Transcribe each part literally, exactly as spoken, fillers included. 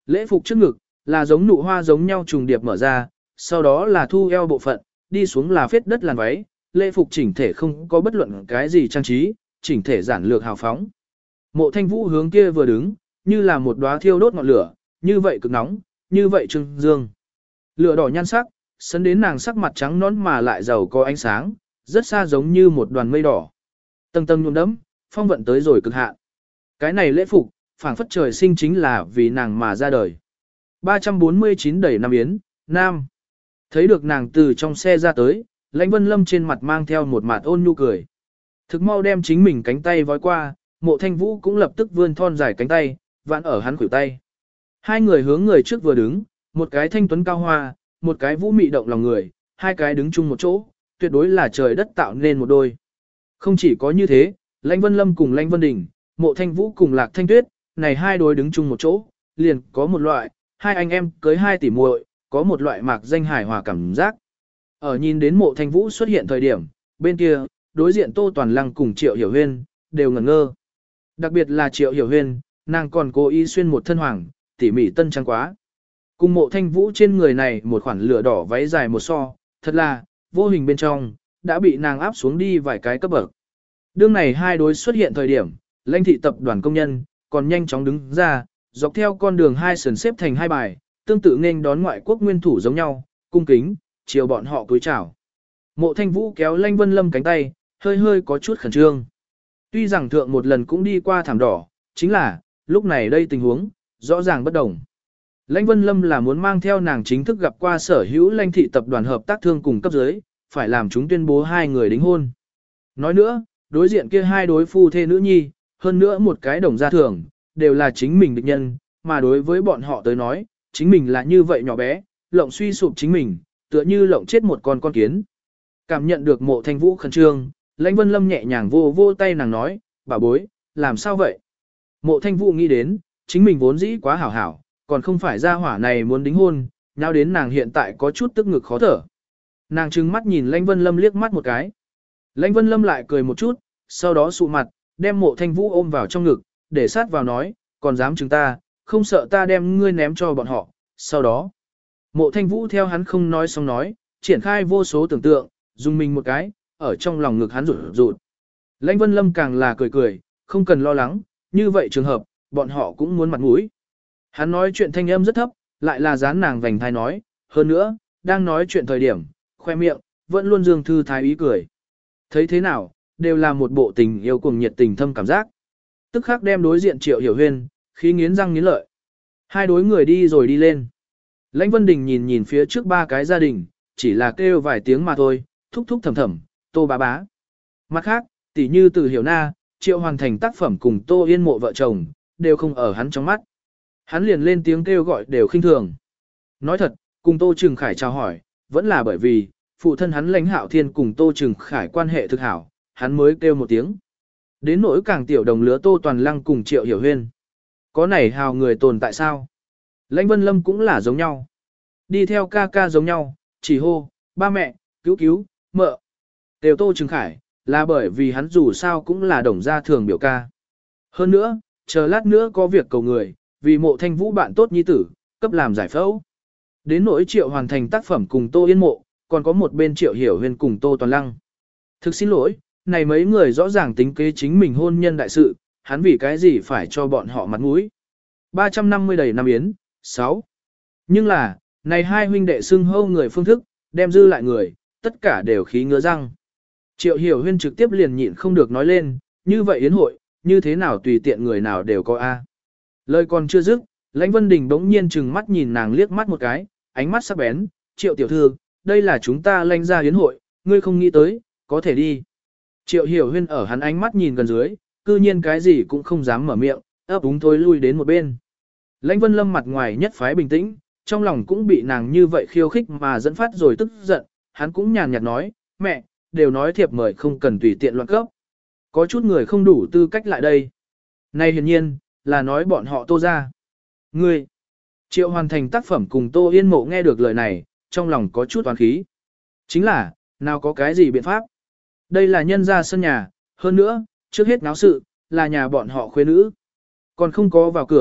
Lễ phục trước ngực, là giống nụ hoa giống nhau trùng điệp mở ra, sau đó là thu eo bộ phận, đi xuống là phết đất làn váy, lễ phục chỉnh thể không có bất luận cái gì trang trí, chỉnh thể giản lược hào phóng. Mộ Thanh Vũ hướng kia vừa đứng, như là một đóa thiêu đốt ngọn lửa, như vậy cực nóng, như vậy trưng dương. Lửa đỏ nhan sắc, sấn đến nàng sắc mặt trắng nõn mà lại giàu có ánh sáng, rất xa giống như một đoàn mây đỏ. Tầng tầng nhuộm đẫm, phong vận tới rồi cực hạn. Cái này lễ phục, phảng phất trời sinh chính là vì nàng mà ra đời. ba trăm bốn mươi chín đẩy Nam Yến, Nam. Thấy được nàng từ trong xe ra tới, Lãnh Vân Lâm trên mặt mang theo một mặt ôn nhu cười. Thực mau đem chính mình cánh tay vói qua, Mộ Thanh Vũ cũng lập tức vươn thon dài cánh tay, vặn ở hắn khuỷu tay. Hai người hướng người trước vừa đứng, một cái thanh tuấn cao hoa, một cái vũ mị động lòng người, hai cái đứng chung một chỗ, tuyệt đối là trời đất tạo nên một đôi. Không chỉ có như thế, Lãnh Vân Lâm cùng Lãnh Vân Đình, Mộ Thanh Vũ cùng Lạc Thanh Tuyết, này hai đối đứng chung một chỗ, liền có một loại, hai anh em cưới hai tỷ muội, có một loại mạc danh hài hòa cảm giác. Ở nhìn đến Mộ Thanh Vũ xuất hiện thời điểm, bên kia, đối diện Tô Toàn Lăng cùng Triệu Hiểu Huyên, đều ngẩn ngơ. Đặc biệt là Triệu Hiểu Huyên, nàng còn cố ý xuyên một thân hoàng, tỉ mỉ tân trang quá. Cùng Mộ Thanh Vũ trên người này một khoản lửa đỏ váy dài một so, thật là, vô hình bên trong, đã bị nàng áp xuống đi vài cái cấp bậc. Đương này hai đối xuất hiện thời điểm, Lãnh thị tập đoàn công nhân, còn nhanh chóng đứng ra, dọc theo con đường hai sườn xếp thành hai bài, tương tự nên đón ngoại quốc nguyên thủ giống nhau, cung kính, chiều bọn họ cúi chào. Mộ Thanh Vũ kéo Lãnh Vân Lâm cánh tay, hơi hơi có chút khẩn trương. Tuy rằng thượng một lần cũng đi qua thảm đỏ, chính là, lúc này đây tình huống, rõ ràng bất đồng. Lãnh Vân Lâm là muốn mang theo nàng chính thức gặp qua sở hữu Lãnh thị tập đoàn hợp tác thương cùng cấp dưới, phải làm chúng tuyên bố hai người đính hôn. Nói nữa, đối diện kia hai đối phu thê nữ nhi, hơn nữa một cái đồng gia thường, đều là chính mình địch nhân, mà đối với bọn họ tới nói, chính mình là như vậy nhỏ bé, lộng suy sụp chính mình, tựa như lộng chết một con con kiến. Cảm nhận được Mộ Thanh Vũ khẩn trương, Lãnh Vân Lâm nhẹ nhàng vô vô tay nàng nói, bà bối, làm sao vậy? Mộ Thanh Vũ nghĩ đến, chính mình vốn dĩ quá hảo hảo, còn không phải ra hỏa này muốn đính hôn, nhau đến nàng hiện tại có chút tức ngực khó thở. Nàng trừng mắt nhìn Lãnh Vân Lâm liếc mắt một cái. Lãnh Vân Lâm lại cười một chút, sau đó sụ mặt, đem Mộ Thanh Vũ ôm vào trong ngực, để sát vào nói, còn dám chừng ta, không sợ ta đem ngươi ném cho bọn họ. Sau đó, Mộ Thanh Vũ theo hắn không nói xong nói, triển khai vô số tưởng tượng, dùng mình một cái, ở trong lòng ngực hắn rụt rụt. Lãnh Vân Lâm càng là cười cười, không cần lo lắng, như vậy trường hợp, bọn họ cũng muốn mặt mũi. Hắn nói chuyện thanh âm rất thấp, lại là dán nàng vành thai nói, hơn nữa, đang nói chuyện thời điểm, khoe miệng, vẫn luôn dương thư thái ý cười. Thấy thế nào, đều là một bộ tình yêu cùng nhiệt tình thâm cảm giác. Tức khắc đem đối diện Triệu Hiểu Huyên, khí nghiến răng nghiến lợi. Hai đối người đi rồi đi lên. Lãnh Vân Đình nhìn nhìn phía trước ba cái gia đình, chỉ là kêu vài tiếng mà thôi, thúc thúc thầm thầm, Tô bá bá. Mặt khác, tỉ như Từ Hiểu Na, Triệu hoàn thành tác phẩm cùng Tô Yên Mộ vợ chồng, đều không ở hắn trong mắt. Hắn liền lên tiếng kêu gọi đều khinh thường. Nói thật, cùng Tô Trừng Khải chào hỏi, vẫn là bởi vì, phụ thân hắn Lãnh Hạo Thiên cùng Tô Trừng Khải quan hệ thực hảo, hắn mới kêu một tiếng. Đến nỗi càng tiểu đồng lứa Tô Toàn Lăng cùng Triệu Hiểu Huyên. Có nảy hào người tồn tại sao? Lãnh Vân Lâm cũng là giống nhau. Đi theo ca ca giống nhau, chỉ hô, ba mẹ, cứu cứu, mợ. Đều Tô Trừng Khải, là bởi vì hắn dù sao cũng là đồng gia thường biểu ca. Hơn nữa, chờ lát nữa có việc cầu người, vì Mộ Thanh Vũ bạn tốt nhi tử, cấp làm giải phẫu. Đến nỗi Triệu hoàn thành tác phẩm cùng Tô Yên Mộ, còn có một bên Triệu Hiểu Huyên cùng Tô Toàn Lăng. Thực xin lỗi, này mấy người rõ ràng tính kế chính mình hôn nhân đại sự, hắn vì cái gì phải cho bọn họ mặt mũi. ba trăm năm mươi đầy Nam Yến, sáu. Nhưng là, này hai huynh đệ xưng hâu người phương thức, đem dư lại người, tất cả đều khí ngứa răng. Triệu Hiểu Huyên trực tiếp liền nhịn không được nói lên, như vậy yến hội, như thế nào tùy tiện người nào đều có a. Lời còn chưa dứt, Lãnh Vân Đình bỗng nhiên trừng mắt nhìn nàng liếc mắt một cái, ánh mắt sắc bén, Triệu tiểu thư, đây là chúng ta Lãnh gia yến hội, ngươi không nghĩ tới, có thể đi. Triệu Hiểu Huyên ở hắn ánh mắt nhìn gần dưới, cư nhiên cái gì cũng không dám mở miệng, ấp úng thối lui đến một bên. Lãnh Vân Lâm mặt ngoài nhất phái bình tĩnh, trong lòng cũng bị nàng như vậy khiêu khích mà dẫn phát rồi tức giận, hắn cũng nhàn nhạt nói, mẹ, đều nói thiệp mời không cần tùy tiện loạn cấp. Có chút người không đủ tư cách lại đây. Này hiển nhiên, là nói bọn họ Tô ra. Ngươi, Triệu hoàn thành tác phẩm cùng Tô Yên Mộ nghe được lời này, trong lòng có chút oán khí. Chính là, nào có cái gì biện pháp. Đây là nhân gia sân nhà, hơn nữa, trước hết náo sự, là nhà bọn họ khuê nữ. Còn không có vào cửa,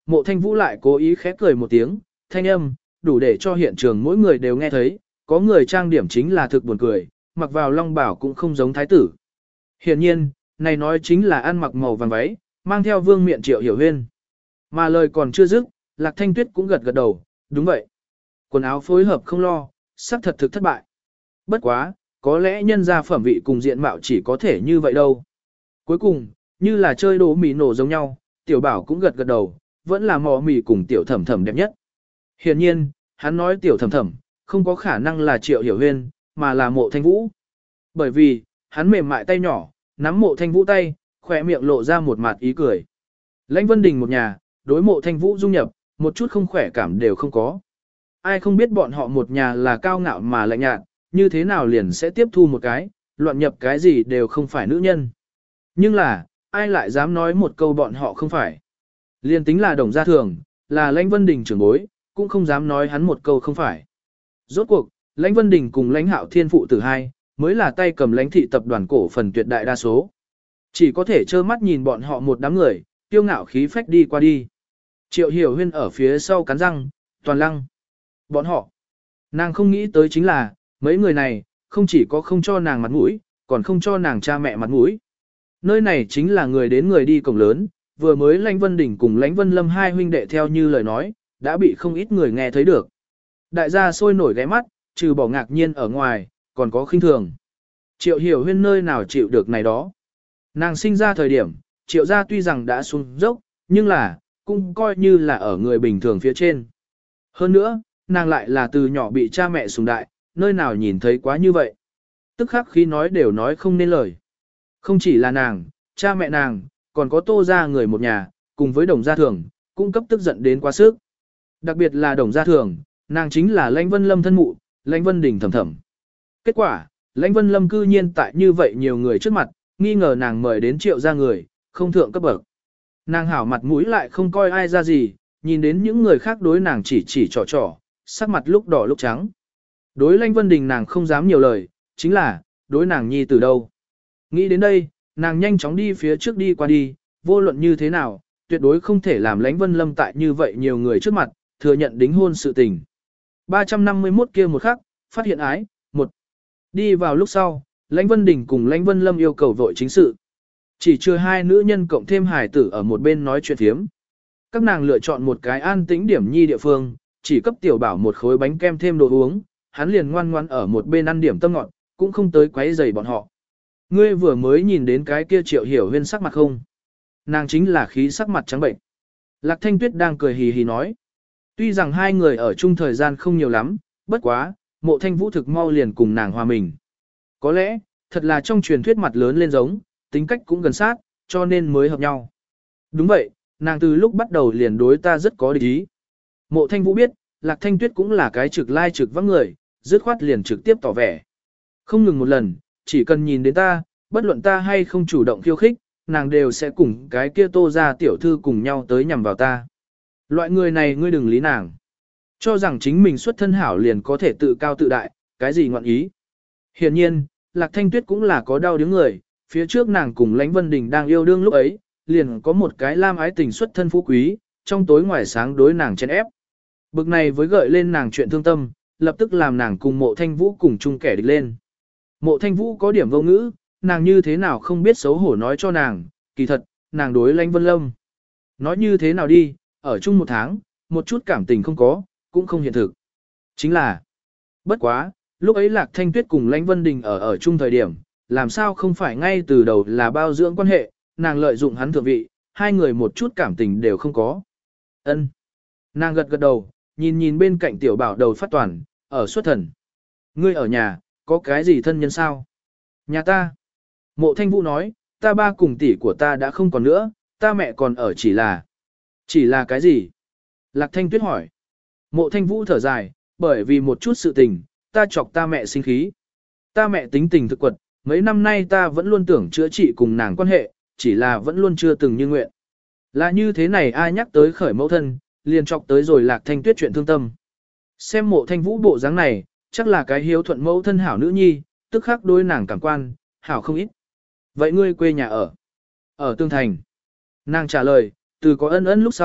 Mộ Thanh Vũ lại cố ý khẽ cười một tiếng, thanh âm, đủ để cho hiện trường mỗi người đều nghe thấy, có người trang điểm chính là thực buồn cười, mặc vào long bảo cũng không giống thái tử. Hiển nhiên, này nói chính là ăn mặc màu vàng váy, mang theo vương miện Triệu Hiểu Huyên. Mà lời còn chưa dứt, Lạc Thanh Tuyết cũng gật gật đầu, đúng vậy. Quần áo phối hợp không lo, sắc thật thực thất bại. Bất quá, có lẽ nhân gia phẩm vị cùng diện mạo chỉ có thể như vậy đâu. Cuối cùng, như là chơi đồ mì nổ giống nhau, tiểu bảo cũng gật gật đầu, vẫn là mò mì cùng tiểu thẩm thẩm đẹp nhất. Hiển nhiên, hắn nói tiểu thẩm thẩm, không có khả năng là Triệu Hiểu Huyên, mà là Mộ Thanh Vũ. Bởi vì, hắn mềm mại tay nhỏ, nắm Mộ Thanh Vũ tay, khỏe miệng lộ ra một mặt ý cười. Lãnh Vân Đình một nhà, đối Mộ Thanh Vũ dung nhập, một chút không khỏe cảm đều không có. Ai không biết bọn họ một nhà là cao ngạo mà lạnh nhạt, như thế nào liền sẽ tiếp thu một cái, loạn nhập cái gì đều không phải nữ nhân. Nhưng là, ai lại dám nói một câu bọn họ không phải. Liên tính là Đồng Gia Thường, là Lãnh Vân Đình trưởng bối, cũng không dám nói hắn một câu không phải. Rốt cuộc, Lãnh Vân Đình cùng Lãnh Hạo Thiên phụ tử hai, mới là tay cầm Lãnh thị tập đoàn cổ phần tuyệt đại đa số. Chỉ có thể trơ mắt nhìn bọn họ một đám người, tiêu ngạo khí phách đi qua đi. Triệu Hiểu Huyên ở phía sau cắn răng, toàn lăng. Bọn họ, nàng không nghĩ tới chính là, mấy người này, không chỉ có không cho nàng mặt mũi, còn không cho nàng cha mẹ mặt mũi. Nơi này chính là người đến người đi cổng lớn, vừa mới Lãnh Vân Đình cùng Lãnh Vân Lâm hai huynh đệ theo như lời nói, đã bị không ít người nghe thấy được. Đại gia sôi nổi ghé mắt, trừ bỏ ngạc nhiên ở ngoài, còn có khinh thường. Triệu Hiểu Huyên nơi nào chịu được này đó. Nàng sinh ra thời điểm, Triệu gia tuy rằng đã xuống dốc, nhưng là, cũng coi như là ở người bình thường phía trên. Hơn nữa, nàng lại là từ nhỏ bị cha mẹ sủng đại, nơi nào nhìn thấy quá như vậy. Tức khắc khi nói đều nói không nên lời. Không chỉ là nàng, cha mẹ nàng, còn có Tô gia người một nhà, cùng với Đồng Gia Thường, cũng cấp tức giận đến quá sức. Đặc biệt là Đồng Gia Thường, nàng chính là Lãnh Vân Lâm thân mụ, Lãnh Vân Đình thầm thầm. Kết quả, Lãnh Vân Lâm cư nhiên tại như vậy nhiều người trước mặt, nghi ngờ nàng mời đến Triệu gia người, không thượng cấp bậc. Nàng hảo mặt mũi lại không coi ai ra gì, nhìn đến những người khác đối nàng chỉ chỉ trò trò, sắc mặt lúc đỏ lúc trắng. Đối Lãnh Vân Đình nàng không dám nhiều lời, chính là, đối nàng nhi từ đâu. Nghĩ đến đây, nàng nhanh chóng đi phía trước đi qua đi, vô luận như thế nào, tuyệt đối không thể làm Lãnh Vân Lâm tại như vậy nhiều người trước mặt, thừa nhận đính hôn sự tình. ba trăm năm mươi mốt kia một khắc, phát hiện ái, một. Đi vào lúc sau, Lãnh Vân Đình cùng Lãnh Vân Lâm yêu cầu vội chính sự. Chỉ chưa hai nữ nhân cộng thêm hài tử ở một bên nói chuyện thiếm. Các nàng lựa chọn một cái an tĩnh điểm nhi địa phương, chỉ cấp tiểu bảo một khối bánh kem thêm đồ uống, hắn liền ngoan ngoan ở một bên ăn điểm tâm ngọt, cũng không tới quấy rầy bọn họ. Ngươi vừa mới nhìn đến cái kia Triệu Hiểu Huyên sắc mặt không? Nàng chính là khí sắc mặt trắng bệnh. Lạc Thanh Tuyết đang cười hì hì nói. Tuy rằng hai người ở chung thời gian không nhiều lắm, bất quá, Mộ Thanh Vũ thực mau liền cùng nàng hòa mình. Có lẽ, thật là trong truyền thuyết mặt lớn lên giống, tính cách cũng gần sát, cho nên mới hợp nhau. Đúng vậy, nàng từ lúc bắt đầu liền đối ta rất có địch ý. Mộ Thanh Vũ biết, Lạc Thanh Tuyết cũng là cái trực lai trực vắng người, dứt khoát liền trực tiếp tỏ vẻ. Không ngừng một lần, chỉ cần nhìn đến ta, bất luận ta hay không chủ động khiêu khích, nàng đều sẽ cùng cái kia Tô gia tiểu thư cùng nhau tới nhằm vào ta. Loại người này ngươi đừng lý nàng. Cho rằng chính mình xuất thân hảo liền có thể tự cao tự đại, cái gì ngọn ý. Hiển nhiên, Lạc Thanh Tuyết cũng là có đau đứng người, phía trước nàng cùng Lãnh Vân Đình đang yêu đương lúc ấy, liền có một cái lam ái tình xuất thân phú quý, trong tối ngoài sáng đối nàng chen ép. Bực này với gợi lên nàng chuyện thương tâm, lập tức làm nàng cùng Mộ Thanh Vũ cùng chung kẻ địch lên. Mộ Thanh Vũ có điểm vô ngữ, nàng như thế nào không biết xấu hổ nói cho nàng, kỳ thật, nàng đối Lãnh Vân Lâm. Nói như thế nào đi, ở chung một tháng, một chút cảm tình không có, cũng không hiện thực. Chính là, bất quá, lúc ấy Lạc Thanh Tuyết cùng Lãnh Vân Đình ở ở chung thời điểm, làm sao không phải ngay từ đầu là bao dưỡng quan hệ, nàng lợi dụng hắn thượng vị, hai người một chút cảm tình đều không có. Ân. Nàng gật gật đầu, nhìn nhìn bên cạnh tiểu bảo đầu phát toàn, ở xuất thần. Ngươi ở nhà, có cái gì thân nhân sao? Nhà ta. Mộ Thanh Vũ nói, ta ba cùng tỷ của ta đã không còn nữa, ta mẹ còn ở chỉ là. Chỉ là cái gì? Lạc Thanh Tuyết hỏi. Mộ Thanh Vũ thở dài, bởi vì một chút sự tình, ta chọc ta mẹ sinh khí. Ta mẹ tính tình thực quật, mấy năm nay ta vẫn luôn tưởng chữa trị cùng nàng quan hệ, chỉ là vẫn luôn chưa từng như nguyện. Là như thế này ai nhắc tới khởi mẫu thân, liền chọc tới rồi Lạc Thanh Tuyết chuyện thương tâm. Xem Mộ Thanh Vũ bộ dáng này, chắc là cái hiếu thuận mẫu thân hảo nữ nhi, tức khắc đối nàng cảm quan, hảo không ít. Vậy ngươi quê nhà ở? Ở Tương Thành. Nàng trả lời, từ có ân ân lúc sau,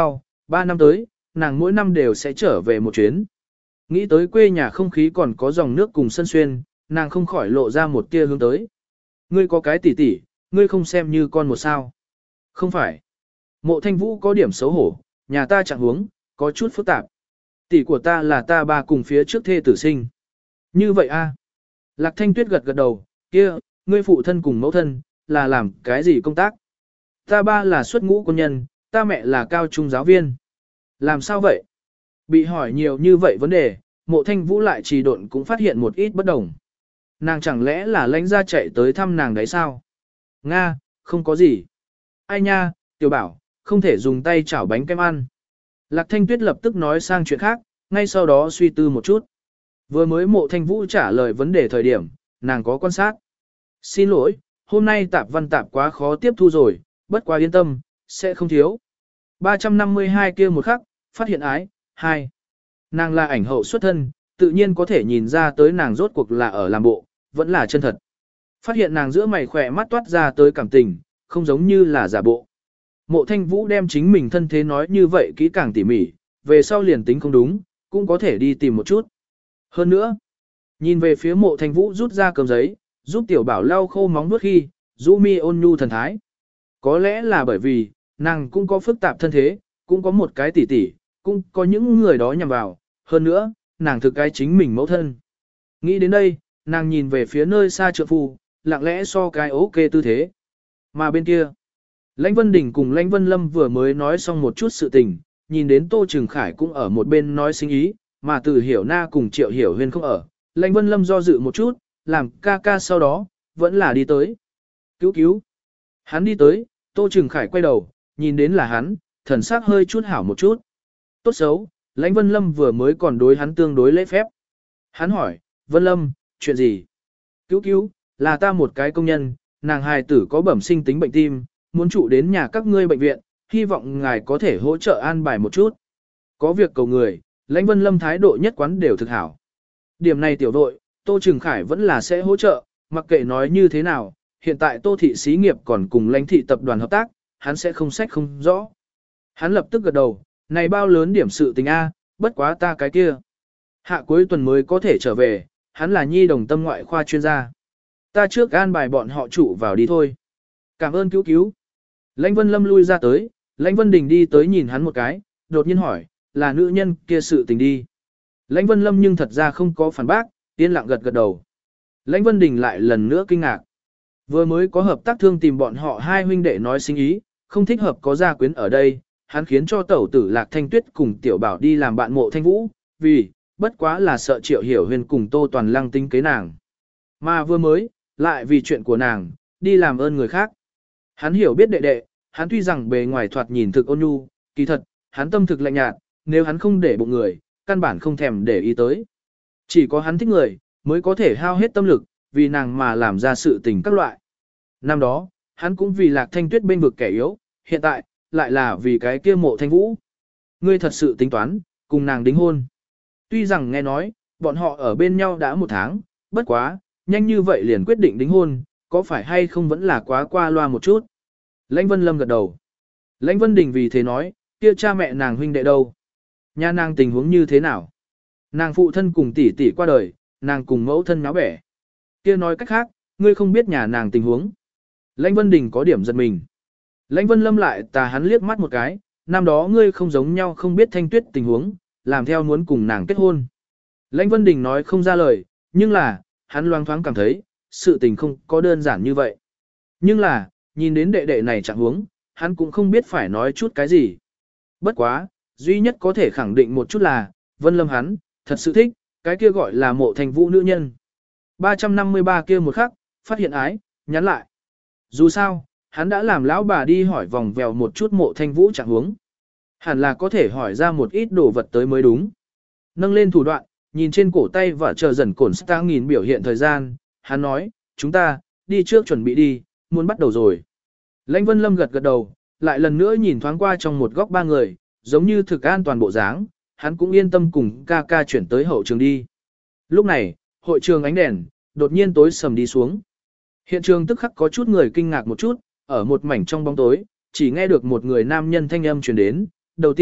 ba năm tới, nàng mỗi năm đều sẽ trở về một chuyến. Nghĩ tới quê nhà không khí còn có dòng nước cùng sân xuyên, nàng không khỏi lộ ra một tia hướng tới. Ngươi có cái tỷ tỷ, ngươi không xem như con một sao. Không phải. Mộ Thanh Vũ có điểm xấu hổ, nhà ta chẳng huống, có chút phức tạp. Tỷ của ta là ta ba cùng phía trước thê tử sinh. Như vậy a? Lạc Thanh Tuyết gật gật đầu, kia, ngươi phụ thân cùng mẫu thân, là làm cái gì công tác? Ta ba là xuất ngũ quân nhân, ta mẹ là cao trung giáo viên. Làm sao vậy? Bị hỏi nhiều như vậy vấn đề, Mộ Thanh Vũ lại trì độn cũng phát hiện một ít bất đồng. Nàng chẳng lẽ là lãnh ra chạy tới thăm nàng đấy sao? Nga, không có gì. Ai nha, tiểu bảo, không thể dùng tay chảo bánh kem ăn. Lạc Thanh Tuyết lập tức nói sang chuyện khác, ngay sau đó suy tư một chút. Vừa mới Mộ Thanh Vũ trả lời vấn đề thời điểm, nàng có quan sát. Xin lỗi, hôm nay tạp văn tạp quá khó tiếp thu rồi, bất quá yên tâm, sẽ không thiếu. ba trăm năm mươi hai kia một khắc, phát hiện ái, hai. Nàng là ảnh hậu xuất thân, tự nhiên có thể nhìn ra tới nàng rốt cuộc là ở làm bộ, vẫn là chân thật. Phát hiện nàng giữa mày khỏe mắt toát ra tới cảm tình, không giống như là giả bộ. Mộ Thanh Vũ đem chính mình thân thế nói như vậy kỹ càng tỉ mỉ, về sau liền tính không đúng, cũng có thể đi tìm một chút. Hơn nữa, nhìn về phía Mộ Thanh Vũ rút ra cầm giấy, giúp tiểu bảo lau khô móng vuốt khi, rũ mi ôn nhu thần thái. Có lẽ là bởi vì, nàng cũng có phức tạp thân thế, cũng có một cái tỉ tỉ, cũng có những người đó nhằm vào, hơn nữa, nàng thực cái chính mình mẫu thân. Nghĩ đến đây, nàng nhìn về phía nơi xa trượng phu, lặng lẽ so cái ok tư thế. Mà bên kia, Lãnh Vân Đình cùng Lãnh Vân Lâm vừa mới nói xong một chút sự tình, nhìn đến Tô Trừng Khải cũng ở một bên nói sinh ý, mà Từ Hiểu Na cùng Triệu Hiểu Huyên không ở. Lãnh Vân Lâm do dự một chút, làm ca ca sau đó, vẫn là đi tới. Cứu cứu. Hắn đi tới, Tô Trừng Khải quay đầu, nhìn đến là hắn, thần sắc hơi chút hảo một chút. Tốt xấu, Lãnh Vân Lâm vừa mới còn đối hắn tương đối lễ phép. Hắn hỏi, Vân Lâm, chuyện gì? Cứu cứu, là ta một cái công nhân, nàng hài tử có bẩm sinh tính bệnh tim, muốn trụ đến nhà các ngươi bệnh viện, hy vọng ngài có thể hỗ trợ an bài một chút. Có việc cầu người, Lãnh Vân Lâm thái độ nhất quán đều thực hảo. Điểm này tiểu đội, Tô Trừng Khải vẫn là sẽ hỗ trợ, mặc kệ nói như thế nào, hiện tại Tô thị xí nghiệp còn cùng Lãnh thị tập đoàn hợp tác, hắn sẽ không sách không rõ. Hắn lập tức gật đầu, này bao lớn điểm sự tình A, bất quá ta cái kia. Hạ cuối tuần mới có thể trở về, hắn là nhi đồng tâm ngoại khoa chuyên gia. Ta trước an bài bọn họ trụ vào đi thôi. Cảm ơn cứu cứu. Lãnh Vân Lâm lui ra tới, Lãnh Vân Đình đi tới nhìn hắn một cái, đột nhiên hỏi, là nữ nhân kia sự tình đi. Lãnh Vân Lâm nhưng thật ra không có phản bác, yên lặng gật gật đầu. Lãnh Vân Đình lại lần nữa kinh ngạc. Vừa mới có hợp tác thương tìm bọn họ hai huynh đệ nói sinh ý, không thích hợp có gia quyến ở đây, hắn khiến cho tẩu tử Lạc Thanh Tuyết cùng tiểu bảo đi làm bạn Mộ Thanh Vũ, vì, bất quá là sợ Triệu Hiểu Huyền cùng Tô Toàn Lăng tính kế nàng. Mà vừa mới, lại vì chuyện của nàng, đi làm ơn người khác. Hắn hiểu biết đệ đệ, hắn tuy rằng bề ngoài thoạt nhìn thực ôn nhu, kỳ thật, hắn tâm thực lạnh nhạt, nếu hắn không để bụng người, căn bản không thèm để ý tới. Chỉ có hắn thích người, mới có thể hao hết tâm lực, vì nàng mà làm ra sự tình các loại. Năm đó, hắn cũng vì Lạc Thanh Tuyết bên vực kẻ yếu, hiện tại, lại là vì cái kia Mộ Thanh Vũ. Ngươi thật sự tính toán, cùng nàng đính hôn. Tuy rằng nghe nói, bọn họ ở bên nhau đã một tháng, bất quá, nhanh như vậy liền quyết định đính hôn, có phải hay không vẫn là quá qua loa một chút. Lãnh Vân Lâm gật đầu. Lãnh Vân Đình vì thế nói, kia cha mẹ nàng huynh đệ đâu? Nhà nàng tình huống như thế nào? Nàng phụ thân cùng tỷ tỷ qua đời, nàng cùng mẫu thân náo bẻ. Kia nói cách khác, ngươi không biết nhà nàng tình huống. Lãnh Vân Đình có điểm giật mình. Lãnh Vân Lâm lại tà hắn liếc mắt một cái, năm đó ngươi không giống nhau không biết Thanh Tuyết tình huống, làm theo muốn cùng nàng kết hôn. Lãnh Vân Đình nói không ra lời, nhưng là, hắn loang thoáng cảm thấy, sự tình không có đơn giản như vậy. Nhưng là, nhìn đến đệ đệ này trạng huống, hắn cũng không biết phải nói chút cái gì. Bất quá, duy nhất có thể khẳng định một chút là, Vân Lâm hắn, thật sự thích, cái kia gọi là Mộ Thanh Vũ nữ nhân. ba trăm năm mươi ba kia một khắc, phát hiện ái, nhắn lại. Dù sao, hắn đã làm lão bà đi hỏi vòng vèo một chút Mộ Thanh Vũ trạng huống. Hẳn là có thể hỏi ra một ít đồ vật tới mới đúng. Nâng lên thủ đoạn, nhìn trên cổ tay và chờ dần cổn star nghìn biểu hiện thời gian, hắn nói, chúng ta, đi trước chuẩn bị đi, muốn bắt đầu rồi. Lãnh Vân Lâm gật gật đầu, lại lần nữa nhìn thoáng qua trong một góc ba người, giống như thực an toàn bộ dáng, hắn cũng yên tâm cùng ca ca chuyển tới hậu trường đi. Lúc này, hội trường ánh đèn, đột nhiên tối sầm đi xuống. Hiện trường tức khắc có chút người kinh ngạc một chút, ở một mảnh trong bóng tối, chỉ nghe được một người nam nhân thanh âm truyền đến, đầu tiên,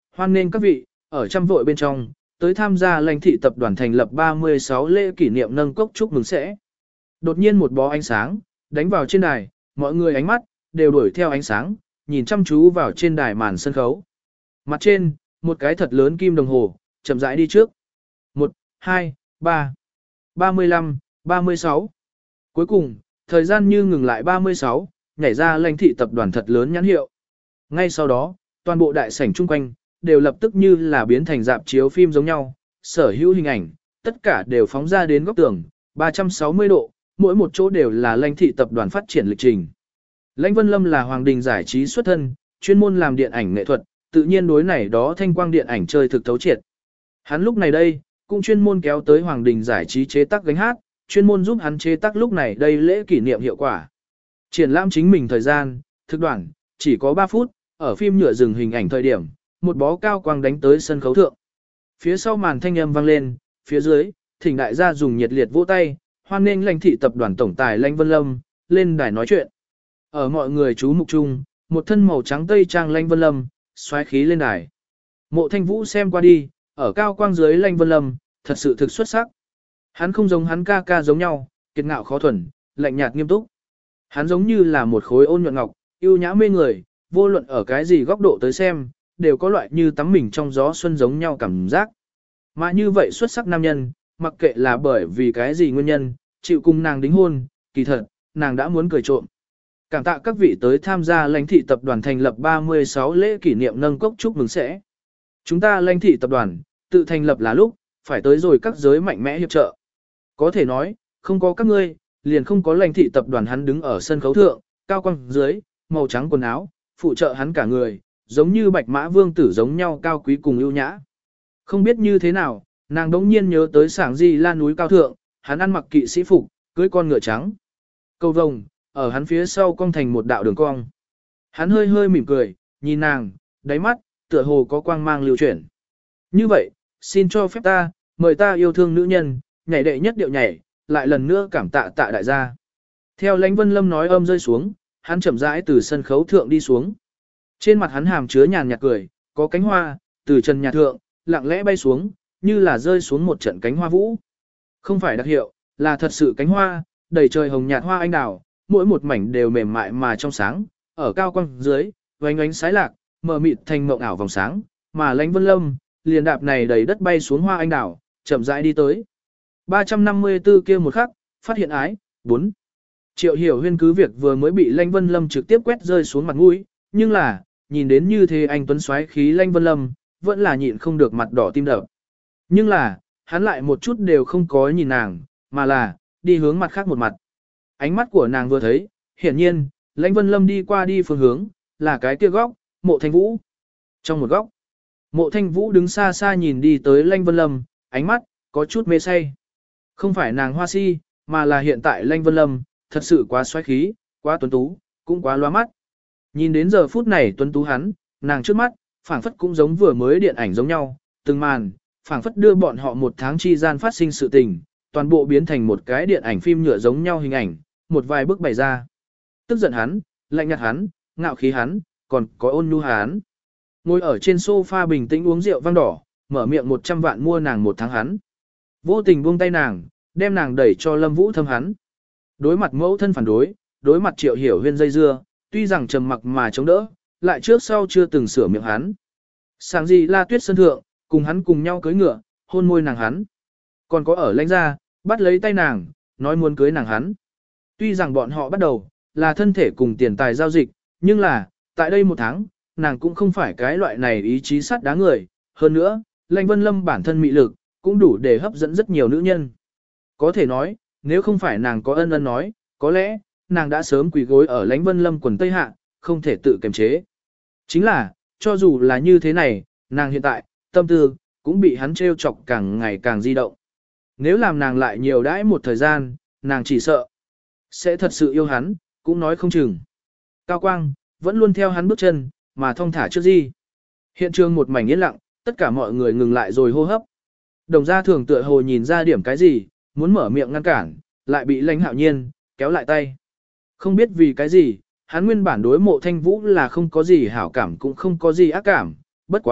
hoan nghênh các vị, ở trăm vội bên trong, tới tham gia lãnh thị tập đoàn thành lập ba mươi sáu lễ kỷ niệm nâng cốc chúc mừng sẽ. Đột nhiên một bó ánh sáng, đánh vào trên đài, mọi người ánh mắt, đều đuổi theo ánh sáng, nhìn chăm chú vào trên đài màn sân khấu. Mặt trên, một cái thật lớn kim đồng hồ, chậm rãi đi trước. một, hai, ba, ba mươi lăm, ba mươi sáu. Cuối cùng, thời gian như ngừng lại ba mươi sáu, nhảy ra lãnh thị tập đoàn thật lớn nhãn hiệu. Ngay sau đó, toàn bộ đại sảnh chung quanh, đều lập tức như là biến thành dạp chiếu phim giống nhau, sở hữu hình ảnh, tất cả đều phóng ra đến góc tường, ba trăm sáu mươi độ, mỗi một chỗ đều là lãnh thị tập đoàn phát triển lịch trình. Lãnh Vân Lâm là Hoàng Đình giải trí xuất thân, chuyên môn làm điện ảnh nghệ thuật, tự nhiên đối này đó thanh quang điện ảnh chơi thực thấu triệt. Hắn lúc này đây, cũng chuyên môn kéo tới Hoàng Đình giải trí chế tác gánh hát, chuyên môn giúp hắn chế tác lúc này đây lễ kỷ niệm hiệu quả. Triển lãm chính mình thời gian, thực đoạn, chỉ có ba phút, ở phim nhựa dừng hình ảnh thời điểm, một bó cao quang đánh tới sân khấu thượng. Phía sau màn thanh âm vang lên, phía dưới, thỉnh đại gia dùng nhiệt liệt vỗ tay, hoan nghênh lãnh thị tập đoàn tổng tài Lãnh Vân Lâm, lên đài nói chuyện. Ở mọi người chú mục chung, một thân màu trắng tây trang Lãnh Vân Lâm, xoáy khí lên đài. Mộ Thanh Vũ xem qua đi, ở cao quang dưới Lãnh Vân Lâm, thật sự thực xuất sắc. Hắn không giống hắn ca ca giống nhau, kiệt ngạo khó thuần, lạnh nhạt nghiêm túc. Hắn giống như là một khối ôn nhuận ngọc, yêu nhã mê người, vô luận ở cái gì góc độ tới xem, đều có loại như tắm mình trong gió xuân giống nhau cảm giác. Mà như vậy xuất sắc nam nhân, mặc kệ là bởi vì cái gì nguyên nhân, chịu cùng nàng đính hôn, kỳ thật, nàng đã muốn cười trộm. Cảm tạ các vị tới tham gia lãnh thị tập đoàn thành lập ba mươi sáu lễ kỷ niệm nâng cốc chúc mừng sẽ. Chúng ta lãnh thị tập đoàn, tự thành lập là lúc, phải tới rồi các giới mạnh mẽ hiệp trợ. Có thể nói, không có các ngươi, liền không có lãnh thị tập đoàn. Hắn đứng ở sân khấu thượng, cao quang dưới, màu trắng quần áo, phụ trợ hắn cả người, giống như bạch mã vương tử giống nhau cao quý cùng ưu nhã. Không biết như thế nào, nàng đống nhiên nhớ tới sảng di lan núi cao thượng, hắn ăn mặc kỵ sĩ phục, cưới con ngựa trắng. Cầu vồng, ở hắn phía sau cong thành một đạo đường cong. Hắn hơi hơi mỉm cười, nhìn nàng, đáy mắt, tựa hồ có quang mang lưu chuyển. Như vậy, xin cho phép ta, mời ta yêu thương nữ nhân, nhảy đệ nhất điệu nhảy, lại lần nữa cảm tạ tạ đại gia. Theo Lãnh Vân Lâm nói âm rơi xuống, hắn chậm rãi từ sân khấu thượng đi xuống. Trên mặt hắn hàm chứa nhàn nhạt cười, có cánh hoa, từ trần nhà thượng, lặng lẽ bay xuống, như là rơi xuống một trận cánh hoa vũ. Không phải đặc hiệu, là thật sự cánh hoa, đầy trời hồng nhạt hoa anh đào, mỗi một mảnh đều mềm mại mà trong sáng, ở cao quang dưới, vánh ánh sái lạc, mờ mịt thành mộng ảo vòng sáng, mà Lãnh Vân Lâm, liền đạp này đầy đất bay xuống hoa anh đào, chậm rãi đi tới. ba trăm năm mươi tư kia một khắc, phát hiện ái, bốn. Triệu Hiểu Huyên cứ việc vừa mới bị Lãnh Vân Lâm trực tiếp quét rơi xuống mặt mũi, nhưng là, nhìn đến như thế anh tuấn xoáy khí Lãnh Vân Lâm, vẫn là nhịn không được mặt đỏ tim đập. Nhưng là, hắn lại một chút đều không có nhìn nàng, mà là, đi hướng mặt khác một mặt. Ánh mắt của nàng vừa thấy, hiển nhiên, Lãnh Vân Lâm đi qua đi phương hướng, là cái kia góc, Mộ Thanh Vũ. Trong một góc, Mộ Thanh Vũ đứng xa xa nhìn đi tới Lãnh Vân Lâm, ánh mắt, có chút mê say. Không phải nàng hoa si, mà là hiện tại Lãnh Vân Lâm, thật sự quá xoáy khí, quá tuấn tú, cũng quá loa mắt. Nhìn đến giờ phút này tuấn tú hắn, nàng trước mắt, phảng phất cũng giống vừa mới điện ảnh giống nhau, từng màn, phảng phất đưa bọn họ một tháng chi gian phát sinh sự tình, toàn bộ biến thành một cái điện ảnh phim nhựa giống nhau hình ảnh, một vài bước bày ra. Tức giận hắn, lạnh nhạt hắn, ngạo khí hắn, còn có ôn nhu hắn. Ngồi ở trên sofa bình tĩnh uống rượu vang đỏ, mở miệng một trăm vạn mua nàng một tháng hắn. Vô tình buông tay nàng, đem nàng đẩy cho Lâm Vũ Thâm hắn. Đối mặt mẫu thân phản đối, đối mặt Triệu Hiểu Huyên dây dưa, tuy rằng trầm mặc mà chống đỡ, lại trước sau chưa từng sửa miệng hắn. Sáng gì La Tuyết sân thượng, cùng hắn cùng nhau cưới ngựa, hôn môi nàng hắn. Còn có ở Lãnh gia, bắt lấy tay nàng, nói muốn cưới nàng hắn. Tuy rằng bọn họ bắt đầu, là thân thể cùng tiền tài giao dịch, nhưng là, tại đây một tháng, nàng cũng không phải cái loại này ý chí sắt đá người. Hơn nữa, Lãnh Vân Lâm bản thân mị lực, cũng đủ để hấp dẫn rất nhiều nữ nhân. Có thể nói, nếu không phải nàng có ân ân nói, có lẽ, nàng đã sớm quỳ gối ở Lãnh Vân Lâm quần Tây Hạ, không thể tự kiềm chế. Chính là, cho dù là như thế này, nàng hiện tại, tâm tư, cũng bị hắn trêu chọc càng ngày càng di động. Nếu làm nàng lại nhiều đãi một thời gian, nàng chỉ sợ, sẽ thật sự yêu hắn, cũng nói không chừng. Cao Quang, vẫn luôn theo hắn bước chân, mà thong thả trước di. Hiện trường một mảnh yên lặng, tất cả mọi người ngừng lại rồi hô hấp. Đồng gia thường tựa hồ nhìn ra điểm cái gì, muốn mở miệng ngăn cản, lại bị Lãnh Hạo Nhiên kéo lại tay. Không biết vì cái gì, hắn nguyên bản đối Mộ Thanh Vũ là không có gì hảo cảm cũng không có gì ác cảm, bất quá,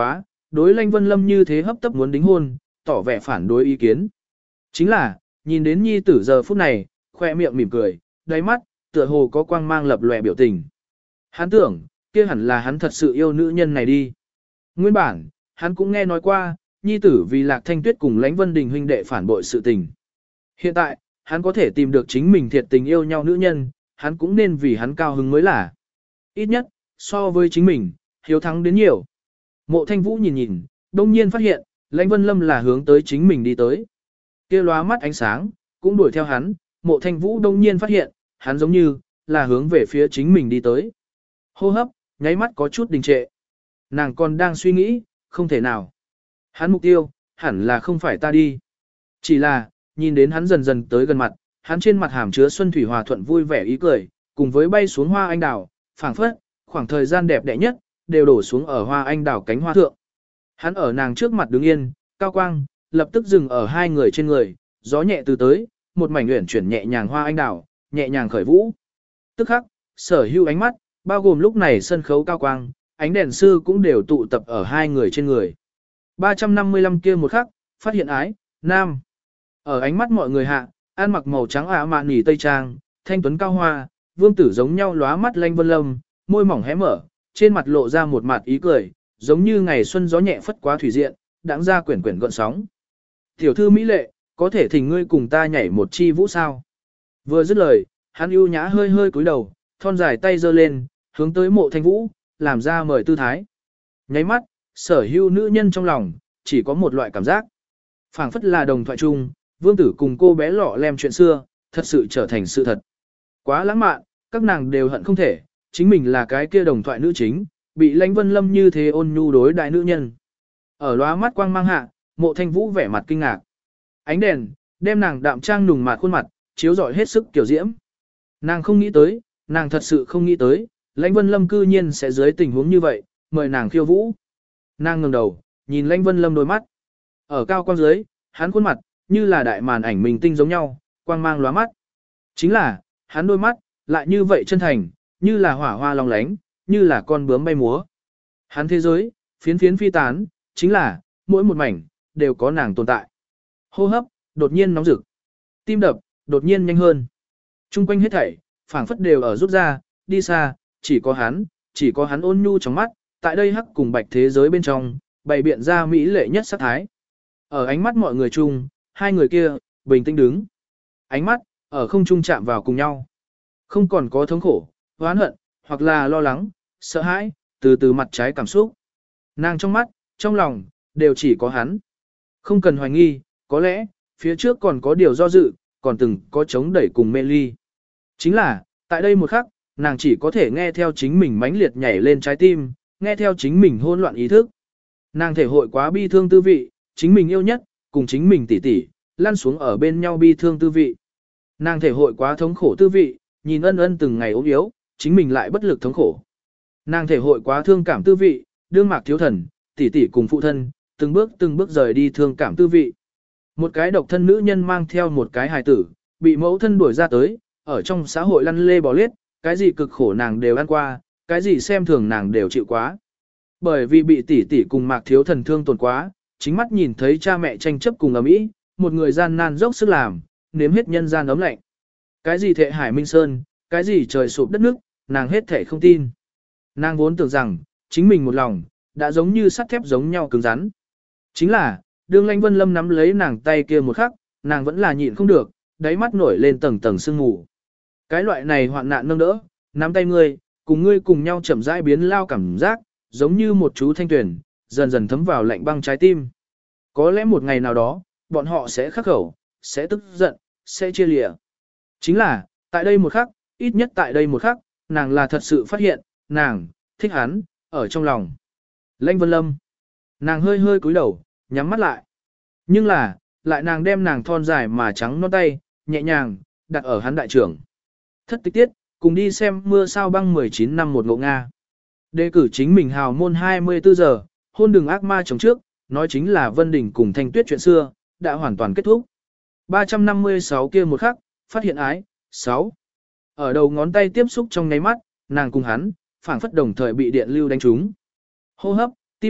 đối Lãnh Vân Lâm như thế hấp tấp muốn đính hôn, tỏ vẻ phản đối ý kiến. Chính là, nhìn đến nhi tử giờ phút này, khoe miệng mỉm cười, đáy mắt, tựa hồ có quang mang lập lòe biểu tình. Hắn tưởng, kia hẳn là hắn thật sự yêu nữ nhân này đi. Nguyên bản, hắn cũng nghe nói qua, nhi tử vì Lạc Thanh Tuyết cùng Lãnh Vân Đình huynh đệ phản bội sự tình. Hiện tại, hắn có thể tìm được chính mình thiệt tình yêu nhau nữ nhân, hắn cũng nên vì hắn cao hứng mới là. Ít nhất, so với chính mình, hiếu thắng đến nhiều. Mộ Thanh Vũ nhìn nhìn, đông nhiên phát hiện, Lãnh Vân Lâm là hướng tới chính mình đi tới. Kia lóa mắt ánh sáng, cũng đuổi theo hắn, Mộ Thanh Vũ đông nhiên phát hiện, hắn giống như, là hướng về phía chính mình đi tới. Hô hấp, nháy mắt có chút đình trệ. Nàng còn đang suy nghĩ, không thể nào. Hắn mục tiêu, hẳn là không phải ta đi. Chỉ là, nhìn đến hắn dần dần tới gần mặt, hắn trên mặt hàm chứa xuân thủy hòa thuận vui vẻ ý cười, cùng với bay xuống hoa anh đào, phảng phất, khoảng thời gian đẹp đẽ nhất, đều đổ xuống ở hoa anh đào cánh hoa thượng. Hắn ở nàng trước mặt đứng yên, cao quang, lập tức dừng ở hai người trên người, gió nhẹ từ tới, một mảnh uyển chuyển nhẹ nhàng hoa anh đào, nhẹ nhàng khởi vũ. Tức khắc, sở hữu ánh mắt, bao gồm lúc này sân khấu cao quang, ánh đèn sư cũng đều tụ tập ở hai người trên người. ba trăm năm mươi lăm kia một khắc, phát hiện ái, nam. Ở ánh mắt mọi người hạ, ăn mặc màu trắng ả mạn nỉ tây trang, thanh tuấn cao hoa, vương tử giống nhau lóa mắt Lãnh Vân Lâm, môi mỏng hé mở, trên mặt lộ ra một mặt ý cười, giống như ngày xuân gió nhẹ phất quá thủy diện, đãng ra quyển quyển gợn sóng. Tiểu thư mỹ lệ, có thể thỉnh ngươi cùng ta nhảy một chi vũ sao? Vừa dứt lời, hắn ưu nhã hơi hơi cúi đầu, thon dài tay giơ lên, hướng tới Mộ Thanh Vũ, làm ra mời tư thái. Nháy mắt, sở hữu nữ nhân trong lòng, chỉ có một loại cảm giác. Phảng phất là đồng thoại chung, vương tử cùng cô bé lọ lem chuyện xưa, thật sự trở thành sự thật. Quá lãng mạn, các nàng đều hận không thể, chính mình là cái kia đồng thoại nữ chính, bị Lãnh Vân Lâm như thế ôn nhu đối đại nữ nhân. Ở lóa mắt quang mang hạ, Mộ Thanh Vũ vẻ mặt kinh ngạc. Ánh đèn, đem nàng đạm trang nùng mạt khuôn mặt, chiếu rọi hết sức kiểu diễm. Nàng không nghĩ tới, nàng thật sự không nghĩ tới, Lãnh Vân Lâm cư nhiên sẽ dưới tình huống như vậy, mời nàng khiêu vũ. Nàng ngẩng đầu, nhìn Lãnh Vân Lâm đôi mắt. Ở cao quang dưới, hắn khuôn mặt, như là đại màn ảnh mình tinh giống nhau, quang mang lóa mắt. Chính là, hắn đôi mắt, lại như vậy chân thành, như là hỏa hoa long lánh, như là con bướm bay múa. Hắn thế giới, phiến phiến phi tán, chính là, mỗi một mảnh, đều có nàng tồn tại. Hô hấp, đột nhiên nóng rực. Tim đập, đột nhiên nhanh hơn. Trung quanh hết thảy, phảng phất đều ở rút ra, đi xa, chỉ có hắn, chỉ có hắn ôn nhu trong mắt, tại đây hắc cùng bạch thế giới bên trong, bày biện ra mỹ lệ nhất sắc thái. Ở ánh mắt mọi người chung, hai người kia, bình tĩnh đứng. Ánh mắt, ở không trung chạm vào cùng nhau. Không còn có thống khổ, oán hận, hoặc là lo lắng, sợ hãi, từ từ mặt trái cảm xúc. Nàng trong mắt, trong lòng, đều chỉ có hắn. Không cần hoài nghi, có lẽ, phía trước còn có điều do dự, còn từng có chống đẩy cùng mê ly. Chính là, tại đây một khắc, nàng chỉ có thể nghe theo chính mình mãnh liệt nhảy lên trái tim, nghe theo chính mình hỗn loạn ý thức. Nàng thể hội quá bi thương tư vị, chính mình yêu nhất, cùng chính mình tỉ tỉ, lăn xuống ở bên nhau bi thương tư vị. Nàng thể hội quá thống khổ tư vị, nhìn ân ân từng ngày ốm yếu, chính mình lại bất lực thống khổ. Nàng thể hội quá thương cảm tư vị, đương mạc thiếu thần, tỉ tỉ cùng phụ thân, từng bước từng bước rời đi thương cảm tư vị. Một cái độc thân nữ nhân mang theo một cái hài tử, bị mẫu thân đuổi ra tới, ở trong xã hội lăn lê bò lết, cái gì cực khổ nàng đều ăn qua, cái gì xem thường nàng đều chịu quá. Bởi vì bị tỷ tỷ cùng mạc thiếu thần thương tổn quá, chính mắt nhìn thấy cha mẹ tranh chấp cùng ầm ĩ, một người gian nan dốc sức làm, nếm hết nhân gian ấm lạnh. Cái gì thệ hải minh sơn, cái gì trời sụp đất nước, nàng hết thể không tin. Nàng vốn tưởng rằng, chính mình một lòng, đã giống như sắt thép giống nhau cứng rắn. Chính là, đương Lãnh Vân Lâm nắm lấy nàng tay kia một khắc, nàng vẫn là nhịn không được, đáy mắt nổi lên tầng tầng sương mù. Cái loại này hoạn nạn nâng đỡ, nắm tay ngươi, cùng ngươi cùng nhau chậm rãi biến lao cảm giác, giống như một chú thanh tuyển, dần dần thấm vào lạnh băng trái tim. Có lẽ một ngày nào đó, bọn họ sẽ khắc khẩu, sẽ tức giận, sẽ chia lìa. Chính là, tại đây một khắc, ít nhất tại đây một khắc, nàng là thật sự phát hiện, nàng, thích hắn, ở trong lòng. Lãnh Vân Lâm. Nàng hơi hơi cúi đầu, nhắm mắt lại. Nhưng là, lại nàng đem nàng thon dài mà trắng non tay, nhẹ nhàng, đặt ở hắn đại trưởng. Thất tịch tiết, cùng đi xem mưa sao băng mười chín năm một ngộ Nga. Đề cử chính mình hào môn hai mươi tư giờ, hôn đừng ác ma chống trước, nói chính là Vân Đình cùng Thanh Tuyết chuyện xưa, đã hoàn toàn kết thúc. ba trăm năm mươi sáu kia một khắc, phát hiện ái, sáu. Ở đầu ngón tay tiếp xúc trong nháy mắt, nàng cùng hắn, phảng phất đồng thời bị điện lưu đánh trúng. Hô hấp, tim đập,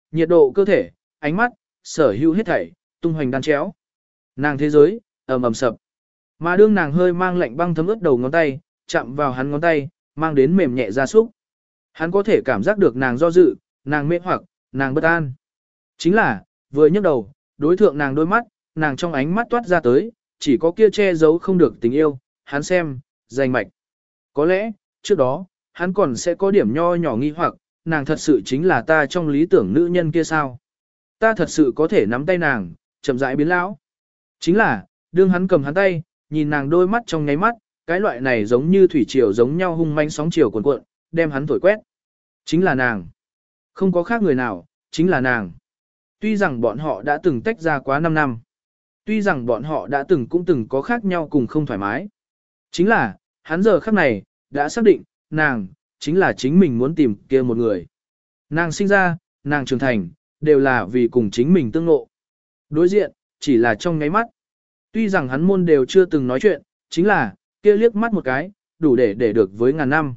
nhiệt độ cơ thể, ánh mắt, sở hữu hết thảy, tung hoành đan chéo. Nàng thế giới, ầm ầm sập. Mà đương nàng hơi mang lạnh băng thấm ướt đầu ngón tay, chạm vào hắn ngón tay, mang đến mềm nhẹ ra súc. Hắn có thể cảm giác được nàng do dự, nàng mê hoặc, nàng bất an. Chính là, vừa nhấc đầu, đối thượng nàng đôi mắt, nàng trong ánh mắt toát ra tới, chỉ có kia che giấu không được tình yêu, hắn xem, danh mạch. Có lẽ, trước đó, hắn còn sẽ có điểm nho nhỏ nghi hoặc, nàng thật sự chính là ta trong lý tưởng nữ nhân kia sao? Ta thật sự có thể nắm tay nàng, chậm rãi biến lão. Chính là, đương hắn cầm hắn tay, nhìn nàng đôi mắt trong nháy mắt, cái loại này giống như thủy triều giống nhau hung manh sóng chiều cuồn cuộn, đem hắn thổi quét. Chính là nàng. Không có khác người nào, chính là nàng. Tuy rằng bọn họ đã từng tách ra quá năm năm. Tuy rằng bọn họ đã từng cũng từng có khác nhau cùng không thoải mái. Chính là, hắn giờ khắc này, đã xác định, nàng, chính là chính mình muốn tìm kia một người. Nàng sinh ra, nàng trưởng thành, đều là vì cùng chính mình tương ngộ. Đối diện, chỉ là trong ngáy mắt. Tuy rằng hắn môn đều chưa từng nói chuyện, chính là, kia liếc mắt một cái, đủ để để được với ngàn năm.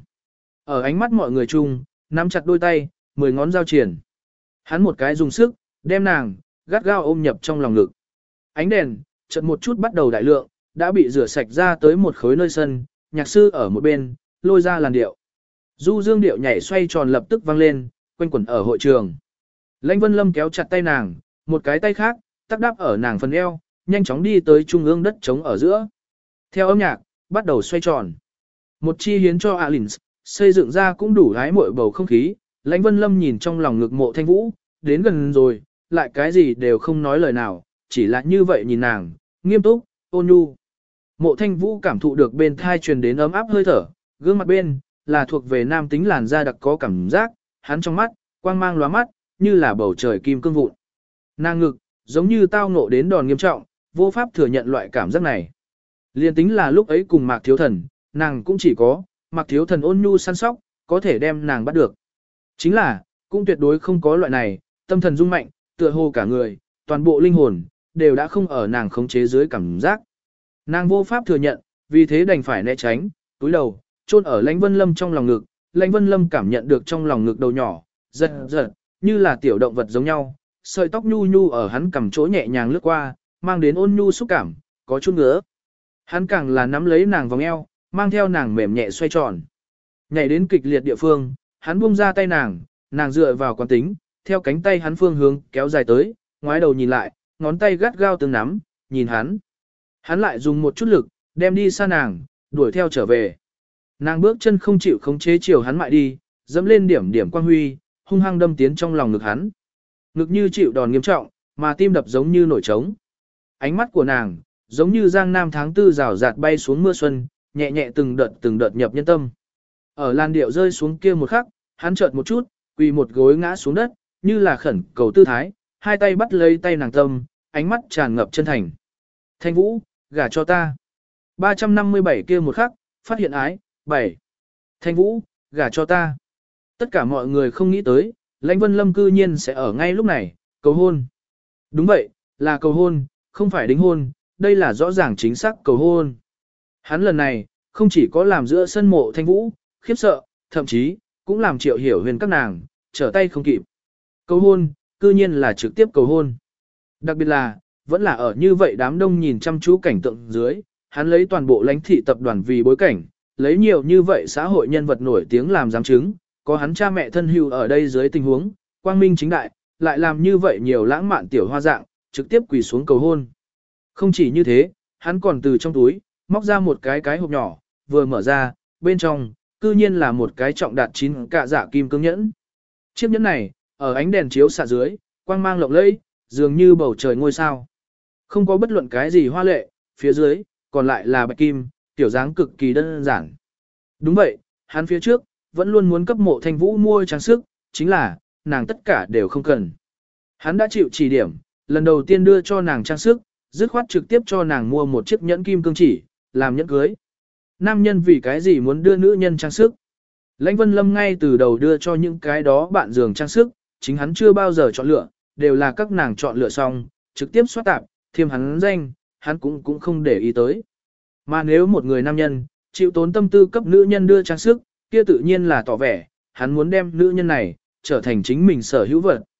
Ở ánh mắt mọi người chung, nắm chặt đôi tay, mười ngón giao triển. Hắn một cái dùng sức, đem nàng, gắt gao ôm nhập trong lòng ngực. Ánh đèn, chợt một chút bắt đầu đại lượng, đã bị rửa sạch ra tới một khối nơi sân, nhạc sư ở một bên, lôi ra làn điệu. Du dương điệu nhảy xoay tròn lập tức vang lên, quanh quẩn ở hội trường. Lãnh Vân Lâm kéo chặt tay nàng, một cái tay khác, tác đáp ở nàng phần eo, nhanh chóng đi tới trung ương đất trống ở giữa. Theo âm nhạc, bắt đầu xoay tròn. Một chi hiến cho Alins, xây dựng ra cũng đủ hái muội bầu không khí, Lãnh Vân Lâm nhìn trong lòng ngực Mộ Thanh Vũ, đến gần rồi, lại cái gì đều không nói lời nào, chỉ là như vậy nhìn nàng, nghiêm túc, ôn nhu. Mộ Thanh Vũ cảm thụ được bên thai truyền đến ấm áp hơi thở, gương mặt bên, là thuộc về nam tính làn da đặc có cảm giác, hắn trong mắt, quang mang lóa mắt, như là bầu trời kim cương vụn. Nàng ngực, giống như tao ngộ đến đòn nghiêm trọng, vô pháp thừa nhận loại cảm giác này. Liên tính là lúc ấy cùng Mạc Thiếu Thần, nàng cũng chỉ có, Mạc Thiếu Thần ôn nhu săn sóc, có thể đem nàng bắt được. Chính là, cũng tuyệt đối không có loại này, tâm thần rung mạnh, tựa hồ cả người, toàn bộ linh hồn, đều đã không ở nàng khống chế dưới cảm giác. Nàng vô pháp thừa nhận, vì thế đành phải né tránh, túi đầu, chôn ở Lãnh Vân Lâm trong lòng ngực. Lãnh Vân Lâm cảm nhận được trong lòng ngực đầu nhỏ, giật giật, như là tiểu động vật giống nhau, sợi tóc nhu nhu ở hắn cằm chỗ nhẹ nhàng lướt qua, mang đến ôn nhu xúc cảm, có chút ngứa. Hắn càng là nắm lấy nàng vòng eo, mang theo nàng mềm nhẹ xoay tròn. Nhảy đến kịch liệt địa phương, hắn buông ra tay nàng, nàng dựa vào quán tính, theo cánh tay hắn phương hướng kéo dài tới, ngoái đầu nhìn lại, ngón tay gắt gao tương nắm, nhìn hắn. Hắn lại dùng một chút lực, đem đi xa nàng, đuổi theo trở về. Nàng bước chân không chịu khống chế chiều hắn mại đi, dẫm lên điểm điểm quang huy, hung hăng đâm tiến trong lòng ngực hắn. Ngực như chịu đòn nghiêm trọng, mà tim đập giống như nổi trống. Ánh mắt của nàng, giống như giang nam tháng tư rào rạt bay xuống mưa xuân, nhẹ nhẹ từng đợt từng đợt nhập nhân tâm. Ở làn điệu rơi xuống kia một khắc, hắn chợt một chút, quỳ một gối ngã xuống đất, như là khẩn cầu tư thái, hai tay bắt lấy tay nàng tâm, ánh mắt tràn ngập chân thành. Thanh Vũ, gả cho ta. ba trăm năm mươi bảy kia một khắc, phát hiện ái, bảy. Thanh Vũ, gả cho ta. Tất cả mọi người không nghĩ tới, Lãnh Vân Lâm cư nhiên sẽ ở ngay lúc này, cầu hôn. Đúng vậy, là cầu hôn, không phải đính hôn, đây là rõ ràng chính xác cầu hôn. Hắn lần này, không chỉ có làm giữa sân Mộ Thanh Vũ, khiếp sợ, thậm chí, cũng làm Triệu Hiểu Huyền các nàng, trở tay không kịp. Cầu hôn, cư nhiên là trực tiếp cầu hôn. Đặc biệt là, vẫn là ở như vậy đám đông nhìn chăm chú cảnh tượng dưới, hắn lấy toàn bộ lãnh thị tập đoàn vì bối cảnh, lấy nhiều như vậy xã hội nhân vật nổi tiếng làm giám chứng, có hắn cha mẹ thân hữu ở đây dưới tình huống, quang minh chính đại, lại làm như vậy nhiều lãng mạn tiểu hoa dạng, trực tiếp quỳ xuống cầu hôn. Không chỉ như thế, hắn còn từ trong túi, móc ra một cái cái hộp nhỏ, vừa mở ra, bên trong, cư nhiên là một cái trọng đạt chín cạ dạ kim cương nhẫn. Chiếc nhẫn này, ở ánh đèn chiếu xạ dưới, quang mang lộng lẫy, dường như bầu trời ngôi sao. Không có bất luận cái gì hoa lệ, phía dưới, còn lại là bạch kim, tiểu dáng cực kỳ đơn giản. Đúng vậy, hắn phía trước, vẫn luôn muốn cấp Mộ Thanh Vũ mua trang sức, chính là, nàng tất cả đều không cần. Hắn đã chịu chỉ điểm, lần đầu tiên đưa cho nàng trang sức, dứt khoát trực tiếp cho nàng mua một chiếc nhẫn kim cương chỉ, làm nhẫn cưới. Nam nhân vì cái gì muốn đưa nữ nhân trang sức? Lãnh Vân Lâm ngay từ đầu đưa cho những cái đó bạn giường trang sức, chính hắn chưa bao giờ chọn lựa, đều là các nàng chọn lựa xong, trực tiếp soát tạp, thêm hắn danh, hắn cũng cũng không để ý tới. Mà nếu một người nam nhân, chịu tốn tâm tư cấp nữ nhân đưa trang sức, kia tự nhiên là tỏ vẻ, hắn muốn đem nữ nhân này, trở thành chính mình sở hữu vật.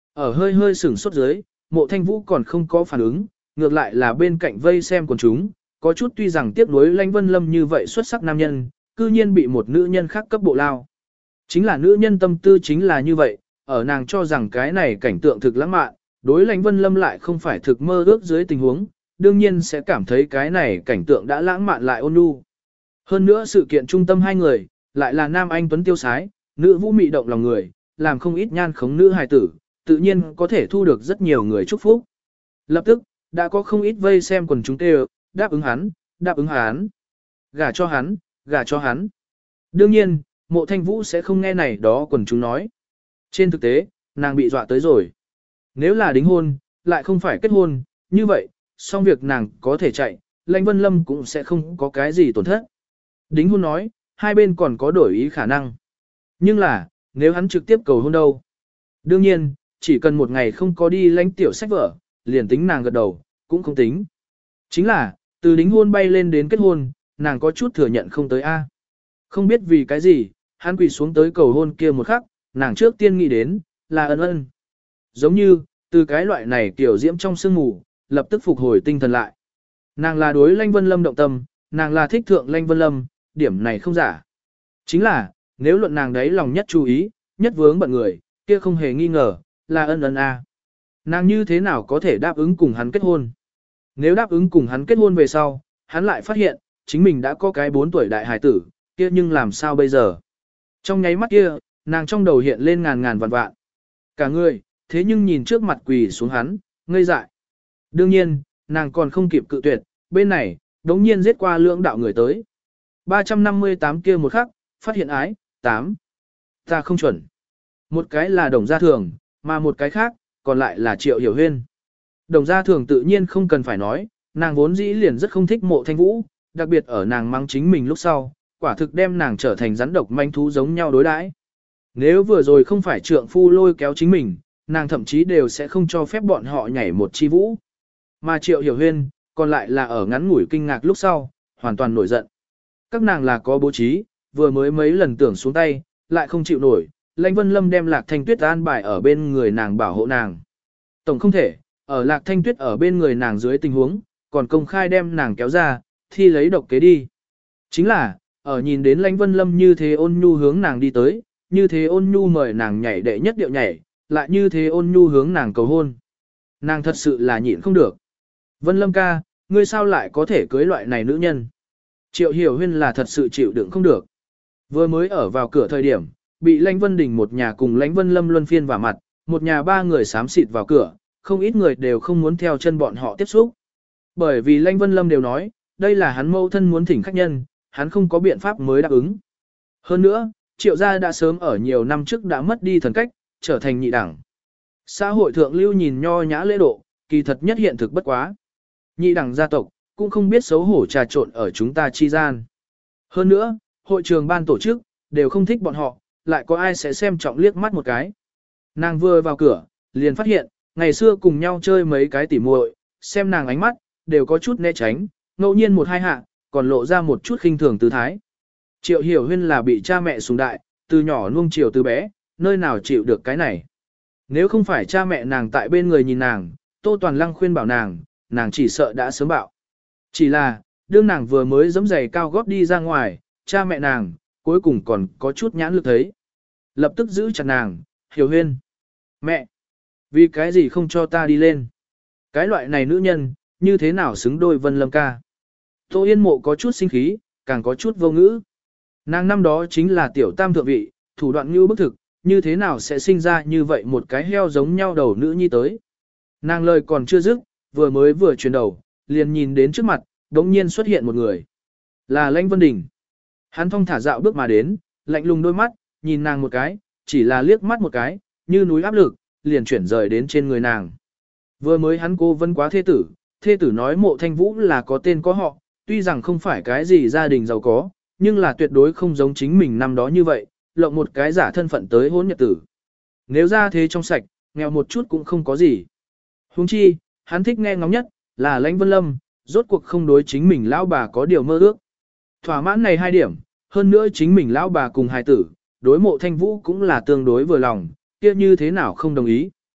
Ở hơi hơi sửng sốt dưới, mộ thanh vũ còn không có phản ứng, ngược lại là bên cạnh vây xem quần chúng, có chút tuy rằng tiếc nuối Lãnh Vân Lâm như vậy xuất sắc nam nhân, cư nhiên bị một nữ nhân khác cấp bộ lao. Chính là nữ nhân tâm tư chính là như vậy, ở nàng cho rằng cái này cảnh tượng thực lãng mạn, đối Lãnh Vân Lâm lại không phải thực mơ ước dưới tình huống, đương nhiên sẽ cảm thấy cái này cảnh tượng đã lãng mạn lại ôn nhu. Hơn nữa sự kiện trung tâm hai người, lại là nam anh tuấn tiêu sái, nữ vũ mị động lòng người, làm không ít nhan khống nữ hài tử, tự nhiên có thể thu được rất nhiều người chúc phúc. Lập tức, đã có không ít vây xem quần chúng tê đáp ứng hắn, đáp ứng hắn, gả cho hắn, gả cho hắn. Đương nhiên, mộ thanh vũ sẽ không nghe này đó quần chúng nói. Trên thực tế, nàng bị dọa tới rồi. Nếu là đính hôn, lại không phải kết hôn, như vậy, xong việc nàng có thể chạy, Lãnh Vân Lâm cũng sẽ không có cái gì tổn thất. Đính hôn nói, hai bên còn có đổi ý khả năng. Nhưng là, nếu hắn trực tiếp cầu hôn đâu? Đương nhiên, chỉ cần một ngày không có đi lãnh tiểu sách vở, liền tính nàng gật đầu, cũng không tính. Chính là, từ đính hôn bay lên đến kết hôn, nàng có chút thừa nhận không tới A. Không biết vì cái gì, hắn quỳ xuống tới cầu hôn kia một khắc, nàng trước tiên nghĩ đến, là ân ân. Giống như, từ cái loại này kiểu diễm trong sương mù, lập tức phục hồi tinh thần lại. Nàng là đối Lãnh Vân Lâm động tâm, nàng là thích thượng Lãnh Vân Lâm, điểm này không giả. Chính là, nếu luận nàng đấy lòng nhất chú ý, nhất vướng bận người, kia không hề nghi ngờ, là ân ân a. Nàng như thế nào có thể đáp ứng cùng hắn kết hôn? Nếu đáp ứng cùng hắn kết hôn về sau, hắn lại phát hiện, chính mình đã có cái bốn tuổi đại hài tử, kia nhưng làm sao bây giờ? Trong nháy mắt kia, nàng trong đầu hiện lên ngàn ngàn vạn vạn. Cả người, thế nhưng nhìn trước mặt quỳ xuống hắn, ngây dại. Đương nhiên, nàng còn không kịp cự tuyệt, bên này, đống nhiên giết qua lưỡng đạo người tới. ba trăm năm mươi tám kia một khắc, phát hiện ái, tám. Ta không chuẩn. Một cái là Đồng Gia Thường, mà một cái khác, còn lại là Triệu Hiểu Huyên. Đồng Gia Thường tự nhiên không cần phải nói, nàng vốn dĩ liền rất không thích Mộ Thanh Vũ, đặc biệt ở nàng mắng chính mình lúc sau, quả thực đem nàng trở thành rắn độc manh thú giống nhau đối đãi. Nếu vừa rồi không phải trượng phu lôi kéo chính mình, nàng thậm chí đều sẽ không cho phép bọn họ nhảy một chi vũ. Mà Triệu Hiểu Huyên, còn lại là ở ngắn ngủi kinh ngạc lúc sau, hoàn toàn nổi giận. Các nàng là có bố trí, vừa mới mấy lần tưởng xuống tay, lại không chịu nổi, Lãnh Vân Lâm đem Lạc Thanh Tuyết an bài ở bên người nàng bảo hộ nàng. Tổng không thể, ở Lạc Thanh Tuyết ở bên người nàng dưới tình huống, còn công khai đem nàng kéo ra, thi lấy độc kế đi. Chính là, ở nhìn đến Lãnh Vân Lâm như thế ôn nhu hướng nàng đi tới, như thế ôn nhu mời nàng nhảy đệ nhất điệu nhảy, lại như thế ôn nhu hướng nàng cầu hôn. Nàng thật sự là nhịn không được. Vân Lâm ca, ngươi sao lại có thể cưới loại này nữ nhân? Triệu Hiểu Huyên là thật sự chịu đựng không được. Vừa mới ở vào cửa thời điểm, bị Lãnh Vân Đình một nhà cùng Lãnh Vân Lâm luân phiên vào mặt, một nhà ba người xám xịt vào cửa, không ít người đều không muốn theo chân bọn họ tiếp xúc. Bởi vì Lãnh Vân Lâm đều nói, đây là hắn mâu thân muốn thỉnh khách nhân, hắn không có biện pháp mới đáp ứng. Hơn nữa, Triệu gia đã sớm ở nhiều năm trước đã mất đi thần cách, trở thành nhị đẳng. Xã hội thượng lưu nhìn nho nhã lễ độ, kỳ thật nhất hiện thực bất quá. Nhị đẳng gia tộc, cũng không biết xấu hổ trà trộn ở chúng ta chi gian. Hơn nữa, hội trường ban tổ chức, đều không thích bọn họ, lại có ai sẽ xem trọng liếc mắt một cái. Nàng vừa vào cửa, liền phát hiện, ngày xưa cùng nhau chơi mấy cái tỉ muội, xem nàng ánh mắt, đều có chút né tránh, ngẫu nhiên một hai hạ, còn lộ ra một chút khinh thường tư thái. Triệu Hiểu Huyên là bị cha mẹ sủng đại, từ nhỏ nuông chiều từ bé, nơi nào chịu được cái này. Nếu không phải cha mẹ nàng tại bên người nhìn nàng, Tô Toàn Lăng khuyên bảo nàng, nàng chỉ sợ đã sớm bạo. Chỉ là, đương nàng vừa mới giẫm giày cao gót đi ra ngoài, cha mẹ nàng, cuối cùng còn có chút nhãn lực thấy. Lập tức giữ chặt nàng, Hiểu Huyên. Mẹ! Vì cái gì không cho ta đi lên? Cái loại này nữ nhân, như thế nào xứng đôi Vân Lâm ca? Tô Yên Mộ có chút sinh khí, càng có chút vô ngữ. Nàng năm đó chính là tiểu tam thượng vị, thủ đoạn như bức thực, như thế nào sẽ sinh ra như vậy một cái heo giống nhau đầu nữ nhi tới. Nàng lời còn chưa dứt, vừa mới vừa chuyển đầu, liền nhìn đến trước mặt, đống nhiên xuất hiện một người. Là Lãnh Vân Đình. Hắn thong thả dạo bước mà đến, lạnh lùng đôi mắt, nhìn nàng một cái, chỉ là liếc mắt một cái, như núi áp lực, liền chuyển rời đến trên người nàng. Vừa mới hắn cô vân quá thê tử, thê tử nói Mộ Thanh Vũ là có tên có họ, tuy rằng không phải cái gì gia đình giàu có, nhưng là tuyệt đối không giống chính mình năm đó như vậy, lộng một cái giả thân phận tới hôn nhật tử. Nếu ra thế trong sạch, nghèo một chút cũng không có gì. Huống chi, hắn thích nghe ngóng nhất, là Lãnh Vân Lâm, rốt cuộc không đối chính mình lão bà có điều mơ ước. Thỏa mãn này hai điểm, hơn nữa chính mình lão bà cùng hài tử, đối Mộ Thanh Vũ cũng là tương đối vừa lòng, kia như thế nào không đồng ý.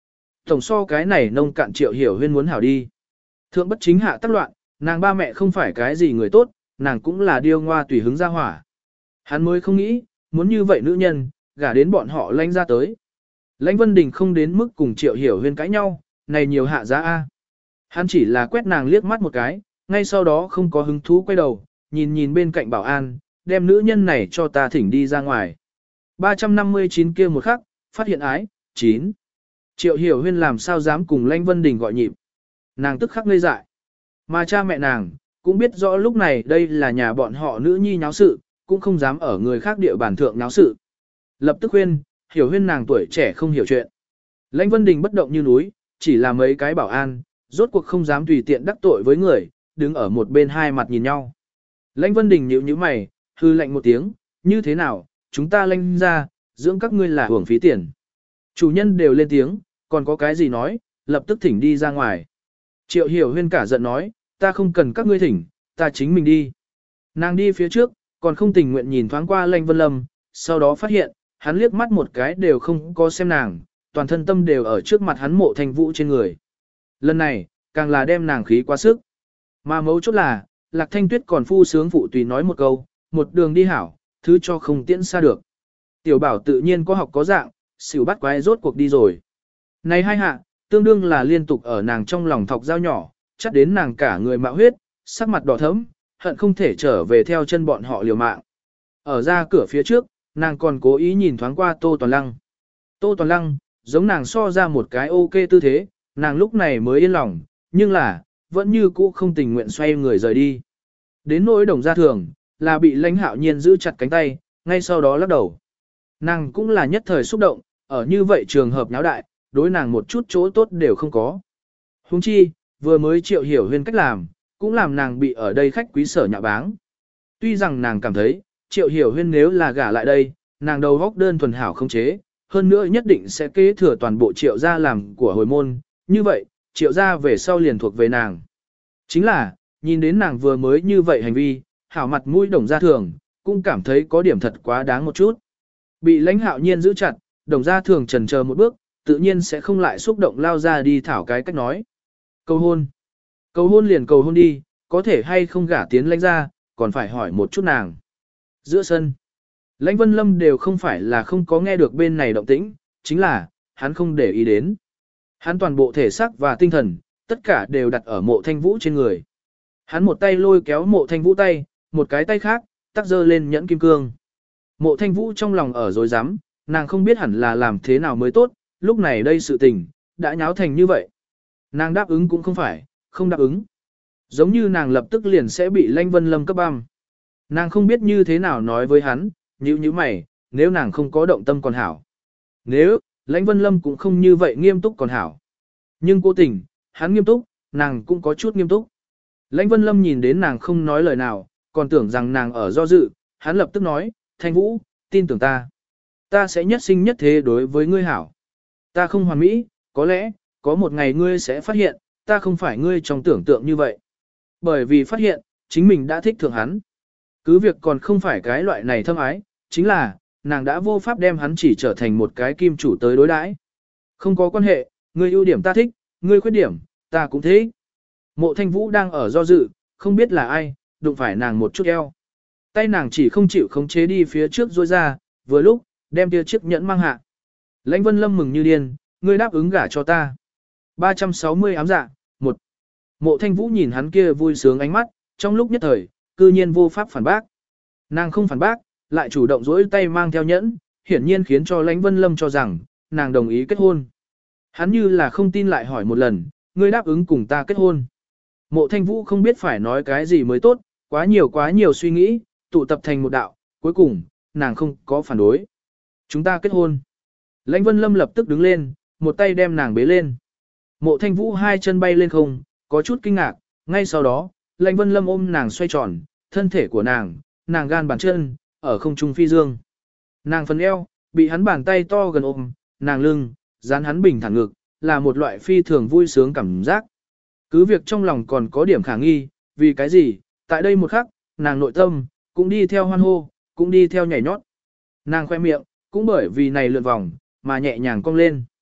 Tổng so cái này nông cạn Triệu Hiểu Huyên muốn hảo đi. Thượng bất chính hạ tác loạn, nàng ba mẹ không phải cái gì người tốt, nàng cũng là điêu ngoa tùy hứng ra hỏa. Hắn mới không nghĩ, muốn như vậy nữ nhân, gả đến bọn họ lanh ra tới. Lãnh Vân Đình không đến mức cùng Triệu Hiểu Huyên cãi nhau, này nhiều hạ giá A. Hắn chỉ là quét nàng liếc mắt một cái, ngay sau đó không có hứng thú quay đầu, nhìn nhìn bên cạnh bảo an, đem nữ nhân này cho ta thỉnh đi ra ngoài. ba trăm năm mươi chín kia một khắc, phát hiện ái, chín. Triệu Hiểu Huyên làm sao dám cùng Lãnh Vân Đình gọi nhịp. Nàng tức khắc ngây dại. Mà cha mẹ nàng, cũng biết rõ lúc này đây là nhà bọn họ nữ nhi nháo sự, cũng không dám ở người khác địa bàn thượng nháo sự. Lập tức khuyên, Hiểu Huyên nàng tuổi trẻ không hiểu chuyện. Lãnh Vân Đình bất động như núi, chỉ là mấy cái bảo an, rốt cuộc không dám tùy tiện đắc tội với người, đứng ở một bên hai mặt nhìn nhau. Lãnh Vân Đình nhíu nhíu mày, hư lạnh một tiếng, như thế nào, chúng ta Lãnh ra, dưỡng các ngươi là hưởng phí tiền. Chủ nhân đều lên tiếng, còn có cái gì nói, lập tức thỉnh đi ra ngoài. Triệu Hiểu Huyên cả giận nói, ta không cần các ngươi thỉnh, ta chính mình đi. Nàng đi phía trước, còn không tình nguyện nhìn thoáng qua Lãnh Vân Lâm, sau đó phát hiện, hắn liếc mắt một cái đều không có xem nàng, toàn thân tâm đều ở trước mặt hắn Mộ Thanh Vũ trên người. Lần này, càng là đem nàng khí quá sức. Mà mấu chốt là, Lạc Thanh Tuyết còn phu sướng phụ tùy nói một câu, một đường đi hảo, thứ cho không tiễn xa được. Tiểu bảo tự nhiên có học có dạng, xỉu bắt quái rốt cuộc đi rồi. Này hai hạ, tương đương là liên tục ở nàng trong lòng thọc dao nhỏ, chắc đến nàng cả người mạo huyết, sắc mặt đỏ thẫm, hận không thể trở về theo chân bọn họ liều mạng. Ở ra cửa phía trước, nàng còn cố ý nhìn thoáng qua Tô Toàn Lăng. Tô Toàn Lăng, giống nàng so ra một cái ok tư thế, nàng lúc này mới yên lòng, nhưng là, vẫn như cũ không tình nguyện xoay người rời đi. Đến nỗi Đồng Gia Thường, là bị Lãnh Hạo Nhiên giữ chặt cánh tay, ngay sau đó lắc đầu. Nàng cũng là nhất thời xúc động, ở như vậy trường hợp nháo đại, đối nàng một chút chỗ tốt đều không có. Huống chi, vừa mới Triệu Hiểu Huyên cách làm, cũng làm nàng bị ở đây khách quý sở nhạ báng. Tuy rằng nàng cảm thấy, Triệu Hiểu Huyên nếu là gả lại đây, nàng đầu góc đơn thuần hảo không chế, hơn nữa nhất định sẽ kế thừa toàn bộ Triệu gia làm của hồi môn, như vậy, Triệu gia về sau liền thuộc về nàng. Chính là, nhìn đến nàng vừa mới như vậy hành vi, hảo mặt mũi Đồng Gia Thường, cũng cảm thấy có điểm thật quá đáng một chút. Bị Lãnh Hạo Nhiên giữ chặt, Đồng Gia Thường chần chờ một bước, tự nhiên sẽ không lại xúc động lao ra đi thảo cái cách nói. Cầu hôn. Cầu hôn liền cầu hôn đi, có thể hay không gả tiến Lãnh gia, còn phải hỏi một chút nàng. Giữa sân, Lãnh Vân Lâm đều không phải là không có nghe được bên này động tĩnh, chính là, hắn không để ý đến. Hắn toàn bộ thể xác và tinh thần, tất cả đều đặt ở Mộ Thanh Vũ trên người. Hắn một tay lôi kéo Mộ Thanh Vũ tay, một cái tay khác, tắc dơ lên nhẫn kim cương. Mộ Thanh Vũ trong lòng ở dối rắm, nàng không biết hẳn là làm thế nào mới tốt, lúc này đây sự tình, đã nháo thành như vậy. Nàng đáp ứng cũng không phải, không đáp ứng. Giống như nàng lập tức liền sẽ bị Lãnh Vân Lâm cấp băm. Nàng không biết như thế nào nói với hắn, nhíu nhíu mày, nếu nàng không có động tâm còn hảo. Nếu, Lãnh Vân Lâm cũng không như vậy nghiêm túc còn hảo. Nhưng cố tình, hắn nghiêm túc, nàng cũng có chút nghiêm túc. Lãnh Vân Lâm nhìn đến nàng không nói lời nào, còn tưởng rằng nàng ở do dự, hắn lập tức nói, Thanh Vũ, tin tưởng ta. Ta sẽ nhất sinh nhất thế đối với ngươi hảo. Ta không hoàn mỹ, có lẽ, có một ngày ngươi sẽ phát hiện, ta không phải ngươi trong tưởng tượng như vậy. Bởi vì phát hiện, chính mình đã thích thượng hắn. Cứ việc còn không phải cái loại này thâm ái, chính là, nàng đã vô pháp đem hắn chỉ trở thành một cái kim chủ tới đối đãi. Không có quan hệ, ngươi ưu điểm ta thích, ngươi khuyết điểm, ta cũng thế. Mộ Thanh Vũ đang ở do dự, không biết là ai, đụng phải nàng một chút eo. Tay nàng chỉ không chịu khống chế đi phía trước rôi ra, vừa lúc, đem kia chiếc nhẫn mang hạ. Lãnh Vân Lâm mừng như điên, ngươi đáp ứng gả cho ta. ba trăm sáu mươi ám dạ, một. Mộ Thanh Vũ nhìn hắn kia vui sướng ánh mắt, trong lúc nhất thời, cư nhiên vô pháp phản bác. Nàng không phản bác, lại chủ động dỗi tay mang theo nhẫn, hiển nhiên khiến cho Lãnh Vân Lâm cho rằng, nàng đồng ý kết hôn. Hắn như là không tin lại hỏi một lần, ngươi đáp ứng cùng ta kết hôn. Mộ Thanh Vũ không biết phải nói cái gì mới tốt, quá nhiều quá nhiều suy nghĩ, tụ tập thành một đạo, cuối cùng, nàng không có phản đối. Chúng ta kết hôn. Lãnh Vân Lâm lập tức đứng lên, một tay đem nàng bế lên. Mộ Thanh Vũ hai chân bay lên không, có chút kinh ngạc, ngay sau đó, Lãnh Vân Lâm ôm nàng xoay tròn, thân thể của nàng, nàng gan bàn chân, ở không trung phi dương. Nàng phần eo, bị hắn bàn tay to gần ôm, nàng lưng, dán hắn bình thản ngực, là một loại phi thường vui sướng cảm giác. Cứ việc trong lòng còn có điểm khả nghi, vì cái gì, tại đây một khắc, nàng nội tâm, cũng đi theo hoan hô, cũng đi theo nhảy nhót. Nàng khoe miệng, cũng bởi vì này lượn vòng, mà nhẹ nhàng cong lên.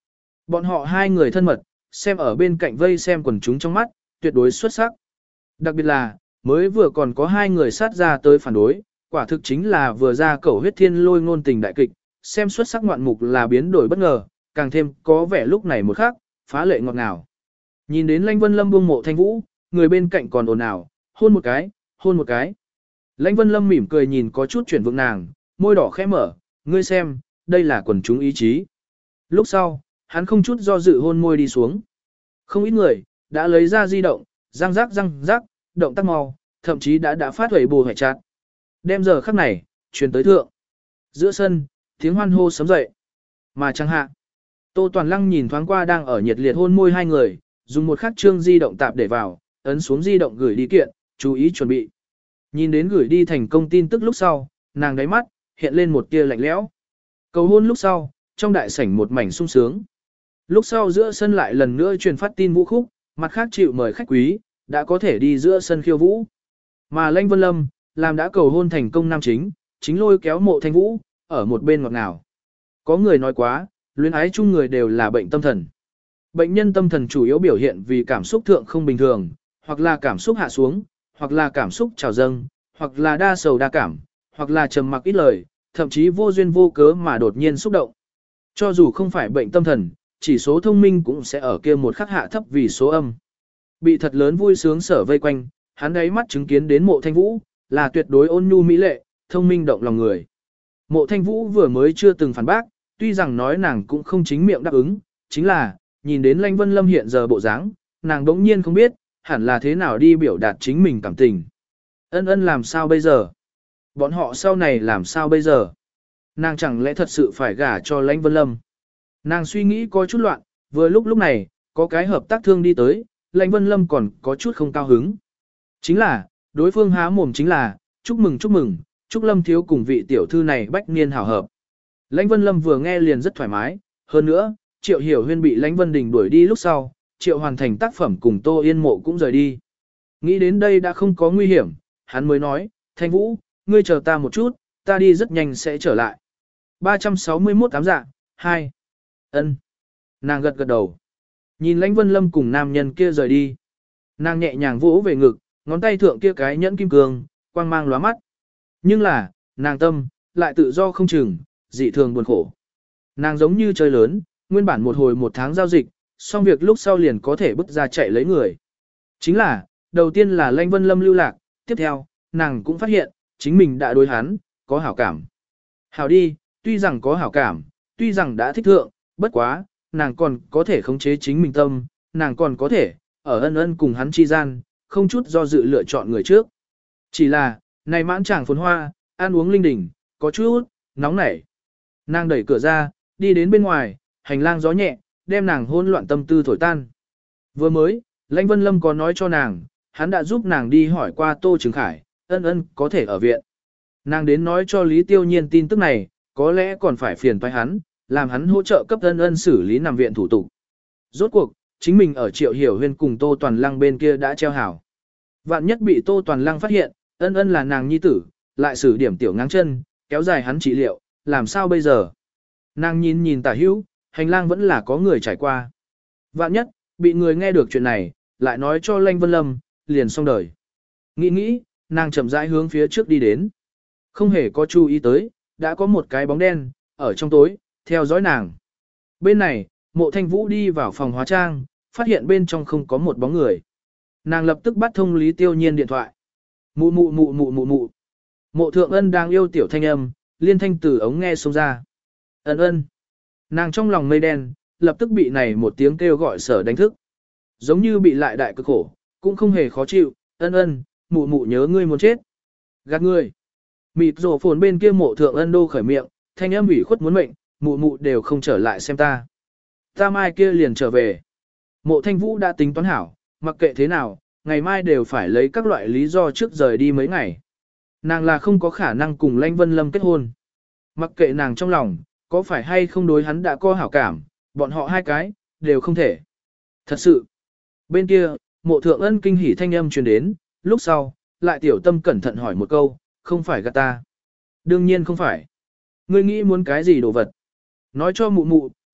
Bọn họ hai người thân mật, xem ở bên cạnh vây xem quần chúng trong mắt, tuyệt đối xuất sắc. Đặc biệt là, mới vừa còn có hai người sát ra tới phản đối, quả thực chính là vừa ra cầu huyết thiên lôi ngôn tình đại kịch, xem xuất sắc ngoạn mục là biến đổi bất ngờ, càng thêm có vẻ lúc này một khác, phá lệ ngọt ngào. Nhìn đến Lãnh Vân Lâm buông Mộ Thanh Vũ, người bên cạnh còn ồn ào, hôn một cái, hôn một cái. Lãnh Vân Lâm mỉm cười nhìn có chút chuyển vượng nàng, môi đỏ khẽ mở, ngươi xem, đây là quần chúng ý chí. Lúc sau, hắn không chút do dự hôn môi đi xuống. Không ít người, đã lấy ra di động, răng rắc răng rắc, động tác mau, thậm chí đã đã phát huẩy bù hệ chặt. Đem giờ khắc này, truyền tới thượng. Giữa sân, tiếng hoan hô sấm dậy. Mà chẳng hạ. Tô Toàn Lăng nhìn thoáng qua đang ở nhiệt liệt hôn môi hai người, dùng một khắc trương di động tạp để vào, ấn xuống di động gửi đi kiện, chú ý chuẩn bị. Nhìn đến gửi đi thành công tin tức lúc sau, nàng đáy mắt, hiện lên một tia lạnh lẽo. Cầu hôn lúc sau, trong đại sảnh một mảnh sung sướng. Lúc sau giữa sân lại lần nữa truyền phát tin vũ khúc, mặt khác chịu mời khách quý, đã có thể đi giữa sân khiêu vũ. Mà Lãnh Vân Lâm, làm đã cầu hôn thành công nam chính, chính lôi kéo Mộ Thanh Vũ, ở một bên ngọt ngào. Có người nói quá, luyến ái chung người đều là bệnh tâm thần. Bệnh nhân tâm thần chủ yếu biểu hiện vì cảm xúc thượng không bình thường, hoặc là cảm xúc hạ xuống, hoặc là cảm xúc trào dâng, hoặc là đa sầu đa cảm, hoặc là trầm mặc ít lời, thậm chí vô duyên vô cớ mà đột nhiên xúc động. Cho dù không phải bệnh tâm thần, chỉ số thông minh cũng sẽ ở kia một khắc hạ thấp vì số âm. Bị thật lớn vui sướng sở vây quanh, hắn đáy mắt chứng kiến đến Mộ Thanh Vũ, là tuyệt đối ôn nhu mỹ lệ, thông minh động lòng người. Mộ Thanh Vũ vừa mới chưa từng phản bác, tuy rằng nói nàng cũng không chính miệng đáp ứng, chính là, nhìn đến Lãnh Vân Lâm hiện giờ bộ dáng, nàng đống nhiên không biết, hẳn là thế nào đi biểu đạt chính mình cảm tình. Ân ân làm sao bây giờ? Bọn họ sau này làm sao bây giờ? Nàng chẳng lẽ thật sự phải gả cho Lãnh Vân Lâm? Nàng suy nghĩ có chút loạn, vừa lúc lúc này, có cái hợp tác thương đi tới, Lãnh Vân Lâm còn có chút không cao hứng. Chính là, đối phương há mồm chính là, chúc mừng chúc mừng, chúc Lâm thiếu cùng vị tiểu thư này bách niên hảo hợp. Lãnh Vân Lâm vừa nghe liền rất thoải mái, hơn nữa, Triệu Hiểu Huyên bị Lãnh Vân Đình đuổi đi lúc sau, Triệu hoàn thành tác phẩm cùng Tô Yên Mộ cũng rời đi. Nghĩ đến đây đã không có nguy hiểm, hắn mới nói, Thanh Vũ, ngươi chờ ta một chút, ta đi rất nhanh sẽ trở lại. ba trăm sáu mươi mốt tám dạ, hai. Ân. Nàng gật gật đầu. Nhìn Lãnh Vân Lâm cùng nam nhân kia rời đi. Nàng nhẹ nhàng vỗ về ngực, ngón tay thượng kia cái nhẫn kim cương, quang mang lóa mắt. Nhưng là, nàng tâm, lại tự do không chừng, dị thường buồn khổ. Nàng giống như chơi lớn, nguyên bản một hồi một tháng giao dịch, xong việc lúc sau liền có thể bước ra chạy lấy người. Chính là, đầu tiên là Lãnh Vân Lâm lưu lạc, tiếp theo, nàng cũng phát hiện, chính mình đã đối hắn, có hảo cảm. Hảo đi, tuy rằng có hảo cảm, tuy rằng đã thích thượng, bất quá, nàng còn có thể khống chế chính mình tâm, nàng còn có thể, ở ân ân cùng hắn chi gian, không chút do dự lựa chọn người trước. Chỉ là, này mãn chàng phồn hoa, ăn uống linh đình, có chút, nóng nảy. Nàng đẩy cửa ra, đi đến bên ngoài, hành lang gió nhẹ, đem nàng hôn loạn tâm tư thổi tan. Vừa mới, Lãnh Vân Lâm có nói cho nàng, hắn đã giúp nàng đi hỏi qua Tô Trường Khải, ân ân có thể ở viện. Nàng đến nói cho Lý Tiêu Nhiên tin tức này, có lẽ còn phải phiền toái hắn, làm hắn hỗ trợ cấp ân ân xử lý nằm viện thủ tục. Rốt cuộc, chính mình ở Triệu Hiểu Huyên cùng Tô Toàn Lăng bên kia đã treo hảo. Vạn nhất bị Tô Toàn Lăng phát hiện, ân ân là nàng nhi tử, lại xử điểm tiểu ngang chân, kéo dài hắn trị liệu, làm sao bây giờ? Nàng nhìn nhìn tả hữu, hành lang vẫn là có người trải qua. Vạn nhất, bị người nghe được chuyện này, lại nói cho Lãnh Vân Lâm, liền xong đời. Nghĩ nghĩ, nàng chậm rãi hướng phía trước đi đến. Không hề có chú ý tới, đã có một cái bóng đen, ở trong tối, theo dõi nàng. Bên này, Mộ Thanh Vũ đi vào phòng hóa trang, phát hiện bên trong không có một bóng người. Nàng lập tức bắt thông Lý Tiêu Nhiên điện thoại. Mụ mụ mụ mụ mụ mụ. Mộ Thượng Ân đang yêu tiểu thanh âm, liên thanh từ ống nghe xông ra. Ân ân. Nàng trong lòng mây đen, lập tức bị này một tiếng kêu gọi sở đánh thức. Giống như bị lại đại cực khổ, cũng không hề khó chịu, ân ân, mụ mụ nhớ ngươi muốn chết. Gạt ngươi. Mịt rổ phồn bên kia Mộ Thượng Ân đô khởi miệng, thanh âm ủy khuất muốn mệnh, mụ mụ đều không trở lại xem ta. Ta mai kia liền trở về. Mộ Thanh Vũ đã tính toán hảo, mặc kệ thế nào, ngày mai đều phải lấy các loại lý do trước rời đi mấy ngày. Nàng là không có khả năng cùng Lãnh Vân Lâm kết hôn. Mặc kệ nàng trong lòng, có phải hay không đối hắn đã có hảo cảm, bọn họ hai cái, đều không thể. Thật sự. Bên kia, Mộ Thượng Ân kinh hỉ thanh âm truyền đến, lúc sau, lại tiểu tâm cẩn thận hỏi một câu, không phải gạt ta. Đương nhiên không phải. Ngươi nghĩ muốn cái gì đồ vật? Nói cho mụ mụ,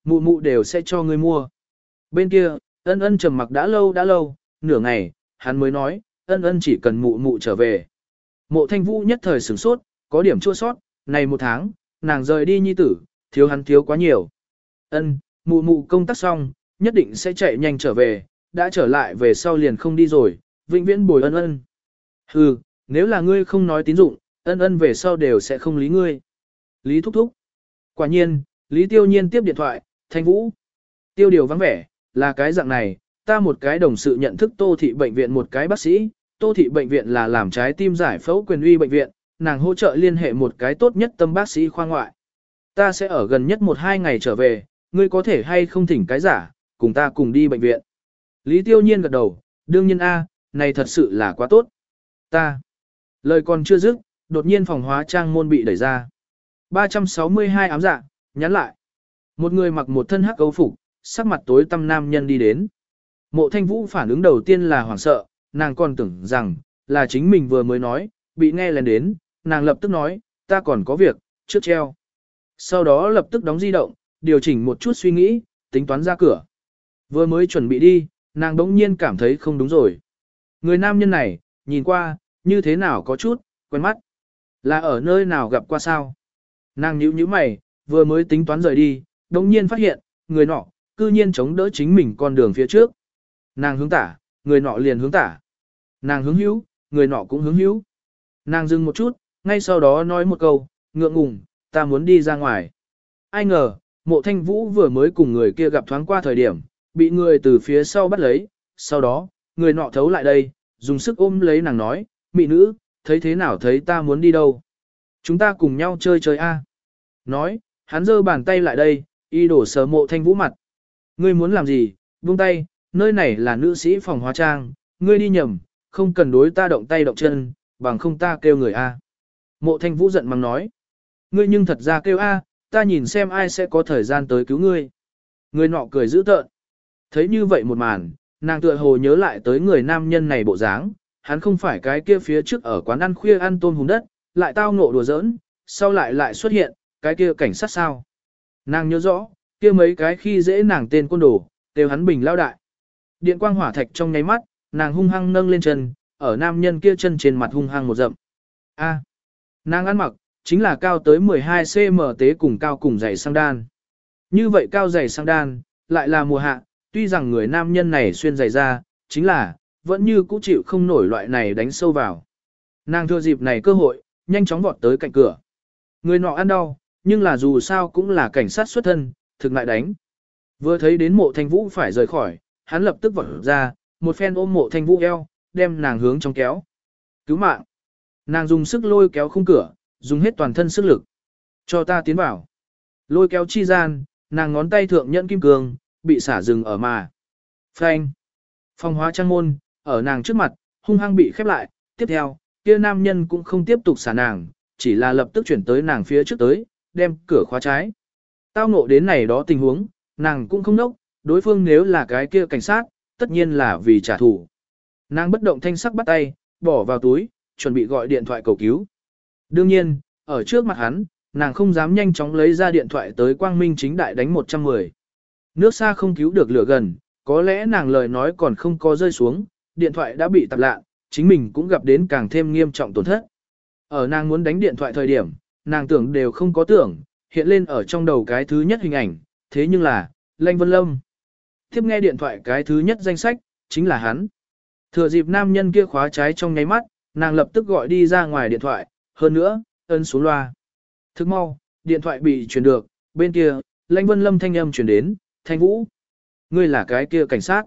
Mụ mụ đều sẽ cho ngươi mua. Bên kia, ân ân trầm mặc đã lâu đã lâu, nửa ngày, hắn mới nói, ân ân chỉ cần mụ mụ trở về. Mộ thanh vũ nhất thời sửng sốt, có điểm chua sót, này một tháng, nàng rời đi nhi tử, thiếu hắn thiếu quá nhiều. Ân, mụ mụ công tác xong, nhất định sẽ chạy nhanh trở về, đã trở lại về sau liền không đi rồi, vĩnh viễn bồi ân ân. Hừ, nếu là ngươi không nói tín dụng, ân ân về sau đều sẽ không lý ngươi. Lý thúc thúc. Quả nhiên, Lý Tiêu Nhiên tiếp điện thoại, Thanh Vũ. Tiêu điều vắng vẻ, là cái dạng này, ta một cái đồng sự nhận thức Tô Thị Bệnh viện một cái bác sĩ, Tô Thị Bệnh viện là làm trái tim giải phẫu quyền uy bệnh viện, nàng hỗ trợ liên hệ một cái tốt nhất tâm bác sĩ khoa ngoại. Ta sẽ ở gần nhất một hai ngày trở về, ngươi có thể hay không thỉnh cái giả, cùng ta cùng đi bệnh viện. Lý Tiêu Nhiên gật đầu, đương nhiên A, này thật sự là quá tốt. Ta. Lời còn chưa dứt, đột nhiên phòng hóa trang môn bị đẩy ra. ba trăm sáu mươi hai ám dạ, nhắn lại. Một người mặc một thân hắc âu phục, sắc mặt tối tăm nam nhân đi đến. Mộ Thanh Vũ phản ứng đầu tiên là hoảng sợ, nàng còn tưởng rằng, là chính mình vừa mới nói, bị nghe lén đến, nàng lập tức nói, ta còn có việc, trước treo. Sau đó lập tức đóng di động, điều chỉnh một chút suy nghĩ, tính toán ra cửa. Vừa mới chuẩn bị đi, nàng đống nhiên cảm thấy không đúng rồi. Người nam nhân này, nhìn qua, như thế nào có chút, quen mắt. Là ở nơi nào gặp qua sao? Nàng nhíu nhíu mày, vừa mới tính toán rời đi, đống nhiên phát hiện, người nọ, cư nhiên chống đỡ chính mình con đường phía trước. Nàng hướng tả, người nọ liền hướng tả. Nàng hướng hữu, người nọ cũng hướng hữu. Nàng dừng một chút, ngay sau đó nói một câu, ngượng ngùng, ta muốn đi ra ngoài. Ai ngờ, Mộ Thanh Vũ vừa mới cùng người kia gặp thoáng qua thời điểm, bị người từ phía sau bắt lấy, sau đó, người nọ thấu lại đây, dùng sức ôm lấy nàng nói, mị nữ, thấy thế nào thấy ta muốn đi đâu? Chúng ta cùng nhau chơi chơi a. Nói, hắn giơ bàn tay lại đây, y đổ sờ Mộ Thanh Vũ mặt. Ngươi muốn làm gì, buông tay, nơi này là nữ sĩ phòng hóa trang, ngươi đi nhầm, không cần đối ta động tay động chân, bằng không ta kêu người a. Mộ Thanh Vũ giận mắng nói, ngươi nhưng thật ra kêu a, ta nhìn xem ai sẽ có thời gian tới cứu ngươi. Người nọ cười dữ tợn. Thấy như vậy một màn, nàng tựa hồ nhớ lại tới người nam nhân này bộ dáng, hắn không phải cái kia phía trước ở quán ăn khuya ăn tôm hùm đất, lại tao ngộ đùa giỡn, sau lại lại xuất hiện, cái kia cảnh sát sao. Nàng nhớ rõ, kia mấy cái khi dễ nàng tên côn đồ, đều hắn bình lao đại. Điện quang hỏa thạch trong nháy mắt, nàng hung hăng nâng lên chân, ở nam nhân kia chân trên mặt hung hăng một dậm. A, nàng ăn mặc, chính là cao tới mười hai xăng ti mét tế cùng cao cùng giày sang đan. Như vậy cao giày sang đan, lại là mùa hạ, tuy rằng người nam nhân này xuyên giày ra, chính là, vẫn như cũ chịu không nổi loại này đánh sâu vào. Nàng thừa dịp này cơ hội, nhanh chóng vọt tới cạnh cửa. Người nọ ăn đau, nhưng là dù sao cũng là cảnh sát xuất thân, thực ngại đánh. Vừa thấy đến Mộ Thanh Vũ phải rời khỏi, hắn lập tức vọt ra, một phen ôm Mộ Thanh Vũ eo, đem nàng hướng trong kéo. Cứu mạng! Nàng dùng sức lôi kéo khung cửa, dùng hết toàn thân sức lực. Cho ta tiến vào. Lôi kéo chi gian, nàng ngón tay thượng nhẫn kim cương, bị xả rừng ở mà. Phanh! Phòng hóa trang môn, ở nàng trước mặt, hung hăng bị khép lại. Tiếp theo, kia nam nhân cũng không tiếp tục xả nàng, chỉ là lập tức chuyển tới nàng phía trước tới, đem cửa khóa trái. Tao ngộ đến này đó tình huống, nàng cũng không nốc, đối phương nếu là cái kia cảnh sát, tất nhiên là vì trả thù. Nàng bất động thanh sắc bắt tay, bỏ vào túi, chuẩn bị gọi điện thoại cầu cứu. Đương nhiên, ở trước mặt hắn, nàng không dám nhanh chóng lấy ra điện thoại tới quang minh chính đại đánh một trăm mười. Nước xa không cứu được lửa gần, có lẽ nàng lời nói còn không có rơi xuống, điện thoại đã bị tạp lạ, chính mình cũng gặp đến càng thêm nghiêm trọng tổn thất. Ở nàng muốn đánh điện thoại thời điểm, nàng tưởng đều không có tưởng, hiện lên ở trong đầu cái thứ nhất hình ảnh, thế nhưng là, Lanh Vân Lâm. Tiếp nghe điện thoại cái thứ nhất danh sách, chính là hắn. Thừa dịp nam nhân kia khóa trái trong nháy mắt, nàng lập tức gọi đi ra ngoài điện thoại, hơn nữa, ấn xuống loa. Thức mau, điện thoại bị truyền được, bên kia, Lanh Vân Lâm thanh âm truyền đến, Thanh Vũ. Ngươi là cái kia cảnh sát.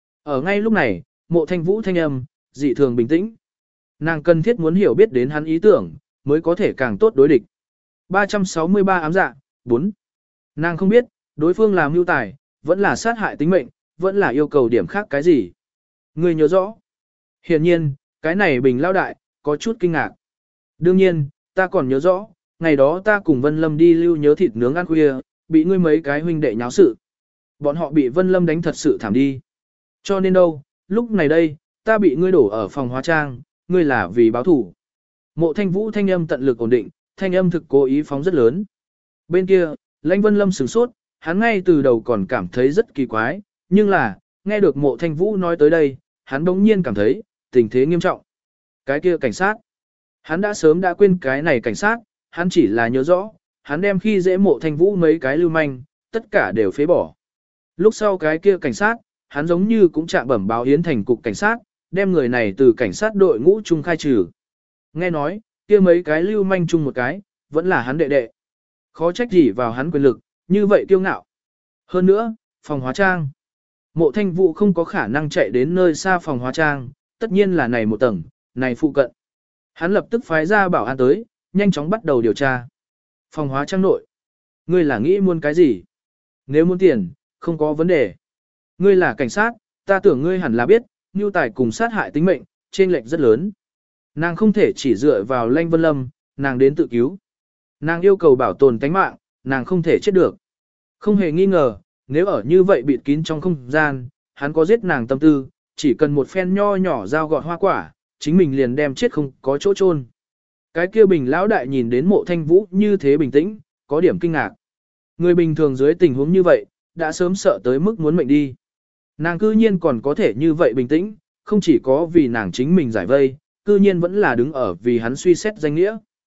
Ở ngay lúc này, Mộ Thanh Vũ thanh âm, dị thường bình tĩnh. Nàng cần thiết muốn hiểu biết đến hắn ý tưởng, mới có thể càng tốt đối địch. ba trăm sáu mươi ba ám dạ, bốn. Nàng không biết, đối phương làm mưu tài, vẫn là sát hại tính mệnh, vẫn là yêu cầu điểm khác cái gì. Ngươi nhớ rõ. Hiển nhiên, cái này bình lao đại, có chút kinh ngạc. Đương nhiên, ta còn nhớ rõ, ngày đó ta cùng Vân Lâm đi lưu nhớ thịt nướng ăn khuya, bị ngươi mấy cái huynh đệ nháo sự. Bọn họ bị Vân Lâm đánh thật sự thảm đi. Cho nên đâu, lúc này đây, ta bị ngươi đổ ở phòng hóa trang, ngươi là vì báo thủ. Mộ Thanh Vũ thanh âm tận lực ổn định, thanh âm thực cố ý phóng rất lớn. Bên kia, Lãnh Vân Lâm sửng sốt, hắn ngay từ đầu còn cảm thấy rất kỳ quái, nhưng là, nghe được mộ thanh vũ nói tới đây, hắn đống nhiên cảm thấy, tình thế nghiêm trọng. Cái kia cảnh sát, hắn đã sớm đã quên cái này cảnh sát, hắn chỉ là nhớ rõ, hắn đem khi dễ mộ thanh vũ mấy cái lưu manh, tất cả đều phế bỏ. Lúc sau cái kia cảnh sát, hắn giống như cũng chạm bẩm báo Yến Thành cục cảnh sát, đem người này từ cảnh sát đội ngũ chung khai trừ. Nghe nói, kia mấy cái lưu manh chung một cái, vẫn là hắn đệ đệ. Khó trách gì vào hắn quyền lực, như vậy kiêu ngạo. Hơn nữa, phòng hóa trang. Mộ thanh vụ không có khả năng chạy đến nơi xa phòng hóa trang, tất nhiên là này một tầng, này phụ cận. Hắn lập tức phái ra bảo an tới, nhanh chóng bắt đầu điều tra. Phòng hóa trang nội. Ngươi là nghĩ muốn cái gì? Nếu muốn tiền, không có vấn đề. Ngươi là cảnh sát, ta tưởng ngươi hẳn là biết, nhu tài cùng sát hại tính mệnh, trên lệch rất lớn. Nàng không thể chỉ dựa vào Lanh Vân Lâm, nàng đến tự cứu. Nàng yêu cầu bảo tồn tánh mạng, nàng không thể chết được. Không hề nghi ngờ, nếu ở như vậy bịt kín trong không gian, hắn có giết nàng tâm tư, chỉ cần một phen nho nhỏ dao gọt hoa quả, chính mình liền đem chết không có chỗ chôn. Cái kia Bình lão đại nhìn đến Mộ Thanh Vũ như thế bình tĩnh, có điểm kinh ngạc. Người bình thường dưới tình huống như vậy, đã sớm sợ tới mức muốn mệnh đi. Nàng cư nhiên còn có thể như vậy bình tĩnh, không chỉ có vì nàng chính mình giải vây, cư nhiên vẫn là đứng ở vì hắn suy xét danh nghĩa.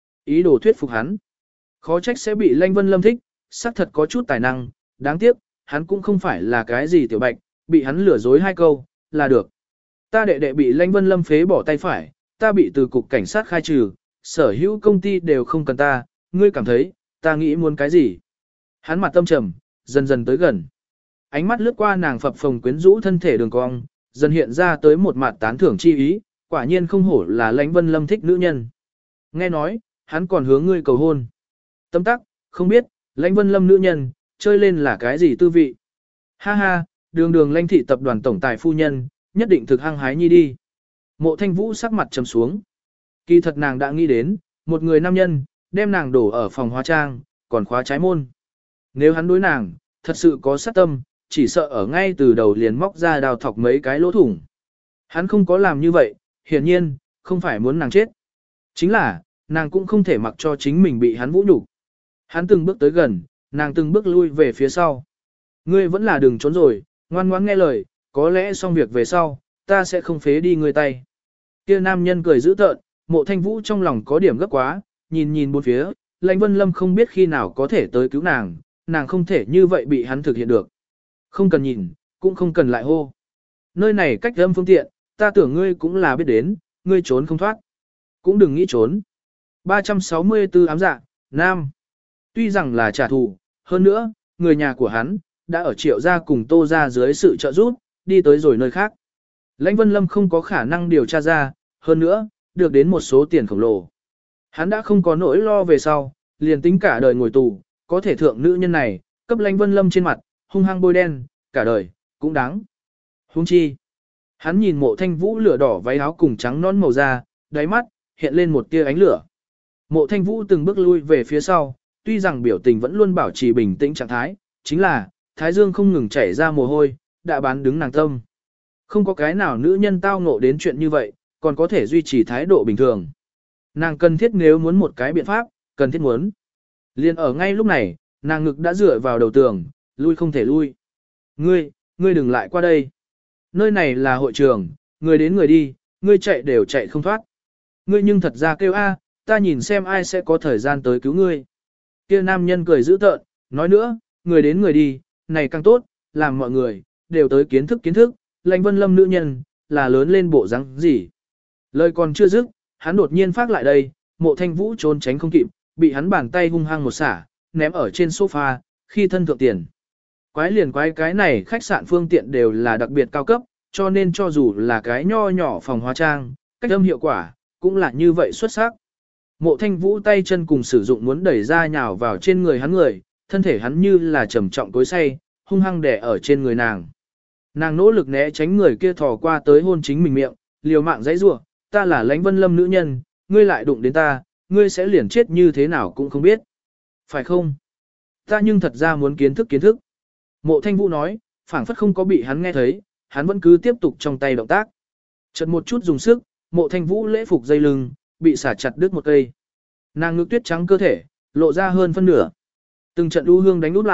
Ý đồ thuyết phục hắn. Khó trách sẽ bị Lanh Vân Lâm thích, xác thật có chút tài năng, đáng tiếc, hắn cũng không phải là cái gì tiểu bạch, bị hắn lừa dối hai câu, là được. Ta đệ đệ bị Lanh Vân Lâm phế bỏ tay phải, ta bị từ cục cảnh sát khai trừ, sở hữu công ty đều không cần ta, ngươi cảm thấy, ta nghĩ muốn cái gì? Hắn mặt tâm trầm, dần dần tới gần. Ánh mắt lướt qua nàng phập phồng quyến rũ thân thể đường cong, dần hiện ra tới một mặt tán thưởng chi ý, quả nhiên không hổ là Lãnh Vân Lâm thích nữ nhân. Nghe nói, hắn còn hướng ngươi cầu hôn. Tâm tắc, không biết, Lãnh Vân Lâm nữ nhân, chơi lên là cái gì tư vị. Ha ha, đường đường Lãnh thị tập đoàn tổng tài phu nhân, nhất định thực hăng hái nhi đi. Mộ Thanh Vũ sắc mặt trầm xuống. Kỳ thật nàng đã nghĩ đến, một người nam nhân, đem nàng đổ ở phòng hóa trang, còn khóa trái môn. Nếu hắn đối nàng, thật sự có sát tâm, chỉ sợ ở ngay từ đầu liền móc ra đào thọc mấy cái lỗ thủng. Hắn không có làm như vậy, hiển nhiên, không phải muốn nàng chết. Chính là, nàng cũng không thể mặc cho chính mình bị hắn vũ nhục. Hắn từng bước tới gần, nàng từng bước lui về phía sau. Ngươi vẫn là đừng trốn rồi, ngoan ngoãn nghe lời, có lẽ xong việc về sau, ta sẽ không phế đi ngươi tay. Kia nam nhân cười dữ tợn, Mộ Thanh Vũ trong lòng có điểm gấp quá, nhìn nhìn bốn phía, Lãnh Vân Lâm không biết khi nào có thể tới cứu nàng, nàng không thể như vậy bị hắn thực hiện được. Không cần nhìn, cũng không cần lại hô. Nơi này cách âm phương tiện, ta tưởng ngươi cũng là biết đến, ngươi trốn không thoát. Cũng đừng nghĩ trốn. ba trăm sáu mươi tư ám dạ, Nam. Tuy rằng là trả thù, hơn nữa, người nhà của hắn, đã ở triệu gia cùng tô gia dưới sự trợ giúp, đi tới rồi nơi khác. Lãnh Vân Lâm không có khả năng điều tra ra, hơn nữa, được đến một số tiền khổng lồ. Hắn đã không có nỗi lo về sau, liền tính cả đời ngồi tù, có thể thượng nữ nhân này, cấp Lãnh Vân Lâm trên mặt, hung hăng bôi đen, cả đời, cũng đáng. Huống chi. Hắn nhìn Mộ Thanh Vũ lửa đỏ váy áo cùng trắng non màu da, đáy mắt, hiện lên một tia ánh lửa. Mộ Thanh Vũ từng bước lui về phía sau, tuy rằng biểu tình vẫn luôn bảo trì bình tĩnh trạng thái, chính là, thái dương không ngừng chảy ra mồ hôi, đã bán đứng nàng tâm. Không có cái nào nữ nhân tao ngộ đến chuyện như vậy, còn có thể duy trì thái độ bình thường. Nàng cần thiết nếu muốn một cái biện pháp, cần thiết muốn. Liên ở ngay lúc này, nàng ngực đã dựa vào đầu tường, lui không thể lui. Ngươi, ngươi đừng lại qua đây. Nơi này là hội trường, người đến người đi, ngươi chạy đều chạy không thoát. Ngươi nhưng thật ra kêu a, ta nhìn xem ai sẽ có thời gian tới cứu ngươi. Kia nam nhân cười dữ tợn, nói nữa, người đến người đi, này càng tốt, làm mọi người, đều tới kiến thức kiến thức, Lãnh Vân Lâm nữ nhân, là lớn lên bộ dáng gì. Lời còn chưa dứt, hắn đột nhiên phát lại đây, Mộ Thanh Vũ trốn tránh không kịp, bị hắn bàn tay hung hăng một xả, ném ở trên sofa, khi thân thượng tiền. Quái liền quái cái này khách sạn phương tiện đều là đặc biệt cao cấp, cho nên cho dù là cái nho nhỏ phòng hóa trang, cách âm hiệu quả, cũng là như vậy xuất sắc. Mộ Thanh Vũ tay chân cùng sử dụng muốn đẩy ra nhào vào trên người hắn người, thân thể hắn như là trầm trọng tối say, hung hăng đè ở trên người nàng. Nàng nỗ lực né tránh người kia thò qua tới hôn chính mình miệng, liều mạng dãy rủa, ta là Lãnh Vân Lâm nữ nhân, ngươi lại đụng đến ta, ngươi sẽ liền chết như thế nào cũng không biết. Phải không? Ta nhưng thật ra muốn kiến thức kiến thức. Mộ Thanh Vũ nói, phảng phất không có bị hắn nghe thấy, hắn vẫn cứ tiếp tục trong tay động tác. Chợt một chút dùng sức, Mộ Thanh Vũ lễ phục dây lưng, bị xả chặt đứt một cây. Nàng ngực tuyết trắng cơ thể, lộ ra hơn phân nửa. Từng trận u hương đánh út lại,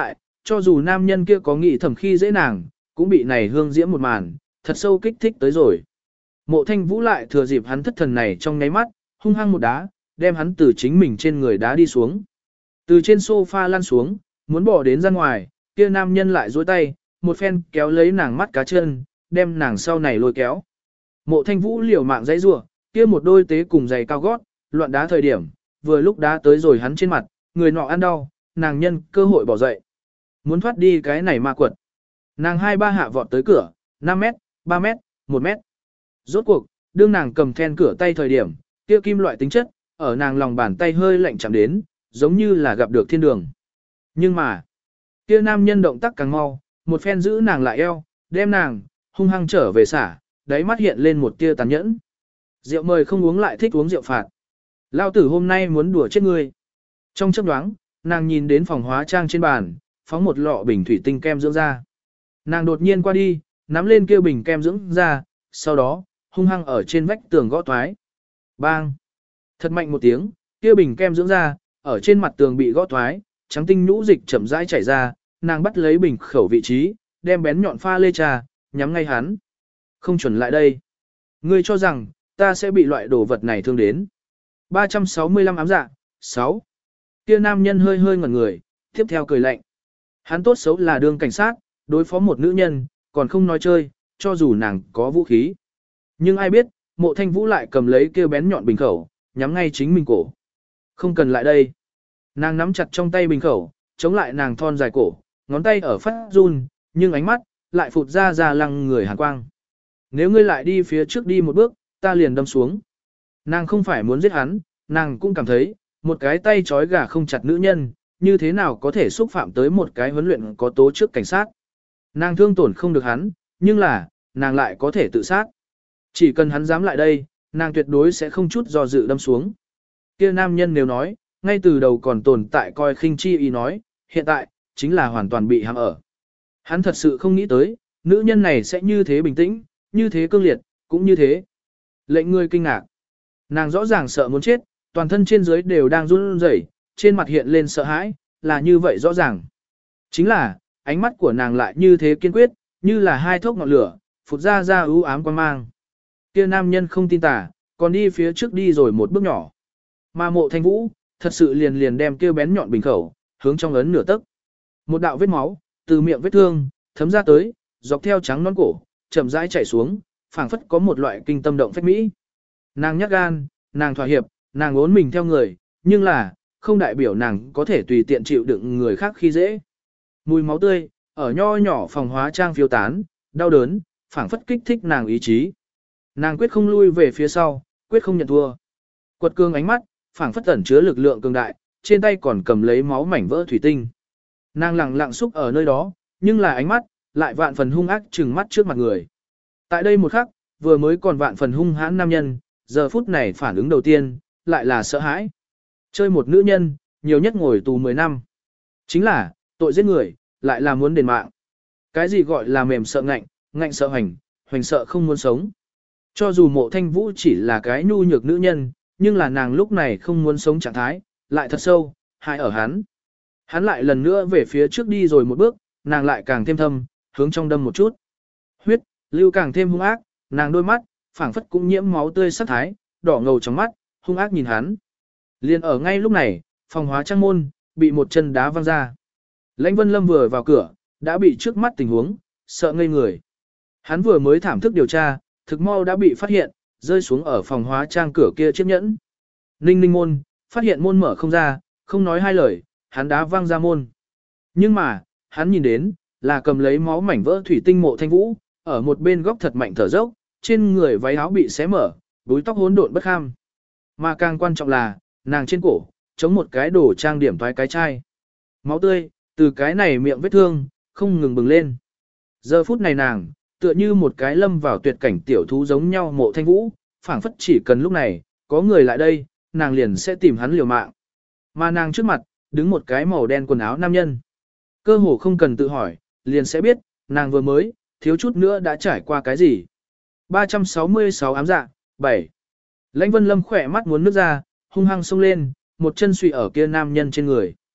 Cho dù nam nhân kia có nghĩ thầm khi dễ nàng, cũng bị này hương diễm một màn, thật sâu kích thích tới rồi. Mộ Thanh Vũ lại thừa dịp hắn thất thần này trong nháy mắt, hung hăng một đá, đem hắn từ chính mình trên người đá đi xuống. Từ trên sofa lăn xuống, muốn bỏ đến ra ngoài, kia nam nhân lại duỗi tay, một phen kéo lấy nàng mắt cá chân, đem nàng sau này lôi kéo. Mộ Thanh Vũ liều mạng dãy rủa, kia một đôi tế cùng giày cao gót, loạn đá thời điểm, vừa lúc đá tới rồi hắn trên mặt, người nọ ăn đau, nàng nhân cơ hội bỏ dậy. Muốn thoát đi cái này ma quật. Nàng hai ba hạ vọt tới cửa, năm mét, ba mét, một mét. Rốt cuộc, đương nàng cầm then cửa tay thời điểm, kia kim loại tính chất, ở nàng lòng bàn tay hơi lạnh chạm đến, giống như là gặp được thiên đường. Nhưng mà, kia nam nhân động tác càng mau, một phen giữ nàng lại eo, đem nàng, hung hăng trở về xả, đáy mắt hiện lên một tia tàn nhẫn. Rượu mời không uống lại thích uống rượu phạt. Lao tử hôm nay muốn đùa chết ngươi. Trong chớp nhoáng, nàng nhìn đến phòng hóa trang trên bàn, phóng một lọ bình thủy tinh kem dưỡng da. Nàng đột nhiên qua đi, nắm lên kia bình kem dưỡng da, sau đó, hung hăng ở trên vách tường gõ toái. Bang! Thật mạnh một tiếng, kia bình kem dưỡng da, ở trên mặt tường bị gõ toái, trắng tinh nhũ dịch chậm rãi chảy ra, nàng bắt lấy bình khẩu vị trí, đem bén nhọn pha lê trà, nhắm ngay hắn. Không chuẩn lại đây. Ngươi cho rằng, ta sẽ bị loại đồ vật này thương đến. ba trăm sáu mươi lăm ám dạ, sáu. Kia nam nhân hơi hơi ngẩn người, tiếp theo cười lạnh. Hắn tốt xấu là đương cảnh sát, đối phó một nữ nhân, còn không nói chơi, cho dù nàng có vũ khí. Nhưng ai biết, Mộ Thanh Vũ lại cầm lấy kia bén nhọn bình khẩu, nhắm ngay chính mình cổ. Không cần lại đây. Nàng nắm chặt trong tay bình khẩu, chống lại nàng thon dài cổ, ngón tay ở phát run, nhưng ánh mắt, lại phụt ra ra lăng người hàn quang. Nếu ngươi lại đi phía trước đi một bước, ta liền đâm xuống. Nàng không phải muốn giết hắn, nàng cũng cảm thấy, một cái tay trói gà không chặt nữ nhân, như thế nào có thể xúc phạm tới một cái huấn luyện có tố trước cảnh sát. Nàng thương tổn không được hắn, nhưng là, nàng lại có thể tự sát. Chỉ cần hắn dám lại đây, nàng tuyệt đối sẽ không chút do dự đâm xuống. Kia nam nhân nếu nói, ngay từ đầu còn tồn tại coi khinh chi ý nói, hiện tại, chính là hoàn toàn bị hãm ở. Hắn thật sự không nghĩ tới, nữ nhân này sẽ như thế bình tĩnh, như thế cương liệt, cũng như thế. Lệnh người kinh ngạc. Nàng rõ ràng sợ muốn chết, toàn thân trên dưới đều đang run rẩy, trên mặt hiện lên sợ hãi, là như vậy rõ ràng. Chính là, ánh mắt của nàng lại như thế kiên quyết, như là hai thốc ngọn lửa, phụt ra ra ưu ám quan mang. Kia nam nhân không tin tà, còn đi phía trước đi rồi một bước nhỏ. Mà Mộ Thanh Vũ, thật sự liền liền đem kia bén nhọn bình khẩu, hướng trong ấn nửa tấc. Một đạo vết máu, từ miệng vết thương, thấm ra tới, dọc theo trắng nón cổ, chậm rãi chảy xuống, phảng phất có một loại kinh tâm động phách mỹ. Nàng nhát gan, nàng thỏa hiệp, nàng ốn mình theo người, nhưng là, không đại biểu nàng có thể tùy tiện chịu đựng người khác khi dễ. Mùi máu tươi, ở nho nhỏ phòng hóa trang phiêu tán, đau đớn, phảng phất kích thích nàng ý chí. Nàng quyết không lui về phía sau, quyết không nhận thua. Quật cường ánh mắt, phảng phất ẩn chứa lực lượng cường đại, trên tay còn cầm lấy máu mảnh vỡ thủy tinh. Nàng lặng lặng xúc ở nơi đó, nhưng là ánh mắt, lại vạn phần hung ác trừng mắt trước mặt người. Tại đây một khắc, vừa mới còn vạn phần hung hãn nam nhân, giờ phút này phản ứng đầu tiên, lại là sợ hãi. Chơi một nữ nhân, nhiều nhất ngồi tù mười năm. Chính là, tội giết người, lại là muốn đền mạng. Cái gì gọi là mềm sợ ngạnh, ngạnh sợ hoành, hoành sợ không muốn sống. Cho dù Mộ Thanh Vũ chỉ là cái nhu nhược nữ nhân, nhưng là nàng lúc này không muốn sống trạng thái, lại thật sâu, hại ở hắn. Hắn lại lần nữa về phía trước đi rồi một bước, nàng lại càng thêm thâm, hướng trong đâm một chút. Huyết, lưu càng thêm hung ác, nàng đôi mắt, phảng phất cũng nhiễm máu tươi sắc thái, đỏ ngầu trong mắt, hung ác nhìn hắn. Liên ở ngay lúc này, phòng hóa trang môn, bị một chân đá văng ra. Lãnh Vân Lâm vừa vào cửa, đã bị trước mắt tình huống, sợ ngây người. Hắn vừa mới thảm thức điều tra, thực mau đã bị phát hiện, rơi xuống ở phòng hóa trang cửa kia chiếc nhẫn. Ninh ninh môn, phát hiện môn mở không ra, không nói hai lời, hắn đá văng ra môn. Nhưng mà, hắn nhìn đến, là cầm lấy máu mảnh vỡ thủy tinh Mộ Thanh Vũ, ở một bên góc thật mạnh thở dốc, trên người váy áo bị xé mở, búi tóc hỗn độn bất kham. Mà càng quan trọng là, nàng trên cổ, chống một cái đồ trang điểm toái cái chai. Máu tươi, từ cái này miệng vết thương, không ngừng bừng lên. Giờ phút này nàng, tựa như một cái lâm vào tuyệt cảnh tiểu thú giống nhau Mộ Thanh Vũ, phảng phất chỉ cần lúc này, có người lại đây, nàng liền sẽ tìm hắn liều mạng. Mà nàng trước mặt, đứng một cái màu đen quần áo nam nhân. Cơ hồ không cần tự hỏi, liền sẽ biết, nàng vừa mới, thiếu chút nữa đã trải qua cái gì. ba trăm sáu mươi sáu ám dạ, bảy. Lãnh Vân Lâm khỏe mắt muốn nước ra, hung hăng xông lên, một chân suy ở kia nam nhân trên người.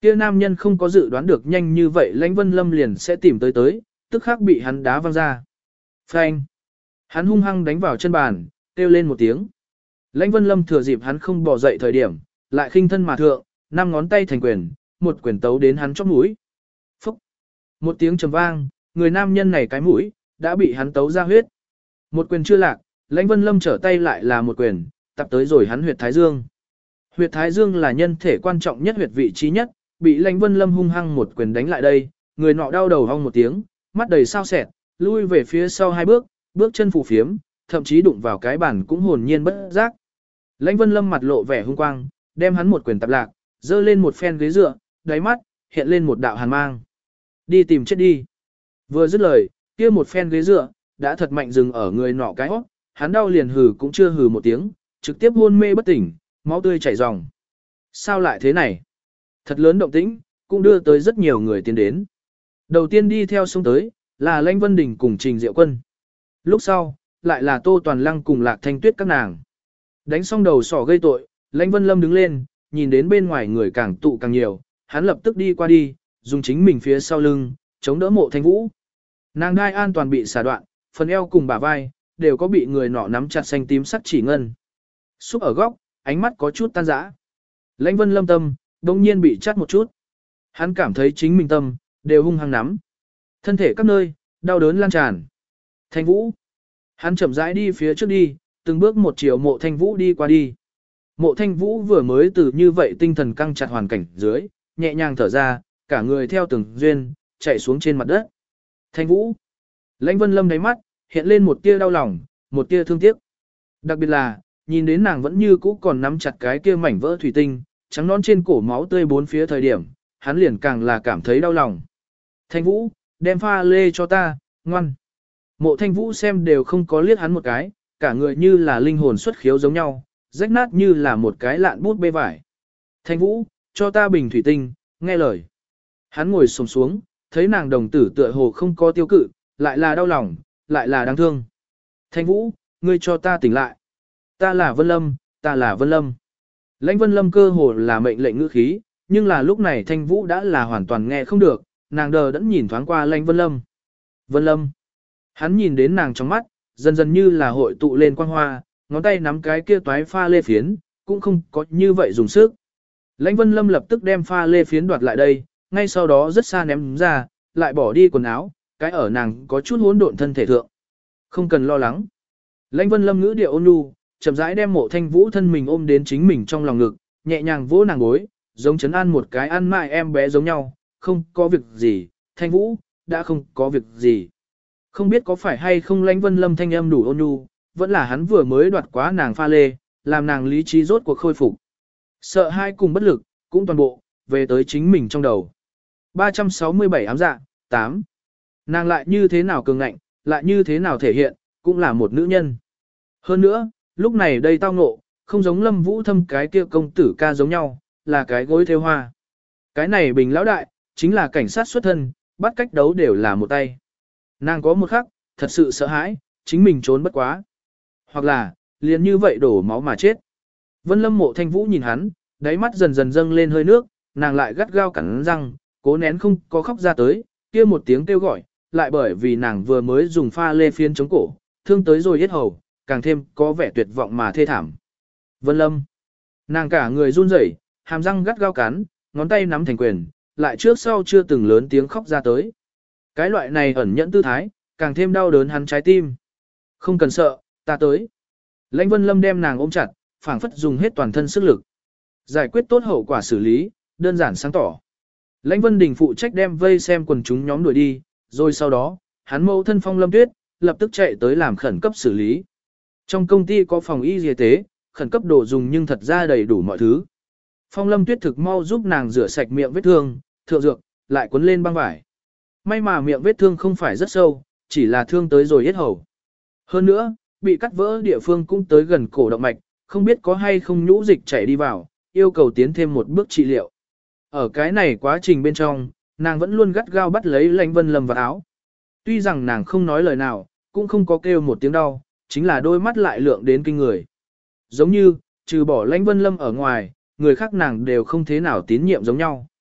Kia nam nhân không có dự đoán được nhanh như vậy Lãnh Vân Lâm liền sẽ tìm tới tới, tức khắc bị hắn đá văng ra. Phanh! Hắn hung hăng đánh vào chân bàn, kêu lên một tiếng. Lãnh Vân Lâm thừa dịp hắn không bỏ dậy thời điểm, lại khinh thân mà thượng, năm ngón tay thành quyền, một quyền tấu đến hắn chóp mũi. Phúc! Một tiếng trầm vang, người nam nhân này cái mũi, đã bị hắn tấu ra huyết. Một quyền chưa lạc, Lãnh Vân Lâm trở tay lại là một quyền, tập tới rồi hắn huyệt thái dương. Huyệt thái dương là nhân thể quan trọng nhất huyệt vị trí nhất, bị Lãnh Vân Lâm hung hăng một quyền đánh lại đây, người nọ đau đầu hong một tiếng, mắt đầy sao sẹt, lui về phía sau hai bước, bước chân phù phiếm, thậm chí đụng vào cái bàn cũng hồn nhiên bất giác. Lãnh Vân Lâm mặt lộ vẻ hung quang, đem hắn một quyền tập lạc, dơ lên một phen ghế dựa, đáy mắt hiện lên một đạo hàn mang. Đi tìm chết đi. Vừa dứt lời, kia một phen ghế dựa đã thật mạnh dừng ở người nọ cái hót, hắn đau liền hừ cũng chưa hừ một tiếng, trực tiếp hôn mê bất tỉnh, máu tươi chảy ròng. Sao lại thế này? Thật lớn động tĩnh, cũng đưa tới rất nhiều người tiến đến. Đầu tiên đi theo xuống tới, là Lãnh Vân Đình cùng Trình Diệu Quân. Lúc sau, lại là Tô Toàn Lăng cùng Lạc Thanh Tuyết các nàng. Đánh xong đầu sỏ gây tội, Lãnh Vân Lâm đứng lên, nhìn đến bên ngoài người càng tụ càng nhiều, hắn lập tức đi qua đi, dùng chính mình phía sau lưng, chống đỡ Mộ Thanh Vũ. Nàng đai an toàn bị xả đoạn, phần eo cùng bả vai, đều có bị người nọ nắm chặt xanh tím sắc chỉ ngân. Xúc ở góc, ánh mắt có chút tan rã. Lãnh Vân Lâm tâm, đông nhiên bị chắt một chút. Hắn cảm thấy chính mình tâm, đều hung hăng nắm. Thân thể các nơi, đau đớn lan tràn. Thanh Vũ. Hắn chậm rãi đi phía trước đi, từng bước một chiều Mộ Thanh Vũ đi qua đi. Mộ Thanh Vũ vừa mới từ như vậy tinh thần căng chặt hoàn cảnh dưới, nhẹ nhàng thở ra, cả người theo từng duyên, chạy xuống trên mặt đất. Thanh Vũ. Lãnh Vân Lâm đáy mắt, hiện lên một tia đau lòng, một tia thương tiếc. Đặc biệt là, nhìn đến nàng vẫn như cũ còn nắm chặt cái kia mảnh vỡ thủy tinh, trắng non trên cổ máu tươi bốn phía thời điểm, hắn liền càng là cảm thấy đau lòng. Thanh Vũ, đem pha lê cho ta, ngoan. Mộ Thanh Vũ xem đều không có liếc hắn một cái, cả người như là linh hồn xuất khiếu giống nhau, rách nát như là một cái lạn bút bê vải. Thanh Vũ, cho ta bình thủy tinh, nghe lời. Hắn ngồi xổm xuống, thấy nàng đồng tử tựa hồ không có tiêu cự, lại là đau lòng, lại là đáng thương. Thanh Vũ, ngươi cho ta tỉnh lại. Ta là Vân Lâm, ta là Vân Lâm. Lãnh Vân Lâm cơ hồ là mệnh lệnh ngữ khí, nhưng là lúc này Thanh Vũ đã là hoàn toàn nghe không được, nàng đờ đẫn nhìn thoáng qua Lãnh Vân Lâm. Vân Lâm. Hắn nhìn đến nàng trong mắt, dần dần như là hội tụ lên quang hoa, ngón tay nắm cái kia toái pha lê phiến, cũng không có như vậy dùng sức. Lãnh Vân Lâm lập tức đem pha lê phiến đoạt lại đây, ngay sau đó rất xa ném ra, lại bỏ đi quần áo, cái ở nàng có chút hỗn độn thân thể thượng. Không cần lo lắng. Lãnh Vân Lâm ngữ điệu ôn nhu, chậm rãi đem Mộ Thanh Vũ thân mình ôm đến chính mình trong lòng ngực, nhẹ nhàng vỗ nàng gối, giống chấn an một cái ăn mại em bé giống nhau, không có việc gì, Thanh Vũ, đã không có việc gì. Không biết có phải hay không Lãnh Vân Lâm thanh âm đủ ôn nhu, vẫn là hắn vừa mới đoạt quá nàng pha lê, làm nàng lý trí rốt cuộc khôi phục. Sợ hai cùng bất lực, cũng toàn bộ, về tới chính mình trong đầu. ba trăm sáu mươi bảy ám dạ, tám. Nàng lại như thế nào cường ngạnh, lại như thế nào thể hiện, cũng là một nữ nhân. Hơn nữa, lúc này đây tao ngộ, không giống Lâm Vũ Thâm cái kia công tử ca giống nhau, là cái gối theo hoa. Cái này Bình lão đại, chính là cảnh sát xuất thân, bắt cách đấu đều là một tay. Nàng có một khắc, thật sự sợ hãi, chính mình trốn bất quá. Hoặc là, liền như vậy đổ máu mà chết. Vân Lâm Mộ Thanh Vũ nhìn hắn, đáy mắt dần dần dâng lên hơi nước, nàng lại gắt gao cắn răng, cố nén không có khóc ra tới, kia một tiếng kêu gọi, lại bởi vì nàng vừa mới dùng pha lê phiến chống cổ, thương tới rồi yết hầu, càng thêm có vẻ tuyệt vọng mà thê thảm. Vân Lâm, nàng cả người run rẩy, hàm răng gắt gao cắn, ngón tay nắm thành quyền, lại trước sau chưa từng lớn tiếng khóc ra tới. Cái loại này ẩn nhẫn tư thái, càng thêm đau đớn hắn trái tim. Không cần sợ, ta tới. Lãnh Vân Lâm đem nàng ôm chặt, phảng phất dùng hết toàn thân sức lực. Giải quyết tốt hậu quả xử lý, đơn giản sáng tỏ. Lãnh Vân Đình phụ trách đem vây xem quần chúng nhóm đuổi đi, rồi sau đó, hắn mẫu thân Phong Lâm Tuyết, lập tức chạy tới làm khẩn cấp xử lý. Trong công ty có phòng y y tế, khẩn cấp đồ dùng nhưng thật ra đầy đủ mọi thứ. Phong Lâm Tuyết thực mau giúp nàng rửa sạch miệng vết thương, thượng dược, lại cuốn lên băng vải. May mà miệng vết thương không phải rất sâu, chỉ là thương tới rồi hết hầu. Hơn nữa, bị cắt vỡ địa phương cũng tới gần cổ động mạch, không biết có hay không nhũ dịch chảy đi vào, yêu cầu tiến thêm một bước trị liệu. Ở cái này quá trình bên trong, nàng vẫn luôn gắt gao bắt lấy Lãnh Vân Lâm vào áo. Tuy rằng nàng không nói lời nào, cũng không có kêu một tiếng đau, chính là đôi mắt lại lượng đến kinh người. Giống như, trừ bỏ Lãnh Vân Lâm ở ngoài, người khác nàng đều không thế nào tín nhiệm giống nhau.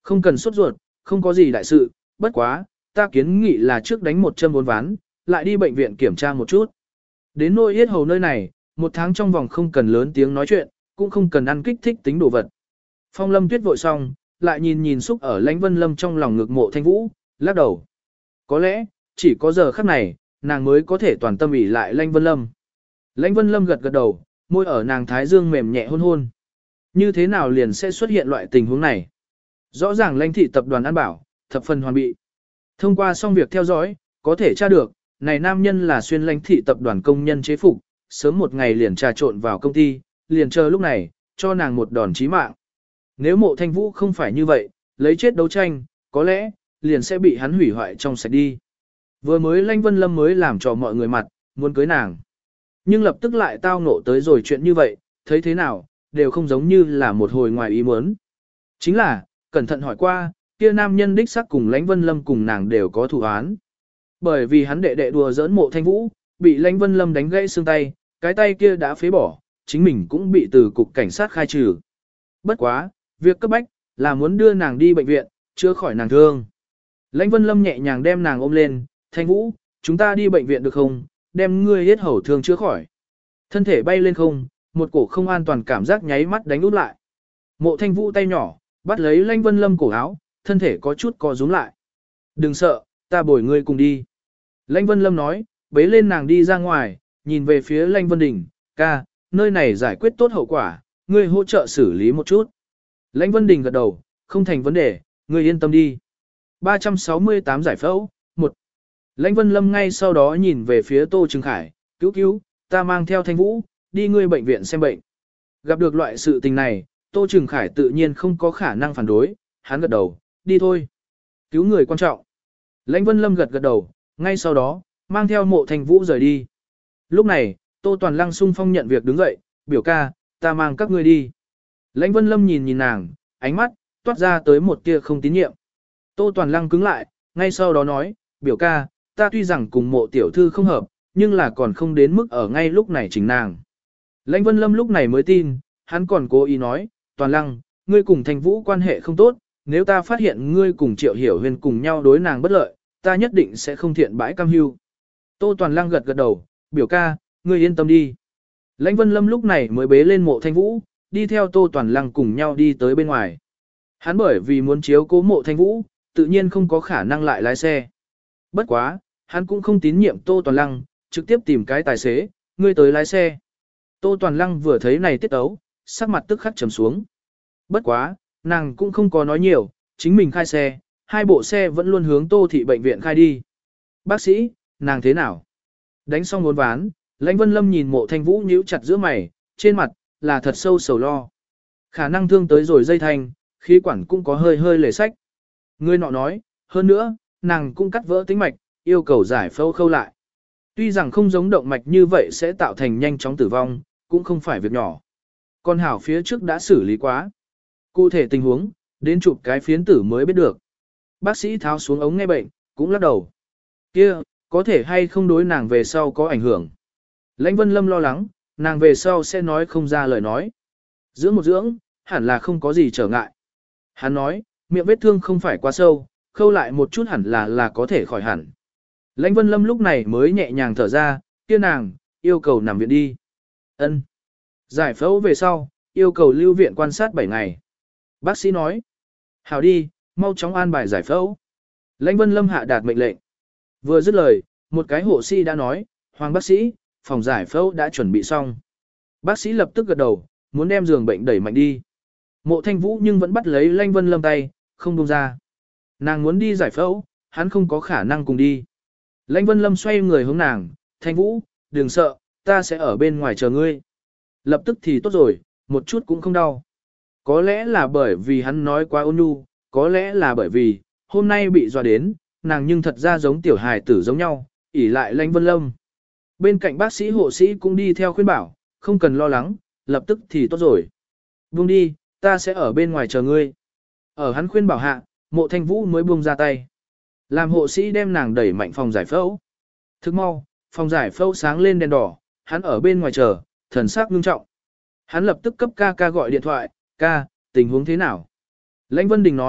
Không cần sốt ruột, không có gì đại sự, bất quá, ta kiến nghị là trước đánh một châm bốn ván, lại đi bệnh viện kiểm tra một chút. Đến nỗi yết hầu nơi này, một tháng trong vòng không cần lớn tiếng nói chuyện, cũng không cần ăn kích thích tính đồ vật. Phong Lâm Tuyết vội xong, lại nhìn nhìn xúc ở Lãnh Vân Lâm trong lòng ngực Mộ Thanh Vũ, lắc đầu. Có lẽ, chỉ có giờ khắc này, nàng mới có thể toàn tâm ỷ lại Lãnh Vân Lâm. Lãnh Vân Lâm gật gật đầu, môi ở nàng thái dương mềm nhẹ hôn hôn. Như thế nào liền sẽ xuất hiện loại tình huống này? Rõ ràng Lãnh thị tập đoàn an bảo, thập phần hoàn bị. Thông qua xong việc theo dõi, có thể tra được, này nam nhân là xuyên Lãnh thị tập đoàn công nhân chế phục, sớm một ngày liền trà trộn vào công ty, liền chờ lúc này, cho nàng một đòn chí mạng. Nếu Mộ Thanh Vũ không phải như vậy, lấy chết đấu tranh, có lẽ, liền sẽ bị hắn hủy hoại trong sạch đi. Vừa mới Lãnh Vân Lâm mới làm cho mọi người mặt, muốn cưới nàng. Nhưng lập tức lại tao ngộ tới rồi chuyện như vậy, thấy thế nào, đều không giống như là một hồi ngoài ý muốn. Chính là, cẩn thận hỏi qua, kia nam nhân đích xác cùng Lãnh Vân Lâm cùng nàng đều có thù án. Bởi vì hắn đệ đệ đùa giỡn Mộ Thanh Vũ, bị Lãnh Vân Lâm đánh gãy xương tay, cái tay kia đã phế bỏ, chính mình cũng bị từ cục cảnh sát khai trừ. Bất quá, việc cấp bách, là muốn đưa nàng đi bệnh viện, chữa khỏi nàng thương. Lãnh Vân Lâm nhẹ nhàng đem nàng ôm lên, Thanh Vũ, chúng ta đi bệnh viện được không, đem ngươi hết hầu thương chữa khỏi. Thân thể bay lên không, một cổ không an toàn cảm giác nháy mắt đánh út lại. Mộ Thanh Vũ tay nhỏ, bắt lấy Lãnh Vân Lâm cổ áo, thân thể có chút co rúm lại. Đừng sợ, ta bồi ngươi cùng đi. Lãnh Vân Lâm nói, bế lên nàng đi ra ngoài, nhìn về phía Lãnh Vân Đình, ca, nơi này giải quyết tốt hậu quả, ngươi hỗ trợ xử lý một chút. Lãnh Vân Đình gật đầu, không thành vấn đề, ngươi yên tâm đi. ba trăm sáu mươi tám giải phẫu, một. Lãnh Vân Lâm ngay sau đó nhìn về phía Tô Trừng Khải, cứu cứu, ta mang theo Thanh Vũ, đi ngươi bệnh viện xem bệnh. Gặp được loại sự tình này, Tô Trừng Khải tự nhiên không có khả năng phản đối, hắn gật đầu, đi thôi. Cứu người quan trọng. Lãnh Vân Lâm gật gật đầu, ngay sau đó, mang theo Mộ Thanh Vũ rời đi. Lúc này, Tô Toàn Lăng sung phong nhận việc đứng dậy, biểu ca, ta mang các ngươi đi. Lãnh Vân Lâm nhìn nhìn nàng, ánh mắt, toát ra tới một tia không tín nhiệm. Tô Toàn Lăng cứng lại, ngay sau đó nói, biểu ca, ta tuy rằng cùng Mộ tiểu thư không hợp, nhưng là còn không đến mức ở ngay lúc này chỉnh nàng. Lãnh Vân Lâm lúc này mới tin, hắn còn cố ý nói, Toàn Lăng, ngươi cùng Thanh Vũ quan hệ không tốt, nếu ta phát hiện ngươi cùng Triệu Hiểu Huyền cùng nhau đối nàng bất lợi, ta nhất định sẽ không thiện bãi cam hưu. Tô Toàn Lăng gật gật đầu, biểu ca, ngươi yên tâm đi. Lãnh Vân Lâm lúc này mới bế lên Mộ Thanh Vũ, đi theo Tô Toàn Lăng cùng nhau đi tới bên ngoài. Hắn bởi vì muốn chiếu cố Mộ Thanh Vũ, tự nhiên không có khả năng lại lái xe. Bất quá, hắn cũng không tín nhiệm Tô Toàn Lăng, trực tiếp tìm cái tài xế, ngươi tới lái xe. Tô Toàn Lăng vừa thấy này tiết ấu, sắc mặt tức khắc trầm xuống. Bất quá, nàng cũng không có nói nhiều, chính mình khai xe, hai bộ xe vẫn luôn hướng Tô thị bệnh viện khai đi. Bác sĩ, nàng thế nào? Đánh xong ngốn ván, Lãnh Vân Lâm nhìn Mộ Thanh Vũ nhíu chặt giữa mày, trên mặt, là thật sâu sầu lo. Khả năng thương tới rồi dây thanh, khí quản cũng có hơi hơi lề sách. Người nọ nói, hơn nữa, nàng cũng cắt vỡ tĩnh mạch, yêu cầu giải phẫu khâu lại. Tuy rằng không giống động mạch như vậy sẽ tạo thành nhanh chóng tử vong, cũng không phải việc nhỏ. Con hảo phía trước đã xử lý quá. Cụ thể tình huống, đến chụp cái phiến tử mới biết được. Bác sĩ tháo xuống ống nghe bệnh, cũng lắc đầu. Kia, có thể hay không đối nàng về sau có ảnh hưởng. Lãnh Vân Lâm lo lắng, nàng về sau sẽ nói không ra lời nói. Dưỡng một dưỡng, hẳn là không có gì trở ngại. Hắn nói, miệng vết thương không phải quá sâu, khâu lại một chút hẳn là là có thể khỏi hẳn. Lãnh Vân Lâm lúc này mới nhẹ nhàng thở ra, kia nàng, yêu cầu nằm viện đi. Ân. Giải phẫu về sau, yêu cầu lưu viện quan sát bảy ngày. Bác sĩ nói, hảo đi, mau chóng an bài giải phẫu. Lãnh Vân Lâm hạ đạt mệnh lệnh. Vừa dứt lời, một cái hộ sĩ đã nói, Hoàng bác sĩ, phòng giải phẫu đã chuẩn bị xong. Bác sĩ lập tức gật đầu, muốn đem giường bệnh đẩy mạnh đi. Mộ Thanh Vũ nhưng vẫn bắt lấy Lãnh Vân Lâm tay, không buông ra. Nàng muốn đi giải phẫu, hắn không có khả năng cùng đi. Lãnh Vân Lâm xoay người hướng nàng, Thanh Vũ, đừng sợ, ta sẽ ở bên ngoài chờ ngươi. Lập tức thì tốt rồi, một chút cũng không đau. Có lẽ là bởi vì hắn nói quá ôn nhu, có lẽ là bởi vì, hôm nay bị dọa đến, nàng nhưng thật ra giống tiểu hài tử giống nhau, ỉ lại Lãnh Vân Lâm. Bên cạnh bác sĩ hộ sĩ cũng đi theo khuyên bảo, không cần lo lắng, lập tức thì tốt rồi. Buông đi, ta sẽ ở bên ngoài chờ ngươi. Ở hắn khuyên bảo hạ, Mộ Thanh Vũ mới buông ra tay. Làm hộ sĩ đem nàng đẩy mạnh phòng giải phẫu. Thức mau, phòng giải phẫu sáng lên đèn đỏ, hắn ở bên ngoài chờ, thần sắc ngưng trọng. Hắn lập tức cấp ca ca gọi điện thoại, ca, tình huống thế nào? Lãnh Vân Đình nói,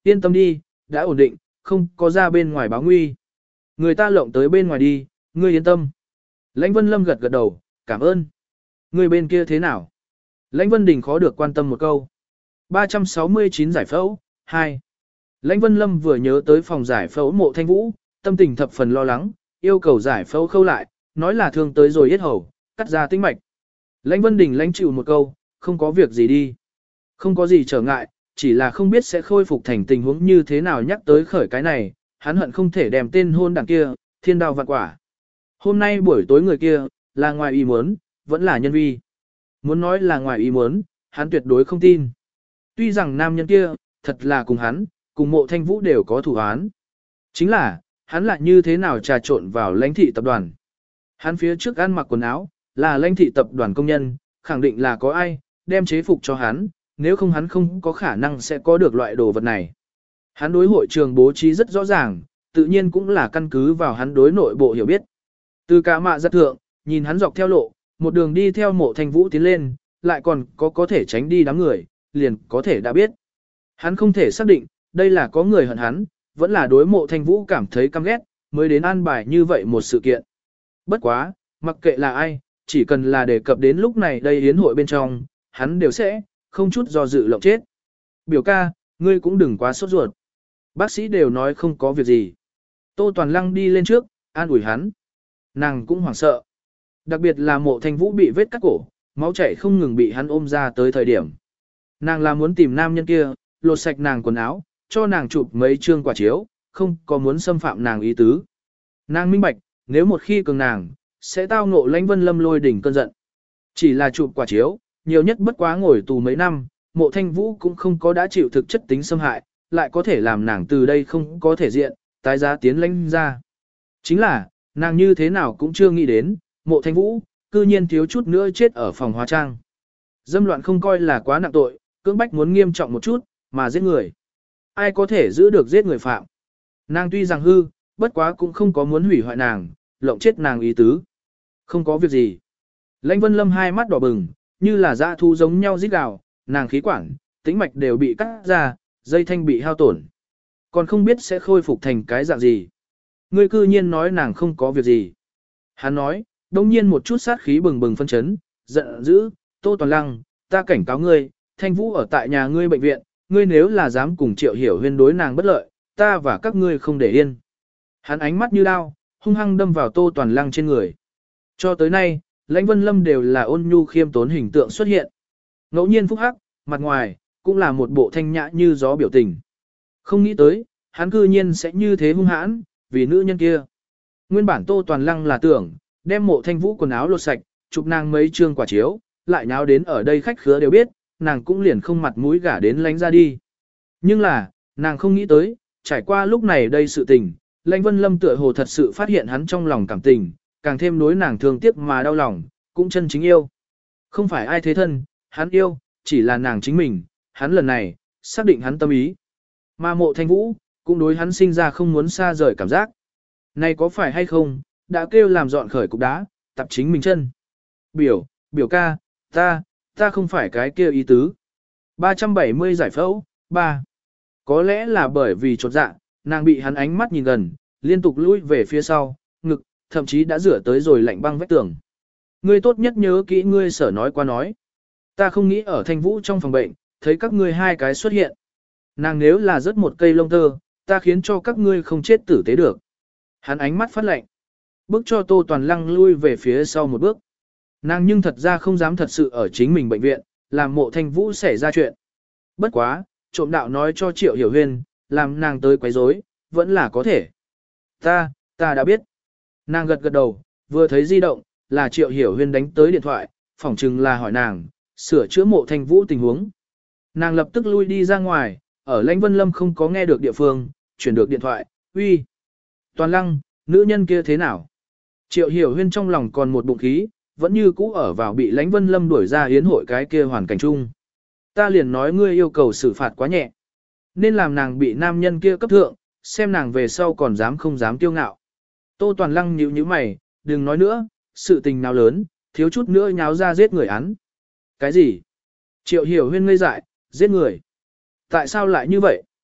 Yên tâm đi, đã ổn định, không có ra bên ngoài báo nguy. Người ta lộng tới bên ngoài đi, ngươi yên tâm. Lãnh Vân Lâm gật gật đầu, cảm ơn. Người bên kia thế nào? Lãnh Vân Đình khó được quan tâm một câu. ba trăm sáu mươi chín giải phẫu, hai. Lãnh Vân Lâm vừa nhớ tới phòng giải phẫu Mộ Thanh Vũ, tâm tình thập phần lo lắng, yêu cầu giải phẫu khâu lại, nói là thương tới rồi yết hầu, cắt ra tĩnh mạch. Lãnh Vân Đình lãnh chịu một câu, không có việc gì đi. Không có gì trở ngại, chỉ là không biết sẽ khôi phục thành tình huống như thế nào nhắc tới khởi cái này, hắn hận không thể đem tên hôn đảng kia, thiên đao vạn quả. Hôm nay buổi tối người kia, là ngoài ý muốn, vẫn là nhân vi. Muốn nói là ngoài ý muốn, hắn tuyệt đối không tin. Tuy rằng nam nhân kia, thật là cùng hắn, cùng Mộ Thanh Vũ đều có thủ án. Chính là, hắn lại như thế nào trà trộn vào lãnh thị tập đoàn. Hắn phía trước ăn mặc quần áo, là lãnh thị tập đoàn công nhân, khẳng định là có ai, đem chế phục cho hắn, nếu không hắn không có khả năng sẽ có được loại đồ vật này. Hắn đối hội trường bố trí rất rõ ràng, tự nhiên cũng là căn cứ vào hắn đối nội bộ hiểu biết. Từ cả mạ giật thượng, nhìn hắn dọc theo lộ, một đường đi theo Mộ Thanh Vũ tiến lên, lại còn có có thể tránh đi đám người, liền có thể đã biết. Hắn không thể xác định, đây là có người hận hắn, vẫn là đối Mộ Thanh Vũ cảm thấy căm ghét, mới đến an bài như vậy một sự kiện. Bất quá, mặc kệ là ai, chỉ cần là đề cập đến lúc này đây yến hội bên trong, hắn đều sẽ, không chút do dự lộng chết. Biểu ca, ngươi cũng đừng quá sốt ruột. Bác sĩ đều nói không có việc gì. Tô Toàn Lăng đi lên trước, an ủi hắn. Nàng cũng hoảng sợ. Đặc biệt là Mộ Thanh Vũ bị vết cắt cổ, máu chảy không ngừng bị hắn ôm ra tới thời điểm. Nàng là muốn tìm nam nhân kia, lột sạch nàng quần áo, cho nàng chụp mấy chương quả chiếu, không có muốn xâm phạm nàng ý tứ. Nàng minh bạch, nếu một khi cường nàng, sẽ tao ngộ Lãnh Vân Lâm lôi đỉnh cơn giận. Chỉ là chụp quả chiếu, nhiều nhất bất quá ngồi tù mấy năm, Mộ Thanh Vũ cũng không có đã chịu thực chất tính xâm hại, lại có thể làm nàng từ đây không có thể diện, tái giá tiến lãnh ra. Chính là, nàng như thế nào cũng chưa nghĩ đến, Mộ Thanh Vũ, cư nhiên thiếu chút nữa chết ở phòng hóa trang. Dâm loạn không coi là quá nặng tội, cưỡng bách muốn nghiêm trọng một chút, mà giết người. Ai có thể giữ được giết người phạm? Nàng tuy rằng hư, bất quá cũng không có muốn hủy hoại nàng, lộng chết nàng ý tứ. Không có việc gì. Lãnh Vân Lâm hai mắt đỏ bừng, như là dã thú giống nhau rít gào, nàng khí quản, tĩnh mạch đều bị cắt ra, dây thanh bị hao tổn. Còn không biết sẽ khôi phục thành cái dạng gì. Ngươi cư nhiên nói nàng không có việc gì. Hắn nói, đông nhiên một chút sát khí bừng bừng phân chấn, giận dữ, Tô Toàn Lăng, ta cảnh cáo ngươi, Thanh Vũ ở tại nhà ngươi bệnh viện, ngươi nếu là dám cùng Triệu Hiểu Huyên đối nàng bất lợi, ta và các ngươi không để yên. Hắn ánh mắt như đao, hung hăng đâm vào Tô Toàn Lăng trên người. Cho tới nay, Lãnh Vân Lâm đều là ôn nhu khiêm tốn hình tượng xuất hiện. Ngẫu nhiên phúc hắc, mặt ngoài, cũng là một bộ thanh nhã như gió biểu tình. Không nghĩ tới, hắn cư nhiên sẽ như thế hung hãn, vì nữ nhân kia. Nguyên bản Tô Toàn Lăng là tưởng, đem Mộ Thanh Vũ quần áo lột sạch, chụp nàng mấy trương quả chiếu, lại nháo đến ở đây khách khứa đều biết, nàng cũng liền không mặt mũi gả đến Lãnh ra đi. Nhưng là, nàng không nghĩ tới, trải qua lúc này đây sự tình, Lãnh Vân Lâm tựa hồ thật sự phát hiện hắn trong lòng cảm tình, càng thêm đối nàng thương tiếc mà đau lòng, cũng chân chính yêu. Không phải ai thế thân, hắn yêu, chỉ là nàng chính mình, hắn lần này, xác định hắn tâm ý. Mà Mộ Thanh Vũ, cũng đối hắn sinh ra không muốn xa rời cảm giác. Này có phải hay không, đã kêu làm dọn khởi cục đá, tập chính mình chân. Biểu, biểu ca, ta, ta không phải cái kia ý tứ. ba trăm bảy mươi giải phẫu, ba. Có lẽ là bởi vì chột dạ, nàng bị hắn ánh mắt nhìn gần, liên tục lùi về phía sau, ngực, thậm chí đã rửa tới rồi lạnh băng vách tường. Ngươi tốt nhất nhớ kỹ ngươi sở nói qua nói. Ta không nghĩ ở Thanh Vũ trong phòng bệnh, thấy các ngươi hai cái xuất hiện. Nàng nếu là rớt một cây lông tơ, ta khiến cho các ngươi không chết tử tế được. Hắn ánh mắt phát lạnh. Bước cho Tô Toàn Lăng lui về phía sau một bước. Nàng nhưng thật ra không dám thật sự ở chính mình bệnh viện, làm Mộ Thanh Vũ xảy ra chuyện. Bất quá, trộm đạo nói cho Triệu Hiểu Huyên, làm nàng tới quấy rối, vẫn là có thể. Ta, ta đã biết. Nàng gật gật đầu, vừa thấy di động, là Triệu Hiểu Huyên đánh tới điện thoại, phỏng chừng là hỏi nàng, sửa chữa Mộ Thanh Vũ tình huống. Nàng lập tức lui đi ra ngoài, ở Lãnh Vân Lâm không có nghe được địa phương, chuyển được điện thoại, uy. Toàn Lăng, nữ nhân kia thế nào? Triệu Hiểu Huyên trong lòng còn một bụng khí, vẫn như cũ ở vào bị Lãnh Vân Lâm đuổi ra yến hội cái kia hoàn cảnh chung. Ta liền nói ngươi yêu cầu xử phạt quá nhẹ. Nên làm nàng bị nam nhân kia cấp thượng, xem nàng về sau còn dám không dám kiêu ngạo. Tô Toàn Lăng nhíu nhíu mày, đừng nói nữa, sự tình nào lớn, thiếu chút nữa nháo ra giết người án. Cái gì? Triệu Hiểu Huyên ngây dại, giết người. Tại sao lại như vậy?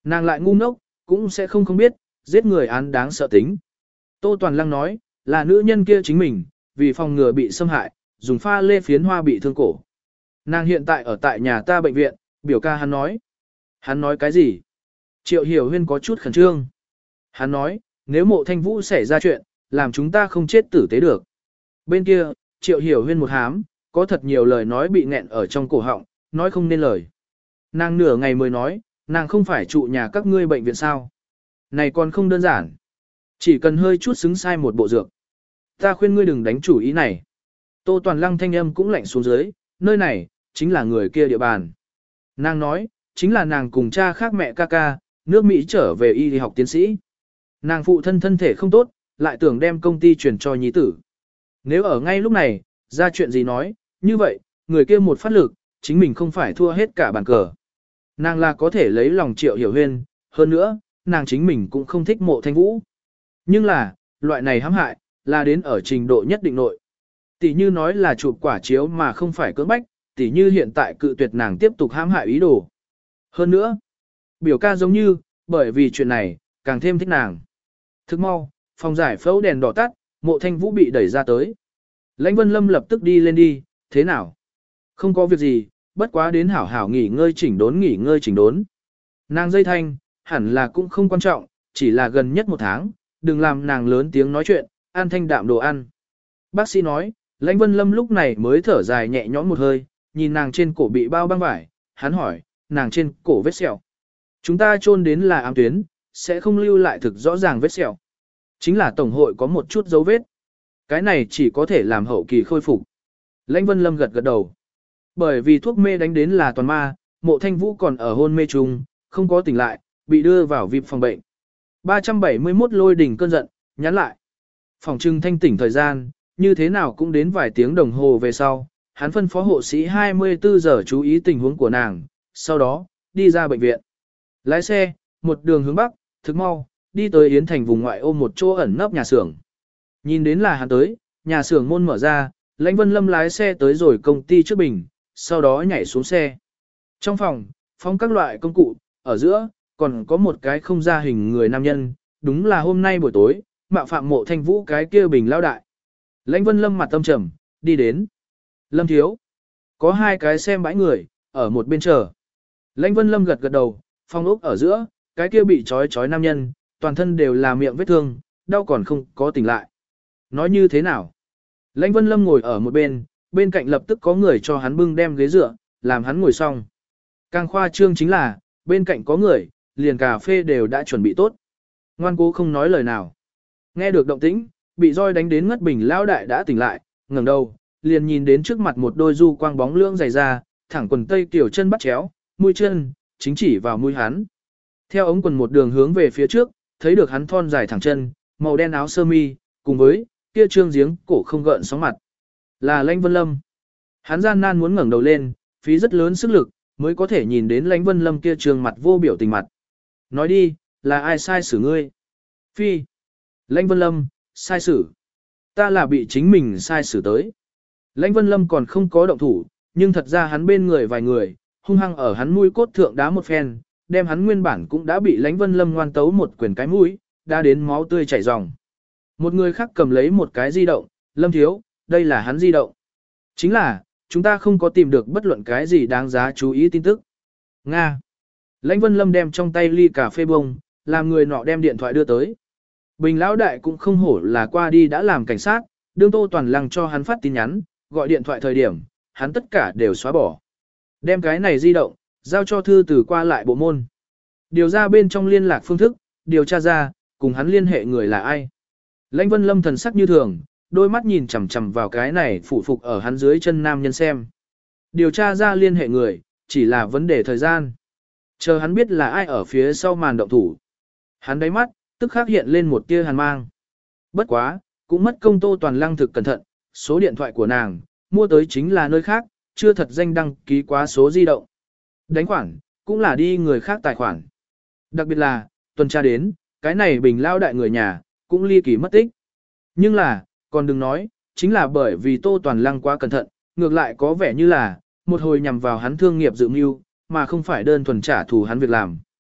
Nàng lại ngu ngốc, cũng sẽ không không biết, giết người án đáng sợ tính. Tô Toàn Lăng nói, là nữ nhân kia chính mình, vì phòng ngừa bị xâm hại, dùng pha lê phiến hoa bị thương cổ. Nàng hiện tại ở tại nhà ta bệnh viện, biểu ca hắn nói. Hắn nói cái gì? Triệu Hiểu Huyên có chút khẩn trương. Hắn nói, nếu mộ thanh vũ xảy ra chuyện, làm chúng ta không chết tử tế được. Bên kia, Triệu Hiểu Huyên một hám, có thật nhiều lời nói bị nghẹn ở trong cổ họng, nói không nên lời. Nàng nửa ngày mới nói, nàng không phải trụ nhà các ngươi bệnh viện sao. Này còn không đơn giản. Chỉ cần hơi chút xứng sai một bộ dược. Ta khuyên ngươi đừng đánh chủ ý này. Tô Toàn Lăng thanh âm cũng lạnh xuống dưới, nơi này, chính là người kia địa bàn. Nàng nói, chính là nàng cùng cha khác mẹ ca ca, nước Mỹ trở về y học tiến sĩ. Nàng phụ thân thân thể không tốt, lại tưởng đem công ty chuyển cho nhi tử. Nếu ở ngay lúc này, ra chuyện gì nói, như vậy, người kia một phát lực, chính mình không phải thua hết cả bàn cờ. Nàng là có thể lấy lòng Triệu Hiểu Huyên, hơn nữa, nàng chính mình cũng không thích mộ thanh vũ. Nhưng là, loại này hãm hại, là đến ở trình độ nhất định nội. Tỷ như nói là chụp quả chiếu mà không phải cưỡng bách, tỷ như hiện tại cự tuyệt nàng tiếp tục hãm hại ý đồ. Hơn nữa, biểu ca giống như, bởi vì chuyện này, càng thêm thích nàng. Thức mau, phòng giải phẫu đèn đỏ tắt, mộ thanh vũ bị đẩy ra tới. Lãnh Vân Lâm lập tức đi lên đi, thế nào? Không có việc gì, bất quá đến hảo hảo nghỉ ngơi chỉnh đốn nghỉ ngơi chỉnh đốn. Nàng dây thanh, hẳn là cũng không quan trọng, chỉ là gần nhất một tháng, đừng làm nàng lớn tiếng nói chuyện, ăn thanh đạm đồ ăn. Bác sĩ nói, Lãnh Vân Lâm lúc này mới thở dài nhẹ nhõm một hơi, nhìn nàng trên cổ bị bao băng vải, hắn hỏi, nàng trên cổ vết sẹo. Chúng ta chôn đến là ám tuyến, sẽ không lưu lại thực rõ ràng vết sẹo. Chính là tổng hội có một chút dấu vết. Cái này chỉ có thể làm hậu kỳ khôi phục. Lãnh Vân Lâm gật gật đầu. Bởi vì thuốc mê đánh đến là toàn ma, mộ thanh vũ còn ở hôn mê chung, không có tỉnh lại, bị đưa vào vip phòng bệnh. ba trăm bảy mươi mốt lôi đỉnh cơn giận, nhắn lại. Phòng trưng thanh tỉnh thời gian, như thế nào cũng đến vài tiếng đồng hồ về sau, hắn phân phó hộ sĩ hai mươi tư giờ chú ý tình huống của nàng, sau đó, đi ra bệnh viện. Lái xe, một đường hướng bắc, thực mau, đi tới Yến Thành vùng ngoại ô một chỗ ẩn nấp nhà xưởng. Nhìn đến là hắn tới, nhà xưởng môn mở ra, Lãnh Vân Lâm lái xe tới rồi công ty trước bình, sau đó nhảy xuống xe. Trong phòng, phong các loại công cụ, ở giữa, còn có một cái không ra hình người nam nhân, đúng là hôm nay buổi tối, mạo phạm mộ thanh vũ cái kia bình lao đại. Lãnh Vân Lâm mặt tâm trầm, đi đến. Lâm thiếu. Có hai cái xem bãi người, ở một bên chờ. Lãnh Vân Lâm gật gật đầu, phong ốc ở giữa, cái kia bị trói trói nam nhân, toàn thân đều là miệng vết thương, đau còn không có tỉnh lại. Nói như thế nào? Lãnh Vân Lâm ngồi ở một bên, bên cạnh lập tức có người cho hắn bưng đem ghế dựa, làm hắn ngồi xong. Càng khoa trương chính là, bên cạnh có người, liền cà phê đều đã chuẩn bị tốt. Ngoan cố không nói lời nào. Nghe được động tĩnh, bị roi đánh đến ngất bình lão đại đã tỉnh lại, ngẩng đầu, liền nhìn đến trước mặt một đôi du quang bóng lưỡng dày ra, thẳng quần tây kiểu chân bắt chéo, mũi chân, chính chỉ vào mũi hắn. Theo ống quần một đường hướng về phía trước, thấy được hắn thon dài thẳng chân, màu đen áo sơ mi, cùng với kia trương giếng cổ không gợn sóng mặt. Là Lãnh Vân Lâm. Hắn gian nan muốn ngẩng đầu lên, phí rất lớn sức lực, mới có thể nhìn đến Lãnh Vân Lâm kia trương mặt vô biểu tình mặt. Nói đi, là ai sai xử ngươi? Phi. Lãnh Vân Lâm, sai xử. Ta là bị chính mình sai xử tới. Lãnh Vân Lâm còn không có động thủ, nhưng thật ra hắn bên người vài người, hung hăng ở hắn mũi cốt thượng đá một phen, đem hắn nguyên bản cũng đã bị Lãnh Vân Lâm ngoan tấu một quyền cái mũi, đã đến máu tươi chảy ròng. Một người khác cầm lấy một cái di động, Lâm thiếu, đây là hắn di động. Chính là, chúng ta không có tìm được bất luận cái gì đáng giá chú ý tin tức. Nga. Lãnh Vân Lâm đem trong tay ly cà phê bông, làm người nọ đem điện thoại đưa tới. Bình lão đại cũng không hổ là qua đi đã làm cảnh sát, đương Tô Toàn Lăng cho hắn phát tin nhắn, gọi điện thoại thời điểm, hắn tất cả đều xóa bỏ. Đem cái này di động, giao cho thư từ qua lại bộ môn. Điều ra bên trong liên lạc phương thức, điều tra ra, cùng hắn liên hệ người là ai. Lãnh Vân Lâm thần sắc như thường, đôi mắt nhìn chằm chằm vào cái này phụ phục ở hắn dưới chân nam nhân xem. Điều tra ra liên hệ người, chỉ là vấn đề thời gian. Chờ hắn biết là ai ở phía sau màn động thủ. Hắn đáy mắt, tức khắc hiện lên một tia hàn mang. Bất quá, cũng mất công Tô Toàn Lăng thực cẩn thận, số điện thoại của nàng, mua tới chính là nơi khác, chưa thật danh đăng ký quá số di động. Đánh khoản, cũng là đi người khác tài khoản. Đặc biệt là, tuần tra đến, cái này bình lao đại người nhà, cũng ly kỳ mất tích. Nhưng là, còn đừng nói, chính là bởi vì Tô Toàn Lăng quá cẩn thận, ngược lại có vẻ như là, một hồi nhằm vào hắn thương nghiệp dự mưu, mà không phải đơn thuần trả thù hắn việc làm.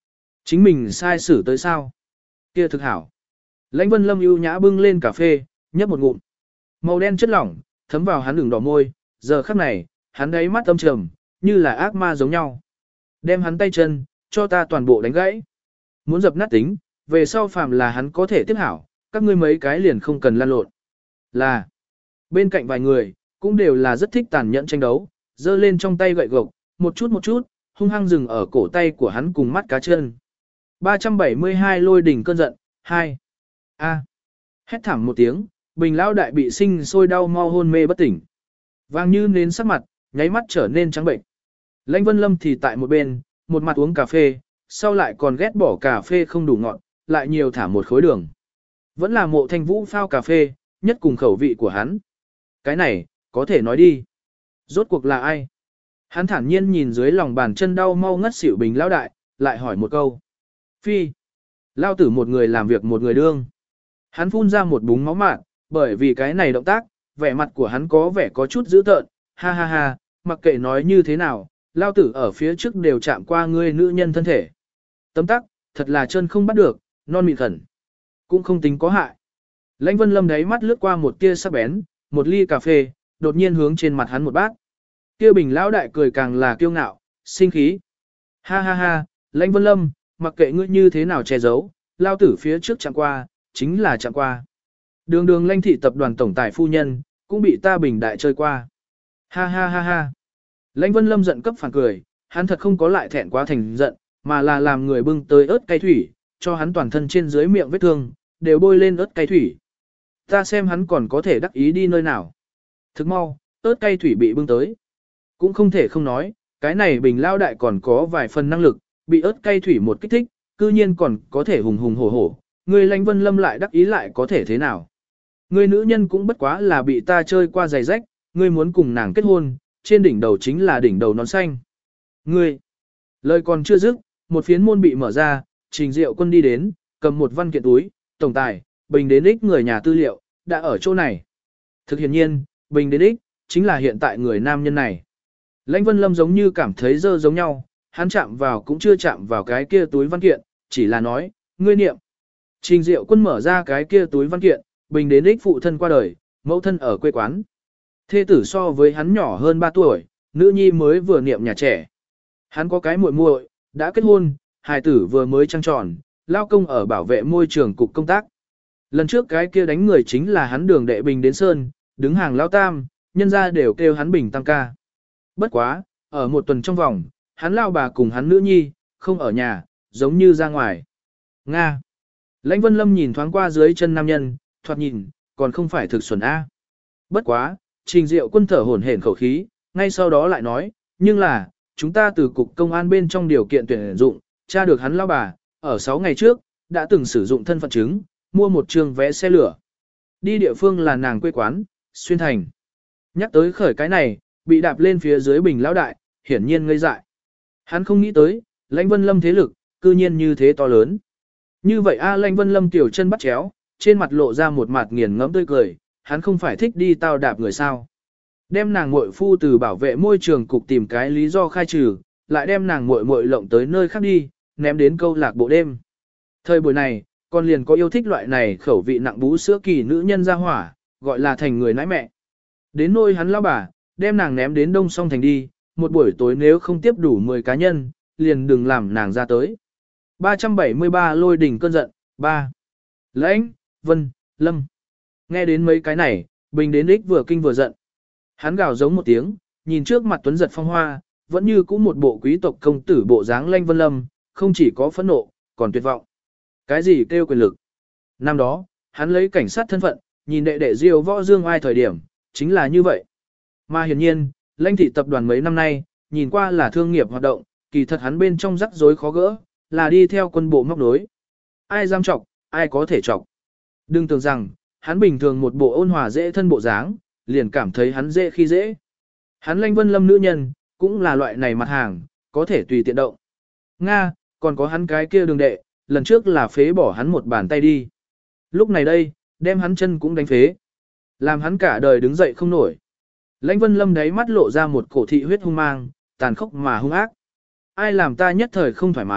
Chính mình sai xử tới sao? Kia thực hảo. Lãnh Vân Lâm ưu nhã bưng lên cà phê, nhấp một ngụm. Màu đen chất lỏng, thấm vào hắn đường đỏ môi, giờ khắc này, hắn đáy mắt âm trầm, như là ác ma giống nhau. Đem hắn tay chân, cho ta toàn bộ đánh gãy. Muốn dập nát tính, về sau phàm là hắn có thể tiếp hảo, các ngươi mấy cái liền không cần lan lộn. Là, bên cạnh vài người, cũng đều là rất thích tàn nhẫn tranh đấu, giơ lên trong tay gậy gộc, một chút một chút, hung hăng dừng ở cổ tay của hắn cùng mắt cá chân. ba trăm bảy mươi hai lôi đỉnh cơn giận, hai. A. Hét thảm một tiếng, Bình lão đại bị sinh sôi đau mau hôn mê bất tỉnh. Vàng như nến sắc mặt, nháy mắt trở nên trắng bệnh. Lãnh Vân Lâm thì tại một bên, một mặt uống cà phê, sau lại còn ghét bỏ cà phê không đủ ngọt, lại nhiều thả một khối đường. Vẫn là Mộ Thanh Vũ phao cà phê, nhất cùng khẩu vị của hắn. Cái này, có thể nói đi. Rốt cuộc là ai? Hắn thản nhiên nhìn dưới lòng bàn chân đau mau ngất xỉu Bình lão đại, lại hỏi một câu. Phi. Lao tử một người làm việc một người đương. Hắn phun ra một búng máu mạn, bởi vì cái này động tác, vẻ mặt của hắn có vẻ có chút dữ tợn, ha ha ha, mặc kệ nói như thế nào, lao tử ở phía trước đều chạm qua ngươi nữ nhân thân thể. Tấm tắc, thật là chân không bắt được, non mịn khẩn. Cũng không tính có hại. Lãnh Vân Lâm đáy mắt lướt qua một tia sắc bén, một ly cà phê, đột nhiên hướng trên mặt hắn một bát. Kia Bình lão đại cười càng là kiêu ngạo, sinh khí. Ha ha ha, Lãnh Vân Lâm, mặc kệ ngươi như thế nào che giấu, lao tử phía trước chạm qua, chính là chạm qua. Đường đường Lãnh thị tập đoàn tổng tài phu nhân, cũng bị ta Bình đại chơi qua. Ha ha ha ha. Lãnh Vân Lâm giận cấp phản cười, hắn thật không có lại thẹn quá thành giận, mà là làm người bưng tới ớt cay thủy, cho hắn toàn thân trên dưới miệng vết thương, đều bôi lên ớt cay thủy. Ta xem hắn còn có thể đắc ý đi nơi nào. Thức mau, ớt cay thủy bị bưng tới. Cũng không thể không nói, cái này Bình lao đại còn có vài phần năng lực, bị ớt cay thủy một kích thích, cư nhiên còn có thể hùng hùng hổ hổ. Người Lãnh Vân Lâm lại đắc ý lại có thể thế nào. Người nữ nhân cũng bất quá là bị ta chơi qua giày rách, ngươi muốn cùng nàng kết hôn, trên đỉnh đầu chính là đỉnh đầu nón xanh. Ngươi, lời còn chưa dứt, một phiến môn bị mở ra, Trình Diệu Quân đi đến, cầm một văn kiện túi, tổng tài, Bình đến ích người nhà tư liệu, đã ở chỗ này. Thực hiện nhiên, Bình đến ích, chính là hiện tại người nam nhân này. Lãnh Vân Lâm giống như cảm thấy dơ giống nhau, hắn chạm vào cũng chưa chạm vào cái kia túi văn kiện, chỉ là nói, ngươi niệm. Trình Diệu Quân mở ra cái kia túi văn kiện, Bình đến ích phụ thân qua đời, mẫu thân ở quê quán. Thê tử so với hắn nhỏ hơn ba tuổi, nữ nhi mới vừa niệm nhà trẻ. Hắn có cái muội muội, đã kết hôn, hài tử vừa mới trăng tròn, lao công ở bảo vệ môi trường cục công tác. Lần trước cái kia đánh người chính là hắn Đường đệ Bình đến Sơn, đứng hàng lao tam, nhân ra đều kêu hắn Bình tăng ca. Bất quá, ở một tuần trong vòng, hắn lao bà cùng hắn nữ nhi, không ở nhà, giống như ra ngoài. Nga. Lãnh Vân Lâm nhìn thoáng qua dưới chân nam nhân, thoạt nhìn, còn không phải thực xuẩn A. Bất quá, Trình Diệu Quân thở hổn hển khẩu khí, ngay sau đó lại nói, nhưng là, chúng ta từ cục công an bên trong điều kiện tuyển dụng, tra được hắn lao bà, ở sáu ngày trước, đã từng sử dụng thân phận chứng, mua một trường vé xe lửa. Đi địa phương là nàng quê quán, Xuyên Thành. Nhắc tới khởi cái này, bị đạp lên phía dưới Bình lão đại, hiển nhiên ngây dại. Hắn không nghĩ tới, Lãnh Vân Lâm thế lực, cư nhiên như thế to lớn. Như vậy a Lãnh Vân Lâm tiểu chân bắt chéo, trên mặt lộ ra một mặt nghiền ngẫm tươi cười, hắn không phải thích đi tao đạp người sao. Đem nàng muội phu từ bảo vệ môi trường cục tìm cái lý do khai trừ, lại đem nàng muội muội lộng tới nơi khác đi, ném đến câu lạc bộ đêm. Thời buổi này, con liền có yêu thích loại này khẩu vị nặng bú sữa kỳ nữ nhân ra hỏa, gọi là thành người nãi mẹ. Đến nôi hắn lão bà, đem nàng ném đến Đông Song Thành đi, một buổi tối nếu không tiếp đủ mười cá nhân, liền đừng làm nàng ra tới. ba trăm bảy mươi ba lôi đỉnh cơn giận, ba. Lãnh, Vân, Lâm. Nghe đến mấy cái này, Bình đến ích vừa kinh vừa giận. Hắn gào giống một tiếng, nhìn trước mặt tuấn giật phong hoa, vẫn như cũ một bộ quý tộc công tử bộ dáng Lãnh Vân Lâm, không chỉ có phẫn nộ, còn tuyệt vọng. Cái gì kêu quyền lực? Năm đó, hắn lấy cảnh sát thân phận, nhìn đệ đệ Diêu Võ Dương ai thời điểm, chính là như vậy. Mà hiển nhiên, Lãnh thị tập đoàn mấy năm nay, nhìn qua là thương nghiệp hoạt động, kỳ thật hắn bên trong rắc rối khó gỡ, là đi theo quân bộ móc đối. Ai dám chọc, ai có thể chọc. Đừng tưởng rằng, hắn bình thường một bộ ôn hòa dễ thân bộ dáng, liền cảm thấy hắn dễ khi dễ. Hắn Lãnh Vân Lâm nữ nhân, cũng là loại này mặt hàng, có thể tùy tiện động. Nga, còn có hắn cái kia Đường đệ, lần trước là phế bỏ hắn một bàn tay đi. Lúc này đây, đem hắn chân cũng đánh phế. Làm hắn cả đời đứng dậy không nổi. Lãnh Vân Lâm đáy mắt lộ ra một cổ thị huyết hung mang, tàn khốc mà hung ác. Ai làm ta nhất thời không thoải mái,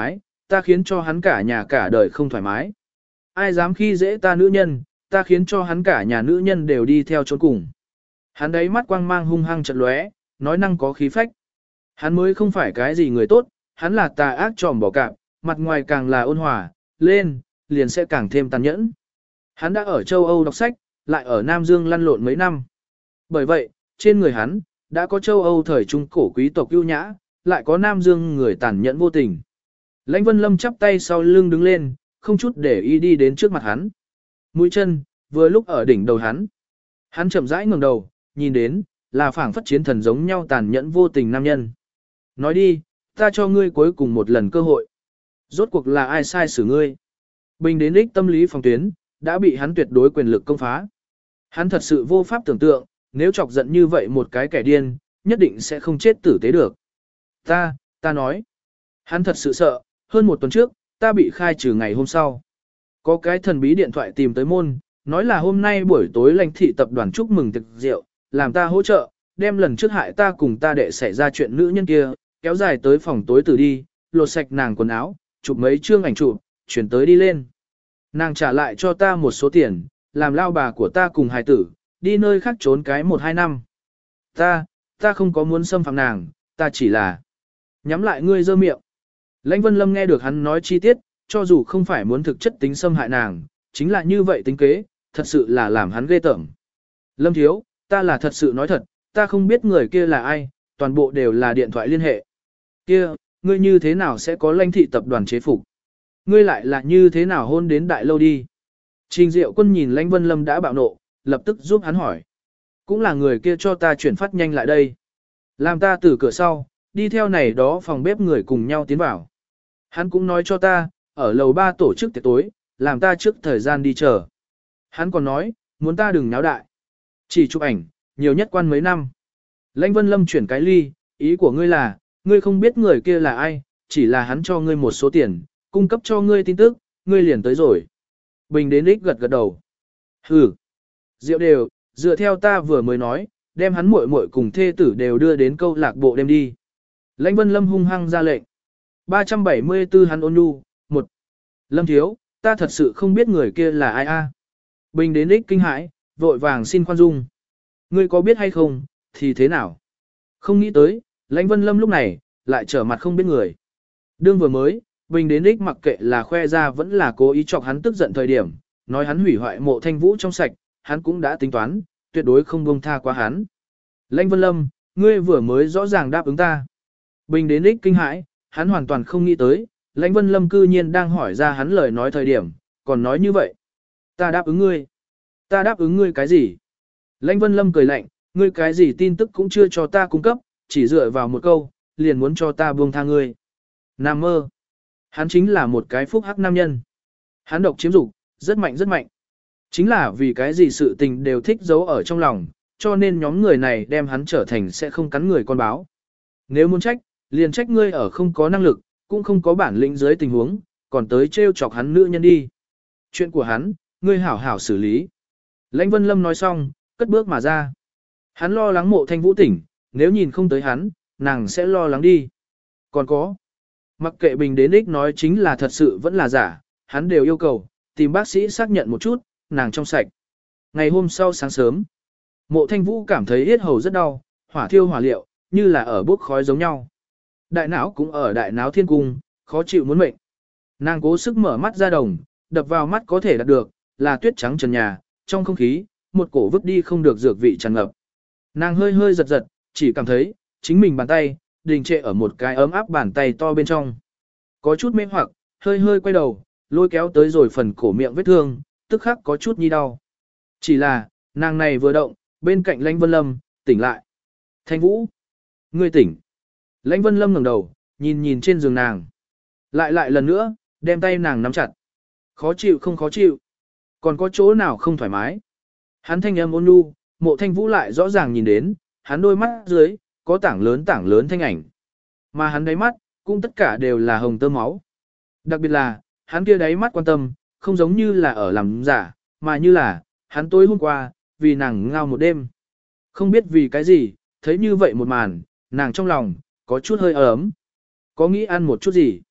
ta khiến cho hắn cả nhà cả đời không thoải mái. Ai dám khi dễ ta nữ nhân, ta khiến cho hắn cả nhà nữ nhân đều đi theo chốn cùng. Hắn đấy mắt quang mang hung hăng chật lóe, nói năng có khí phách. Hắn mới không phải cái gì người tốt, hắn là tà ác tròm bỏ cạp, mặt ngoài càng là ôn hòa, lên, liền sẽ càng thêm tàn nhẫn. Hắn đã ở châu Âu đọc sách, lại ở Nam Dương lăn lộn mấy năm. Bởi vậy, trên người hắn, đã có châu Âu thời trung cổ quý tộc ưu nhã, lại có Nam Dương người tàn nhẫn vô tình. Lãnh Vân Lâm chắp tay sau lưng đứng lên, không chút để ý đi đến trước mặt hắn. Mũi chân, vừa lúc ở đỉnh đầu hắn. Hắn chậm rãi ngẩng đầu, nhìn đến, là phảng phất chiến thần giống nhau tàn nhẫn vô tình nam nhân. Nói đi, ta cho ngươi cuối cùng một lần cơ hội. Rốt cuộc là ai sai xử ngươi? Bình đến ích tâm lý phòng tuyến, đã bị hắn tuyệt đối quyền lực công phá. Hắn thật sự vô pháp tưởng tượng, nếu chọc giận như vậy một cái kẻ điên, nhất định sẽ không chết tử tế được. Ta, ta nói. Hắn thật sự sợ, hơn một tuần trước, ta bị khai trừ ngày hôm sau. Có cái thần bí điện thoại tìm tới môn, nói là hôm nay buổi tối lãnh thị tập đoàn chúc mừng tiệc rượu, làm ta hỗ trợ, đem lần trước hại ta cùng ta đệ xảy ra chuyện nữ nhân kia, kéo dài tới phòng tối tử đi, lột sạch nàng quần áo, chụp mấy chương ảnh chụp, chuyển tới đi lên. Nàng trả lại cho ta một số tiền, làm lao bà của ta cùng hài tử, đi nơi khác trốn cái một hai năm. Ta, ta không có muốn xâm phạm nàng, ta chỉ là nhắm lại ngươi dơ miệng. Lãnh Vân Lâm nghe được hắn nói chi tiết, cho dù không phải muốn thực chất tính xâm hại nàng, chính là như vậy tính kế, thật sự là làm hắn ghê tởm. Lâm thiếu, ta là thật sự nói thật, ta không biết người kia là ai, toàn bộ đều là điện thoại liên hệ. Kia, ngươi như thế nào sẽ có lãnh thị tập đoàn chế phục? Ngươi lại là như thế nào hôn đến đại lâu đi? Trình Diệu Quân nhìn Lãnh Vân Lâm đã bạo nộ, lập tức giúp hắn hỏi. Cũng là người kia cho ta chuyển phát nhanh lại đây. Làm ta từ cửa sau, đi theo này đó phòng bếp người cùng nhau tiến vào. Hắn cũng nói cho ta, ở lầu ba tổ chức tiệc tối, làm ta trước thời gian đi chờ. Hắn còn nói, muốn ta đừng náo đại. Chỉ chụp ảnh, nhiều nhất quan mấy năm. Lãnh Vân Lâm chuyển cái ly, ý của ngươi là, ngươi không biết người kia là ai, chỉ là hắn cho ngươi một số tiền, cung cấp cho ngươi tin tức, ngươi liền tới rồi. Bình đến ích gật gật đầu. Hừ. Diệu đều, dựa theo ta vừa mới nói, đem hắn muội muội cùng thê tử đều đưa đến câu lạc bộ đem đi. Lãnh Vân Lâm hung hăng ra lệnh. ba trăm bảy mươi tư hắn ôn nhu, một. Lâm thiếu, ta thật sự không biết người kia là ai a. Bình đến ích kinh hãi, vội vàng xin khoan dung. Ngươi có biết hay không, thì thế nào? Không nghĩ tới, Lãnh Vân Lâm lúc này, lại trở mặt không biết người. Đương vừa mới, Bình đến ích mặc kệ là khoe ra vẫn là cố ý chọc hắn tức giận thời điểm, nói hắn hủy hoại mộ thanh vũ trong sạch, hắn cũng đã tính toán, tuyệt đối không buông tha qua hắn. Lãnh Vân Lâm, ngươi vừa mới rõ ràng đáp ứng ta. Bình đến ích kinh hãi, hắn hoàn toàn không nghĩ tới, Lãnh Vân Lâm cư nhiên đang hỏi ra hắn lời nói thời điểm, còn nói như vậy. Ta đáp ứng ngươi. Ta đáp ứng ngươi cái gì? Lãnh Vân Lâm cười lạnh, ngươi cái gì tin tức cũng chưa cho ta cung cấp, chỉ dựa vào một câu, liền muốn cho ta buông tha ngươi. Nam mơ. Hắn chính là một cái phúc hắc nam nhân. Hắn độc chiếm dục, rất mạnh rất mạnh. Chính là vì cái gì sự tình đều thích giấu ở trong lòng, cho nên nhóm người này đem hắn trở thành sẽ không cắn người con báo. Nếu muốn trách, liền trách ngươi ở không có năng lực, cũng không có bản lĩnh dưới tình huống, còn tới trêu chọc hắn nữ nhân đi. Chuyện của hắn, ngươi hảo hảo xử lý. Lãnh Vân Lâm nói xong, cất bước mà ra. Hắn lo lắng mộ thanh vũ tỉnh, nếu nhìn không tới hắn, nàng sẽ lo lắng đi. Còn có, mặc kệ Bình đến ích nói chính là thật sự vẫn là giả, hắn đều yêu cầu, tìm bác sĩ xác nhận một chút, nàng trong sạch. Ngày hôm sau sáng sớm, mộ thanh vũ cảm thấy yết hầu rất đau, hỏa thiêu hỏa liệu, như là ở bốc khói giống nhau. Đại não cũng ở đại não thiên cung, khó chịu muốn mệnh. Nàng cố sức mở mắt ra đồng, đập vào mắt có thể đạt được, là tuyết trắng trần nhà, trong không khí, một cổ vứt đi không được dược vị tràn ngập. Nàng hơi hơi giật giật, chỉ cảm thấy, chính mình bàn tay, đình trệ ở một cái ấm áp bàn tay to bên trong. Có chút mê hoặc, hơi hơi quay đầu, lôi kéo tới rồi phần cổ miệng vết thương, tức khắc có chút nhi đau. Chỉ là, nàng này vừa động, bên cạnh Lãnh Vân Lâm, tỉnh lại. Thanh Vũ, ngươi tỉnh. Lãnh Vân Lâm ngẩng đầu, nhìn nhìn trên giường nàng. Lại lại lần nữa, đem tay nàng nắm chặt. Khó chịu không khó chịu. Còn có chỗ nào không thoải mái. Hắn thanh âm ôn nhu, mộ Thanh Vũ lại rõ ràng nhìn đến, hắn đôi mắt dưới, có tảng lớn tảng lớn thanh ảnh. Mà hắn đáy mắt, cũng tất cả đều là hồng tơ máu. Đặc biệt là, hắn kia đáy mắt quan tâm, không giống như là ở làm giả, mà như là, hắn tối hôm qua, vì nàng ngao một đêm. Không biết vì cái gì, thấy như vậy một màn, nàng trong lòng, có chút hơi ấm. Có nghĩ ăn một chút gì.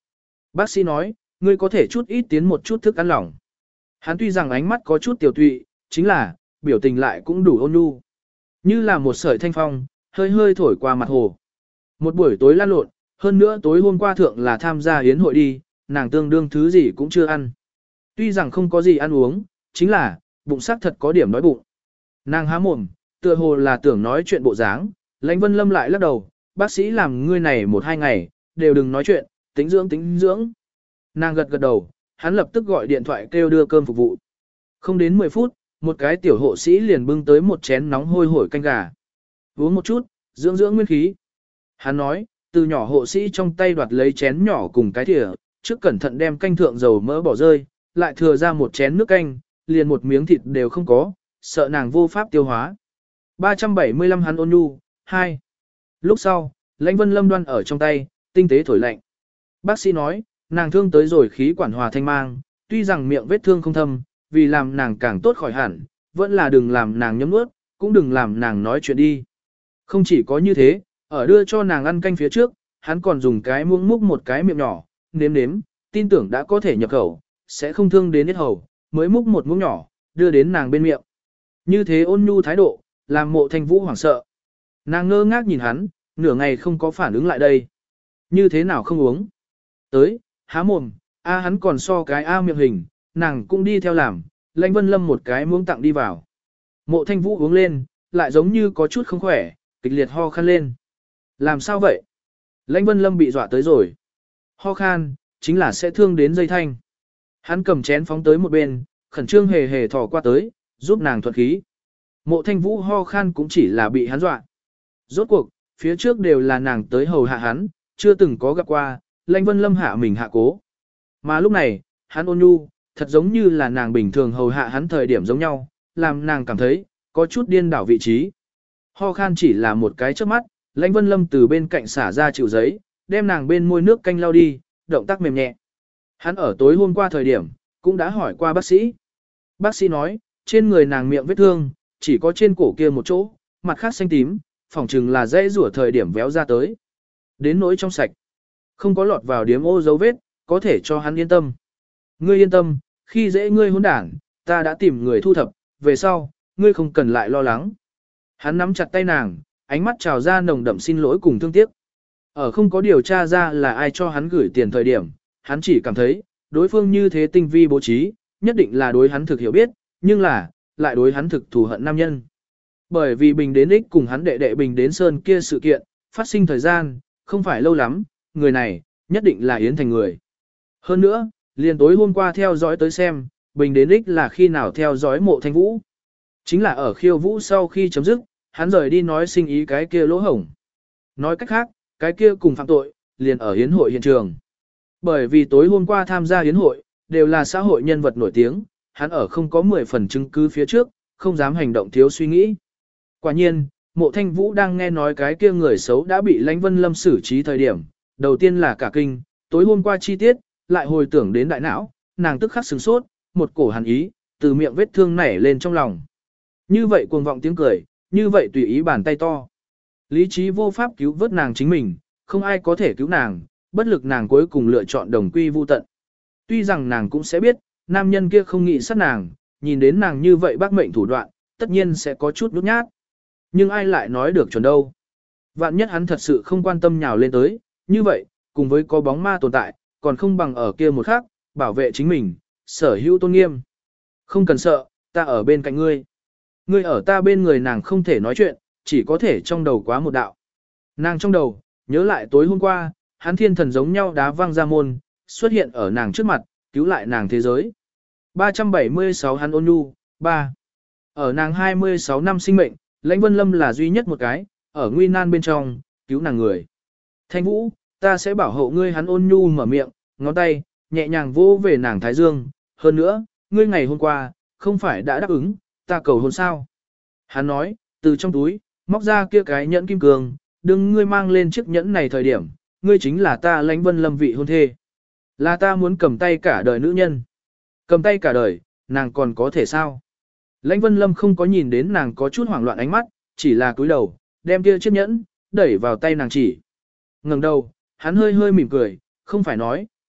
Bác sĩ nói, ngươi có thể chút ít tiến một chút thức ăn lỏng. Hắn tuy rằng ánh mắt có chút tiểu tụy, chính là, biểu tình lại cũng đủ ôn nhu. Như là một sợi thanh phong, hơi hơi thổi qua mặt hồ. Một buổi tối lan lộn, hơn nữa tối hôm qua thượng là tham gia hiến hội đi, nàng tương đương thứ gì cũng chưa ăn. Tuy rằng không có gì ăn uống, chính là, bụng sắc thật có điểm nói bụng. Nàng há mồm, tựa hồ là tưởng nói chuyện bộ dáng, Lãnh Vân Lâm lại lắc đầu, bác sĩ làm ngươi này một hai ngày, đều đừng nói chuyện, tính dưỡng tính dưỡng. Nàng gật gật đầu, hắn lập tức gọi điện thoại kêu đưa cơm phục vụ. Không đến mười phút, một cái tiểu hộ sĩ liền bưng tới một chén nóng hôi hổi canh gà. Uống một chút, dưỡng dưỡng nguyên khí. Hắn nói, từ nhỏ hộ sĩ trong tay đoạt lấy chén nhỏ cùng cái thìa, trước cẩn thận đem canh thượng dầu mỡ bỏ rơi, lại thừa ra một chén nước canh, liền một miếng thịt đều không có, sợ nàng vô pháp tiêu hóa. ba trăm bảy mươi lăm hắn ôn nhu, hai. Lúc sau, Lãnh Vân Lâm đoan ở trong tay, tinh tế thổi lạnh. Bác sĩ nói, nàng thương tới rồi khí quản hòa thanh mang, tuy rằng miệng vết thương không thâm, vì làm nàng càng tốt khỏi hẳn, vẫn là đừng làm nàng nhấm nuốt, cũng đừng làm nàng nói chuyện đi. Không chỉ có như thế, ở đưa cho nàng ăn canh phía trước, hắn còn dùng cái muỗng múc một cái miệng nhỏ, nếm nếm, tin tưởng đã có thể nhập khẩu, sẽ không thương đến hết hầu, mới múc một muỗng nhỏ, đưa đến nàng bên miệng. Như thế ôn nhu thái độ, làm Mộ Thanh Vũ hoảng sợ. Nàng ngơ ngác nhìn hắn, nửa ngày không có phản ứng lại đây. Như thế nào không uống? Tới, há mồm, a hắn còn so cái a miệng hình, nàng cũng đi theo làm, Lãnh Vân Lâm một cái muỗng tặng đi vào. Mộ Thanh Vũ uống lên, lại giống như có chút không khỏe, kịch liệt ho khan lên. Làm sao vậy? Lãnh Vân Lâm bị dọa tới rồi. Ho khan, chính là sẽ thương đến dây thanh. Hắn cầm chén phóng tới một bên, khẩn trương hề hề thò qua tới, giúp nàng thuận khí. Mộ Thanh Vũ ho khan cũng chỉ là bị hắn dọa. Rốt cuộc, phía trước đều là nàng tới hầu hạ hắn, chưa từng có gặp qua, Lãnh Vân Lâm hạ mình hạ cố. Mà lúc này, hắn ôn nhu, thật giống như là nàng bình thường hầu hạ hắn thời điểm giống nhau, làm nàng cảm thấy, có chút điên đảo vị trí. Ho khan chỉ là một cái trước mắt, Lãnh Vân Lâm từ bên cạnh xả ra chịu giấy, đem nàng bên môi nước canh lau đi, động tác mềm nhẹ. Hắn ở tối hôm qua thời điểm, cũng đã hỏi qua bác sĩ. Bác sĩ nói, trên người nàng miệng vết thương, chỉ có trên cổ kia một chỗ, mặt khác xanh tím, phỏng chừng là dây rủa thời điểm véo ra tới. Đến nỗi trong sạch, không có lọt vào điếm ô dấu vết, có thể cho hắn yên tâm. Ngươi yên tâm, khi dễ ngươi hỗn đảng, ta đã tìm người thu thập, về sau, ngươi không cần lại lo lắng. Hắn nắm chặt tay nàng, ánh mắt trào ra nồng đậm xin lỗi cùng thương tiếc. Ở không có điều tra ra là ai cho hắn gửi tiền thời điểm, hắn chỉ cảm thấy, đối phương như thế tinh vi bố trí, nhất định là đối hắn thực hiểu biết, nhưng là, lại đối hắn thực thù hận nam nhân. Bởi vì Bình đến ích cùng hắn đệ đệ Bình đến Sơn kia sự kiện, phát sinh thời gian, không phải lâu lắm, người này, nhất định là Yến Thành người. Hơn nữa, liền tối hôm qua theo dõi tới xem, Bình đến ích là khi nào theo dõi Mộ Thanh Vũ. Chính là ở khiêu vũ sau khi chấm dứt, hắn rời đi nói sinh ý cái kia lỗ hổng. Nói cách khác, cái kia cùng phạm tội, liền ở hiến hội hiện trường. Bởi vì tối hôm qua tham gia hiến hội, đều là xã hội nhân vật nổi tiếng, hắn ở không có mười phần chứng cứ phía trước, không dám hành động thiếu suy nghĩ. Quả nhiên, Mộ Thanh Vũ đang nghe nói cái kia người xấu đã bị Lãnh Vân Lâm xử trí thời điểm, đầu tiên là cả kinh, tối hôm qua chi tiết, lại hồi tưởng đến đại não, nàng tức khắc sửng sốt, một cổ hàn ý, từ miệng vết thương nảy lên trong lòng. Như vậy cuồng vọng tiếng cười, như vậy tùy ý bàn tay to. Lý trí vô pháp cứu vớt nàng chính mình, không ai có thể cứu nàng, bất lực nàng cuối cùng lựa chọn đồng quy vu tận. Tuy rằng nàng cũng sẽ biết, nam nhân kia không nghĩ sát nàng, nhìn đến nàng như vậy bác mệnh thủ đoạn, tất nhiên sẽ có chút nhút nhát. Nhưng ai lại nói được chuẩn đâu. Vạn nhất hắn thật sự không quan tâm nhào lên tới, như vậy, cùng với có bóng ma tồn tại, còn không bằng ở kia một khắc, bảo vệ chính mình, sở hữu tôn nghiêm. Không cần sợ, ta ở bên cạnh ngươi. Ngươi ở ta bên người nàng không thể nói chuyện, chỉ có thể trong đầu quá một đạo. Nàng trong đầu, nhớ lại tối hôm qua, hắn thiên thần giống nhau đá văng ra môn, xuất hiện ở nàng trước mặt, cứu lại nàng thế giới. ba trăm bảy mươi sáu hắn ôn nhu, ba. Ở nàng hai mươi sáu năm sinh mệnh, Lãnh Vân Lâm là duy nhất một cái, ở nguy nan bên trong, cứu nàng người. Thanh Vũ, ta sẽ bảo hộ ngươi hắn ôn nhu mở miệng, ngón tay, nhẹ nhàng vỗ về nàng thái dương. Hơn nữa, ngươi ngày hôm qua, không phải đã đáp ứng, ta cầu hôn sao. Hắn nói, từ trong túi, móc ra kia cái nhẫn kim cương, đừng ngươi mang lên chiếc nhẫn này thời điểm, ngươi chính là ta Lãnh Vân Lâm vị hôn thê. Là ta muốn cầm tay cả đời nữ nhân. Cầm tay cả đời, nàng còn có thể sao? Lãnh Vân Lâm không có nhìn đến nàng có chút hoảng loạn ánh mắt, chỉ là cúi đầu, đem kia chiếc nhẫn, đẩy vào tay nàng chỉ. Ngẩng đầu, hắn hơi hơi mỉm cười, không phải nói,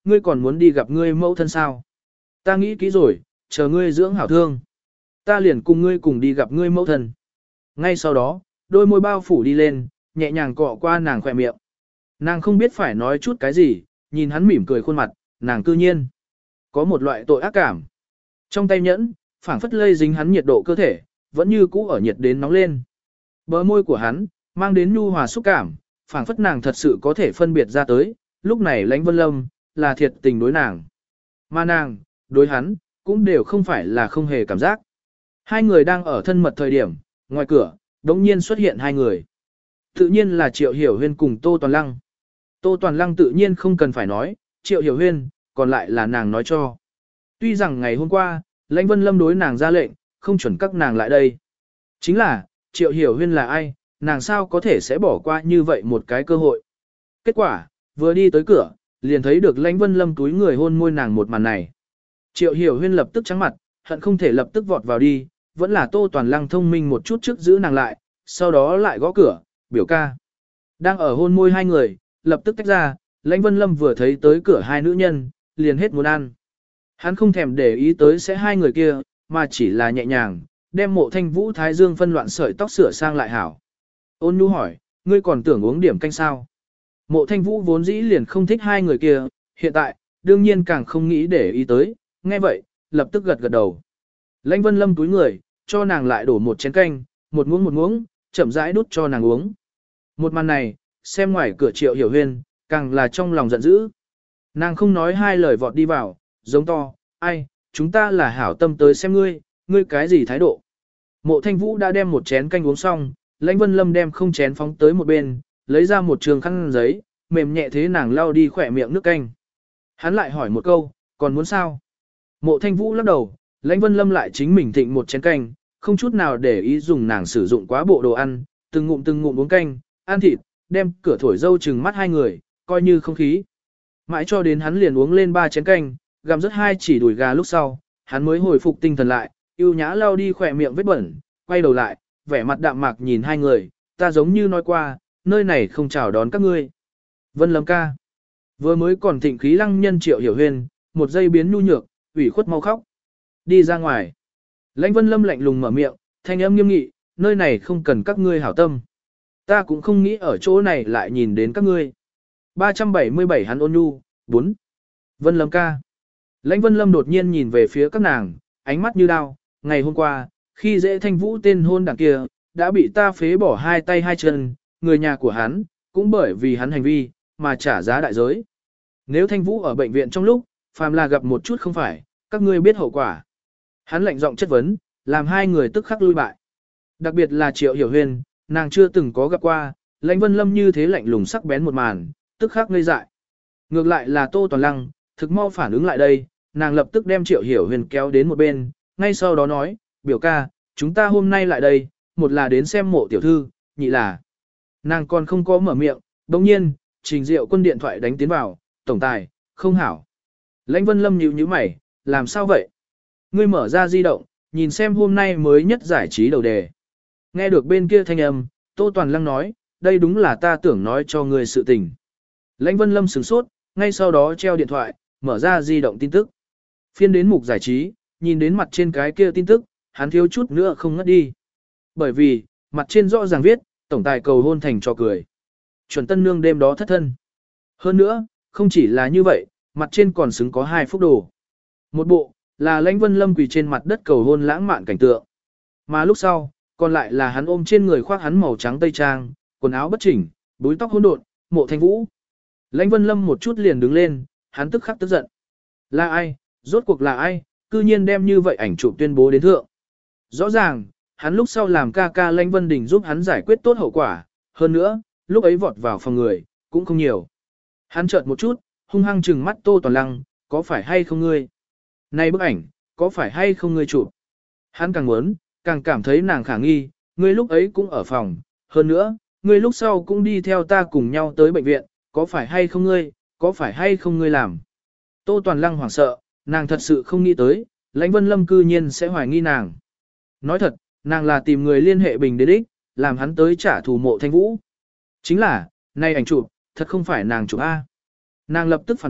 ngươi còn muốn đi gặp ngươi mẫu thân sao? Ta nghĩ kỹ rồi, chờ ngươi dưỡng hảo thương. Ta liền cùng ngươi cùng đi gặp ngươi mẫu thân. Ngay sau đó, đôi môi bao phủ đi lên, nhẹ nhàng cọ qua nàng khỏe miệng. Nàng không biết phải nói chút cái gì, nhìn hắn mỉm cười khuôn mặt, nàng cư nhiên có một loại tội ác cảm. Trong tay nhẫn, phảng phất lây dính hắn nhiệt độ cơ thể, vẫn như cũ ở nhiệt đến nóng lên. Bờ môi của hắn, mang đến nhu hòa xúc cảm, phảng phất nàng thật sự có thể phân biệt ra tới, lúc này Lãnh Vân Lâm, là thiệt tình đối nàng. Mà nàng, đối hắn, cũng đều không phải là không hề cảm giác. Hai người đang ở thân mật thời điểm, ngoài cửa, đống nhiên xuất hiện hai người. Tự nhiên là Triệu Hiểu Huyên cùng Tô Toàn Lăng. Tô Toàn Lăng tự nhiên không cần phải nói, Triệu Hiểu Huyên, còn lại là nàng nói cho. Tuy rằng ngày hôm qua, Lãnh Vân Lâm đối nàng ra lệnh, không chuẩn các nàng lại đây. Chính là, Triệu Hiểu Huyên là ai, nàng sao có thể sẽ bỏ qua như vậy một cái cơ hội. Kết quả, vừa đi tới cửa, liền thấy được Lãnh Vân Lâm túi người hôn môi nàng một màn này. Triệu Hiểu Huyên lập tức trắng mặt, hận không thể lập tức vọt vào đi, vẫn là Tô Toàn Lăng thông minh một chút trước giữ nàng lại, sau đó lại gõ cửa, biểu ca. Đang ở hôn môi hai người, lập tức tách ra, Lãnh Vân Lâm vừa thấy tới cửa hai nữ nhân, liền hết muốn ăn. Hắn không thèm để ý tới sẽ hai người kia, mà chỉ là nhẹ nhàng, đem Mộ Thanh Vũ thái dương phân loạn sợi tóc sửa sang lại hảo. Ôn Nhu hỏi, ngươi còn tưởng uống điểm canh sao? Mộ Thanh Vũ vốn dĩ liền không thích hai người kia, hiện tại, đương nhiên càng không nghĩ để ý tới, nghe vậy, lập tức gật gật đầu. Lãnh Vân Lâm túi người, cho nàng lại đổ một chén canh, một muỗng một muỗng, chậm rãi đút cho nàng uống. Một màn này, xem ngoài cửa Triệu Hiểu Huyên, càng là trong lòng giận dữ. Nàng không nói hai lời vọt đi vào, giống to, ai, chúng ta là hảo tâm tới xem ngươi, ngươi cái gì thái độ. Mộ Thanh Vũ đã đem một chén canh uống xong, Lãnh Vân Lâm đem không chén phóng tới một bên, lấy ra một trường khăn giấy, mềm nhẹ thế nàng lau đi khỏe miệng nước canh. Hắn lại hỏi một câu, còn muốn sao? Mộ Thanh Vũ lắc đầu, Lãnh Vân Lâm lại chính mình thịnh một chén canh, không chút nào để ý dùng nàng sử dụng quá bộ đồ ăn, từng ngụm từng ngụm uống canh, ăn thịt, đem cửa thổi dâu trừng mắt hai người, coi như không khí. Mãi cho đến hắn liền uống lên ba chén canh, gặm rất hai chỉ đùi gà lúc sau, hắn mới hồi phục tinh thần lại, yêu nhã lau đi khỏe miệng vết bẩn, quay đầu lại, vẻ mặt đạm mạc nhìn hai người, ta giống như nói qua, nơi này không chào đón các ngươi. Vân Lâm ca. Vừa mới còn thịnh khí lăng nhân Triệu Hiểu Huyên, một giây biến nhu nhược, ủy khuất mau khóc. Đi ra ngoài. Lãnh Vân Lâm lạnh lùng mở miệng, thanh âm nghiêm nghị, nơi này không cần các ngươi hảo tâm. Ta cũng không nghĩ ở chỗ này lại nhìn đến các ngươi. ba trăm bảy mươi bảy hắn ôn nhu, bốn. Vân Lâm ca. Lãnh Vân Lâm đột nhiên nhìn về phía các nàng, ánh mắt như đao, ngày hôm qua, khi dễ Thanh Vũ tên hôn đảng kia, đã bị ta phế bỏ hai tay hai chân, người nhà của hắn, cũng bởi vì hắn hành vi, mà trả giá đại giới. Nếu Thanh Vũ ở bệnh viện trong lúc, phàm là gặp một chút không phải, các ngươi biết hậu quả. Hắn lạnh giọng chất vấn, làm hai người tức khắc lui bại. Đặc biệt là Triệu Hiểu Huyên, nàng chưa từng có gặp qua, Lãnh Vân Lâm như thế lạnh lùng sắc bén một màn, tức khắc ngây dại. Ngược lại là Tô Toàn Lăng, thực mau phản ứng lại đây, nàng lập tức đem Triệu Hiểu Huyên kéo đến một bên, ngay sau đó nói, biểu ca, chúng ta hôm nay lại đây, một là đến xem Mộ tiểu thư, nhị là. Nàng còn không có mở miệng, đồng nhiên, Trình Diệu Quân điện thoại đánh tiến vào, tổng tài, không hảo. Lãnh Vân Lâm nhíu nhíu mày, làm sao vậy? Ngươi mở ra di động, nhìn xem hôm nay mới nhất giải trí đầu đề. Nghe được bên kia thanh âm, Tô Toàn Lăng nói, đây đúng là ta tưởng nói cho ngươi sự tình. Lãnh Vân Lâm sửng sốt, ngay sau đó treo điện thoại, mở ra di động tin tức. Phiên đến mục giải trí, nhìn đến mặt trên cái kia tin tức, hắn thiếu chút nữa không ngất đi. Bởi vì, mặt trên rõ ràng viết, tổng tài cầu hôn thành trò cười. Chuẩn tân nương đêm đó thất thân. Hơn nữa, không chỉ là như vậy, mặt trên còn xứng có hai phúc đồ. Một bộ, là Lãnh Vân Lâm quỳ trên mặt đất cầu hôn lãng mạn cảnh tượng. Mà lúc sau, còn lại là hắn ôm trên người khoác hắn màu trắng tây trang, quần áo bất chỉnh, búi tóc hỗn độn, Mộ Thanh Vũ. Lãnh Vân Lâm một chút liền đứng lên, hắn tức khắc tức giận. Là ai, rốt cuộc là ai, cư nhiên đem như vậy ảnh chụp tuyên bố đến thượng. Rõ ràng, hắn lúc sau làm ca ca Lãnh Vân Đình giúp hắn giải quyết tốt hậu quả, hơn nữa, lúc ấy vọt vào phòng người, cũng không nhiều. Hắn chợt một chút, hung hăng trừng mắt Tô Toàn Lăng, có phải hay không ngươi? Này bức ảnh, có phải hay không ngươi chụp? Hắn càng muốn, càng cảm thấy nàng khả nghi, ngươi lúc ấy cũng ở phòng, hơn nữa, ngươi lúc sau cũng đi theo ta cùng nhau tới bệnh viện, có phải hay không ngươi, có phải hay không ngươi làm? Tô Toàn Lăng hoảng sợ, nàng thật sự không nghĩ tới, Lãnh Vân Lâm cư nhiên sẽ hoài nghi nàng. Nói thật, nàng là tìm người liên hệ bình đến đích, làm hắn tới trả thù Mộ Thanh Vũ. Chính là, nay ảnh chụp, thật không phải nàng chụp A. Nàng lập tức phản bác,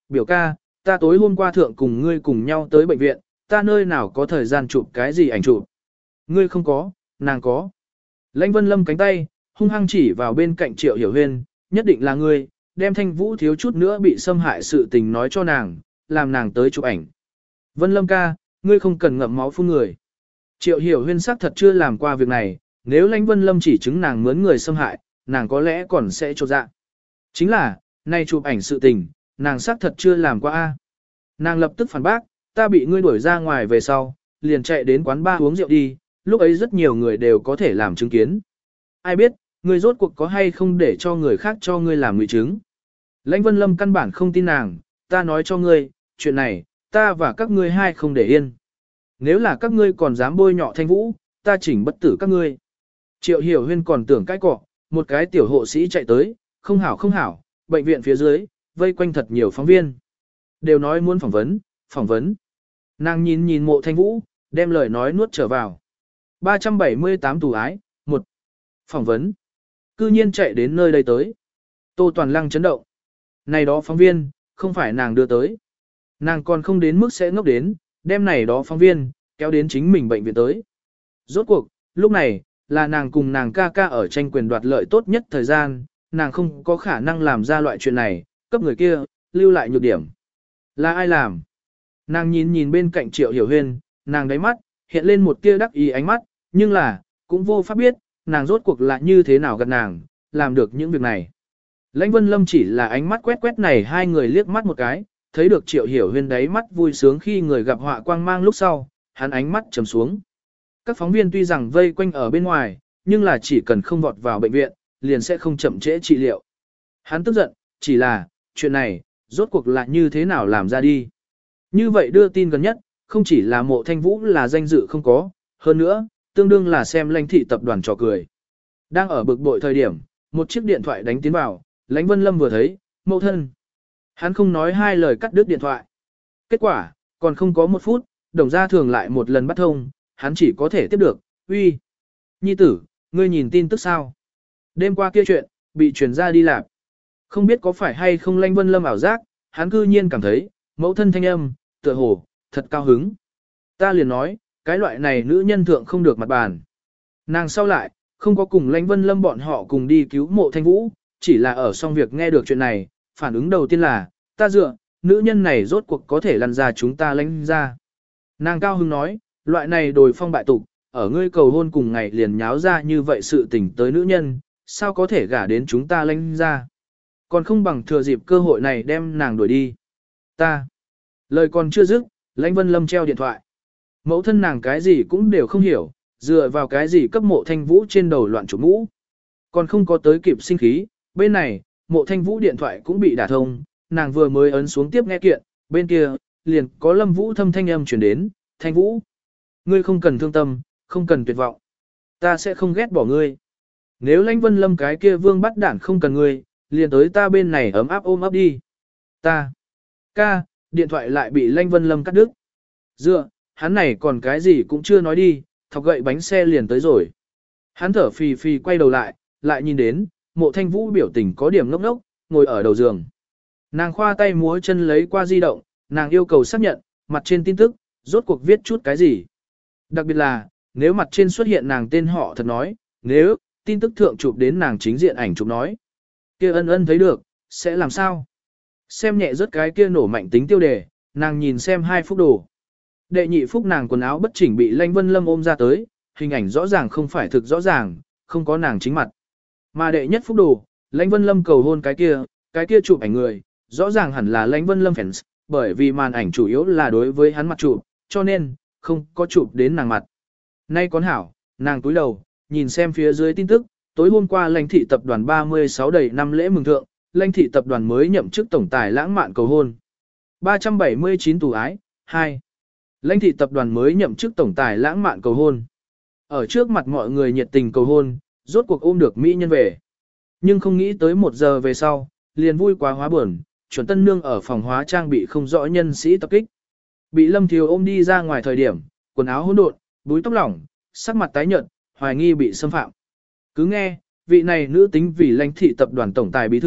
biểu ca, ta tối hôm qua thượng cùng ngươi cùng nhau tới bệnh viện, ta nơi nào có thời gian chụp cái gì ảnh chụp. Ngươi không có, nàng có. Lãnh Vân Lâm cánh tay, hung hăng chỉ vào bên cạnh Triệu Hiểu Huyên, nhất định là ngươi, đem Thanh Vũ thiếu chút nữa bị xâm hại sự tình nói cho nàng, làm nàng tới chụp ảnh. Vân Lâm ca, ngươi không cần ngậm máu phun người. Triệu Hiểu Huyên xác thật chưa làm qua việc này, nếu Lãnh Vân Lâm chỉ chứng nàng mướn người xâm hại, nàng có lẽ còn sẽ chột dạ. Chính là, nay chụp ảnh sự tình, nàng xác thật chưa làm qua a. Nàng lập tức phản bác, ta bị ngươi đuổi ra ngoài về sau, liền chạy đến quán bar uống rượu đi, lúc ấy rất nhiều người đều có thể làm chứng kiến. Ai biết, ngươi rốt cuộc có hay không để cho người khác cho ngươi làm ngụy chứng. Lãnh Vân Lâm căn bản không tin nàng, ta nói cho ngươi, chuyện này, ta và các ngươi hai không để yên. Nếu là các ngươi còn dám bôi nhọ Thanh Vũ, ta chỉnh bất tử các ngươi. Triệu Hiểu Huyên còn tưởng cái cọ, một cái tiểu hộ sĩ chạy tới, không hảo không hảo, bệnh viện phía dưới, vây quanh thật nhiều phóng viên. Đều nói muốn phỏng vấn, phỏng vấn. Nàng nhìn nhìn Mộ Thanh Vũ, đem lời nói nuốt trở vào. ba trăm bảy mươi tám tù ái, một phỏng vấn. Cư nhiên chạy đến nơi đây tới. Tô Toàn Lăng chấn động. Này đó phóng viên, không phải nàng đưa tới. Nàng còn không đến mức sẽ ngốc đến, đem này đó phóng viên, kéo đến chính mình bệnh viện tới. Rốt cuộc, lúc này, là nàng cùng nàng ca ca ở tranh quyền đoạt lợi tốt nhất thời gian, nàng không có khả năng làm ra loại chuyện này, cấp người kia, lưu lại nhược điểm. Là ai làm? Nàng nhìn nhìn bên cạnh Triệu Hiểu Huyên, nàng đáy mắt, hiện lên một tia đắc ý ánh mắt, nhưng là, cũng vô pháp biết, nàng rốt cuộc là như thế nào gặp nàng, làm được những việc này. Lãnh Vân Lâm chỉ là ánh mắt quét quét này hai người liếc mắt một cái, thấy được Triệu Hiểu Huyên đáy mắt vui sướng khi người gặp họa quang mang lúc sau, hắn ánh mắt trầm xuống. Các phóng viên tuy rằng vây quanh ở bên ngoài, nhưng là chỉ cần không vọt vào bệnh viện, liền sẽ không chậm trễ trị liệu. Hắn tức giận, chỉ là, chuyện này, rốt cuộc là như thế nào làm ra đi. Như vậy đưa tin gần nhất, không chỉ là Mộ Thanh Vũ là danh dự không có, hơn nữa, tương đương là xem Lãnh thị tập đoàn trò cười. Đang ở bực bội thời điểm, một chiếc điện thoại đánh tiến vào, Lãnh Vân Lâm vừa thấy, mẫu thân. Hắn không nói hai lời cắt đứt điện thoại. Kết quả, còn không có một phút, đồng gia thường lại một lần bắt thông, hắn chỉ có thể tiếp được, uy. Nhi tử, ngươi nhìn tin tức sao? Đêm qua kia chuyện, bị truyền ra đi làm. Không biết có phải hay không Lãnh Vân Lâm ảo giác, hắn cư nhiên cảm thấy, mẫu thân thanh âm, tựa hồ, thật cao hứng. Ta liền nói, cái loại này nữ nhân thượng không được mặt bàn. Nàng sau lại, không có cùng Lãnh Vân Lâm bọn họ cùng đi cứu Mộ Thanh Vũ, chỉ là ở xong việc nghe được chuyện này, phản ứng đầu tiên là, ta dựa, nữ nhân này rốt cuộc có thể lăn ra chúng ta Lãnh ra. Nàng cao hứng nói, loại này đồi phong bại tục, ở ngươi cầu hôn cùng ngày liền nháo ra như vậy sự tình tới nữ nhân, sao có thể gả đến chúng ta Lãnh ra. Còn không bằng thừa dịp cơ hội này đem nàng đuổi đi. Ta. Lời còn chưa dứt, Lãnh Vân Lâm treo điện thoại. Mẫu thân nàng cái gì cũng đều không hiểu, dựa vào cái gì cấp Mộ Thanh Vũ trên đầu loạn chụp mũ. Còn không có tới kịp sinh khí, bên này, Mộ Thanh Vũ điện thoại cũng bị đả thông, nàng vừa mới ấn xuống tiếp nghe kiện, bên kia, liền có Lâm Vũ thâm thanh âm chuyển đến, Thanh Vũ. Ngươi không cần thương tâm, không cần tuyệt vọng. Ta sẽ không ghét bỏ ngươi. Nếu Lãnh Vân Lâm cái kia vương bắt đản không cần ngươi, liền tới ta bên này ấm áp ôm ấp đi. Ta. Ca, điện thoại lại bị Lãnh Vân Lâm cắt đứt. Dựa, hắn này còn cái gì cũng chưa nói đi, thọc gậy bánh xe liền tới rồi. Hắn thở phì phì quay đầu lại, lại nhìn đến, Mộ Thanh Vũ biểu tình có điểm ngốc ngốc, ngồi ở đầu giường. Nàng khoa tay múa chân lấy qua di động, nàng yêu cầu xác nhận, mặt trên tin tức, rốt cuộc viết chút cái gì. Đặc biệt là, nếu mặt trên xuất hiện nàng tên họ thật nói, nếu, tin tức thượng chụp đến nàng chính diện ảnh chụp nói. Kia ân ân thấy được, sẽ làm sao? Xem nhẹ rớt cái kia nổ mạnh tính tiêu đề, nàng nhìn xem hai phút đồ. Đệ nhị phúc nàng quần áo bất chỉnh bị Lãnh Vân Lâm ôm ra tới, hình ảnh rõ ràng không phải thực rõ ràng, không có nàng chính mặt. Mà đệ nhất phúc đồ, Lãnh Vân Lâm cầu hôn cái kia, cái kia chụp ảnh người, rõ ràng hẳn là Lãnh Vân Lâm fans, bởi vì màn ảnh chủ yếu là đối với hắn mặt chụp, cho nên, không có chụp đến nàng mặt. Nay con hảo, nàng túi đầu, nhìn xem phía dưới tin tức, tối hôm qua Lãnh thị tập đoàn ba mươi sáu đầy năm lễ mừng thượng, Lãnh thị tập đoàn mới nhậm chức tổng tài lãng mạn cầu hôn. ba trăm bảy mươi chín tù ái, hai. Lãnh thị tập đoàn mới nhậm chức tổng tài lãng mạn cầu hôn. Ở trước mặt mọi người nhiệt tình cầu hôn, rốt cuộc ôm được mỹ nhân về. Nhưng không nghĩ tới một giờ về sau, liền vui quá hóa buồn, chuẩn tân nương ở phòng hóa trang bị không rõ nhân sĩ tập kích. Bị Lâm Thiều ôm đi ra ngoài thời điểm, quần áo hỗn độn, búi tóc lỏng, sắc mặt tái nhợt, hoài nghi bị xâm phạm. Cứ nghe, vị này nữ tính vì Lãnh thị tập đoàn tổng tài bí thư,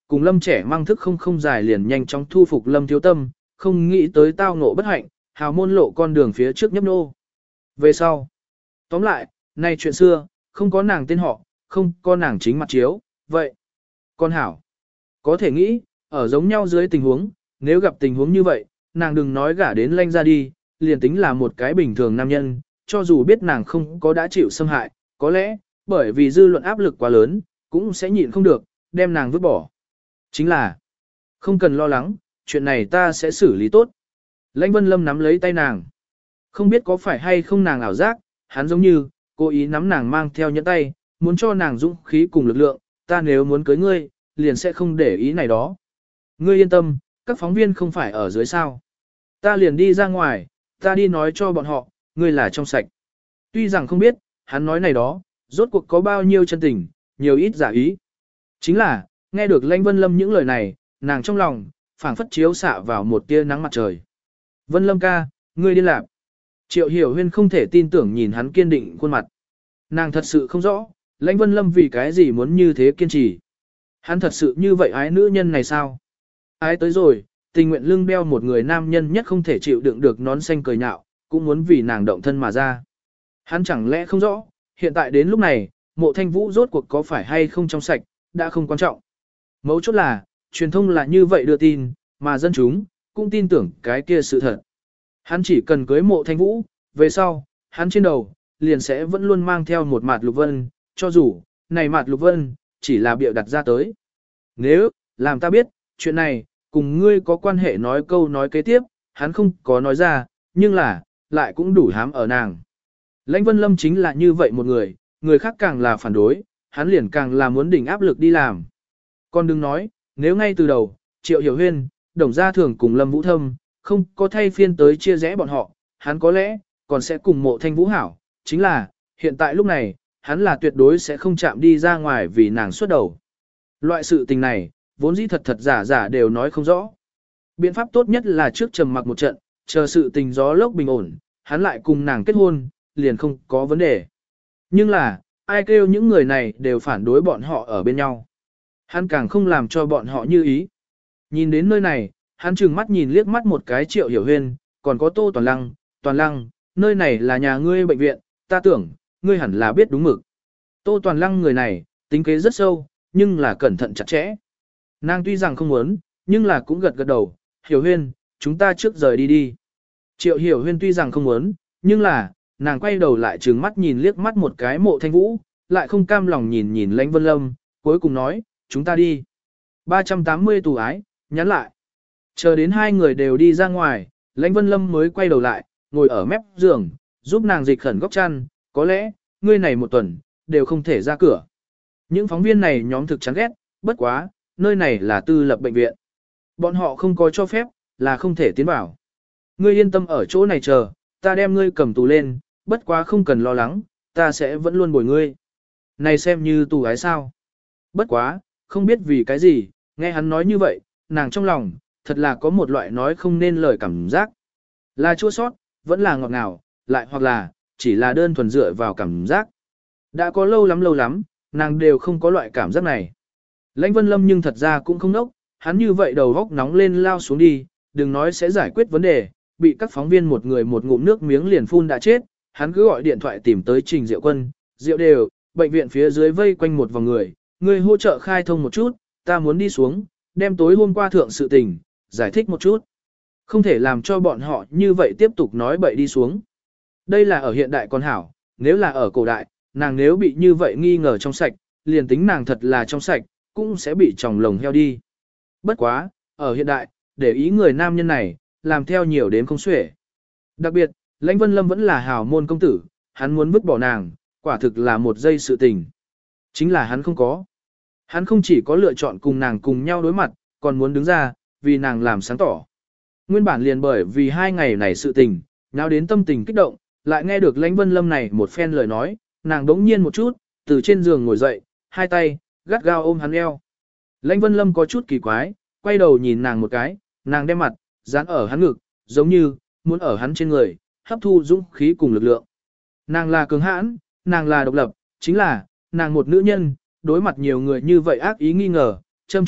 cùng Lâm trẻ mang thức không không dài liền nhanh chóng thu phục Lâm thiếu tâm, không nghĩ tới tao ngộ bất hạnh, hào môn lộ con đường phía trước nhấp nô. Về sau, tóm lại, nay chuyện xưa, không có nàng tên họ, không có nàng chính mặt chiếu, vậy. Con hảo, có thể nghĩ, ở giống nhau dưới tình huống, nếu gặp tình huống như vậy, nàng đừng nói gả đến Lanh ra đi, liền tính là một cái bình thường nam nhân, cho dù biết nàng không có đã chịu xâm hại, có lẽ, bởi vì dư luận áp lực quá lớn, cũng sẽ nhịn không được, đem nàng vứt bỏ. Chính là, không cần lo lắng, chuyện này ta sẽ xử lý tốt. Lãnh Vân Lâm nắm lấy tay nàng. Không biết có phải hay không nàng ảo giác, hắn giống như, cố ý nắm nàng mang theo nhẫn tay, muốn cho nàng dũng khí cùng lực lượng, ta nếu muốn cưới ngươi, liền sẽ không để ý này đó. Ngươi yên tâm, các phóng viên không phải ở dưới sao. Ta liền đi ra ngoài, ta đi nói cho bọn họ, ngươi là trong sạch. Tuy rằng không biết, hắn nói này đó, rốt cuộc có bao nhiêu chân tình, nhiều ít giả ý. Chính là, nghe được Lãnh Vân Lâm những lời này, nàng trong lòng, phảng phất chiếu xạ vào một tia nắng mặt trời. Vân Lâm ca, ngươi đi làm. Triệu Hiểu Huyên không thể tin tưởng nhìn hắn kiên định khuôn mặt. Nàng thật sự không rõ, Lãnh Vân Lâm vì cái gì muốn như thế kiên trì. Hắn thật sự như vậy ái nữ nhân này sao? Ái tới rồi, tình nguyện lưng beo một người nam nhân nhất không thể chịu đựng được nón xanh cười nhạo, cũng muốn vì nàng động thân mà ra. Hắn chẳng lẽ không rõ, hiện tại đến lúc này, Mộ Thanh Vũ rốt cuộc có phải hay không trong sạch, đã không quan trọng. Mấu chốt là, truyền thông là như vậy đưa tin, mà dân chúng, cũng tin tưởng cái kia sự thật. Hắn chỉ cần cưới Mộ Thanh Vũ, về sau, hắn trên đầu, liền sẽ vẫn luôn mang theo một mạt lục vân, cho dù, này mạt lục vân, chỉ là bịa đặt ra tới. Nếu, làm ta biết, chuyện này, cùng ngươi có quan hệ nói câu nói kế tiếp, hắn không có nói ra, nhưng là, lại cũng đủ hám ở nàng. Lãnh Vân Lâm chính là như vậy một người, người khác càng là phản đối, hắn liền càng là muốn đỉnh áp lực đi làm. Còn đừng nói, nếu ngay từ đầu, Triệu Hiểu Huyên, Đồng Gia Thường cùng Lâm Vũ Thâm, không có thay phiên tới chia rẽ bọn họ, hắn có lẽ, còn sẽ cùng Mộ Thanh Vũ hảo, chính là, hiện tại lúc này, hắn là tuyệt đối sẽ không chạm đi ra ngoài vì nàng xuất đầu. Loại sự tình này, vốn dĩ thật thật giả giả đều nói không rõ. Biện pháp tốt nhất là trước trầm mặc một trận, chờ sự tình gió lốc bình ổn, hắn lại cùng nàng kết hôn, liền không có vấn đề. Nhưng là, ai kêu những người này đều phản đối bọn họ ở bên nhau. Hắn càng không làm cho bọn họ như ý. Nhìn đến nơi này, hắn trừng mắt nhìn liếc mắt một cái Triệu Hiểu Huyên, còn có Tô Toàn Lăng, Toàn Lăng, nơi này là nhà ngươi bệnh viện, ta tưởng, ngươi hẳn là biết đúng mực. Tô Toàn Lăng người này, tính kế rất sâu, nhưng là cẩn thận chặt chẽ. Nàng tuy rằng không muốn, nhưng là cũng gật gật đầu, Hiểu Huyên, chúng ta trước rời đi đi. Triệu Hiểu Huyên tuy rằng không muốn, nhưng là, nàng quay đầu lại trừng mắt nhìn liếc mắt một cái Mộ Thanh Vũ, lại không cam lòng nhìn nhìn Lãnh Vân Lâm, cuối cùng nói, chúng ta đi. ba trăm tám mươi tù ái, nhắn lại. Chờ đến hai người đều đi ra ngoài, Lãnh Vân Lâm mới quay đầu lại, ngồi ở mép giường, giúp nàng dịch khẩn góc chăn, có lẽ, ngươi này một tuần, đều không thể ra cửa. Những phóng viên này nhóm thực chán ghét, bất quá, nơi này là tư lập bệnh viện. Bọn họ không có cho phép, là không thể tiến vào. Ngươi yên tâm ở chỗ này chờ, ta đem ngươi cầm tù lên, bất quá không cần lo lắng, ta sẽ vẫn luôn bồi ngươi. Này xem như tù ái sao. Bất quá, không biết vì cái gì, nghe hắn nói như vậy, nàng trong lòng, thật là có một loại nói không nên lời cảm giác. Là chua sót, vẫn là ngọt ngào, lại hoặc là, chỉ là đơn thuần dựa vào cảm giác. Đã có lâu lắm lâu lắm, nàng đều không có loại cảm giác này. Lãnh Vân Lâm nhưng thật ra cũng không nốc, hắn như vậy đầu góc nóng lên lao xuống đi, đừng nói sẽ giải quyết vấn đề, bị các phóng viên một người một ngụm nước miếng liền phun đã chết, hắn cứ gọi điện thoại tìm tới Trình Diệu Quân, Diệu đều, bệnh viện phía dưới vây quanh một vòng người, người hỗ trợ khai thông một chút, ta muốn đi xuống, đem tối hôm qua thượng sự tình, giải thích một chút. Không thể làm cho bọn họ như vậy tiếp tục nói bậy đi xuống. Đây là ở hiện đại con hảo, nếu là ở cổ đại, nàng nếu bị như vậy nghi ngờ trong sạch, liền tính nàng thật là trong sạch, cũng sẽ bị tròng lồng heo đi. Bất quá, ở hiện đại, để ý người nam nhân này, làm theo nhiều đến không xuể. Đặc biệt, Lãnh Vân Lâm vẫn là hào môn công tử, hắn muốn vứt bỏ nàng, quả thực là một giây sự tình. Chính là hắn không có. Hắn không chỉ có lựa chọn cùng nàng cùng nhau đối mặt, còn muốn đứng ra, vì nàng làm sáng tỏ. Nguyên bản liền bởi vì hai ngày này sự tình, nào đến tâm tình kích động, lại nghe được Lãnh Vân Lâm này một phen lời nói, nàng đống nhiên một chút, từ trên giường ngồi dậy, hai tay, gắt gao ôm hắn eo. Lãnh Vân Lâm có chút kỳ quái, quay đầu nhìn nàng một cái, nàng đem mặt, dán ở hắn ngực, giống như, muốn ở hắn trên người, hấp thu dũng khí cùng lực lượng. Nàng là cường hãn, nàng là độc lập, chính là, nàng một nữ nhân, đối mặt nhiều người như vậy ác ý nghi ngờ, châm trọng,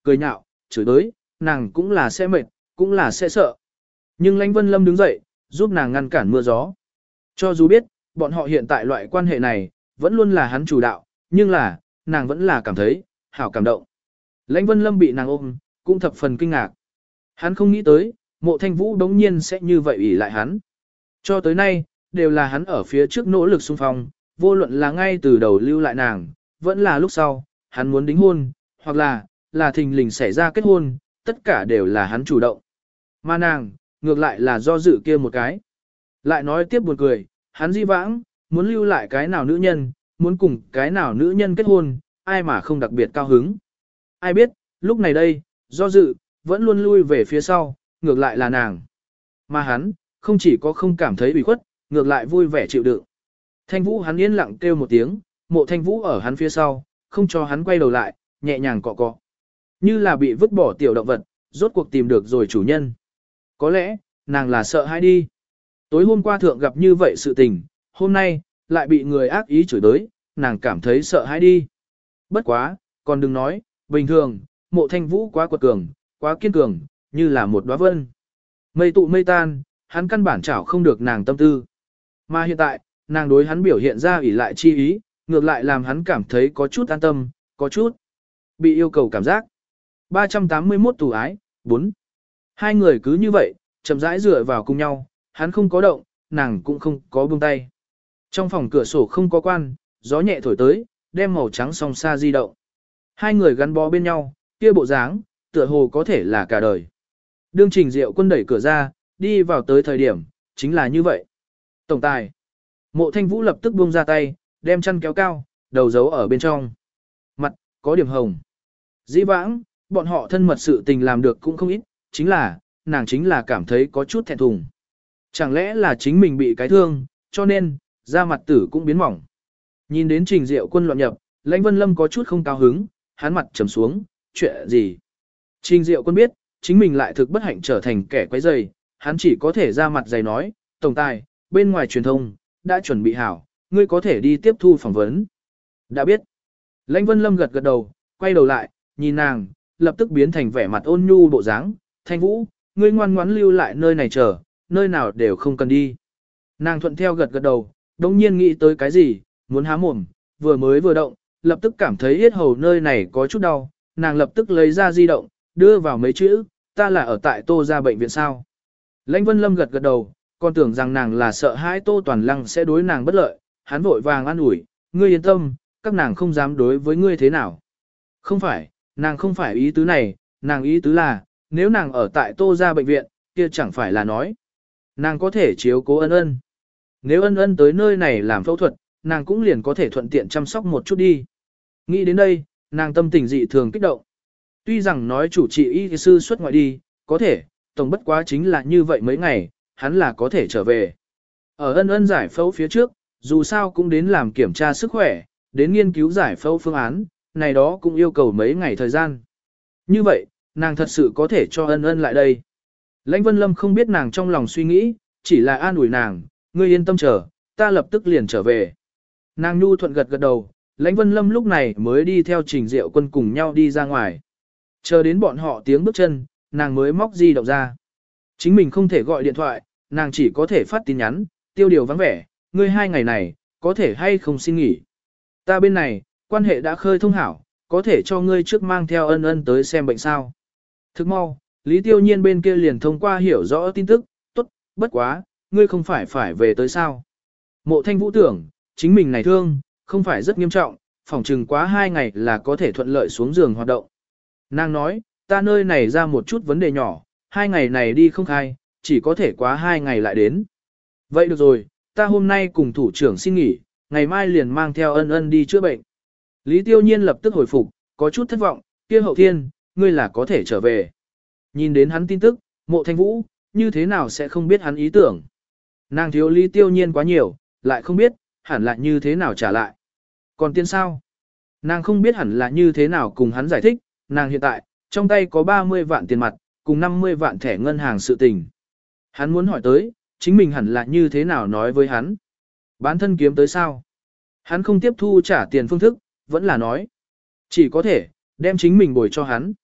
cười nhạo, chửi đới, nàng cũng là sẽ mệt, cũng là sẽ sợ. Nhưng Lãnh Vân Lâm đứng dậy, giúp nàng ngăn cản mưa gió. Cho dù biết, bọn họ hiện tại loại quan hệ này, vẫn luôn là hắn chủ đạo, nhưng là, nàng vẫn là cảm thấy, hảo cảm động. Lãnh Vân Lâm bị nàng ôm, cũng thập phần kinh ngạc. Hắn không nghĩ tới, Mộ Thanh Vũ đống nhiên sẽ như vậy ủy lại hắn. Cho tới nay, đều là hắn ở phía trước nỗ lực xung phong, vô luận là ngay từ đầu lưu lại nàng, vẫn là lúc sau, hắn muốn đính hôn, hoặc là, là thình lình xảy ra kết hôn, tất cả đều là hắn chủ động. Mà nàng, ngược lại là do dự kia một cái. Lại nói tiếp buồn cười, hắn di vãng, muốn lưu lại cái nào nữ nhân, muốn cùng cái nào nữ nhân kết hôn, ai mà không đặc biệt cao hứng. Ai biết, lúc này đây, do dự, vẫn luôn lui về phía sau, ngược lại là nàng. Mà hắn, không chỉ có không cảm thấy bị khuất, ngược lại vui vẻ chịu đựng. Thanh Vũ hắn yên lặng kêu một tiếng, Mộ Thanh Vũ ở hắn phía sau, không cho hắn quay đầu lại, nhẹ nhàng cọ cọ. Như là bị vứt bỏ tiểu động vật, rốt cuộc tìm được rồi chủ nhân. Có lẽ, nàng là sợ hãi đi. Tối hôm qua thượng gặp như vậy sự tình, hôm nay, lại bị người ác ý chửi tới, nàng cảm thấy sợ hãi đi. Bất quá, còn đừng nói, bình thường, Mộ Thanh Vũ quá quật cường, quá kiên cường, như là một đóa vân. Mây tụ mây tan, hắn căn bản chảo không được nàng tâm tư. Mà hiện tại, nàng đối hắn biểu hiện ra ủy lại chi ý, ngược lại làm hắn cảm thấy có chút an tâm, có chút bị yêu cầu cảm giác. ba trăm tám mươi mốt tù ái, bốn. Hai người cứ như vậy, chậm rãi dựa vào cùng nhau, hắn không có động, nàng cũng không có buông tay. Trong phòng cửa sổ không có quan, gió nhẹ thổi tới, đem màu trắng song xa di động. Hai người gắn bó bên nhau, kia bộ dáng, tựa hồ có thể là cả đời. Đương Trình Diệu Quân đẩy cửa ra, đi vào tới thời điểm, chính là như vậy. Tổng tài. Mộ Thanh Vũ lập tức buông ra tay, đem chân kéo cao, đầu giấu ở bên trong. Mặt, có điểm hồng. Dĩ vãng, bọn họ thân mật sự tình làm được cũng không ít, chính là, nàng chính là cảm thấy có chút thẹn thùng. Chẳng lẽ là chính mình bị cái thương, cho nên, da mặt tử cũng biến mỏng. Nhìn đến Trình Diệu Quân loạn nhập, Lãnh Vân Lâm có chút không cao hứng, hắn mặt trầm xuống, chuyện gì? Trình Diệu Quân biết, chính mình lại thực bất hạnh trở thành kẻ quấy rầy, hắn chỉ có thể ra mặt dày nói, tổng tài, bên ngoài truyền thông, đã chuẩn bị hảo, ngươi có thể đi tiếp thu phỏng vấn. Đã biết. Lãnh Vân Lâm gật gật đầu, quay đầu lại, nhìn nàng, lập tức biến thành vẻ mặt ôn nhu bộ dáng, Thanh Vũ, ngươi ngoan ngoãn lưu lại nơi này chờ, nơi nào đều không cần đi. Nàng thuận theo gật gật đầu, đồng nhiên nghĩ tới cái gì, muốn há mồm, vừa mới vừa động, lập tức cảm thấy yết hầu nơi này có chút đau, nàng lập tức lấy ra di động, đưa vào mấy chữ, ta là ở tại Tô gia bệnh viện sao. Lãnh Vân Lâm gật gật đầu, còn tưởng rằng nàng là sợ hãi Tô Toàn Lăng sẽ đối nàng bất lợi, hắn vội vàng an ủi, ngươi yên tâm, các nàng không dám đối với ngươi thế nào. Không phải, nàng không phải ý tứ này, nàng ý tứ là, nếu nàng ở tại Tô gia bệnh viện, kia chẳng phải là nói. Nàng có thể chiếu cố ân ân. Nếu ân ân tới nơi này làm phẫu thuật, nàng cũng liền có thể thuận tiện chăm sóc một chút đi. Nghĩ đến đây, nàng tâm tình dị thường kích động. Tuy rằng nói chủ trị y sư xuất ngoại đi, có thể, tổng bất quá chính là như vậy mấy ngày, hắn là có thể trở về. Ở ân ân giải phẫu phía trước, dù sao cũng đến làm kiểm tra sức khỏe, đến nghiên cứu giải phẫu phương án, này đó cũng yêu cầu mấy ngày thời gian. Như vậy, nàng thật sự có thể cho ân ân lại đây. Lãnh Vân Lâm không biết nàng trong lòng suy nghĩ, chỉ là an ủi nàng, ngươi yên tâm chờ, ta lập tức liền trở về. Nàng nhu thuận gật gật đầu, Lãnh Vân Lâm lúc này mới đi theo Trình Diệu Quân cùng nhau đi ra ngoài. Chờ đến bọn họ tiếng bước chân, nàng mới móc di động ra. Chính mình không thể gọi điện thoại, nàng chỉ có thể phát tin nhắn, tiêu điều vắng vẻ, ngươi hai ngày này, có thể hay không xin nghỉ. Ta bên này, quan hệ đã khơi thông hảo, có thể cho ngươi trước mang theo ân ân tới xem bệnh sao. Thức mau, Lý Tiêu Nhiên bên kia liền thông qua hiểu rõ tin tức, tốt, bất quá, ngươi không phải phải về tới sao. Mộ Thanh Vũ tưởng, chính mình này thương, không phải rất nghiêm trọng, phòng trừng quá hai ngày là có thể thuận lợi xuống giường hoạt động. Nàng nói, ta nơi này ra một chút vấn đề nhỏ, hai ngày này đi không khai, chỉ có thể quá hai ngày lại đến. Vậy được rồi, ta hôm nay cùng thủ trưởng xin nghỉ, ngày mai liền mang theo ân ân đi chữa bệnh. Lý Tiêu Nhiên lập tức hồi phục, có chút thất vọng, kia hậu thiên, ngươi là có thể trở về. Nhìn đến hắn tin tức, Mộ Thanh Vũ, như thế nào sẽ không biết hắn ý tưởng. Nàng thiếu Lý Tiêu Nhiên quá nhiều, lại không biết, hẳn là như thế nào trả lại. Còn tiền sao? Nàng không biết hẳn là như thế nào cùng hắn giải thích, nàng hiện tại, trong tay có ba mươi vạn tiền mặt, cùng năm mươi vạn thẻ ngân hàng sự tình. Hắn muốn hỏi tới, chính mình hẳn là như thế nào nói với hắn. Bán thân kiếm tới sao? Hắn không tiếp thu trả tiền phương thức, vẫn là nói. Chỉ có thể, đem chính mình bồi cho hắn.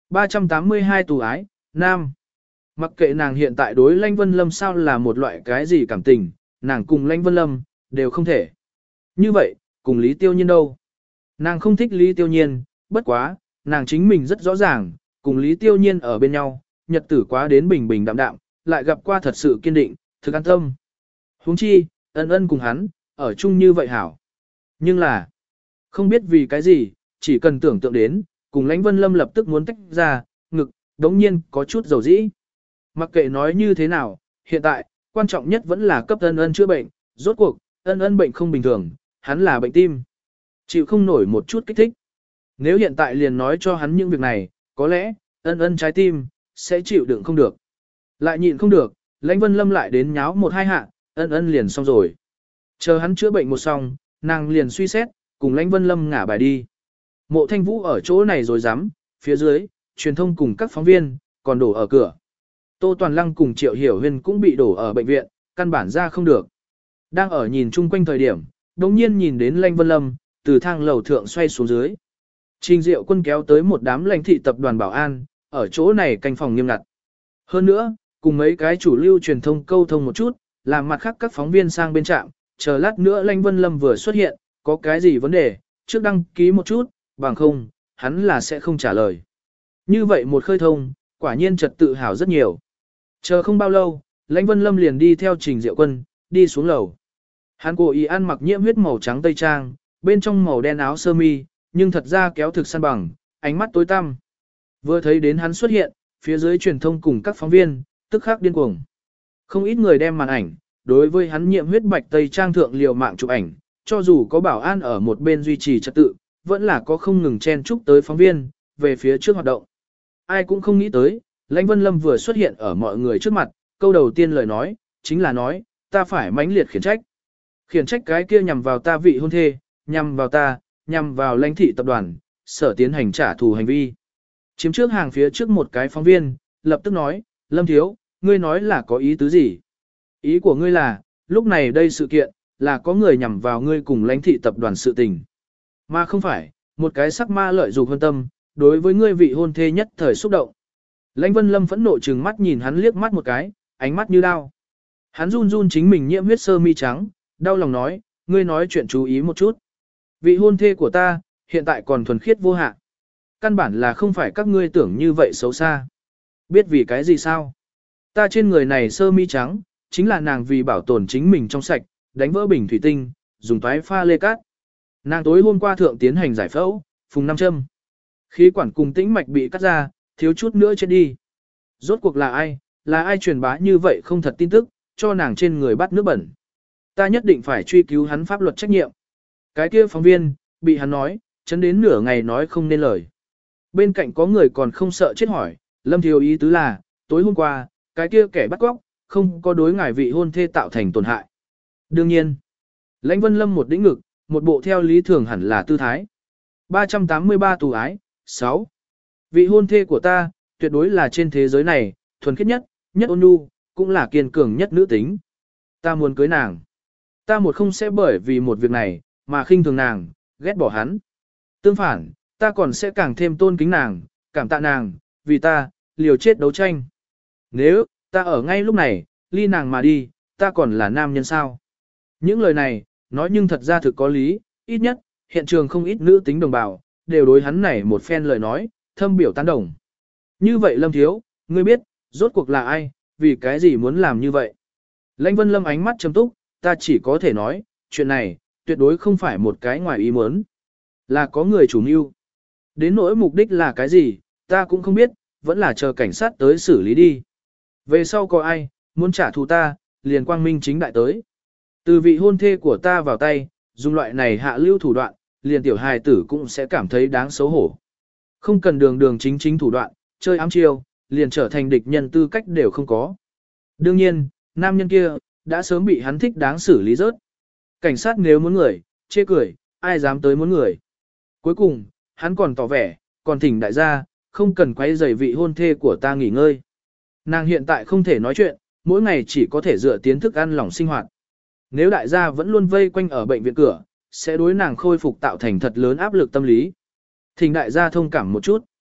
ba trăm tám mươi hai tù ái, nam. Mặc kệ nàng hiện tại đối Lãnh Vân Lâm sao là một loại cái gì cảm tình, nàng cùng Lãnh Vân Lâm, đều không thể. Như vậy, cùng Lý Tiêu Nhiên đâu? Nàng không thích Lý Tiêu Nhiên, bất quá, nàng chính mình rất rõ ràng, cùng Lý Tiêu Nhiên ở bên nhau, nhật tử quá đến bình bình đạm đạm, lại gặp qua thật sự kiên định, thực an tâm. Huống chi, ân ân cùng hắn, ở chung như vậy hảo. Nhưng là, không biết vì cái gì, chỉ cần tưởng tượng đến, cùng Lãnh Vân Lâm lập tức muốn tách ra, ngực, đống nhiên có chút dầu dĩ. Mặc kệ nói như thế nào, hiện tại, quan trọng nhất vẫn là cấp ân ân chữa bệnh, rốt cuộc, ân ân bệnh không bình thường, hắn là bệnh tim. Chịu không nổi một chút kích thích. Nếu hiện tại liền nói cho hắn những việc này, có lẽ, ân ân trái tim, sẽ chịu đựng không được. Lại nhịn không được, Lãnh Vân Lâm lại đến nháo một hai hạ, ân ân liền xong rồi. Chờ hắn chữa bệnh một xong, nàng liền suy xét, cùng Lãnh Vân Lâm ngả bài đi. Mộ Thanh Vũ ở chỗ này rồi dám, phía dưới, truyền thông cùng các phóng viên, còn đổ ở cửa. Tô Toàn Lăng cùng Triệu Hiểu Huyên cũng bị đổ ở bệnh viện, căn bản ra không được. Đang ở nhìn chung quanh thời điểm, đồng nhiên nhìn đến Lãnh Vân Lâm, từ thang lầu thượng xoay xuống dưới. Trình Diệu Quân kéo tới một đám lãnh thị tập đoàn bảo an, ở chỗ này canh phòng nghiêm ngặt. Hơn nữa, cùng mấy cái chủ lưu truyền thông câu thông một chút, làm mặt khác các phóng viên sang bên trạm, chờ lát nữa Lãnh Vân Lâm vừa xuất hiện, có cái gì vấn đề, trước đăng ký một chút, bằng không, hắn là sẽ không trả lời. Như vậy một khơi thông, quả nhiên trật tự hào rất nhiều. Chờ không bao lâu, Lãnh Vân Lâm liền đi theo Trình Diệu Quân, đi xuống lầu. Hắn cố ý ăn mặc nhiễm huyết màu trắng tây trang, bên trong màu đen áo sơ mi, nhưng thật ra kéo thực săn bằng, ánh mắt tối tăm. Vừa thấy đến hắn xuất hiện, phía dưới truyền thông cùng các phóng viên, tức khắc điên cuồng. Không ít người đem màn ảnh, đối với hắn nhiễm huyết bạch tây trang thượng liều mạng chụp ảnh, cho dù có bảo an ở một bên duy trì trật tự, vẫn là có không ngừng chen chúc tới phóng viên, về phía trước hoạt động. Ai cũng không nghĩ tới, Lãnh Vân Lâm vừa xuất hiện ở mọi người trước mặt, câu đầu tiên lời nói, chính là nói, ta phải mãnh liệt khiển trách. Khiển trách cái kia nhằm vào ta vị hôn thê, nhằm vào ta, nhằm vào lãnh thị tập đoàn, sở tiến hành trả thù hành vi. Chiếm trước hàng phía trước một cái phóng viên, lập tức nói, Lâm Thiếu, ngươi nói là có ý tứ gì? Ý của ngươi là, lúc này đây sự kiện, là có người nhằm vào ngươi cùng lãnh thị tập đoàn sự tình. Mà không phải, một cái sắc ma lợi dục hơn tâm, đối với ngươi vị hôn thê nhất thời xúc động. Lãnh Vân Lâm phẫn nộ trừng mắt nhìn hắn liếc mắt một cái, ánh mắt như đao. Hắn run run chính mình nhiễm huyết sơ mi trắng, đau lòng nói, ngươi nói chuyện chú ý một chút. Vị hôn thê của ta, hiện tại còn thuần khiết vô hạ. Căn bản là không phải các ngươi tưởng như vậy xấu xa. Biết vì cái gì sao? Ta trên người này sơ mi trắng, chính là nàng vì bảo tồn chính mình trong sạch, đánh vỡ bình thủy tinh, dùng toái pha lê cát. Nàng tối hôm qua thượng tiến hành giải phẫu, phùng năm châm. Khí quản cùng tĩnh mạch bị cắt ra, thiếu chút nữa chết đi. Rốt cuộc là ai, là ai truyền bá như vậy không thật tin tức, cho nàng trên người bắt nước bẩn. Ta nhất định phải truy cứu hắn pháp luật trách nhiệm. Cái kia phóng viên, bị hắn nói, chấn đến nửa ngày nói không nên lời. Bên cạnh có người còn không sợ chết hỏi, Lâm Thiếu ý tứ là, tối hôm qua, cái kia kẻ bắt cóc, không có đối ngài vị hôn thê tạo thành tổn hại. Đương nhiên, Lãnh Vân Lâm một đĩnh ngực, một bộ theo lý thường hẳn là tư thái. ba trăm tám mươi ba tù ái, sáu. Vị hôn thê của ta, tuyệt đối là trên thế giới này, thuần khiết nhất, nhất ôn nhu, cũng là kiên cường nhất nữ tính. Ta muốn cưới nàng. Ta một không sẽ bởi vì một việc này, mà khinh thường nàng, ghét bỏ hắn. Tương phản, ta còn sẽ càng thêm tôn kính nàng, cảm tạ nàng, vì ta, liều chết đấu tranh. Nếu, ta ở ngay lúc này, ly nàng mà đi, ta còn là nam nhân sao? Những lời này, nói nhưng thật ra thực có lý, ít nhất, hiện trường không ít nữ tính đồng bào, đều đối hắn này một phen lời nói, thâm biểu tán đồng. Như vậy Lâm Thiếu, ngươi biết, rốt cuộc là ai, vì cái gì muốn làm như vậy? Lãnh Vân Lâm ánh mắt trầm túc, ta chỉ có thể nói, chuyện này, tuyệt đối không phải một cái ngoài ý muốn. Là có người chủ mưu. Đến nỗi mục đích là cái gì, ta cũng không biết, vẫn là chờ cảnh sát tới xử lý đi. Về sau có ai, muốn trả thù ta, liền quang minh chính đại tới. Từ vị hôn thê của ta vào tay, dùng loại này hạ lưu thủ đoạn, liền tiểu hài tử cũng sẽ cảm thấy đáng xấu hổ. Không cần đường đường chính chính thủ đoạn, chơi ám chiêu, liền trở thành địch nhân tư cách đều không có. Đương nhiên, nam nhân kia, đã sớm bị hắn thích đáng xử lý rớt. Cảnh sát nếu muốn người, chê cười, ai dám tới muốn người. Cuối cùng, hắn còn tỏ vẻ, còn thỉnh đại gia, không cần quay rầy vị hôn thê của ta nghỉ ngơi. Nàng hiện tại không thể nói chuyện, mỗi ngày chỉ có thể dựa tiến thức ăn lỏng sinh hoạt. Nếu đại gia vẫn luôn vây quanh ở bệnh viện cửa, sẽ đối nàng khôi phục tạo thành thật lớn áp lực tâm lý. Thỉnh đại gia thông cảm một chút.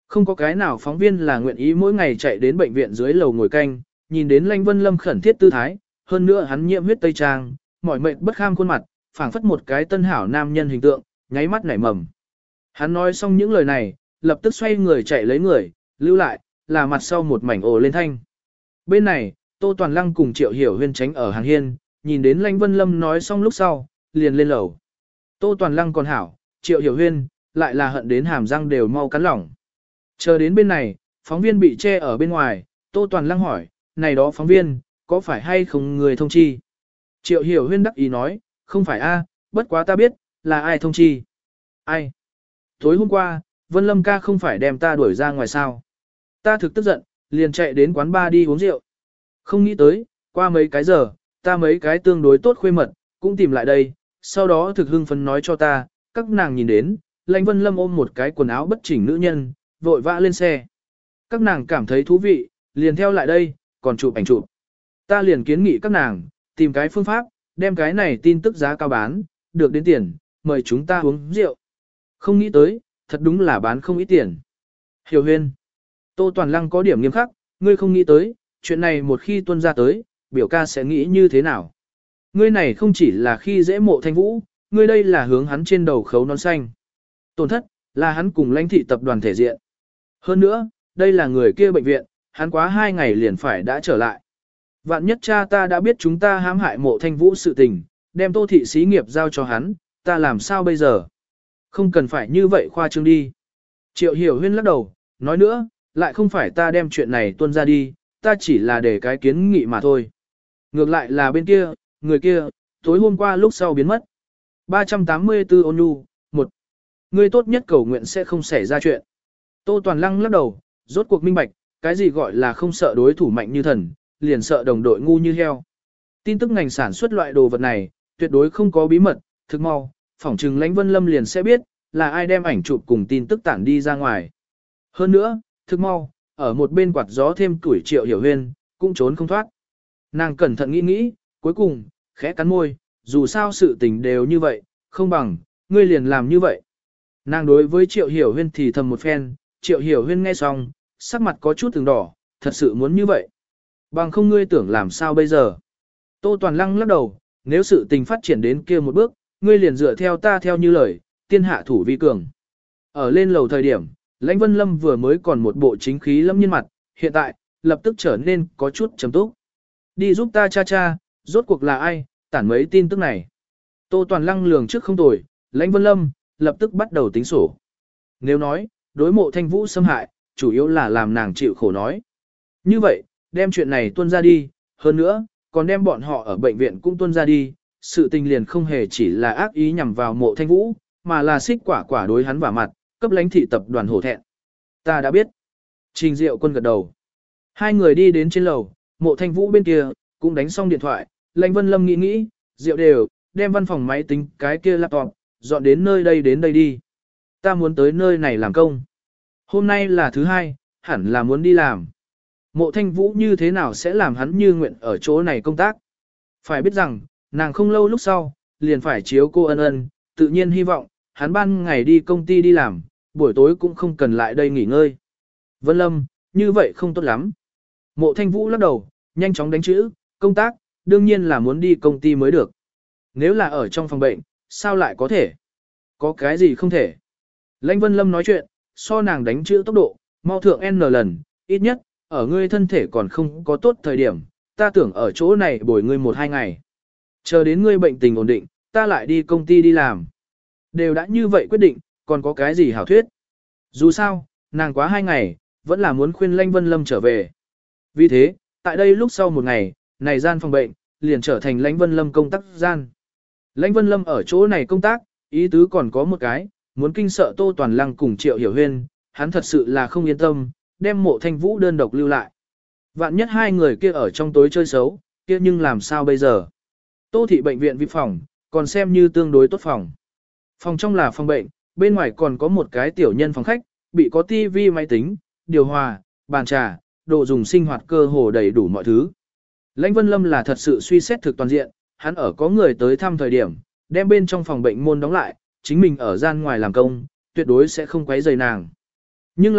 Không có cái nào phóng viên là nguyện ý mỗi ngày chạy đến bệnh viện dưới lầu ngồi canh, nhìn đến Lãnh Vân Lâm khẩn thiết tư thái, hơn nữa hắn nhiễm huyết tây trang, mỏi mệt bất kham khuôn mặt, phảng phất một cái tân hảo nam nhân hình tượng, nháy mắt nảy mầm. Hắn nói xong những lời này, lập tức xoay người chạy lấy người, lưu lại, là mặt sau một mảnh ồ lên thanh. Bên này, Tô Toàn Lăng cùng Triệu Hiểu Huyên tránh ở hàng hiên, nhìn đến Lãnh Vân Lâm nói xong lúc sau, liền lên lầu. Tô Toàn Lăng còn hảo, Triệu Hiểu Huyên, lại là hận đến hàm răng đều mau cắn lỏng. Chờ đến bên này, phóng viên bị che ở bên ngoài, Tô Toàn Lăng hỏi, này đó phóng viên, có phải hay không người thông chi? Triệu Hiểu Huyên đắc ý nói, không phải a, bất quá ta biết, là ai thông chi. Ai? Tối hôm qua, Vân Lâm ca không phải đem ta đuổi ra ngoài sao. Ta thực tức giận, liền chạy đến quán bar đi uống rượu. Không nghĩ tới, qua mấy cái giờ, ta mấy cái tương đối tốt khuê mật, cũng tìm lại đây, sau đó thực hưng phấn nói cho ta, các nàng nhìn đến, Lãnh Vân Lâm ôm một cái quần áo bất chỉnh nữ nhân, vội vã lên xe. Các nàng cảm thấy thú vị, liền theo lại đây, còn chụp ảnh chụp. Ta liền kiến nghị các nàng, tìm cái phương pháp, đem cái này tin tức giá cao bán, được đến tiền, mời chúng ta uống rượu. Không nghĩ tới, thật đúng là bán không ít tiền. Hiểu Huyên. Tô Toàn Lăng có điểm nghiêm khắc, ngươi không nghĩ tới, chuyện này một khi tuân ra tới, biểu ca sẽ nghĩ như thế nào. Ngươi này không chỉ là khi dễ Mộ Thanh Vũ, ngươi đây là hướng hắn trên đầu khấu nón xanh. Tổn thất, là hắn cùng lãnh thị tập đoàn thể diện. Hơn nữa, đây là người kia bệnh viện, hắn quá hai ngày liền phải đã trở lại. Vạn nhất cha ta đã biết chúng ta hãm hại Mộ Thanh Vũ sự tình, đem Tô thị xí nghiệp giao cho hắn, ta làm sao bây giờ? Không cần phải như vậy khoa trương đi. Triệu Hiểu Huyên lắc đầu, nói nữa, lại không phải ta đem chuyện này tuân ra đi, ta chỉ là để cái kiến nghị mà thôi. Ngược lại là bên kia, người kia, tối hôm qua lúc sau biến mất. ba trăm tám mươi tư ôn nhu, một. Ngươi tốt nhất cầu nguyện sẽ không xảy ra chuyện. Tô Toàn Lăng lắc đầu, rốt cuộc minh bạch, cái gì gọi là không sợ đối thủ mạnh như thần, liền sợ đồng đội ngu như heo. Tin tức ngành sản xuất loại đồ vật này, tuyệt đối không có bí mật, thực mau, phỏng trừng Lãnh Vân Lâm liền sẽ biết, là ai đem ảnh chụp cùng tin tức tản đi ra ngoài. Hơn nữa, thực mau, ở một bên quạt gió thêm tuổi Triệu Hiểu Huyên, cũng trốn không thoát. Nàng cẩn thận nghĩ nghĩ, cuối cùng, khẽ cắn môi, dù sao sự tình đều như vậy, không bằng, ngươi liền làm như vậy. Nàng đối với Triệu Hiểu Huyên thì thầm một phen, Triệu Hiểu Huyên nghe xong, sắc mặt có chút từng đỏ, thật sự muốn như vậy. Bằng không ngươi tưởng làm sao bây giờ. Tô Toàn Lăng lắc đầu, nếu sự tình phát triển đến kia một bước, ngươi liền dựa theo ta theo như lời, tiên hạ thủ vi cường. Ở lên lầu thời điểm, Lãnh Vân Lâm vừa mới còn một bộ chính khí lâm nhiên mặt, hiện tại, lập tức trở nên có chút trầm túc. Đi giúp ta cha cha, rốt cuộc là ai, tản mấy tin tức này. Tô Toàn Lăng lường trước không tồi, Lãnh Vân Lâm, lập tức bắt đầu tính sổ. Nếu nói, đối Mộ Thanh Vũ xâm hại, chủ yếu là làm nàng chịu khổ nói. Như vậy, đem chuyện này tuân ra đi, hơn nữa, còn đem bọn họ ở bệnh viện cũng tuân ra đi, sự tình liền không hề chỉ là ác ý nhằm vào Mộ Thanh Vũ, mà là xích quả quả đối hắn vả mặt, cấp lãnh thị tập đoàn hổ thẹn. Ta đã biết. Trình Diệu Quân gật đầu. Hai người đi đến trên lầu, Mộ Thanh Vũ bên kia, cũng đánh xong điện thoại, Lãnh Vân Lâm nghĩ nghĩ, Diệu đều, đem văn phòng máy tính cái kia laptop, dọn đến nơi đây đến đây đi. Ta muốn tới nơi này làm công. Hôm nay là thứ hai, hẳn là muốn đi làm. Mộ Thanh Vũ như thế nào sẽ làm hắn như nguyện ở chỗ này công tác? Phải biết rằng, nàng không lâu lúc sau, liền phải chiếu cô ân ân, tự nhiên hy vọng, hắn ban ngày đi công ty đi làm, buổi tối cũng không cần lại đây nghỉ ngơi. Vân Lâm, như vậy không tốt lắm. Mộ Thanh Vũ lắc đầu, nhanh chóng đánh chữ, công tác, đương nhiên là muốn đi công ty mới được. Nếu là ở trong phòng bệnh, sao lại có thể? Có cái gì không thể? Lãnh Vân Lâm nói chuyện, so nàng đánh chữ tốc độ, mau thượng N lần, ít nhất, ở ngươi thân thể còn không có tốt thời điểm, ta tưởng ở chỗ này bồi ngươi một hai ngày. Chờ đến ngươi bệnh tình ổn định, ta lại đi công ty đi làm. Đều đã như vậy quyết định, còn có cái gì hảo thuyết. Dù sao, nàng quá hai ngày, vẫn là muốn khuyên Lãnh Vân Lâm trở về. Vì thế, tại đây lúc sau một ngày, này gian phòng bệnh, liền trở thành Lãnh Vân Lâm công tác gian. Lãnh Vân Lâm ở chỗ này công tác, ý tứ còn có một cái, muốn kinh sợ Tô Toàn Lăng cùng Triệu Hiểu Huyên, hắn thật sự là không yên tâm, đem Mộ Thanh Vũ đơn độc lưu lại. Vạn nhất hai người kia ở trong tối chơi xấu, kia nhưng làm sao bây giờ? Tô thị bệnh viện vi phòng, còn xem như tương đối tốt phòng. Phòng trong là phòng bệnh, bên ngoài còn có một cái tiểu nhân phòng khách, bị có tivi máy tính, điều hòa, bàn trà, đồ dùng sinh hoạt cơ hồ đầy đủ mọi thứ. Lãnh Vân Lâm là thật sự suy xét thực toàn diện, hắn ở có người tới thăm thời điểm, đem bên trong phòng bệnh môn đóng lại, chính mình ở gian ngoài làm công, tuyệt đối sẽ không quấy rầy nàng. Nhưng là,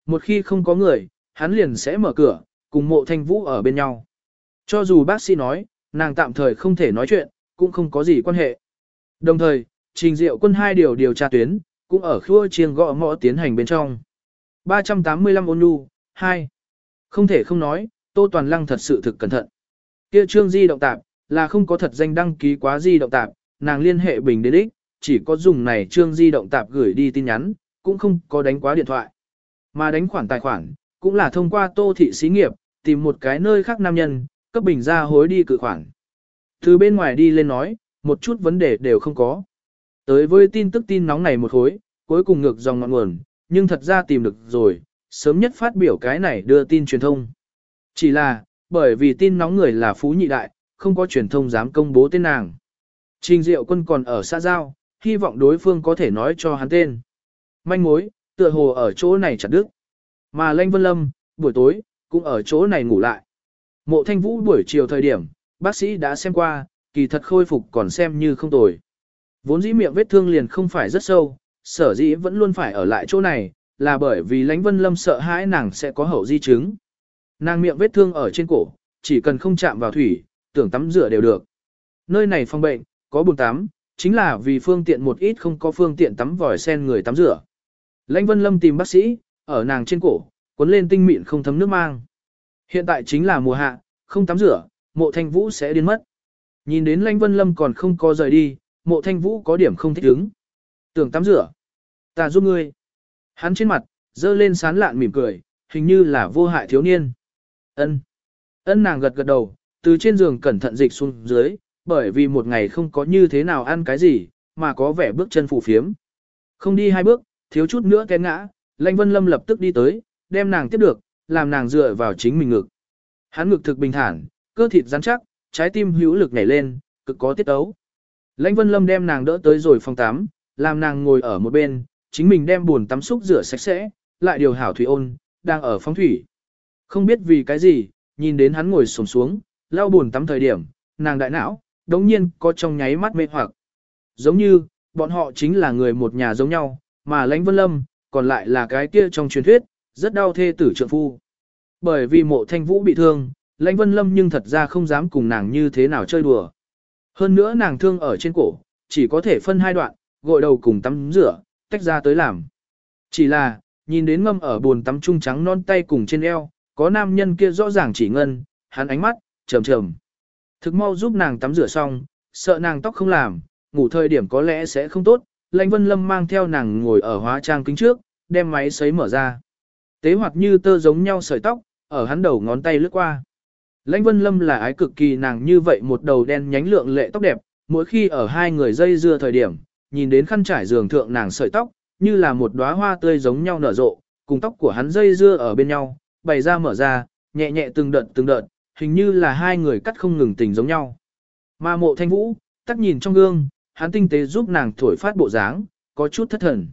một khi không có người, hắn liền sẽ mở cửa, cùng mộ thanh vũ ở bên nhau. Cho dù bác sĩ nói, nàng tạm thời không thể nói chuyện, cũng không có gì quan hệ. Đồng thời, trình diệu quân hai điều điều tra tuyến, cũng ở khua chiêng gõ ngõ tiến hành bên trong. ba trăm tám mươi lăm ôn nhu, hai. Không thể không nói, Tô Toàn Lăng thật sự thực cẩn thận. Kia trương di động tạp, là không có thật danh đăng ký quá di động tạp, nàng liên hệ bình đến ích, chỉ có dùng này trương di động tạp gửi đi tin nhắn, cũng không có đánh quá điện thoại. Mà đánh khoản tài khoản, cũng là thông qua Tô thị xí nghiệp, tìm một cái nơi khác nam nhân, cấp bình ra hối đi cự khoản. Từ bên ngoài đi lên nói, một chút vấn đề đều không có. Tới với tin tức tin nóng này một khối, cuối cùng ngược dòng ngọn nguồn, nhưng thật ra tìm được rồi, sớm nhất phát biểu cái này đưa tin truyền thông. Chỉ là, bởi vì tin nóng người là Phú Nhị Đại, không có truyền thông dám công bố tên nàng. Trình Diệu Quân còn ở xã giao, hy vọng đối phương có thể nói cho hắn tên. Manh mối, tựa hồ ở chỗ này chặt đứt. Mà Lãnh Vân Lâm, buổi tối, cũng ở chỗ này ngủ lại. Mộ Thanh Vũ buổi chiều thời điểm, bác sĩ đã xem qua, kỳ thật khôi phục còn xem như không tồi. Vốn dĩ miệng vết thương liền không phải rất sâu, sở dĩ vẫn luôn phải ở lại chỗ này, là bởi vì Lãnh Vân Lâm sợ hãi nàng sẽ có hậu di chứng. Nàng miệng vết thương ở trên cổ, chỉ cần không chạm vào thủy, tưởng tắm rửa đều được. Nơi này phòng bệnh, có bồn tắm, chính là vì phương tiện một ít không có phương tiện tắm vòi sen người tắm rửa. Lãnh Vân Lâm tìm bác sĩ, ở nàng trên cổ, cuốn lên tinh mịn không thấm nước mang. Hiện tại chính là mùa hạ, không tắm rửa, Mộ Thanh Vũ sẽ điên mất. Nhìn đến Lãnh Vân Lâm còn không có rời đi, Mộ Thanh Vũ có điểm không thích ứng. Tưởng tắm rửa, ta giúp ngươi. Hắn trên mặt, dơ lên sán lạn mỉm cười, hình như là vô hại thiếu niên. Ân. Ân nàng gật gật đầu, từ trên giường cẩn thận dịch xuống dưới, bởi vì một ngày không có như thế nào ăn cái gì, mà có vẻ bước chân phù phiếm. Không đi hai bước, thiếu chút nữa té ngã, Lãnh Vân Lâm lập tức đi tới, đem nàng tiếp được, làm nàng dựa vào chính mình ngực. Hắn ngực thực bình thản, cơ thịt rắn chắc, trái tim hữu lực nhảy lên, cực có tiết tấu. Lãnh Vân Lâm đem nàng đỡ tới rồi phòng tắm, làm nàng ngồi ở một bên, chính mình đem bồn tắm xúc rửa sạch sẽ, lại điều hảo thủy ôn, đang ở phóng thủy. Không biết vì cái gì, nhìn đến hắn ngồi xổm xuống, lau bồn tắm thời điểm, nàng đại não, đống nhiên có trong nháy mắt mê hoặc. Giống như, bọn họ chính là người một nhà giống nhau, mà Lãnh Vân Lâm, còn lại là cái kia trong truyền thuyết, rất đau thê tử trượng phu. Bởi vì Mộ Thanh Vũ bị thương, Lãnh Vân Lâm nhưng thật ra không dám cùng nàng như thế nào chơi đùa. Hơn nữa nàng thương ở trên cổ, chỉ có thể phân hai đoạn, gội đầu cùng tắm rửa, tách ra tới làm. Chỉ là, nhìn đến ngâm ở bồn tắm trung trắng non tay cùng trên eo, có nam nhân kia rõ ràng chỉ ngân, hắn ánh mắt, trầm trầm. Thực mau giúp nàng tắm rửa xong, sợ nàng tóc không làm, ngủ thời điểm có lẽ sẽ không tốt, Lãnh Vân Lâm mang theo nàng ngồi ở hóa trang kính trước, đem máy sấy mở ra. Tế hoạt như tơ giống nhau sợi tóc, ở hắn đầu ngón tay lướt qua. Lãnh Vân Lâm là ái cực kỳ nàng như vậy một đầu đen nhánh lượng lệ tóc đẹp, mỗi khi ở hai người dây dưa thời điểm, nhìn đến khăn trải giường thượng nàng sợi tóc, như là một đóa hoa tươi giống nhau nở rộ, cùng tóc của hắn dây dưa ở bên nhau, bày ra mở ra, nhẹ nhẹ từng đợt từng đợt, hình như là hai người cắt không ngừng tình giống nhau. Mà Mộ Thanh Vũ, tắc nhìn trong gương, hắn tinh tế giúp nàng thổi phát bộ dáng, có chút thất thần.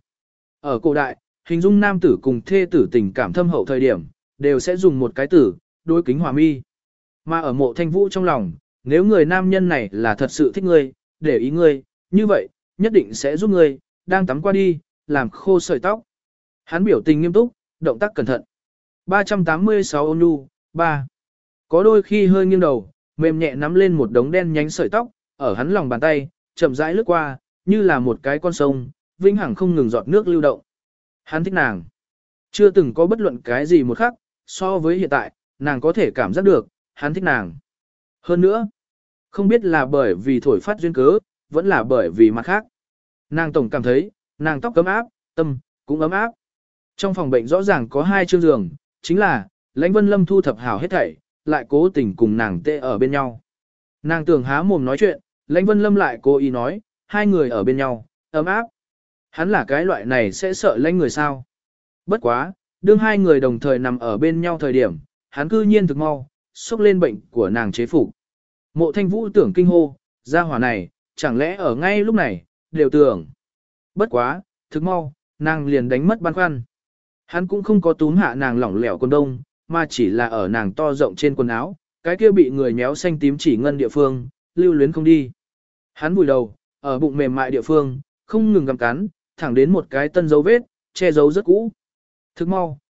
Ở cổ đại, hình dung nam tử cùng thê tử tình cảm thâm hậu thời điểm, đều sẽ dùng một cái tử, đối kính hòa mi. Mà ở Mộ Thanh Vũ trong lòng, nếu người nam nhân này là thật sự thích ngươi, để ý ngươi, như vậy, nhất định sẽ giúp ngươi, đang tắm qua đi, làm khô sợi tóc. Hắn biểu tình nghiêm túc, động tác cẩn thận. ba trăm tám mươi sáu ôn nhu, ba. Có đôi khi hơi nghiêng đầu, mềm nhẹ nắm lên một đống đen nhánh sợi tóc, ở hắn lòng bàn tay, chậm rãi lướt qua, như là một cái con sông, vĩnh hằng không ngừng giọt nước lưu động. Hắn thích nàng. Chưa từng có bất luận cái gì một khắc, so với hiện tại, nàng có thể cảm giác được, hắn thích nàng. Hơn nữa, không biết là bởi vì thổi phát duyên cớ, vẫn là bởi vì mặt khác. Nàng tổng cảm thấy, nàng tóc ấm áp, tâm, cũng ấm áp. Trong phòng bệnh rõ ràng có hai chương giường, chính là, Lãnh Vân Lâm thu thập hảo hết thảy, lại cố tình cùng nàng tê ở bên nhau. Nàng tưởng há mồm nói chuyện, Lãnh Vân Lâm lại cố ý nói, hai người ở bên nhau, ấm áp. Hắn là cái loại này sẽ sợ lãnh người sao. Bất quá, đương hai người đồng thời nằm ở bên nhau thời điểm, hắn cư nhiên thực mau, xúc lên bệnh của nàng chế phục. Mộ Thanh Vũ tưởng kinh hô, gia hỏa này, chẳng lẽ ở ngay lúc này, đều tưởng. Bất quá, thực mau, nàng liền đánh mất băn khoăn. Hắn cũng không có túm hạ nàng lỏng lẻo quần đông, mà chỉ là ở nàng to rộng trên quần áo, cái kia bị người méo xanh tím chỉ ngân địa phương, lưu luyến không đi. Hắn vùi đầu, ở bụng mềm mại địa phương, không ngừng gặm cắn, thẳng đến một cái tân dấu vết, che dấu rất cũ. Thức mau,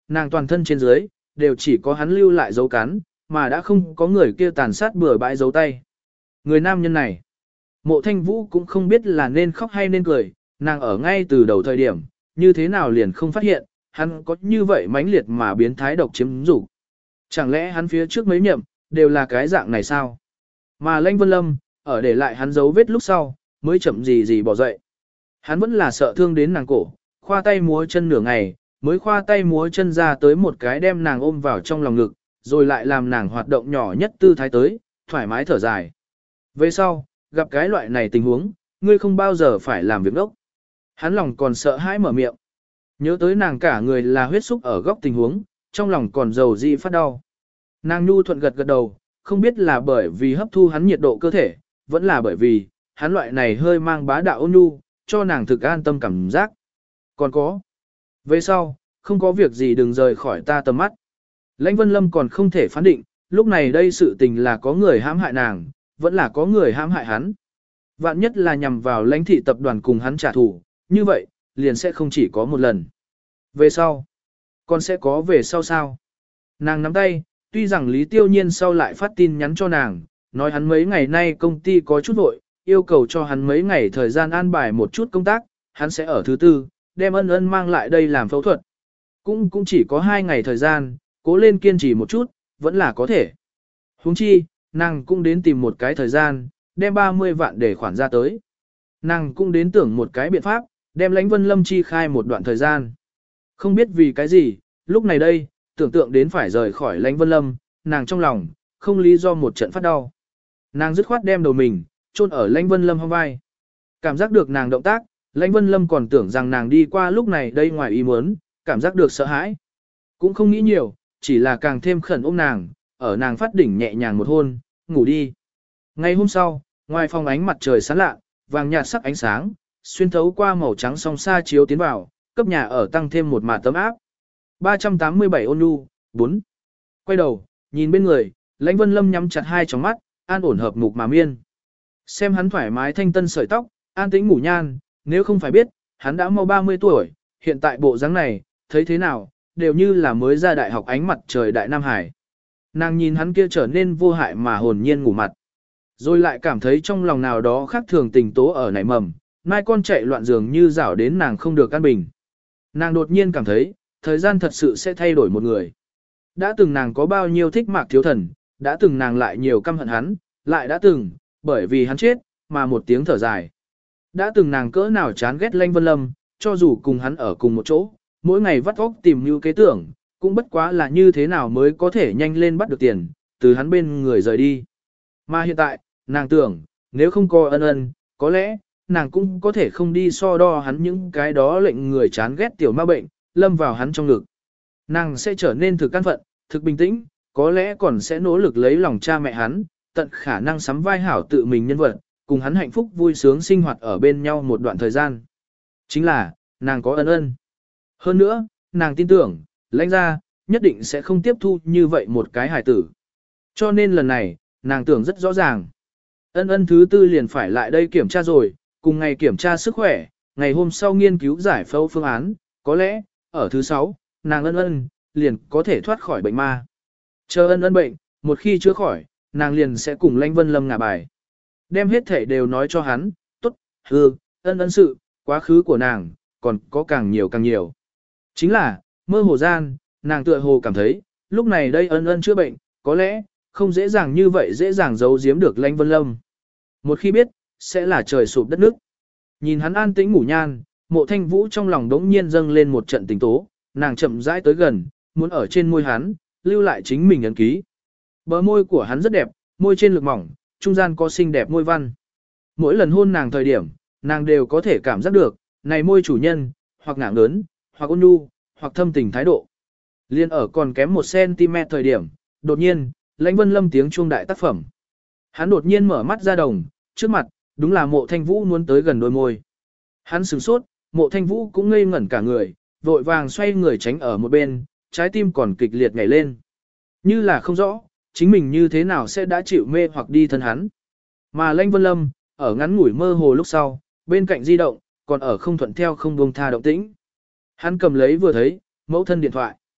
nàng toàn thân trên dưới, đều chỉ có hắn lưu lại dấu cắn, mà đã không có người kia tàn sát bừa bãi dấu tay. Người nam nhân này, Mộ Thanh Vũ cũng không biết là nên khóc hay nên cười, nàng ở ngay từ đầu thời điểm, như thế nào liền không phát hiện, hắn có như vậy mãnh liệt mà biến thái độc chiếm dục. Chẳng lẽ hắn phía trước mấy nhậm, đều là cái dạng này sao? Mà Lãnh Vân Lâm, ở để lại hắn dấu vết lúc sau, mới chậm gì gì bỏ dậy. Hắn vẫn là sợ thương đến nàng cổ, khoa tay múa chân nửa ngày, mới khoa tay múa chân ra tới một cái đem nàng ôm vào trong lòng ngực, rồi lại làm nàng hoạt động nhỏ nhất tư thái tới, thoải mái thở dài. Về sau, gặp cái loại này tình huống, ngươi không bao giờ phải làm việc đốc. Hắn lòng còn sợ hãi mở miệng. Nhớ tới nàng cả người là huyết xúc ở góc tình huống, trong lòng còn dầu dị phát đau. Nàng nhu thuận gật gật đầu, không biết là bởi vì hấp thu hắn nhiệt độ cơ thể, vẫn là bởi vì, hắn loại này hơi mang bá đạo ôn nhu, cho nàng thực an tâm cảm giác. Còn có. Về sau, không có việc gì đừng rời khỏi ta tầm mắt. Lãnh Vân Lâm còn không thể phán định, lúc này đây sự tình là có người hãm hại nàng, vẫn là có người hãm hại hắn. Vạn nhất là nhằm vào lãnh thị tập đoàn cùng hắn trả thù, như vậy, liền sẽ không chỉ có một lần. Về sau, còn sẽ có về sau sao? Nàng nắm tay, tuy rằng Lý Tiêu Nhiên sau lại phát tin nhắn cho nàng, nói hắn mấy ngày nay công ty có chút vội, yêu cầu cho hắn mấy ngày thời gian an bài một chút công tác, hắn sẽ ở thứ tư, đem ân ân mang lại đây làm phẫu thuật. Cũng cũng chỉ có hai ngày thời gian, cố lên kiên trì một chút, vẫn là có thể. Huống chi, nàng cũng đến tìm một cái thời gian, đem ba mươi vạn để khoản ra tới. Nàng cũng đến tưởng một cái biện pháp, đem Lãnh Vân Lâm chi khai một đoạn thời gian. Không biết vì cái gì, lúc này đây, tưởng tượng đến phải rời khỏi Lãnh Vân Lâm, nàng trong lòng, không lý do một trận phát đau. Nàng dứt khoát đem đầu mình, chôn ở Lãnh Vân Lâm hông vai. Cảm giác được nàng động tác, Lãnh Vân Lâm còn tưởng rằng nàng đi qua lúc này đây ngoài ý muốn, cảm giác được sợ hãi. Cũng không nghĩ nhiều, chỉ là càng thêm khẩn ôm nàng, ở nàng phát đỉnh nhẹ nhàng một hôn, ngủ đi. Ngày hôm sau, ngoài phòng ánh mặt trời sáng lạ, vàng nhạt sắc ánh sáng, xuyên thấu qua màu trắng song xa chiếu tiến vào, cấp nhà ở tăng thêm một mạt tấm áp. ba trăm tám mươi bảy ôn nhu, bốn. Quay đầu, nhìn bên người, Lãnh Vân Lâm nhắm chặt hai tròng mắt, an ổn hợp mục mà miên. Xem hắn thoải mái thanh tân sợi tóc, an tĩnh ngủ nhan, nếu không phải biết, hắn đã mau ba mươi tuổi, hiện tại bộ dáng này, thấy thế nào, đều như là mới ra đại học ánh mặt trời đại Nam Hải. Nàng nhìn hắn kia trở nên vô hại mà hồn nhiên ngủ mặt. Rồi lại cảm thấy trong lòng nào đó khác thường tình tố ở nảy mầm, mai con chạy loạn giường như rảo đến nàng không được an bình. Nàng đột nhiên cảm thấy, thời gian thật sự sẽ thay đổi một người. Đã từng nàng có bao nhiêu thích Mạc Thiếu Thần, đã từng nàng lại nhiều căm hận hắn, lại đã từng, bởi vì hắn chết, mà một tiếng thở dài. Đã từng nàng cỡ nào chán ghét Lãnh Vân Lâm, cho dù cùng hắn ở cùng một chỗ, mỗi ngày vắt óc tìm như kế tưởng, cũng bất quá là như thế nào mới có thể nhanh lên bắt được tiền, từ hắn bên người rời đi. Mà hiện tại, nàng tưởng, nếu không có ân ân, có lẽ, nàng cũng có thể không đi so đo hắn những cái đó lệnh người chán ghét tiểu ma bệnh, lâm vào hắn trong ngực. Nàng sẽ trở nên thực căn phận, thực bình tĩnh, có lẽ còn sẽ nỗ lực lấy lòng cha mẹ hắn, tận khả năng sắm vai hảo tự mình nhân vật, cùng hắn hạnh phúc vui sướng sinh hoạt ở bên nhau một đoạn thời gian. Chính là, nàng có ân ân. Hơn nữa, nàng tin tưởng, Lãnh gia nhất định sẽ không tiếp thu như vậy một cái hài tử. Cho nên lần này, nàng tưởng rất rõ ràng. Ân ân thứ tư liền phải lại đây kiểm tra rồi, cùng ngày kiểm tra sức khỏe, ngày hôm sau nghiên cứu giải phẫu phương án, có lẽ, ở thứ sáu, nàng ân ân, liền có thể thoát khỏi bệnh ma. Chờ ân ân bệnh, một khi chữa khỏi, nàng liền sẽ cùng Lãnh Vân Lâm ngả bài. Đem hết thể đều nói cho hắn, tốt, hư, ân ân sự, quá khứ của nàng, còn có càng nhiều càng nhiều. Chính là, mơ hồ gian, nàng tựa hồ cảm thấy, lúc này đây ân ân chữa bệnh, có lẽ, không dễ dàng như vậy dễ dàng giấu giếm được Lãnh Vân Lâm. Một khi biết, sẽ là trời sụp đất nước. Nhìn hắn an tĩnh ngủ nhan, Mộ Thanh Vũ trong lòng đống nhiên dâng lên một trận tình tố, nàng chậm rãi tới gần, muốn ở trên môi hắn, lưu lại chính mình ấn ký. Bờ môi của hắn rất đẹp, môi trên lực mỏng, trung gian có xinh đẹp môi văn. Mỗi lần hôn nàng thời điểm, nàng đều có thể cảm giác được, này môi chủ nhân, hoặc ngạng lớn, hoặc ôn nhu, hoặc thâm tình thái độ. Liên ở còn kém một cm thời điểm, đột nhiên, Lãnh Vân Lâm tiếng chuông đại tác phẩm. Hắn đột nhiên mở mắt ra đồng, trước mặt, đúng là Mộ Thanh Vũ muốn tới gần đôi môi. Hắn sửng sốt, Mộ Thanh Vũ cũng ngây ngẩn cả người, vội vàng xoay người tránh ở một bên, trái tim còn kịch liệt nhảy lên. Như là không rõ, chính mình như thế nào sẽ đã chịu mê hoặc đi thân hắn. Mà Lãnh Vân Lâm, ở ngắn ngủi mơ hồ lúc sau, bên cạnh di động, còn ở không thuận theo không buông tha động tĩnh. Hắn cầm lấy vừa thấy, mẫu thân điện thoại.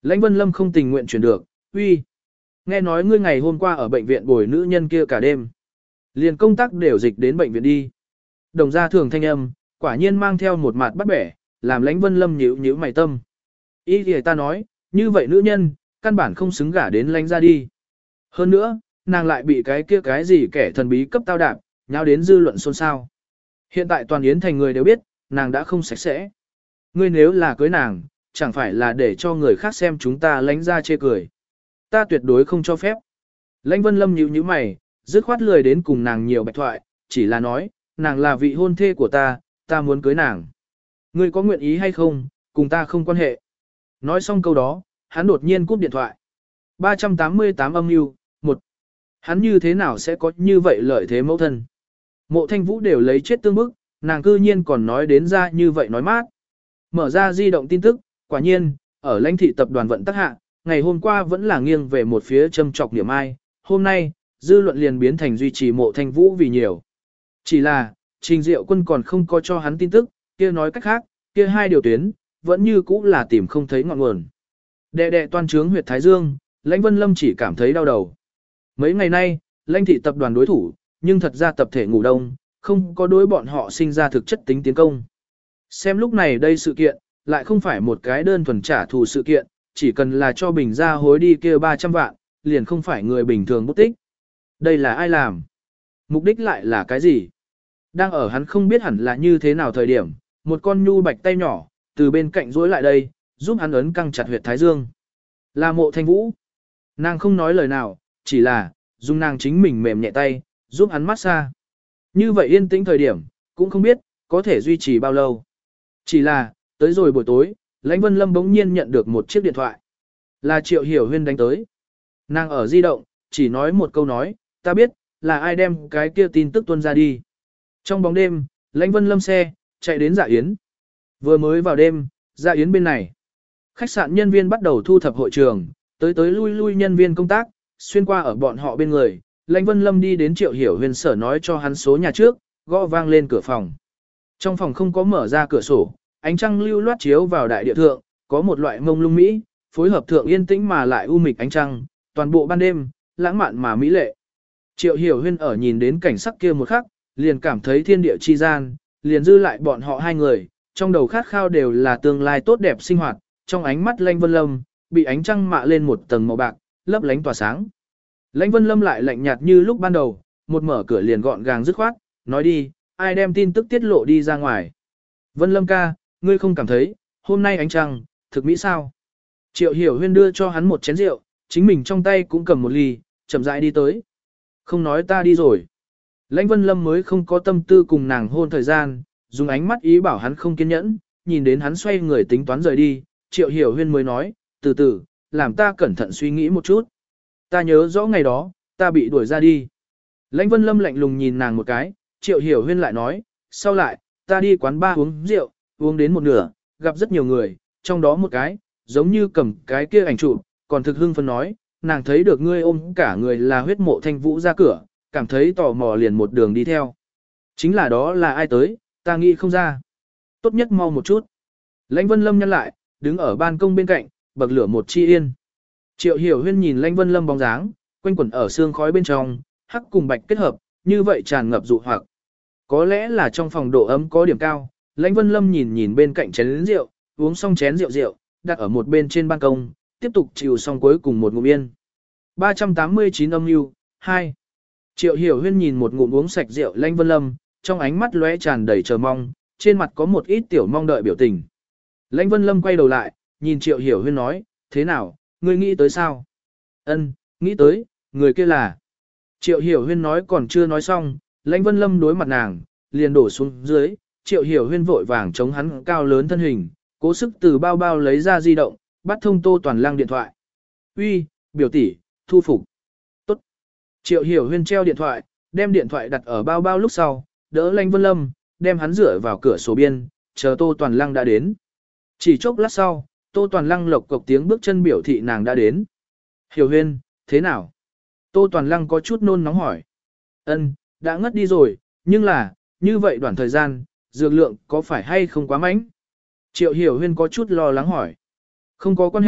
Lãnh Vân Lâm không tình nguyện chuyển được, uy. Nghe nói ngươi ngày hôm qua ở bệnh viện bồi nữ nhân kia cả đêm. Liền công tác đều dịch đến bệnh viện đi. Đồng gia thường thanh âm, quả nhiên mang theo một mặt bắt bẻ, làm Lãnh Vân Lâm nhíu nhíu mày tâm. Ý thì ta nói, như vậy nữ nhân, căn bản không xứng gả đến Lãnh gia đi. Hơn nữa, nàng lại bị cái kia cái gì kẻ thần bí cấp tao đạp, nháo đến dư luận xôn xao. Hiện tại toàn yến thành người đều biết, nàng đã không sạch sẽ. Ngươi nếu là cưới nàng, chẳng phải là để cho người khác xem chúng ta Lãnh gia chê cười. Ta tuyệt đối không cho phép. Lãnh Vân Lâm nhíu nhíu mày, dứt khoát lười đến cùng nàng nhiều bạch thoại, chỉ là nói, nàng là vị hôn thê của ta, ta muốn cưới nàng. Ngươi có nguyện ý hay không, cùng ta không quan hệ. Nói xong câu đó, hắn đột nhiên cúp điện thoại. ba trăm tám mươi tám âm mưu, một. Hắn như thế nào sẽ có như vậy lợi thế mẫu thân? Mộ Thanh Vũ đều lấy chết tương bức, nàng cư nhiên còn nói đến ra như vậy nói mát. Mở ra di động tin tức, quả nhiên, ở Lãnh thị tập đoàn vận tắc hạ, ngày hôm qua vẫn là nghiêng về một phía châm trọc niệm ai, hôm nay, dư luận liền biến thành duy trì Mộ Thanh Vũ vì nhiều. Chỉ là, Trình Diệu Quân còn không có cho hắn tin tức, kia nói cách khác, kia hai điều tuyến, vẫn như cũ là tìm không thấy ngọn nguồn. Đệ đệ toan trướng huyệt Thái Dương, Lãnh Vân Lâm chỉ cảm thấy đau đầu. Mấy ngày nay, Lãnh thị tập đoàn đối thủ, nhưng thật ra tập thể ngủ đông, không có đối bọn họ sinh ra thực chất tính tiến công. Xem lúc này đây sự kiện, lại không phải một cái đơn thuần trả thù sự kiện, chỉ cần là cho Bình ra hối đi kia ba trăm vạn, liền không phải người bình thường bút tích. Đây là ai làm? Mục đích lại là cái gì? Đang ở hắn không biết hẳn là như thế nào thời điểm, một con nhu bạch tay nhỏ, từ bên cạnh duỗi lại đây, giúp hắn ấn căng chặt huyệt Thái Dương. Là Mộ Thanh Vũ. Nàng không nói lời nào, chỉ là, dùng nàng chính mình mềm nhẹ tay, giúp hắn massage. Như vậy yên tĩnh thời điểm, cũng không biết, có thể duy trì bao lâu. Chỉ là, tới rồi buổi tối, Lãnh Vân Lâm bỗng nhiên nhận được một chiếc điện thoại. Là Triệu Hiểu Huyên đánh tới. Nàng ở di động, chỉ nói một câu nói, ta biết, là ai đem cái kia tin tức tuôn ra đi. Trong bóng đêm, Lãnh Vân Lâm xe, chạy đến Dạ Yến. Vừa mới vào đêm, Dạ Yến bên này. Khách sạn nhân viên bắt đầu thu thập hội trường, tới tới lui lui nhân viên công tác, xuyên qua ở bọn họ bên người. Lãnh Vân Lâm đi đến Triệu Hiểu Huyên sở nói cho hắn số nhà trước, gõ vang lên cửa phòng. Trong phòng không có mở ra cửa sổ, ánh trăng lưu loát chiếu vào đại địa thượng, có một loại mông lung mỹ, phối hợp thượng yên tĩnh mà lại u mịch ánh trăng, toàn bộ ban đêm, lãng mạn mà mỹ lệ. Triệu Hiểu Huyên ở nhìn đến cảnh sắc kia một khắc, liền cảm thấy thiên địa chi gian, liền dư lại bọn họ hai người, trong đầu khát khao đều là tương lai tốt đẹp sinh hoạt, trong ánh mắt Lãnh Vân Lâm, bị ánh trăng mạ lên một tầng màu bạc, lấp lánh tỏa sáng. Lãnh Vân Lâm lại lạnh nhạt như lúc ban đầu, một mở cửa liền gọn gàng dứt khoát, nói đi, ai đem tin tức tiết lộ đi ra ngoài. Vân Lâm ca, ngươi không cảm thấy, hôm nay ánh trăng, thực mỹ sao? Triệu Hiểu Huyên đưa cho hắn một chén rượu, chính mình trong tay cũng cầm một ly, chậm rãi đi tới. Không nói ta đi rồi. Lãnh Vân Lâm mới không có tâm tư cùng nàng hôn thời gian, dùng ánh mắt ý bảo hắn không kiên nhẫn, nhìn đến hắn xoay người tính toán rời đi, Triệu Hiểu Huyên mới nói, từ từ, làm ta cẩn thận suy nghĩ một chút. Ta nhớ rõ ngày đó, ta bị đuổi ra đi. Lãnh Vân Lâm lạnh lùng nhìn nàng một cái, Triệu Hiểu Huyên lại nói, sau lại, ta đi quán bar uống rượu, uống đến một nửa, gặp rất nhiều người, trong đó một cái, giống như cầm cái kia ảnh chụp, còn thực hưng phấn nói, nàng thấy được ngươi ôm cả người là huyết Mộ Thanh Vũ ra cửa, cảm thấy tò mò liền một đường đi theo. Chính là đó là ai tới, ta nghĩ không ra. Tốt nhất mau một chút. Lãnh Vân Lâm nhăn lại, đứng ở ban công bên cạnh, bậc lửa một chi yên. Triệu Hiểu Huyên nhìn Lãnh Vân Lâm bóng dáng, quanh quẩn ở xương khói bên trong, hắc cùng bạch kết hợp, như vậy tràn ngập dụ hoặc. Có lẽ là trong phòng độ ấm có điểm cao, Lãnh Vân Lâm nhìn nhìn bên cạnh chén rượu, uống xong chén rượu rượu, đặt ở một bên trên ban công, tiếp tục chịu xong cuối cùng một ngụm yên. ba trăm tám mươi chín âm mưu hai. Triệu Hiểu Huyên nhìn một ngụm uống sạch rượu Lãnh Vân Lâm, trong ánh mắt lóe tràn đầy chờ mong, trên mặt có một ít tiểu mong đợi biểu tình. Lãnh Vân Lâm quay đầu lại, nhìn Triệu Hiểu Huyên nói, thế nào, ngươi nghĩ tới sao? Ân, nghĩ tới, người kia là. Triệu Hiểu Huyên nói còn chưa nói xong, Lãnh Vân Lâm đối mặt nàng, liền đổ xuống dưới, Triệu Hiểu Huyên vội vàng chống hắn cao lớn thân hình, cố sức từ bao bao lấy ra di động, bắt thông Tô Toàn Lăng điện thoại. Uy, biểu tỷ, thu phục. Tốt. Triệu Hiểu Huyên treo điện thoại, đem điện thoại đặt ở bao bao lúc sau, đỡ Lãnh Vân Lâm, đem hắn rửa vào cửa sổ biên, chờ Tô Toàn Lăng đã đến. Chỉ chốc lát sau, Tô Toàn Lăng lộc cộc tiếng bước chân biểu thị nàng đã đến. Hiểu Huyên, thế nào? Tô Toàn Lăng có chút nôn nóng hỏi. Ân, đã ngất đi rồi, nhưng là, như vậy đoạn thời gian, dược lượng có phải hay không quá mạnh? Triệu Hiểu Huyên có chút lo lắng hỏi. Không có quan hệ,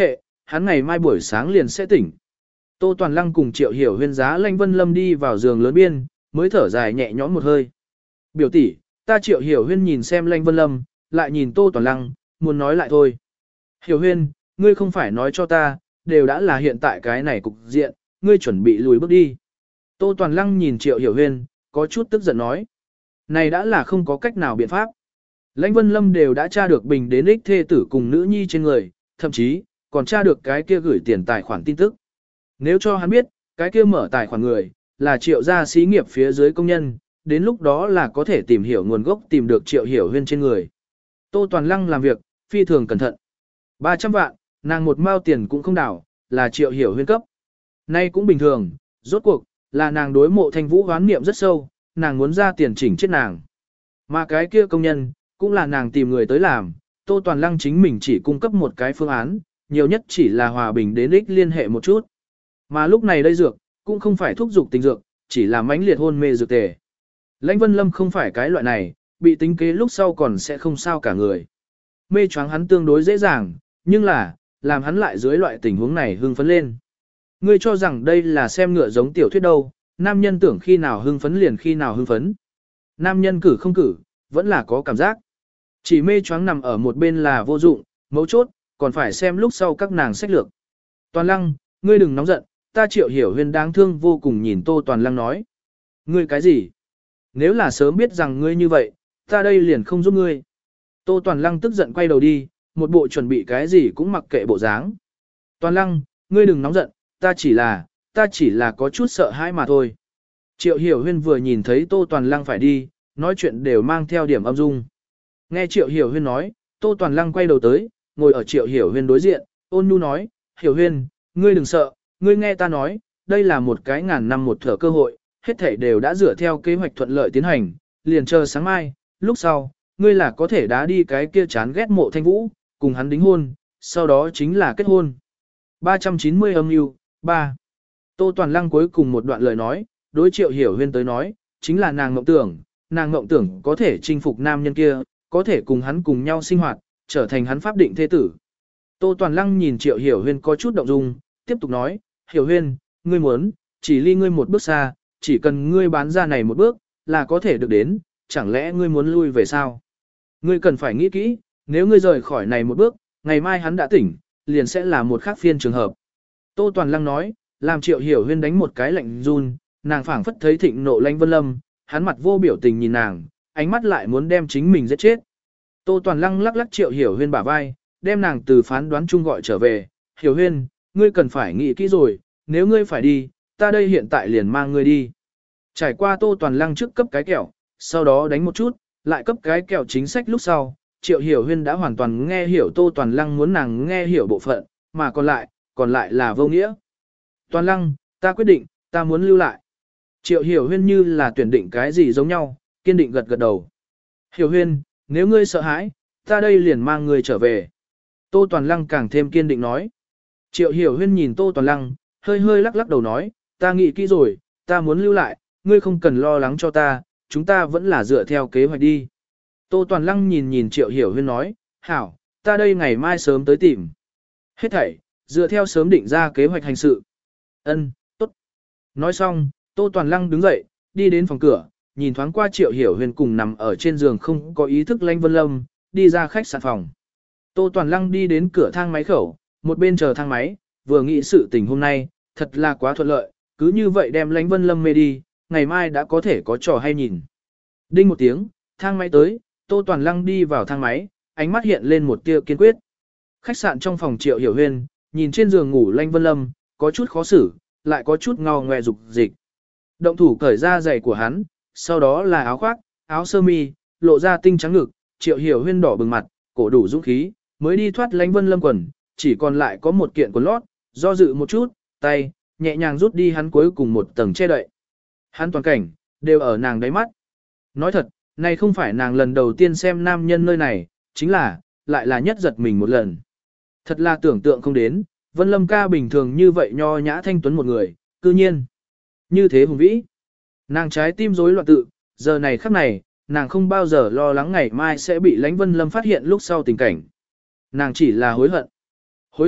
hắn ngày mai buổi sáng liền sẽ tỉnh. Tô Toàn Lăng cùng Triệu Hiểu Huyên giá Lãnh Vân Lâm đi vào giường lớn biên, mới thở dài nhẹ nhõm một hơi. Biểu tỷ, ta Triệu Hiểu Huyên nhìn xem Lãnh Vân Lâm, lại nhìn Tô Toàn Lăng, muốn nói lại thôi. Hiểu Huyên, ngươi không phải nói cho ta, đều đã là hiện tại cái này cục diện, ngươi chuẩn bị lùi bước đi. Tô Toàn Lăng nhìn Triệu Hiểu Huyên, có chút tức giận nói. Này đã là không có cách nào biện pháp. Lãnh Vân Lâm đều đã tra được bình đến ích thê tử cùng nữ nhi trên người, thậm chí, còn tra được cái kia gửi tiền tài khoản tin tức. Nếu cho hắn biết, cái kia mở tài khoản người, là Triệu gia xí nghiệp phía dưới công nhân, đến lúc đó là có thể tìm hiểu nguồn gốc tìm được Triệu Hiểu Huyên trên người. Tô Toàn Lăng làm việc, phi thường cẩn thận. ba trăm vạn, nàng một mao tiền cũng không đảo, là Triệu Hiểu Huyên cấp. Nay cũng bình thường, rốt cuộc, là nàng đối mộ thanh vũ hoán niệm rất sâu, nàng muốn ra tiền chỉnh chết nàng. Mà cái kia công nhân, cũng là nàng tìm người tới làm, Tô Toàn Lăng chính mình chỉ cung cấp một cái phương án, nhiều nhất chỉ là hòa bình đến ích liên hệ một chút. Mà lúc này đây dược, cũng không phải thúc dục tình dược, chỉ là mãnh liệt hôn mê dược tề. Lãnh Vân Lâm không phải cái loại này, bị tính kế lúc sau còn sẽ không sao cả người. Mê choáng hắn tương đối dễ dàng, nhưng là, làm hắn lại dưới loại tình huống này hưng phấn lên. Ngươi cho rằng đây là xem ngựa giống tiểu thuyết đâu, nam nhân tưởng khi nào hưng phấn liền khi nào hưng phấn. Nam nhân cử không cử, vẫn là có cảm giác. Chỉ mê choáng nằm ở một bên là vô dụng, mấu chốt, còn phải xem lúc sau các nàng sách lược. Toàn Lăng, ngươi đừng nóng giận, ta Triệu Hiểu Huyên đáng thương vô cùng nhìn Tô Toàn Lăng nói. Ngươi cái gì? Nếu là sớm biết rằng ngươi như vậy, ta đây liền không giúp ngươi. Tô Toàn Lăng tức giận quay đầu đi, một bộ chuẩn bị cái gì cũng mặc kệ bộ dáng. Toàn Lăng, ngươi đừng nóng giận, ta chỉ là, ta chỉ là có chút sợ hãi mà thôi. Triệu Hiểu Huyên vừa nhìn thấy Tô Toàn Lăng phải đi, nói chuyện đều mang theo điểm âm dung. Nghe Triệu Hiểu Huyên nói, Tô Toàn Lăng quay đầu tới, ngồi ở Triệu Hiểu Huyên đối diện, ôn nhu nói, Hiểu Huyên, ngươi đừng sợ, ngươi nghe ta nói, đây là một cái ngàn năm một thở cơ hội, hết thảy đều đã dựa theo kế hoạch thuận lợi tiến hành, liền chờ sáng mai, lúc sau, ngươi là có thể đá đi cái kia chán ghét mộ thanh vũ, cùng hắn đính hôn, sau đó chính là kết hôn. ba trăm chín mươi âm mưu ba. Tô Toàn Lăng cuối cùng một đoạn lời nói, đối Triệu Hiểu Huyên tới nói, chính là nàng mộng tưởng, nàng mộng tưởng có thể chinh phục nam nhân kia, có thể cùng hắn cùng nhau sinh hoạt, trở thành hắn pháp định thế tử. Tô Toàn Lăng nhìn Triệu Hiểu Huyên có chút động dung, tiếp tục nói, Hiểu Huyên, ngươi muốn, chỉ ly ngươi một bước xa, chỉ cần ngươi bán ra này một bước, là có thể được đến, chẳng lẽ ngươi muốn lui về sao? Ngươi cần phải nghĩ kỹ, nếu ngươi rời khỏi này một bước, ngày mai hắn đã tỉnh, liền sẽ là một khác phiên trường hợp. Tô Toàn Lăng nói, làm Triệu Hiểu Huyên đánh một cái lạnh run, nàng phảng phất thấy thịnh nộ Lãnh Vân Lâm, hắn mặt vô biểu tình nhìn nàng, ánh mắt lại muốn đem chính mình giết chết. Tô Toàn Lăng lắc lắc Triệu Hiểu Huyên bả vai, đem nàng từ phán đoán chung gọi trở về, Hiểu Huyên, ngươi cần phải nghĩ kỹ rồi, nếu ngươi phải đi, ta đây hiện tại liền mang ngươi đi. Trải qua Tô Toàn Lăng trước cấp cái kẹo, sau đó đánh một chút, lại cấp cái kẹo chính sách lúc sau, Triệu Hiểu Huyên đã hoàn toàn nghe hiểu Tô Toàn Lăng muốn nàng nghe hiểu bộ phận, mà còn lại, còn lại là vô nghĩa. Toàn Lăng, ta quyết định, ta muốn lưu lại. Triệu Hiểu Huyên như là tuyển định cái gì giống nhau, kiên định gật gật đầu. Hiểu Huyên, nếu ngươi sợ hãi, ta đây liền mang ngươi trở về. Tô Toàn Lăng càng thêm kiên định nói. Triệu Hiểu Huyên nhìn Tô Toàn Lăng, hơi hơi lắc lắc đầu nói, ta nghĩ kỹ rồi, ta muốn lưu lại, ngươi không cần lo lắng cho ta, chúng ta vẫn là dựa theo kế hoạch đi. Tô Toàn Lăng nhìn nhìn Triệu Hiểu Huyên nói, hảo, ta đây ngày mai sớm tới tìm. Hết thảy, dựa theo sớm định ra kế hoạch hành sự. Ân, tốt. Nói xong, Tô Toàn Lăng đứng dậy, đi đến phòng cửa, nhìn thoáng qua Triệu Hiểu Huyên cùng nằm ở trên giường không có ý thức Lãnh Vân Lâm, đi ra khách sạn phòng. Tô Toàn Lăng đi đến cửa thang máy khẩu, một bên chờ thang máy, vừa nghĩ sự tình hôm nay, thật là quá thuận lợi, cứ như vậy đem Lãnh Vân Lâm mê đi, ngày mai đã có thể có trò hay nhìn. Đinh một tiếng, thang máy tới, Tô Toàn Lăng đi vào thang máy, ánh mắt hiện lên một tia kiên quyết. Khách sạn trong phòng Triệu Hiểu Huyên, nhìn trên giường ngủ Lãnh Vân Lâm, có chút khó xử, lại có chút ngao ngoe dục dịch. Động thủ cởi ra giày của hắn, sau đó là áo khoác, áo sơ mi, lộ ra tinh trắng ngực, Triệu Hiểu Huyên đỏ bừng mặt, cổ đủ dũng khí, mới đi thoát Lãnh Vân Lâm quần, chỉ còn lại có một kiện quần lót, do dự một chút, tay, nhẹ nhàng rút đi hắn cuối cùng một tầng che đậy. Hắn toàn cảnh, đều ở nàng đáy mắt. Nói thật, này không phải nàng lần đầu tiên xem nam nhân nơi này, chính là, lại là nhất giật mình một lần. Thật là tưởng tượng không đến, Vân Lâm ca bình thường như vậy nho nhã thanh tuấn một người, cư nhiên. Như thế hùng vĩ. Nàng trái tim rối loạn tự, giờ này khắc này, nàng không bao giờ lo lắng ngày mai sẽ bị Lãnh Vân Lâm phát hiện lúc sau tình cảnh. Nàng chỉ là hối hận. Hối hận,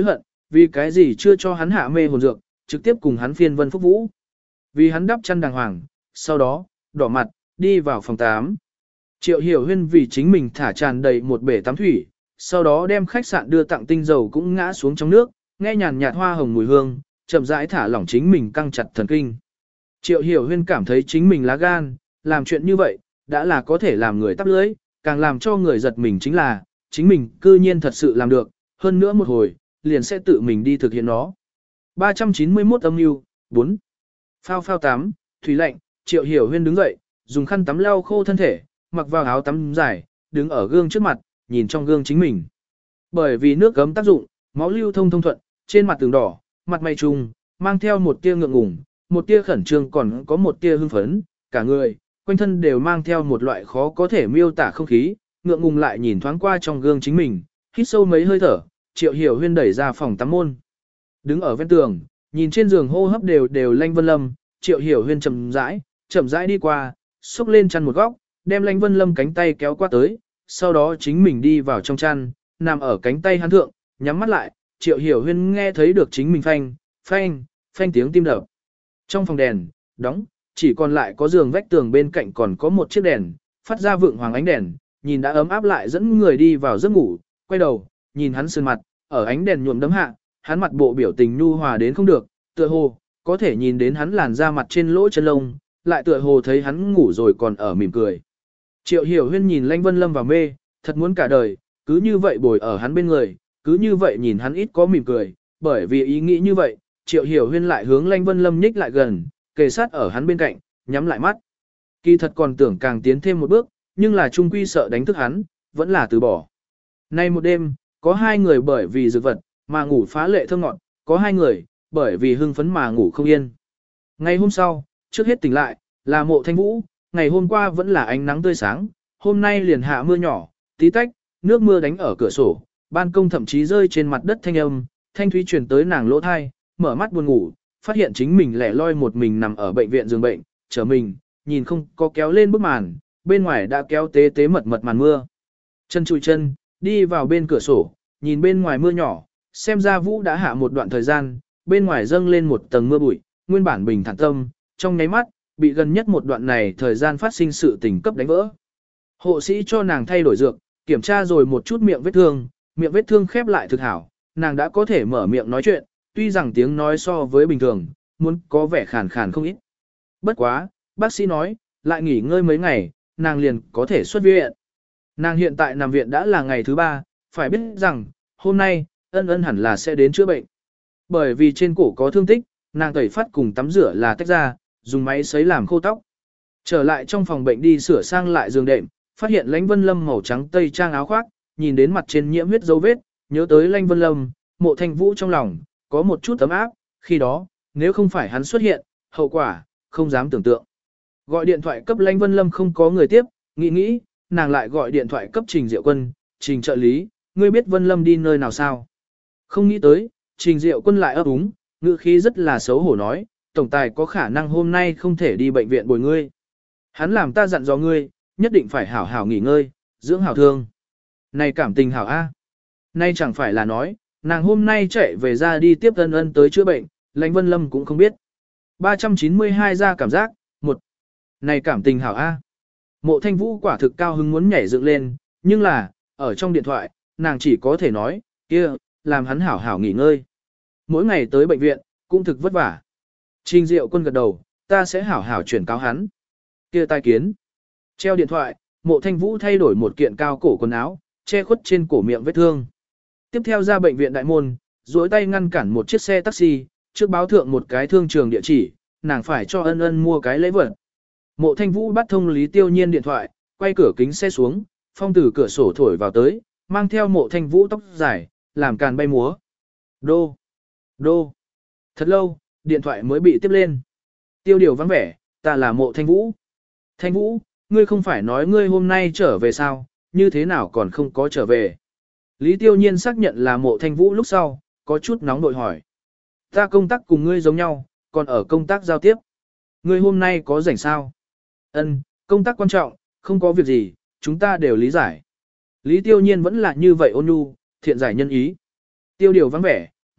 vì cái gì chưa cho hắn hạ mê hồn dược, trực tiếp cùng hắn phiên vân phúc vũ. Vì hắn đắp chăn đàng hoàng, sau đó, đỏ mặt, đi vào phòng tám. Triệu Hiểu Huyên vì chính mình thả tràn đầy một bể tắm thủy, sau đó đem khách sạn đưa tặng tinh dầu cũng ngã xuống trong nước, nghe nhàn nhạt hoa hồng mùi hương, chậm rãi thả lỏng chính mình căng chặt thần kinh. Triệu Hiểu Huyên cảm thấy chính mình lá gan, làm chuyện như vậy, đã là có thể làm người tắp lưới, càng làm cho người giật mình chính là, chính mình cư nhiên thật sự làm được, hơn nữa một hồi, liền sẽ tự mình đi thực hiện nó. ba trăm chín mươi mốt âm mưu bốn. Phao phao tắm, thủy lạnh, Triệu Hiểu Huyên đứng dậy, dùng khăn tắm lau khô thân thể, mặc vào áo tắm dài, đứng ở gương trước mặt, nhìn trong gương chính mình. Bởi vì nước gấm tác dụng, máu lưu thông thông thuận, trên mặt tường đỏ, mặt mày trùng, mang theo một tia ngượng ngùng, một tia khẩn trương còn có một tia hưng phấn, cả người, quanh thân đều mang theo một loại khó có thể miêu tả không khí, ngượng ngùng lại nhìn thoáng qua trong gương chính mình, hít sâu mấy hơi thở, Triệu Hiểu Huyên đẩy ra phòng tắm môn. Đứng ở ven tường, nhìn trên giường hô hấp đều đều Lanh Vân Lâm, Triệu Hiểu Huyên chậm rãi, chậm rãi đi qua, xúc lên chăn một góc, đem Lanh Vân Lâm cánh tay kéo qua tới, sau đó chính mình đi vào trong chăn, nằm ở cánh tay hắn thượng, nhắm mắt lại, Triệu Hiểu Huyên nghe thấy được chính mình phanh, phanh, phanh tiếng tim đập. Trong phòng đèn, đóng, chỉ còn lại có giường vách tường bên cạnh còn có một chiếc đèn, phát ra vượng hoàng ánh đèn, nhìn đã ấm áp lại dẫn người đi vào giấc ngủ, quay đầu, nhìn hắn sườn mặt, ở ánh đèn nhuộm đấm hạ, hắn mặt bộ biểu tình nhu hòa đến không được, tựa hồ, có thể nhìn đến hắn làn da mặt trên lỗ chân lông, lại tựa hồ thấy hắn ngủ rồi còn ở mỉm cười. Triệu Hiểu Huyên nhìn Lanh Vân Lâm vào mê, thật muốn cả đời, cứ như vậy bồi ở hắn bên người, cứ như vậy nhìn hắn ít có mỉm cười, bởi vì ý nghĩ như vậy, Triệu Hiểu Huyên lại hướng Lanh Vân Lâm nhích lại gần, kề sát ở hắn bên cạnh, nhắm lại mắt. Kỳ thật còn tưởng càng tiến thêm một bước, nhưng là trung quy sợ đánh thức hắn, vẫn là từ bỏ. Nay một đêm, có hai người bởi vì dược vật, mà ngủ phá lệ thơ ngọn, có hai người, bởi vì hưng phấn mà ngủ không yên. Ngày hôm sau, trước hết tỉnh lại, là Mộ Thanh Vũ, ngày hôm qua vẫn là ánh nắng tươi sáng, hôm nay liền hạ mưa nhỏ, tí tách, nước mưa đánh ở cửa sổ, ban công thậm chí rơi trên mặt đất thanh âm, thanh thúy truyền tới nàng lỗ thai, mở mắt buồn ngủ, phát hiện chính mình lẻ loi một mình nằm ở bệnh viện giường bệnh, chờ mình, nhìn không có kéo lên bức màn, bên ngoài đã kéo tế tế mật mật màn mưa. Chân chùi chân, đi vào bên cửa sổ, nhìn bên ngoài mưa nhỏ, xem ra Vũ đã hạ một đoạn thời gian, bên ngoài dâng lên một tầng mưa bụi, nguyên bản bình thản tâm, trong nháy mắt, bị gần nhất một đoạn này thời gian phát sinh sự tình cấp đánh vỡ. Hộ sĩ cho nàng thay đổi dược, kiểm tra rồi một chút miệng vết thương, miệng vết thương khép lại thực hảo, nàng đã có thể mở miệng nói chuyện, tuy rằng tiếng nói so với bình thường, muốn có vẻ khàn khàn không ít. Bất quá, bác sĩ nói, lại nghỉ ngơi mấy ngày, nàng liền có thể xuất viện. Nàng hiện tại nằm viện đã là ngày thứ ba, phải biết rằng, hôm nay, ân ân hẳn là sẽ đến chữa bệnh. Bởi vì trên cổ có thương tích, nàng tẩy phát cùng tắm rửa là tách ra, dùng máy sấy làm khô tóc. Trở lại trong phòng bệnh đi sửa sang lại giường đệm, phát hiện Lãnh Vân Lâm màu trắng tây trang áo khoác, nhìn đến mặt trên nhiễm huyết dấu vết, nhớ tới Lãnh Vân Lâm, Mộ Thanh Vũ trong lòng, có một chút ấm áp, khi đó, nếu không phải hắn xuất hiện, hậu quả, không dám tưởng tượng. Gọi điện thoại cấp Lãnh Vân Lâm không có người tiếp, nghĩ nghĩ, nàng lại gọi điện thoại cấp Trình Diệu Quân, Trình trợ lý, ngươi biết Vân Lâm đi nơi nào sao? Không nghĩ tới, Trình Diệu Quân lại ấp úng, ngữ khí rất là xấu hổ nói, tổng tài có khả năng hôm nay không thể đi bệnh viện bồi ngươi. Hắn làm ta dặn dò ngươi, nhất định phải hảo hảo nghỉ ngơi, dưỡng hảo thương. Này cảm tình hảo A. Nay chẳng phải là nói, nàng hôm nay chạy về ra đi tiếp ân ân tới chữa bệnh, Lãnh Vân Lâm cũng không biết. ba trăm chín mươi hai ra cảm giác, một. Này cảm tình hảo A. Mộ Thanh Vũ quả thực cao hứng muốn nhảy dựng lên, nhưng là, ở trong điện thoại, nàng chỉ có thể nói, kia, làm hắn hảo hảo nghỉ ngơi. Mỗi ngày tới bệnh viện, cũng thực vất vả. Trình Diệu Quân gật đầu, ta sẽ hảo hảo chuyển cáo hắn. Kia tai kiến. Treo điện thoại, Mộ Thanh Vũ thay đổi một kiện cao cổ quần áo, che khuất trên cổ miệng vết thương. Tiếp theo ra bệnh viện đại môn, duỗi tay ngăn cản một chiếc xe taxi, trước báo thượng một cái thương trường địa chỉ, nàng phải cho ân ân mua cái lễ vật. Mộ Thanh Vũ bắt thông Lý Tiêu Nhiên điện thoại, quay cửa kính xe xuống, phong từ cửa sổ thổi vào tới, mang theo Mộ Thanh Vũ tóc dài, làm càn bay múa. Đô, đô. Thật lâu, điện thoại mới bị tiếp lên. Tiêu điều vắng vẻ, ta là Mộ Thanh Vũ. Thanh Vũ, ngươi không phải nói ngươi hôm nay trở về sao, như thế nào còn không có trở về. Lý Tiêu Nhiên xác nhận là Mộ Thanh Vũ lúc sau, có chút nóng nội hỏi. Ta công tác cùng ngươi giống nhau, còn ở công tác giao tiếp. Ngươi hôm nay có rảnh sao? Ân, công tác quan trọng, không có việc gì, chúng ta đều lý giải. Lý Tiêu Nhiên vẫn là như vậy ôn nhu, thiện giải nhân ý. Tiêu điều vắng vẻ,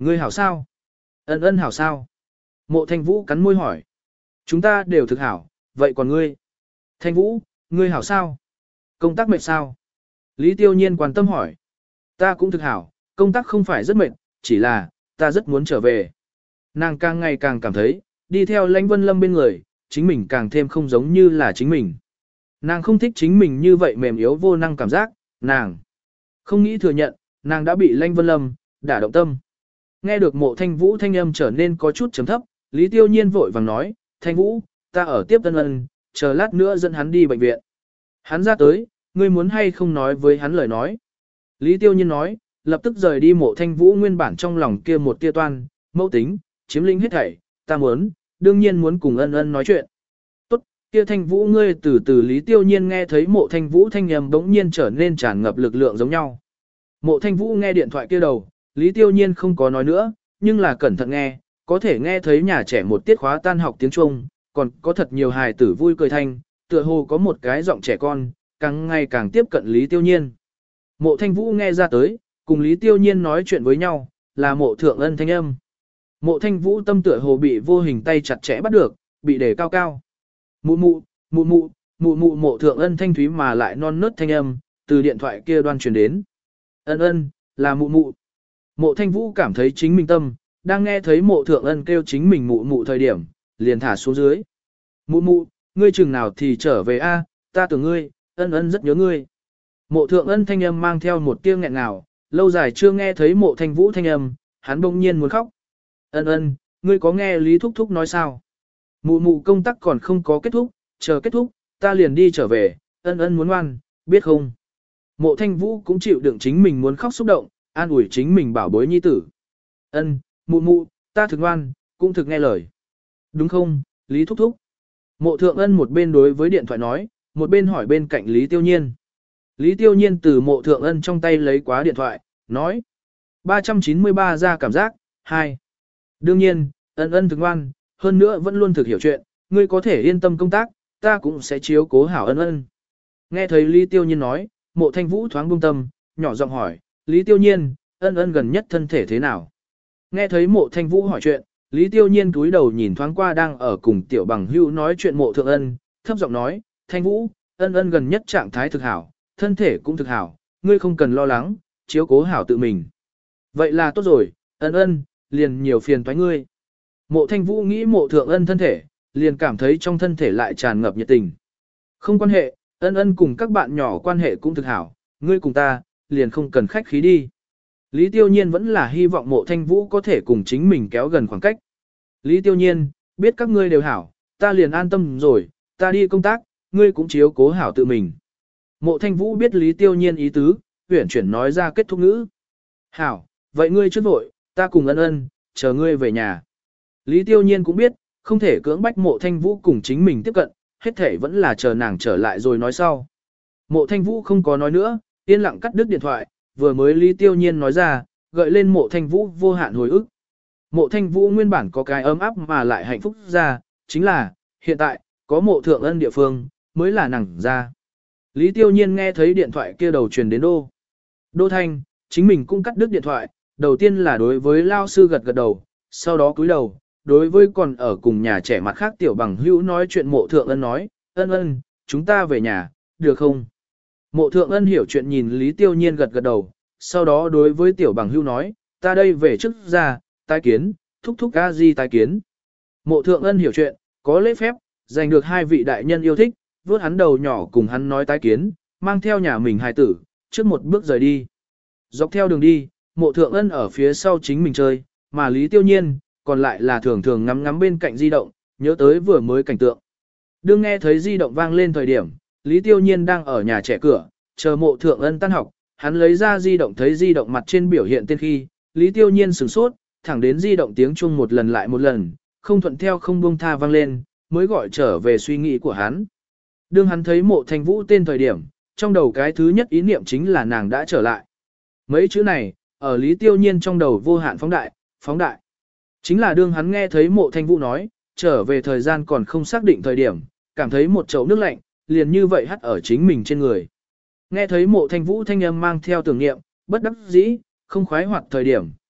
Ngươi hảo sao? Ân ân hảo sao? Mộ Thanh Vũ cắn môi hỏi. Chúng ta đều thực hảo, vậy còn ngươi? Thanh Vũ, ngươi hảo sao? Công tác mệt sao? Lý Tiêu Nhiên quan tâm hỏi. Ta cũng thực hảo, công tác không phải rất mệt, chỉ là, ta rất muốn trở về. Nàng càng ngày càng cảm thấy, đi theo Lãnh Vân Lâm bên người, chính mình càng thêm không giống như là chính mình. Nàng không thích chính mình như vậy mềm yếu vô năng cảm giác, nàng không nghĩ thừa nhận, nàng đã bị Lãnh Vân Lâm đả động tâm. Nghe được Mộ Thanh Vũ thanh âm trở nên có chút chấm thấp, Lý Tiêu Nhiên vội vàng nói, Thanh Vũ, ta ở tiếp Ân Ân, chờ lát nữa dẫn hắn đi bệnh viện. Hắn ra tới, ngươi muốn hay không nói với hắn lời nói. Lý Tiêu Nhiên nói, lập tức rời đi Mộ Thanh Vũ nguyên bản trong lòng kia một tia toan, mẫu tính, chiếm lĩnh hết thảy, ta muốn, đương nhiên muốn cùng Ân Ân nói chuyện. Tốt, kia Thanh Vũ ngươi từ từ Lý Tiêu Nhiên nghe thấy Mộ Thanh Vũ thanh âm bỗng nhiên trở nên tràn ngập lực lượng giống nhau. Mộ Thanh Vũ nghe điện thoại kia đầu, Lý Tiêu Nhiên không có nói nữa, nhưng là cẩn thận nghe, có thể nghe thấy nhà trẻ một tiết khóa tan học tiếng Trung, còn có thật nhiều hài tử vui cười thanh, tựa hồ có một cái giọng trẻ con, càng ngày càng tiếp cận Lý Tiêu Nhiên. Mộ Thanh Vũ nghe ra tới, cùng Lý Tiêu Nhiên nói chuyện với nhau, là Mộ Thượng Ân thanh âm. Mộ Thanh Vũ tâm tựa hồ bị vô hình tay chặt chẽ bắt được, bị để cao cao. Mụ mụ, mụ mụ, mụ mụ Mộ Thượng Ân thanh thúy mà lại non nớt thanh âm, từ điện thoại kia đoan truyền đến. Ân ân, là mụ mụ. Mộ Thanh Vũ cảm thấy chính mình tâm, đang nghe thấy Mộ Thượng Ân kêu chính mình mụ mụ thời điểm, liền thả xuống dưới. Mụ mụ, ngươi chừng nào thì trở về a? Ta tưởng ngươi, Ân Ân rất nhớ ngươi. Mộ Thượng Ân thanh âm mang theo một tiếng nghẹn ngào, lâu dài chưa nghe thấy Mộ Thanh Vũ thanh âm, hắn bỗng nhiên muốn khóc. Ân Ân, ngươi có nghe Lý Thúc Thúc nói sao? Mụ mụ công tác còn không có kết thúc, chờ kết thúc, ta liền đi trở về, Ân Ân muốn ngoan, biết không? Mộ Thanh Vũ cũng chịu đựng chính mình muốn khóc xúc động, an ủi chính mình bảo bối nhi tử. Ân, mụ mụ, ta thực ngoan, cũng thực nghe lời. Đúng không, Lý Thúc Thúc? Mộ Thượng Ân một bên đối với điện thoại nói, một bên hỏi bên cạnh Lý Tiêu Nhiên. Lý Tiêu Nhiên từ Mộ Thượng Ân trong tay lấy quá điện thoại, nói. ba trăm chín mươi ba ra cảm giác, hai. Đương nhiên, Ân Ân thực ngoan, hơn nữa vẫn luôn thực hiểu chuyện, ngươi có thể yên tâm công tác, ta cũng sẽ chiếu cố hảo Ân Ân. Nghe thấy Lý Tiêu Nhiên nói, Mộ Thanh Vũ thoáng buông tâm, nhỏ giọng hỏi, Lý Tiêu Nhiên, Ân Ân gần nhất thân thể thế nào? Nghe thấy Mộ Thanh Vũ hỏi chuyện, Lý Tiêu Nhiên cúi đầu nhìn thoáng qua đang ở cùng tiểu bằng hữu nói chuyện Mộ Thượng Ân, thấp giọng nói, Thanh Vũ, Ân Ân gần nhất trạng thái thực hảo, thân thể cũng thực hảo, ngươi không cần lo lắng, chiếu cố hảo tự mình. Vậy là tốt rồi, Ân Ân, liền nhiều phiền toái ngươi. Mộ Thanh Vũ nghĩ Mộ Thượng Ân thân thể, liền cảm thấy trong thân thể lại tràn ngập nhiệt tình. Không quan hệ, Ân Ân cùng các bạn nhỏ quan hệ cũng thực hảo, ngươi cùng ta, liền không cần khách khí đi. Lý Tiêu Nhiên vẫn là hy vọng Mộ Thanh Vũ có thể cùng chính mình kéo gần khoảng cách. Lý Tiêu Nhiên, biết các ngươi đều hảo, ta liền an tâm rồi, ta đi công tác, ngươi cũng chiếu cố hảo tự mình. Mộ Thanh Vũ biết Lý Tiêu Nhiên ý tứ, huyển chuyển nói ra kết thúc ngữ. Hảo, vậy ngươi trước vội, ta cùng Ân Ân, chờ ngươi về nhà. Lý Tiêu Nhiên cũng biết, không thể cưỡng bách Mộ Thanh Vũ cùng chính mình tiếp cận, hết thể vẫn là chờ nàng trở lại rồi nói sau. Mộ Thanh Vũ không có nói nữa, yên lặng cắt đứt điện thoại, vừa mới Lý Tiêu Nhiên nói ra, gợi lên Mộ Thanh Vũ vô hạn hồi ức. Mộ Thanh Vũ nguyên bản có cái ấm áp mà lại hạnh phúc ra, chính là, hiện tại, có Mộ Thượng Ân địa phương, mới là nàng ra. Lý Tiêu Nhiên nghe thấy điện thoại kia đầu truyền đến Đô. Đô Thanh, chính mình cũng cắt đứt điện thoại, đầu tiên là đối với lao sư gật gật đầu, sau đó cúi đầu, đối với còn ở cùng nhà trẻ mặt khác tiểu bằng hữu nói chuyện Mộ Thượng Ân nói, Ân Ân, chúng ta về nhà, được không? Mộ Thượng Ân hiểu chuyện nhìn Lý Tiêu Nhiên gật gật đầu, sau đó đối với tiểu bằng hữu nói, ta đây về trước ra, tái kiến, thúc thúc a di tái kiến. Mộ Thượng Ân hiểu chuyện, có lễ phép, giành được hai vị đại nhân yêu thích, vuốt hắn đầu nhỏ cùng hắn nói tái kiến, mang theo nhà mình hài tử, trước một bước rời đi. Dọc theo đường đi, Mộ Thượng Ân ở phía sau chính mình chơi, mà Lý Tiêu Nhiên, còn lại là thường thường ngắm ngắm bên cạnh di động, nhớ tới vừa mới cảnh tượng. Đương nghe thấy di động vang lên thời điểm, Lý Tiêu Nhiên đang ở nhà trẻ cửa, chờ Mộ Thượng Ân tan học, hắn lấy ra di động thấy di động mặt trên biểu hiện tên khi, Lý Tiêu Nhiên sửng sốt, thẳng đến di động tiếng chuông một lần lại một lần, không thuận theo không buông tha vang lên, mới gọi trở về suy nghĩ của hắn. Đương hắn thấy Mộ Thanh Vũ tên thời điểm, trong đầu cái thứ nhất ý niệm chính là nàng đã trở lại. Mấy chữ này, ở Lý Tiêu Nhiên trong đầu vô hạn phóng đại, phóng đại. Chính là đương hắn nghe thấy Mộ Thanh Vũ nói, trở về thời gian còn không xác định thời điểm, cảm thấy một chậu nước lạnh, liền như vậy hắt ở chính mình trên người. Nghe thấy Mộ Thanh Vũ thanh âm mang theo tưởng niệm, bất đắc dĩ, không khoái hoạt thời điểm,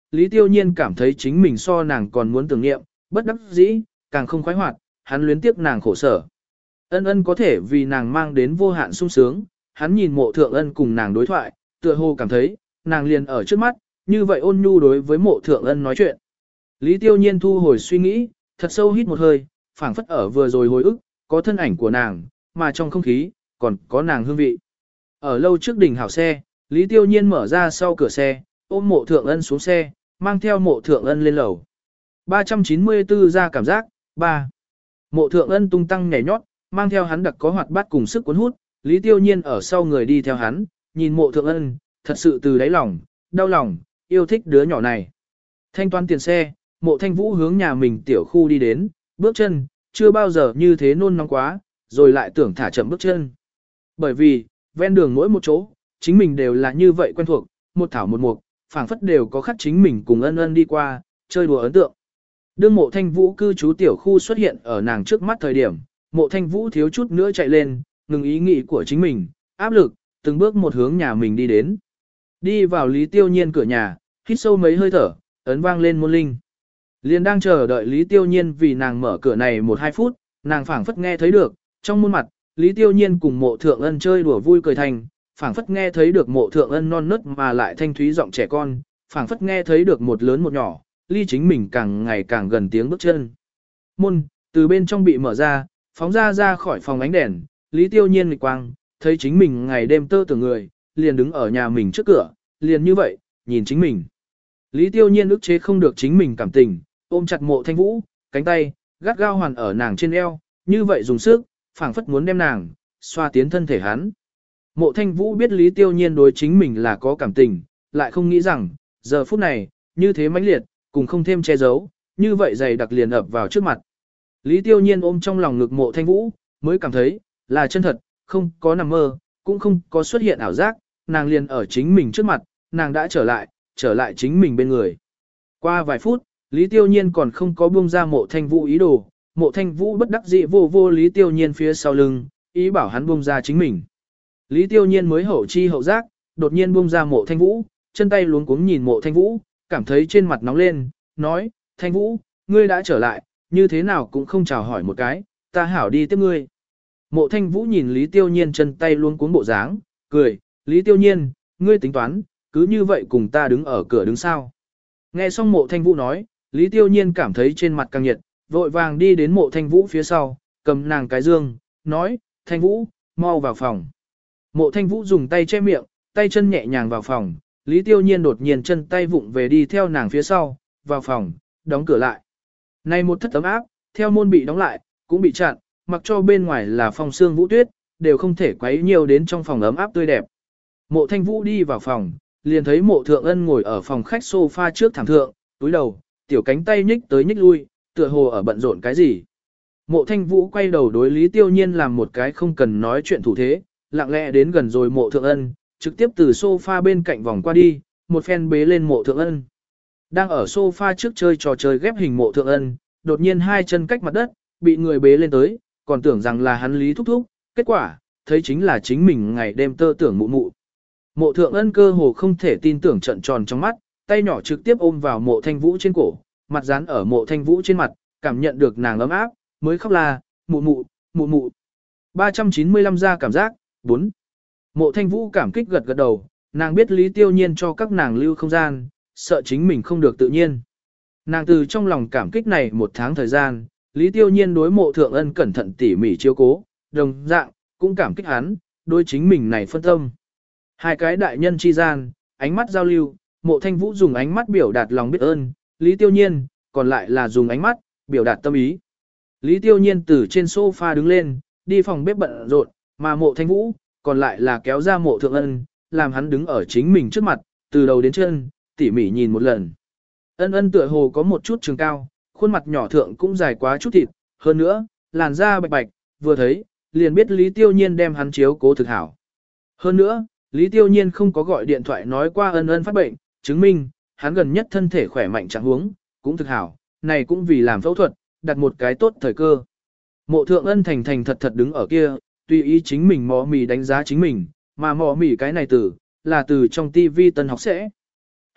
Lý Tiêu Nhiên cảm thấy chính mình so nàng còn muốn tưởng niệm, bất đắc dĩ, càng không khoái hoạt, hắn luyến tiếc nàng khổ sở. Ân ân có thể vì nàng mang đến vô hạn sung sướng, hắn nhìn mộ thượng ân cùng nàng đối thoại, tựa hồ cảm thấy, nàng liền ở trước mắt, như vậy ôn nhu đối với mộ thượng ân nói chuyện. Lý Tiêu Nhiên thu hồi suy nghĩ, thật sâu hít một hơi, phảng phất ở vừa rồi hồi ức, có thân ảnh của nàng, mà trong không khí, còn có nàng hương vị. Ở lâu trước đỉnh hảo xe, Lý Tiêu Nhiên mở ra sau cửa xe, ôm mộ thượng ân xuống xe, mang theo mộ thượng ân lên lầu. ba trăm chín mươi tư ra cảm giác, ba. Mộ thượng ân tung tăng nhảy nhót, mang theo hắn đặc có hoạt bát cùng sức cuốn hút, Lý Tiêu Nhiên ở sau người đi theo hắn, nhìn mộ thượng ân, thật sự từ đáy lòng, đau lòng, yêu thích đứa nhỏ này. Thanh toán tiền xe, mộ thanh vũ hướng nhà mình tiểu khu đi đến, bước chân, chưa bao giờ như thế nôn nóng quá, rồi lại tưởng thả chậm bước chân. Bởi vì, ven đường mỗi một chỗ, chính mình đều là như vậy quen thuộc, một thảo một mục, phảng phất đều có khắc chính mình cùng ân ân đi qua, chơi đùa ấn tượng. Đương mộ thanh vũ cư trú tiểu khu xuất hiện ở nàng trước mắt thời điểm, mộ thanh vũ thiếu chút nữa chạy lên, ngừng ý nghĩ của chính mình, áp lực, từng bước một hướng nhà mình đi đến. Đi vào Lý Tiêu Nhiên cửa nhà, hít sâu mấy hơi thở, ấn vang lên môn linh. Liền đang chờ đợi Lý Tiêu Nhiên vì nàng mở cửa này một hai phút, nàng phảng phất nghe thấy được, trong môn mặt, Lý Tiêu Nhiên cùng mộ thượng ân chơi đùa vui cười thành, phảng phất nghe thấy được mộ thượng ân non nớt mà lại thanh thúy giọng trẻ con, phảng phất nghe thấy được một lớn một nhỏ, ly chính mình càng ngày càng gần tiếng bước chân. Môn, từ bên trong bị mở ra, phóng ra ra khỏi phòng ánh đèn, Lý Tiêu Nhiên nghịch quang, thấy chính mình ngày đêm tơ tưởng người, liền đứng ở nhà mình trước cửa, liền như vậy, nhìn chính mình. Lý Tiêu Nhiên ức chế không được chính mình cảm tình, ôm chặt mộ thanh vũ, cánh tay, gắt gao hoàn ở nàng trên eo, như vậy dùng sức, phảng phất muốn đem nàng, xoa tiến thân thể hắn. Mộ thanh vũ biết Lý Tiêu Nhiên đối chính mình là có cảm tình, lại không nghĩ rằng, giờ phút này, như thế mãnh liệt, cùng không thêm che giấu, như vậy dày đặc liền ập vào trước mặt. Lý Tiêu Nhiên ôm trong lòng ngực mộ thanh vũ, mới cảm thấy, là chân thật, không có nằm mơ, cũng không có xuất hiện ảo giác, nàng liền ở chính mình trước mặt, nàng đã trở lại, trở lại chính mình bên người. Qua vài phút, Lý Tiêu Nhiên còn không có buông ra mộ thanh vũ ý đồ, mộ thanh vũ bất đắc dĩ vô vô Lý Tiêu Nhiên phía sau lưng, ý bảo hắn buông ra chính mình. Lý Tiêu Nhiên mới hậu chi hậu giác, đột nhiên buông ra mộ thanh vũ, chân tay luống cuống nhìn mộ thanh vũ, cảm thấy trên mặt nóng lên, nói, thanh vũ, ngươi đã trở lại, như thế nào cũng không chào hỏi một cái, ta hảo đi tiếp ngươi. Mộ thanh vũ nhìn Lý Tiêu Nhiên chân tay luống cuống bộ dáng, cười, Lý Tiêu Nhiên, ngươi tính toán, cứ như vậy cùng ta đứng ở cửa đứng sau. Nghe xong mộ thanh vũ nói, Lý Tiêu Nhiên cảm thấy trên mặt càng nhiệt, vội vàng đi đến mộ thanh vũ phía sau, cầm nàng cái dương, nói, thanh vũ, mau vào phòng. Mộ thanh vũ dùng tay che miệng, tay chân nhẹ nhàng vào phòng, Lý Tiêu Nhiên đột nhiên chân tay vụng về đi theo nàng phía sau, vào phòng, đóng cửa lại. Này một thất ấm áp, theo môn bị đóng lại, cũng bị chặn, mặc cho bên ngoài là phong sương vũ tuyết, đều không thể quấy nhiều đến trong phòng ấm áp tươi đẹp. Mộ thanh vũ đi vào phòng, liền thấy mộ thượng ân ngồi ở phòng khách sofa trước thảm thượng, túi đầu, tiểu cánh tay nhích tới nhích lui, tựa hồ ở bận rộn cái gì. Mộ thanh vũ quay đầu đối Lý Tiêu Nhiên làm một cái không cần nói chuyện thủ thế, lặng lẽ đến gần rồi mộ thượng ân, trực tiếp từ sofa bên cạnh vòng qua đi, một phen bế lên mộ thượng ân. Đang ở sofa trước chơi trò chơi ghép hình mộ thượng ân, đột nhiên hai chân cách mặt đất, bị người bế lên tới, còn tưởng rằng là hắn Lý thúc thúc, kết quả, thấy chính là chính mình ngày đêm tơ tưởng mụ mụ. Mộ thượng ân cơ hồ không thể tin tưởng trận tròn trong mắt, tay nhỏ trực tiếp ôm vào mộ thanh vũ trên cổ, mặt dán ở mộ thanh vũ trên mặt, cảm nhận được nàng ấm áp, mới khóc là, mụ mụ, mụ mụ. ba trăm chín mươi lăm ra cảm giác, bốn. Mộ thanh vũ cảm kích gật gật đầu, nàng biết Lý Tiêu Nhiên cho các nàng lưu không gian, sợ chính mình không được tự nhiên. Nàng từ trong lòng cảm kích này một tháng thời gian, Lý Tiêu Nhiên đối mộ thượng ân cẩn thận tỉ mỉ chiếu cố, đồng dạng, cũng cảm kích hắn, đối chính mình này phân tâm. Hai cái đại nhân chi gian, ánh mắt giao lưu, mộ thanh vũ dùng ánh mắt biểu đạt lòng biết ơn, Lý Tiêu Nhiên, còn lại là dùng ánh mắt, biểu đạt tâm ý. Lý Tiêu Nhiên từ trên sofa đứng lên, đi phòng bếp bận rộn, mà mộ thanh vũ, còn lại là kéo ra mộ thượng ân, làm hắn đứng ở chính mình trước mặt, từ đầu đến chân, tỉ mỉ nhìn một lần. Ân ân tựa hồ có một chút trường cao, khuôn mặt nhỏ thượng cũng dài quá chút thịt, hơn nữa, làn da bạch bạch, vừa thấy, liền biết Lý Tiêu Nhiên đem hắn chiếu cố thực hảo. Hơn nữa, Lý Tiêu Nhiên không có gọi điện thoại nói qua ân ân phát bệnh, chứng minh, hắn gần nhất thân thể khỏe mạnh trạng huống, cũng thực hảo, này cũng vì làm phẫu thuật, đặt một cái tốt thời cơ. Mộ thượng ân thành thành thật thật đứng ở kia, tùy ý chính mình mò mì đánh giá chính mình, mà mò mì cái này từ, là từ trong tivi tân học sẽ.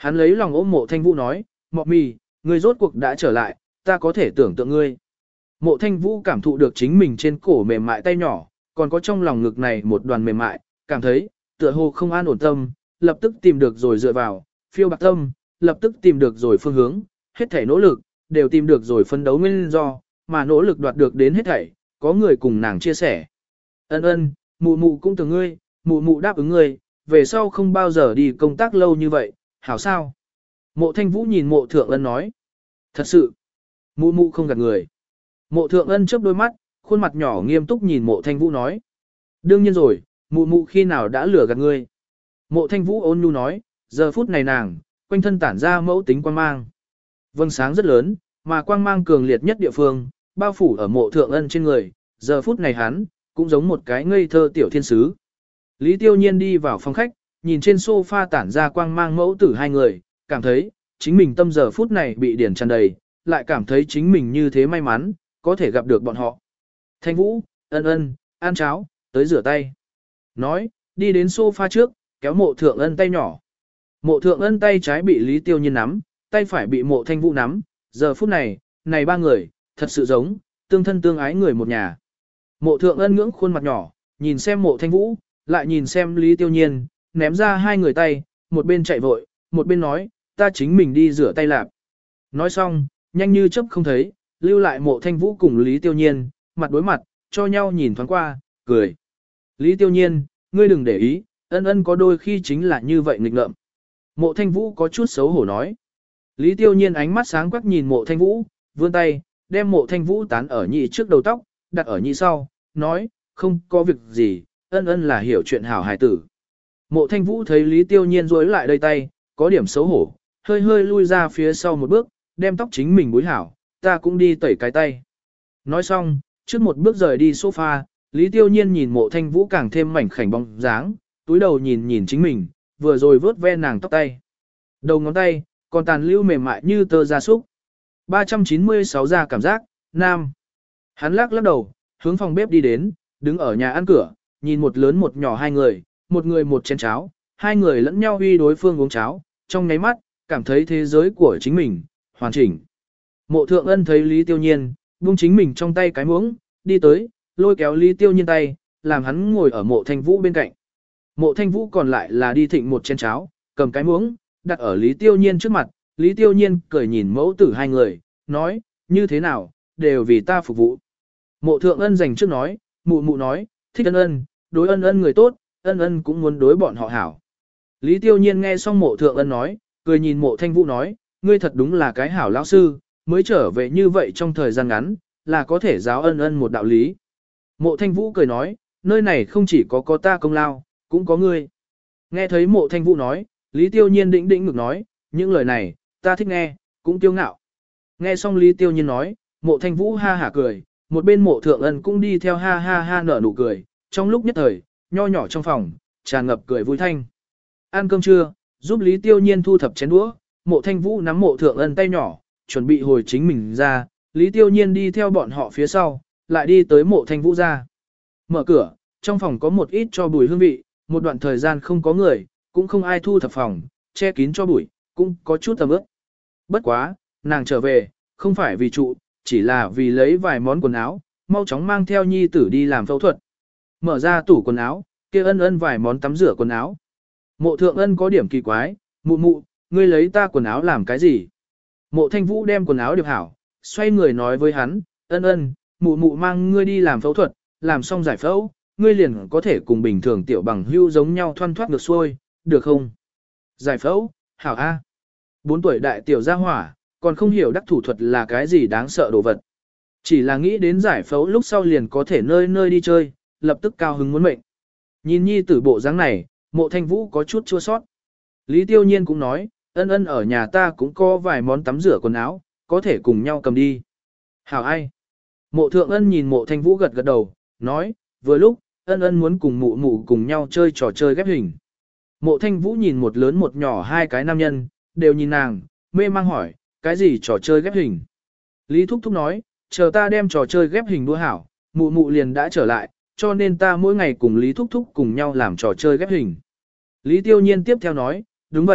Hắn lấy lòng ôm mộ thanh vũ nói, Mọ mì, ngươi rốt cuộc đã trở lại, ta có thể tưởng tượng ngươi. Mộ thanh vũ cảm thụ được chính mình trên cổ mềm mại tay nhỏ, còn có trong lòng ngực này một đoàn mềm mại, cảm thấy, tựa hồ không an ổn tâm, lập tức tìm được rồi dựa vào, phiêu bạc tâm, lập tức tìm được rồi phương hướng, hết thảy nỗ lực, đều tìm được rồi phân đấu nguyên do, mà nỗ lực đoạt được đến hết thảy, có người cùng nàng chia sẻ. Ân ân, mụ mụ cũng tưởng ngươi, mụ mụ đáp ứng ngươi, về sau không bao giờ đi công tác lâu như vậy, hảo sao? Mộ thanh vũ nhìn mộ thượng ân nói. Thật sự, mụ mụ không gạt người. Mộ thượng ân chớp đôi mắt, khuôn mặt nhỏ nghiêm túc nhìn mộ thanh vũ nói. Đương nhiên rồi, mụ mụ khi nào đã lừa gạt ngươi. Mộ thanh vũ ôn nhu nói, giờ phút này nàng, quanh thân tản ra mẫu tính quang mang. Vâng sáng rất lớn, mà quang mang cường liệt nhất địa phương, bao phủ ở mộ thượng ân trên người, giờ phút này hắn, cũng giống một cái ngây thơ tiểu thiên sứ. Lý Tiêu Nhiên đi vào phòng khách, nhìn trên sofa tản ra quang mang mẫu tử hai người, cảm thấy, chính mình tâm giờ phút này bị điển tràn đầy, lại cảm thấy chính mình như thế may mắn, có thể gặp được bọn họ. Thanh Vũ, ân ân, ăn cháo, tới rửa tay. Nói, đi đến sofa trước, kéo mộ thượng ân tay nhỏ. Mộ thượng ân tay trái bị Lý Tiêu Nhiên nắm, tay phải bị mộ Thanh Vũ nắm, giờ phút này, này ba người, thật sự giống, tương thân tương ái người một nhà. Mộ thượng ân ngưỡng khuôn mặt nhỏ, nhìn xem mộ Thanh Vũ, lại nhìn xem Lý Tiêu Nhiên, ném ra hai người tay, một bên chạy vội, một bên nói, ta chính mình đi rửa tay lạp. Nói xong, nhanh như chớp không thấy, lưu lại mộ Thanh Vũ cùng Lý Tiêu Nhiên, mặt đối mặt, cho nhau nhìn thoáng qua, cười. Lý Tiêu Nhiên, ngươi đừng để ý, ân ân có đôi khi chính là như vậy nghịch ngợm. Mộ Thanh Vũ có chút xấu hổ nói. Lý Tiêu Nhiên ánh mắt sáng quắc nhìn mộ Thanh Vũ, vươn tay, đem mộ Thanh Vũ tán ở nhị trước đầu tóc, đặt ở nhị sau, nói, không có việc gì, ân ân là hiểu chuyện hảo hài tử. Mộ Thanh Vũ thấy Lý Tiêu Nhiên duỗi lại đây tay, có điểm xấu hổ, hơi hơi lui ra phía sau một bước, đem tóc chính mình búi hảo, ta cũng đi tẩy cái tay. Nói xong, trước một bước rời đi sofa, Lý Tiêu Nhiên nhìn mộ Thanh Vũ càng thêm mảnh khảnh bóng dáng, túi đầu nhìn nhìn chính mình, vừa rồi vớt ve nàng tóc tay. Đầu ngón tay, còn tàn lưu mềm mại như tơ gia súc. ba trăm chín mươi sáu ra cảm giác, nam. Hắn lắc lắc đầu, hướng phòng bếp đi đến, đứng ở nhà ăn cửa, nhìn một lớn một nhỏ hai người, một người một chén cháo, hai người lẫn nhau huy đối phương uống cháo, trong nháy mắt, cảm thấy thế giới của chính mình, hoàn chỉnh. Mộ thượng ân thấy Lý Tiêu Nhiên, buông chính mình trong tay cái muỗng, đi tới, lôi kéo Lý Tiêu Nhiên tay, làm hắn ngồi ở mộ Thanh Vũ bên cạnh. Mộ Thanh Vũ còn lại là đi thịnh một chén cháo, cầm cái muỗng, đặt ở Lý Tiêu Nhiên trước mặt, Lý Tiêu Nhiên cười nhìn mẫu tử hai người, nói, như thế nào, đều vì ta phục vụ. Mộ thượng ân dành trước nói, mụ mụ nói, thích ân ân, đối ân ân người tốt, ân ân cũng muốn đối bọn họ hảo. Lý Tiêu Nhiên nghe xong mộ thượng ân nói, cười nhìn mộ Thanh Vũ nói, ngươi thật đúng là cái hảo lão sư, mới trở về như vậy trong thời gian ngắn, là có thể giáo ân ân một đạo lý. Mộ Thanh Vũ cười nói, nơi này không chỉ có có ta công lao, cũng có ngươi. Nghe thấy mộ Thanh Vũ nói, Lý Tiêu Nhiên đĩnh đĩnh ngực nói, những lời này, ta thích nghe, cũng tiêu ngạo. Nghe xong Lý Tiêu Nhiên nói, mộ Thanh Vũ ha hả cười, một bên mộ thượng ân cũng đi theo ha ha ha nở nụ cười, trong lúc nhất thời, nho nhỏ trong phòng, tràn ngập cười vui thanh. Ăn cơm trưa, giúp Lý Tiêu Nhiên thu thập chén đũa, mộ Thanh Vũ nắm mộ thượng ân tay nhỏ, chuẩn bị hồi chính mình ra, Lý Tiêu Nhiên đi theo bọn họ phía sau, lại đi tới mộ Thanh Vũ ra. Mở cửa, trong phòng có một ít cho bùi hương vị, một đoạn thời gian không có người, cũng không ai thu thập phòng, che kín cho bụi, cũng có chút tầm ướp. Bất quá, nàng trở về, không phải vì trụ, chỉ là vì lấy vài món quần áo, mau chóng mang theo nhi tử đi làm phẫu thuật. Mở ra tủ quần áo, kia ân ân vài món tắm rửa quần áo. Mộ thượng ân có điểm kỳ quái, mụ mụ, ngươi lấy ta quần áo làm cái gì? Mộ Thanh Vũ đem quần áo điệp hảo, xoay người nói với hắn, ân ân, mụ mụ mang ngươi đi làm phẫu thuật, làm xong giải phẫu, ngươi liền có thể cùng bình thường tiểu bằng hưu giống nhau thoăn thoát ngược xuôi, được không? Giải phẫu, hảo A. Bốn tuổi đại tiểu gia hỏa, còn không hiểu đắc thủ thuật là cái gì đáng sợ đồ vật. Chỉ là nghĩ đến giải phẫu lúc sau liền có thể nơi nơi đi chơi, lập tức cao hứng muốn mệnh. Nhìn nhi tử bộ dáng này, mộ Thanh Vũ có chút chua sót. Lý Tiêu Nhiên cũng nói, ân ân ở nhà ta cũng có vài món tắm rửa quần áo, có thể cùng nhau cầm đi. Hảo ai? Mộ thượng ân nhìn mộ Thanh Vũ gật gật đầu, nói, vừa lúc, ân ân muốn cùng mụ mụ cùng nhau chơi trò chơi ghép hình. Mộ Thanh Vũ nhìn một lớn một nhỏ hai cái nam nhân, đều nhìn nàng, mê mang hỏi, cái gì trò chơi ghép hình? Lý Thúc Thúc nói, chờ ta đem trò chơi ghép hình đua hảo, mụ mụ liền đã trở lại, cho nên ta mỗi ngày cùng Lý Thúc Thúc cùng nhau làm trò chơi ghép hình. Lý Tiêu Nhiên tiếp theo nói, đúng vậy,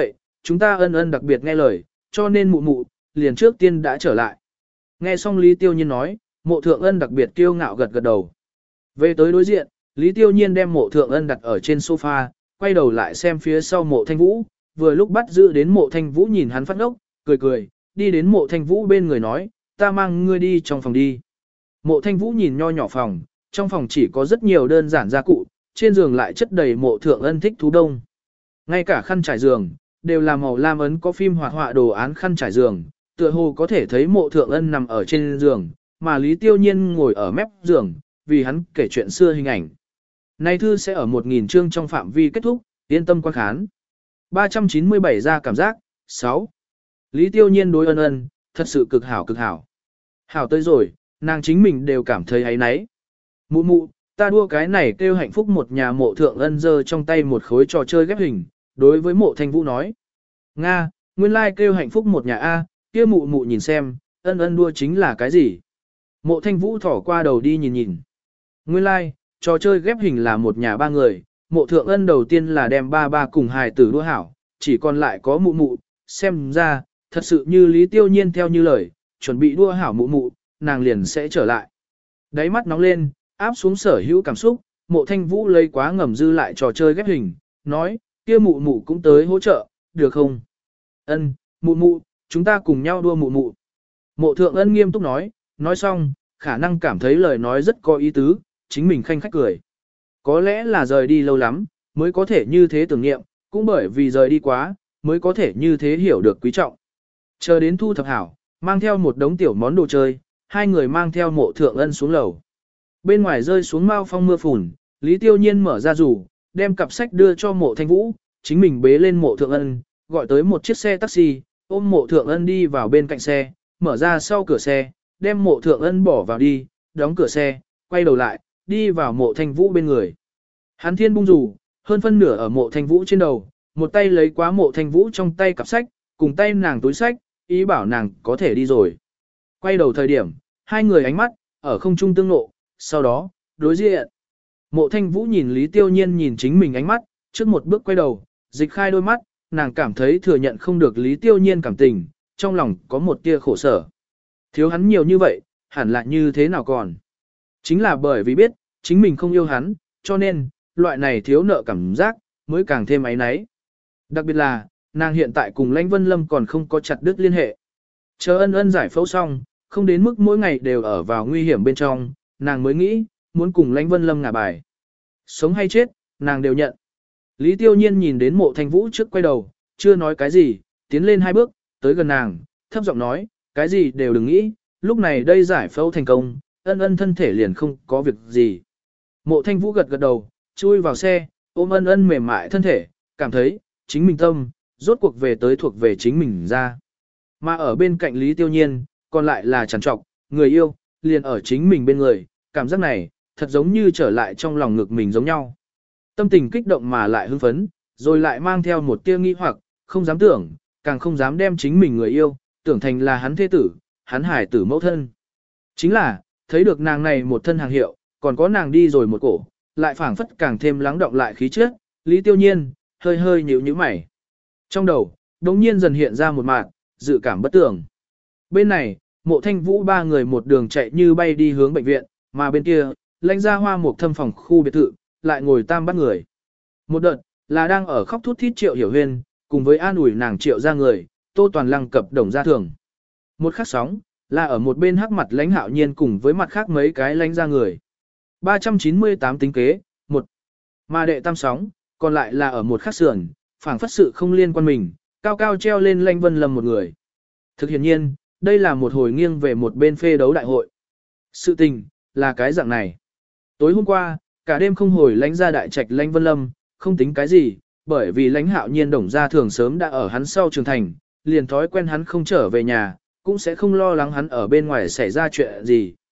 chúng ta ân ân đặc biệt nghe lời, cho nên mụ mụ, liền trước tiên đã trở lại. Nghe xong Lý Tiêu Nhiên nói, mộ thượng ân đặc biệt kiêu ngạo gật gật đầu. Về tới đối diện, Lý Tiêu Nhiên đem mộ thượng ân đặt ở trên sofa, quay đầu lại xem phía sau mộ thanh vũ, vừa lúc bắt giữ đến mộ thanh vũ nhìn hắn phát ngốc, cười cười, đi đến mộ thanh vũ bên người nói, ta mang ngươi đi trong phòng đi. Mộ thanh vũ nhìn nho nhỏ phòng, trong phòng chỉ có rất nhiều đơn giản gia cụ, trên giường lại chất đầy mộ thượng ân thích thú đông. Ngay cả khăn trải giường, đều là màu lam ấn có phim hoạt họa đồ án khăn trải giường, tựa hồ có thể thấy mộ thượng ân nằm ở trên giường, mà Lý Tiêu Nhiên ngồi ở mép giường, vì hắn kể chuyện xưa hình ảnh. Này thư sẽ ở một nghìn chương trong phạm vi kết thúc, yên tâm quan khán. ba trăm chín mươi bảy ra cảm giác, sáu. Lý Tiêu Nhiên đối ân ân, thật sự cực hảo cực hảo. Hảo tới rồi, nàng chính mình đều cảm thấy ấy nấy. Mụ mụ, ta đua cái này kêu hạnh phúc một nhà mộ thượng ân giơ trong tay một khối trò chơi ghép hình, đối với mộ thanh vũ nói. Nga, nguyên lai like kêu hạnh phúc một nhà A, kia mụ mụ nhìn xem, ân ân đua chính là cái gì. Mộ thanh vũ thỏ qua đầu đi nhìn nhìn. Nguyên lai, like, trò chơi ghép hình là một nhà ba người, mộ thượng ân đầu tiên là đem ba ba cùng hài tử đua hảo, chỉ còn lại có mụ mụ, xem ra, thật sự như Lý Tiêu Nhiên theo như lời, chuẩn bị đua hảo mụ mụ, nàng liền sẽ trở lại. Đáy mắt nóng lên, áp xuống sở hữu cảm xúc, mộ thanh vũ lấy quá ngầm dư lại trò chơi ghép hình, nói, kia mụ mụ cũng tới hỗ trợ, được không? Ân, mụ mụ, chúng ta cùng nhau đua mụ mụ. Mộ thượng ân nghiêm túc nói, nói xong, khả năng cảm thấy lời nói rất có ý tứ, chính mình khanh khách cười. Có lẽ là rời đi lâu lắm, mới có thể như thế tưởng nghiệm, cũng bởi vì rời đi quá, mới có thể như thế hiểu được quý trọng. Chờ đến thu thập hảo, mang theo một đống tiểu món đồ chơi, hai người mang theo mộ thượng ân xuống lầu. Bên ngoài rơi xuống mao phong mưa phùn, Lý Tiêu Nhiên mở ra rủ, đem cặp sách đưa cho mộ thanh vũ, chính mình bế lên mộ thượng ân, gọi tới một chiếc xe taxi, ôm mộ thượng ân đi vào bên cạnh xe, mở ra sau cửa xe, đem mộ thượng ân bỏ vào đi, đóng cửa xe, quay đầu lại, đi vào mộ thanh vũ bên người. Hắn thiên bung rủ, hơn phân nửa ở mộ thanh vũ trên đầu, một tay lấy quá mộ thanh vũ trong tay cặp sách, cùng tay nàng túi sách, ý bảo nàng có thể đi rồi. Quay đầu thời điểm, hai người ánh mắt, ở không trung tương nộ, sau đó, đối diện. Mộ thanh vũ nhìn Lý Tiêu Nhiên nhìn chính mình ánh mắt, trước một bước quay đầu, dịch khai đôi mắt, nàng cảm thấy thừa nhận không được Lý Tiêu Nhiên cảm tình, trong lòng có một tia khổ sở. Thiếu hắn nhiều như vậy, hẳn là như thế nào còn. Chính là bởi vì biết, chính mình không yêu hắn, cho nên, loại này thiếu nợ cảm giác, mới càng thêm áy náy. Đặc biệt là, nàng hiện tại cùng Lãnh Vân Lâm còn không có chặt đứt liên hệ. Chờ ân ân giải phẫu xong, không đến mức mỗi ngày đều ở vào nguy hiểm bên trong, nàng mới nghĩ, muốn cùng Lãnh Vân Lâm ngả bài. Sống hay chết, nàng đều nhận. Lý Tiêu Nhiên nhìn đến mộ thanh vũ trước quay đầu, chưa nói cái gì, tiến lên hai bước, tới gần nàng, thấp giọng nói, cái gì đều đừng nghĩ, lúc này đây giải phẫu thành công, ân ân thân thể liền không có việc gì. Mộ thanh vũ gật gật đầu, chui vào xe, ôm ân ân mềm mại thân thể, cảm thấy, chính mình tâm, rốt cuộc về tới thuộc về chính mình ra. Mà ở bên cạnh Lý Tiêu Nhiên, còn lại là trằn trọc, người yêu, liền ở chính mình bên người, cảm giác này, thật giống như trở lại trong lòng ngực mình giống nhau. Tâm tình kích động mà lại hưng phấn, rồi lại mang theo một tia nghi hoặc, không dám tưởng, càng không dám đem chính mình người yêu, tưởng thành là hắn thế tử, hắn hải tử mẫu thân. Chính là, thấy được nàng này một thân hàng hiệu, còn có nàng đi rồi một cổ, lại phảng phất càng thêm lắng động lại khí chất, Lý Tiêu Nhiên, hơi hơi nhíu nhíu mày. Trong đầu, đống nhiên dần hiện ra một mạt, dự cảm bất tưởng. Bên này, mộ thanh vũ ba người một đường chạy như bay đi hướng bệnh viện, mà bên kia, lãnh ra hoa một thâm phòng khu biệt thự, lại ngồi tam bắt người. Một đợt, là đang ở khóc thút thít Triệu Hiểu Huyên, cùng với an ủi nàng Triệu ra người, Tô Toàn Lăng cập đồng ra thường. Một khắc sóng, là ở một bên hắc mặt lãnh hạo nhiên cùng với mặt khác mấy cái lãnh ra người. ba trăm chín mươi tám tính kế, một. Mà đệ tam sóng, còn lại là ở một khắc sườn, phảng phất sự không liên quan mình, cao cao treo lên Lãnh Vân Lâm một người. Thực hiện nhiên, đây là một hồi nghiêng về một bên phê đấu đại hội. Sự tình, là cái dạng này. Tối hôm qua, cả đêm không hồi lãnh ra đại trạch Lãnh Vân Lâm, không tính cái gì, bởi vì lãnh hạo nhiên đồng gia thường sớm đã ở hắn sau trường thành, liền thói quen hắn không trở về nhà, cũng sẽ không lo lắng hắn ở bên ngoài xảy ra chuyện gì,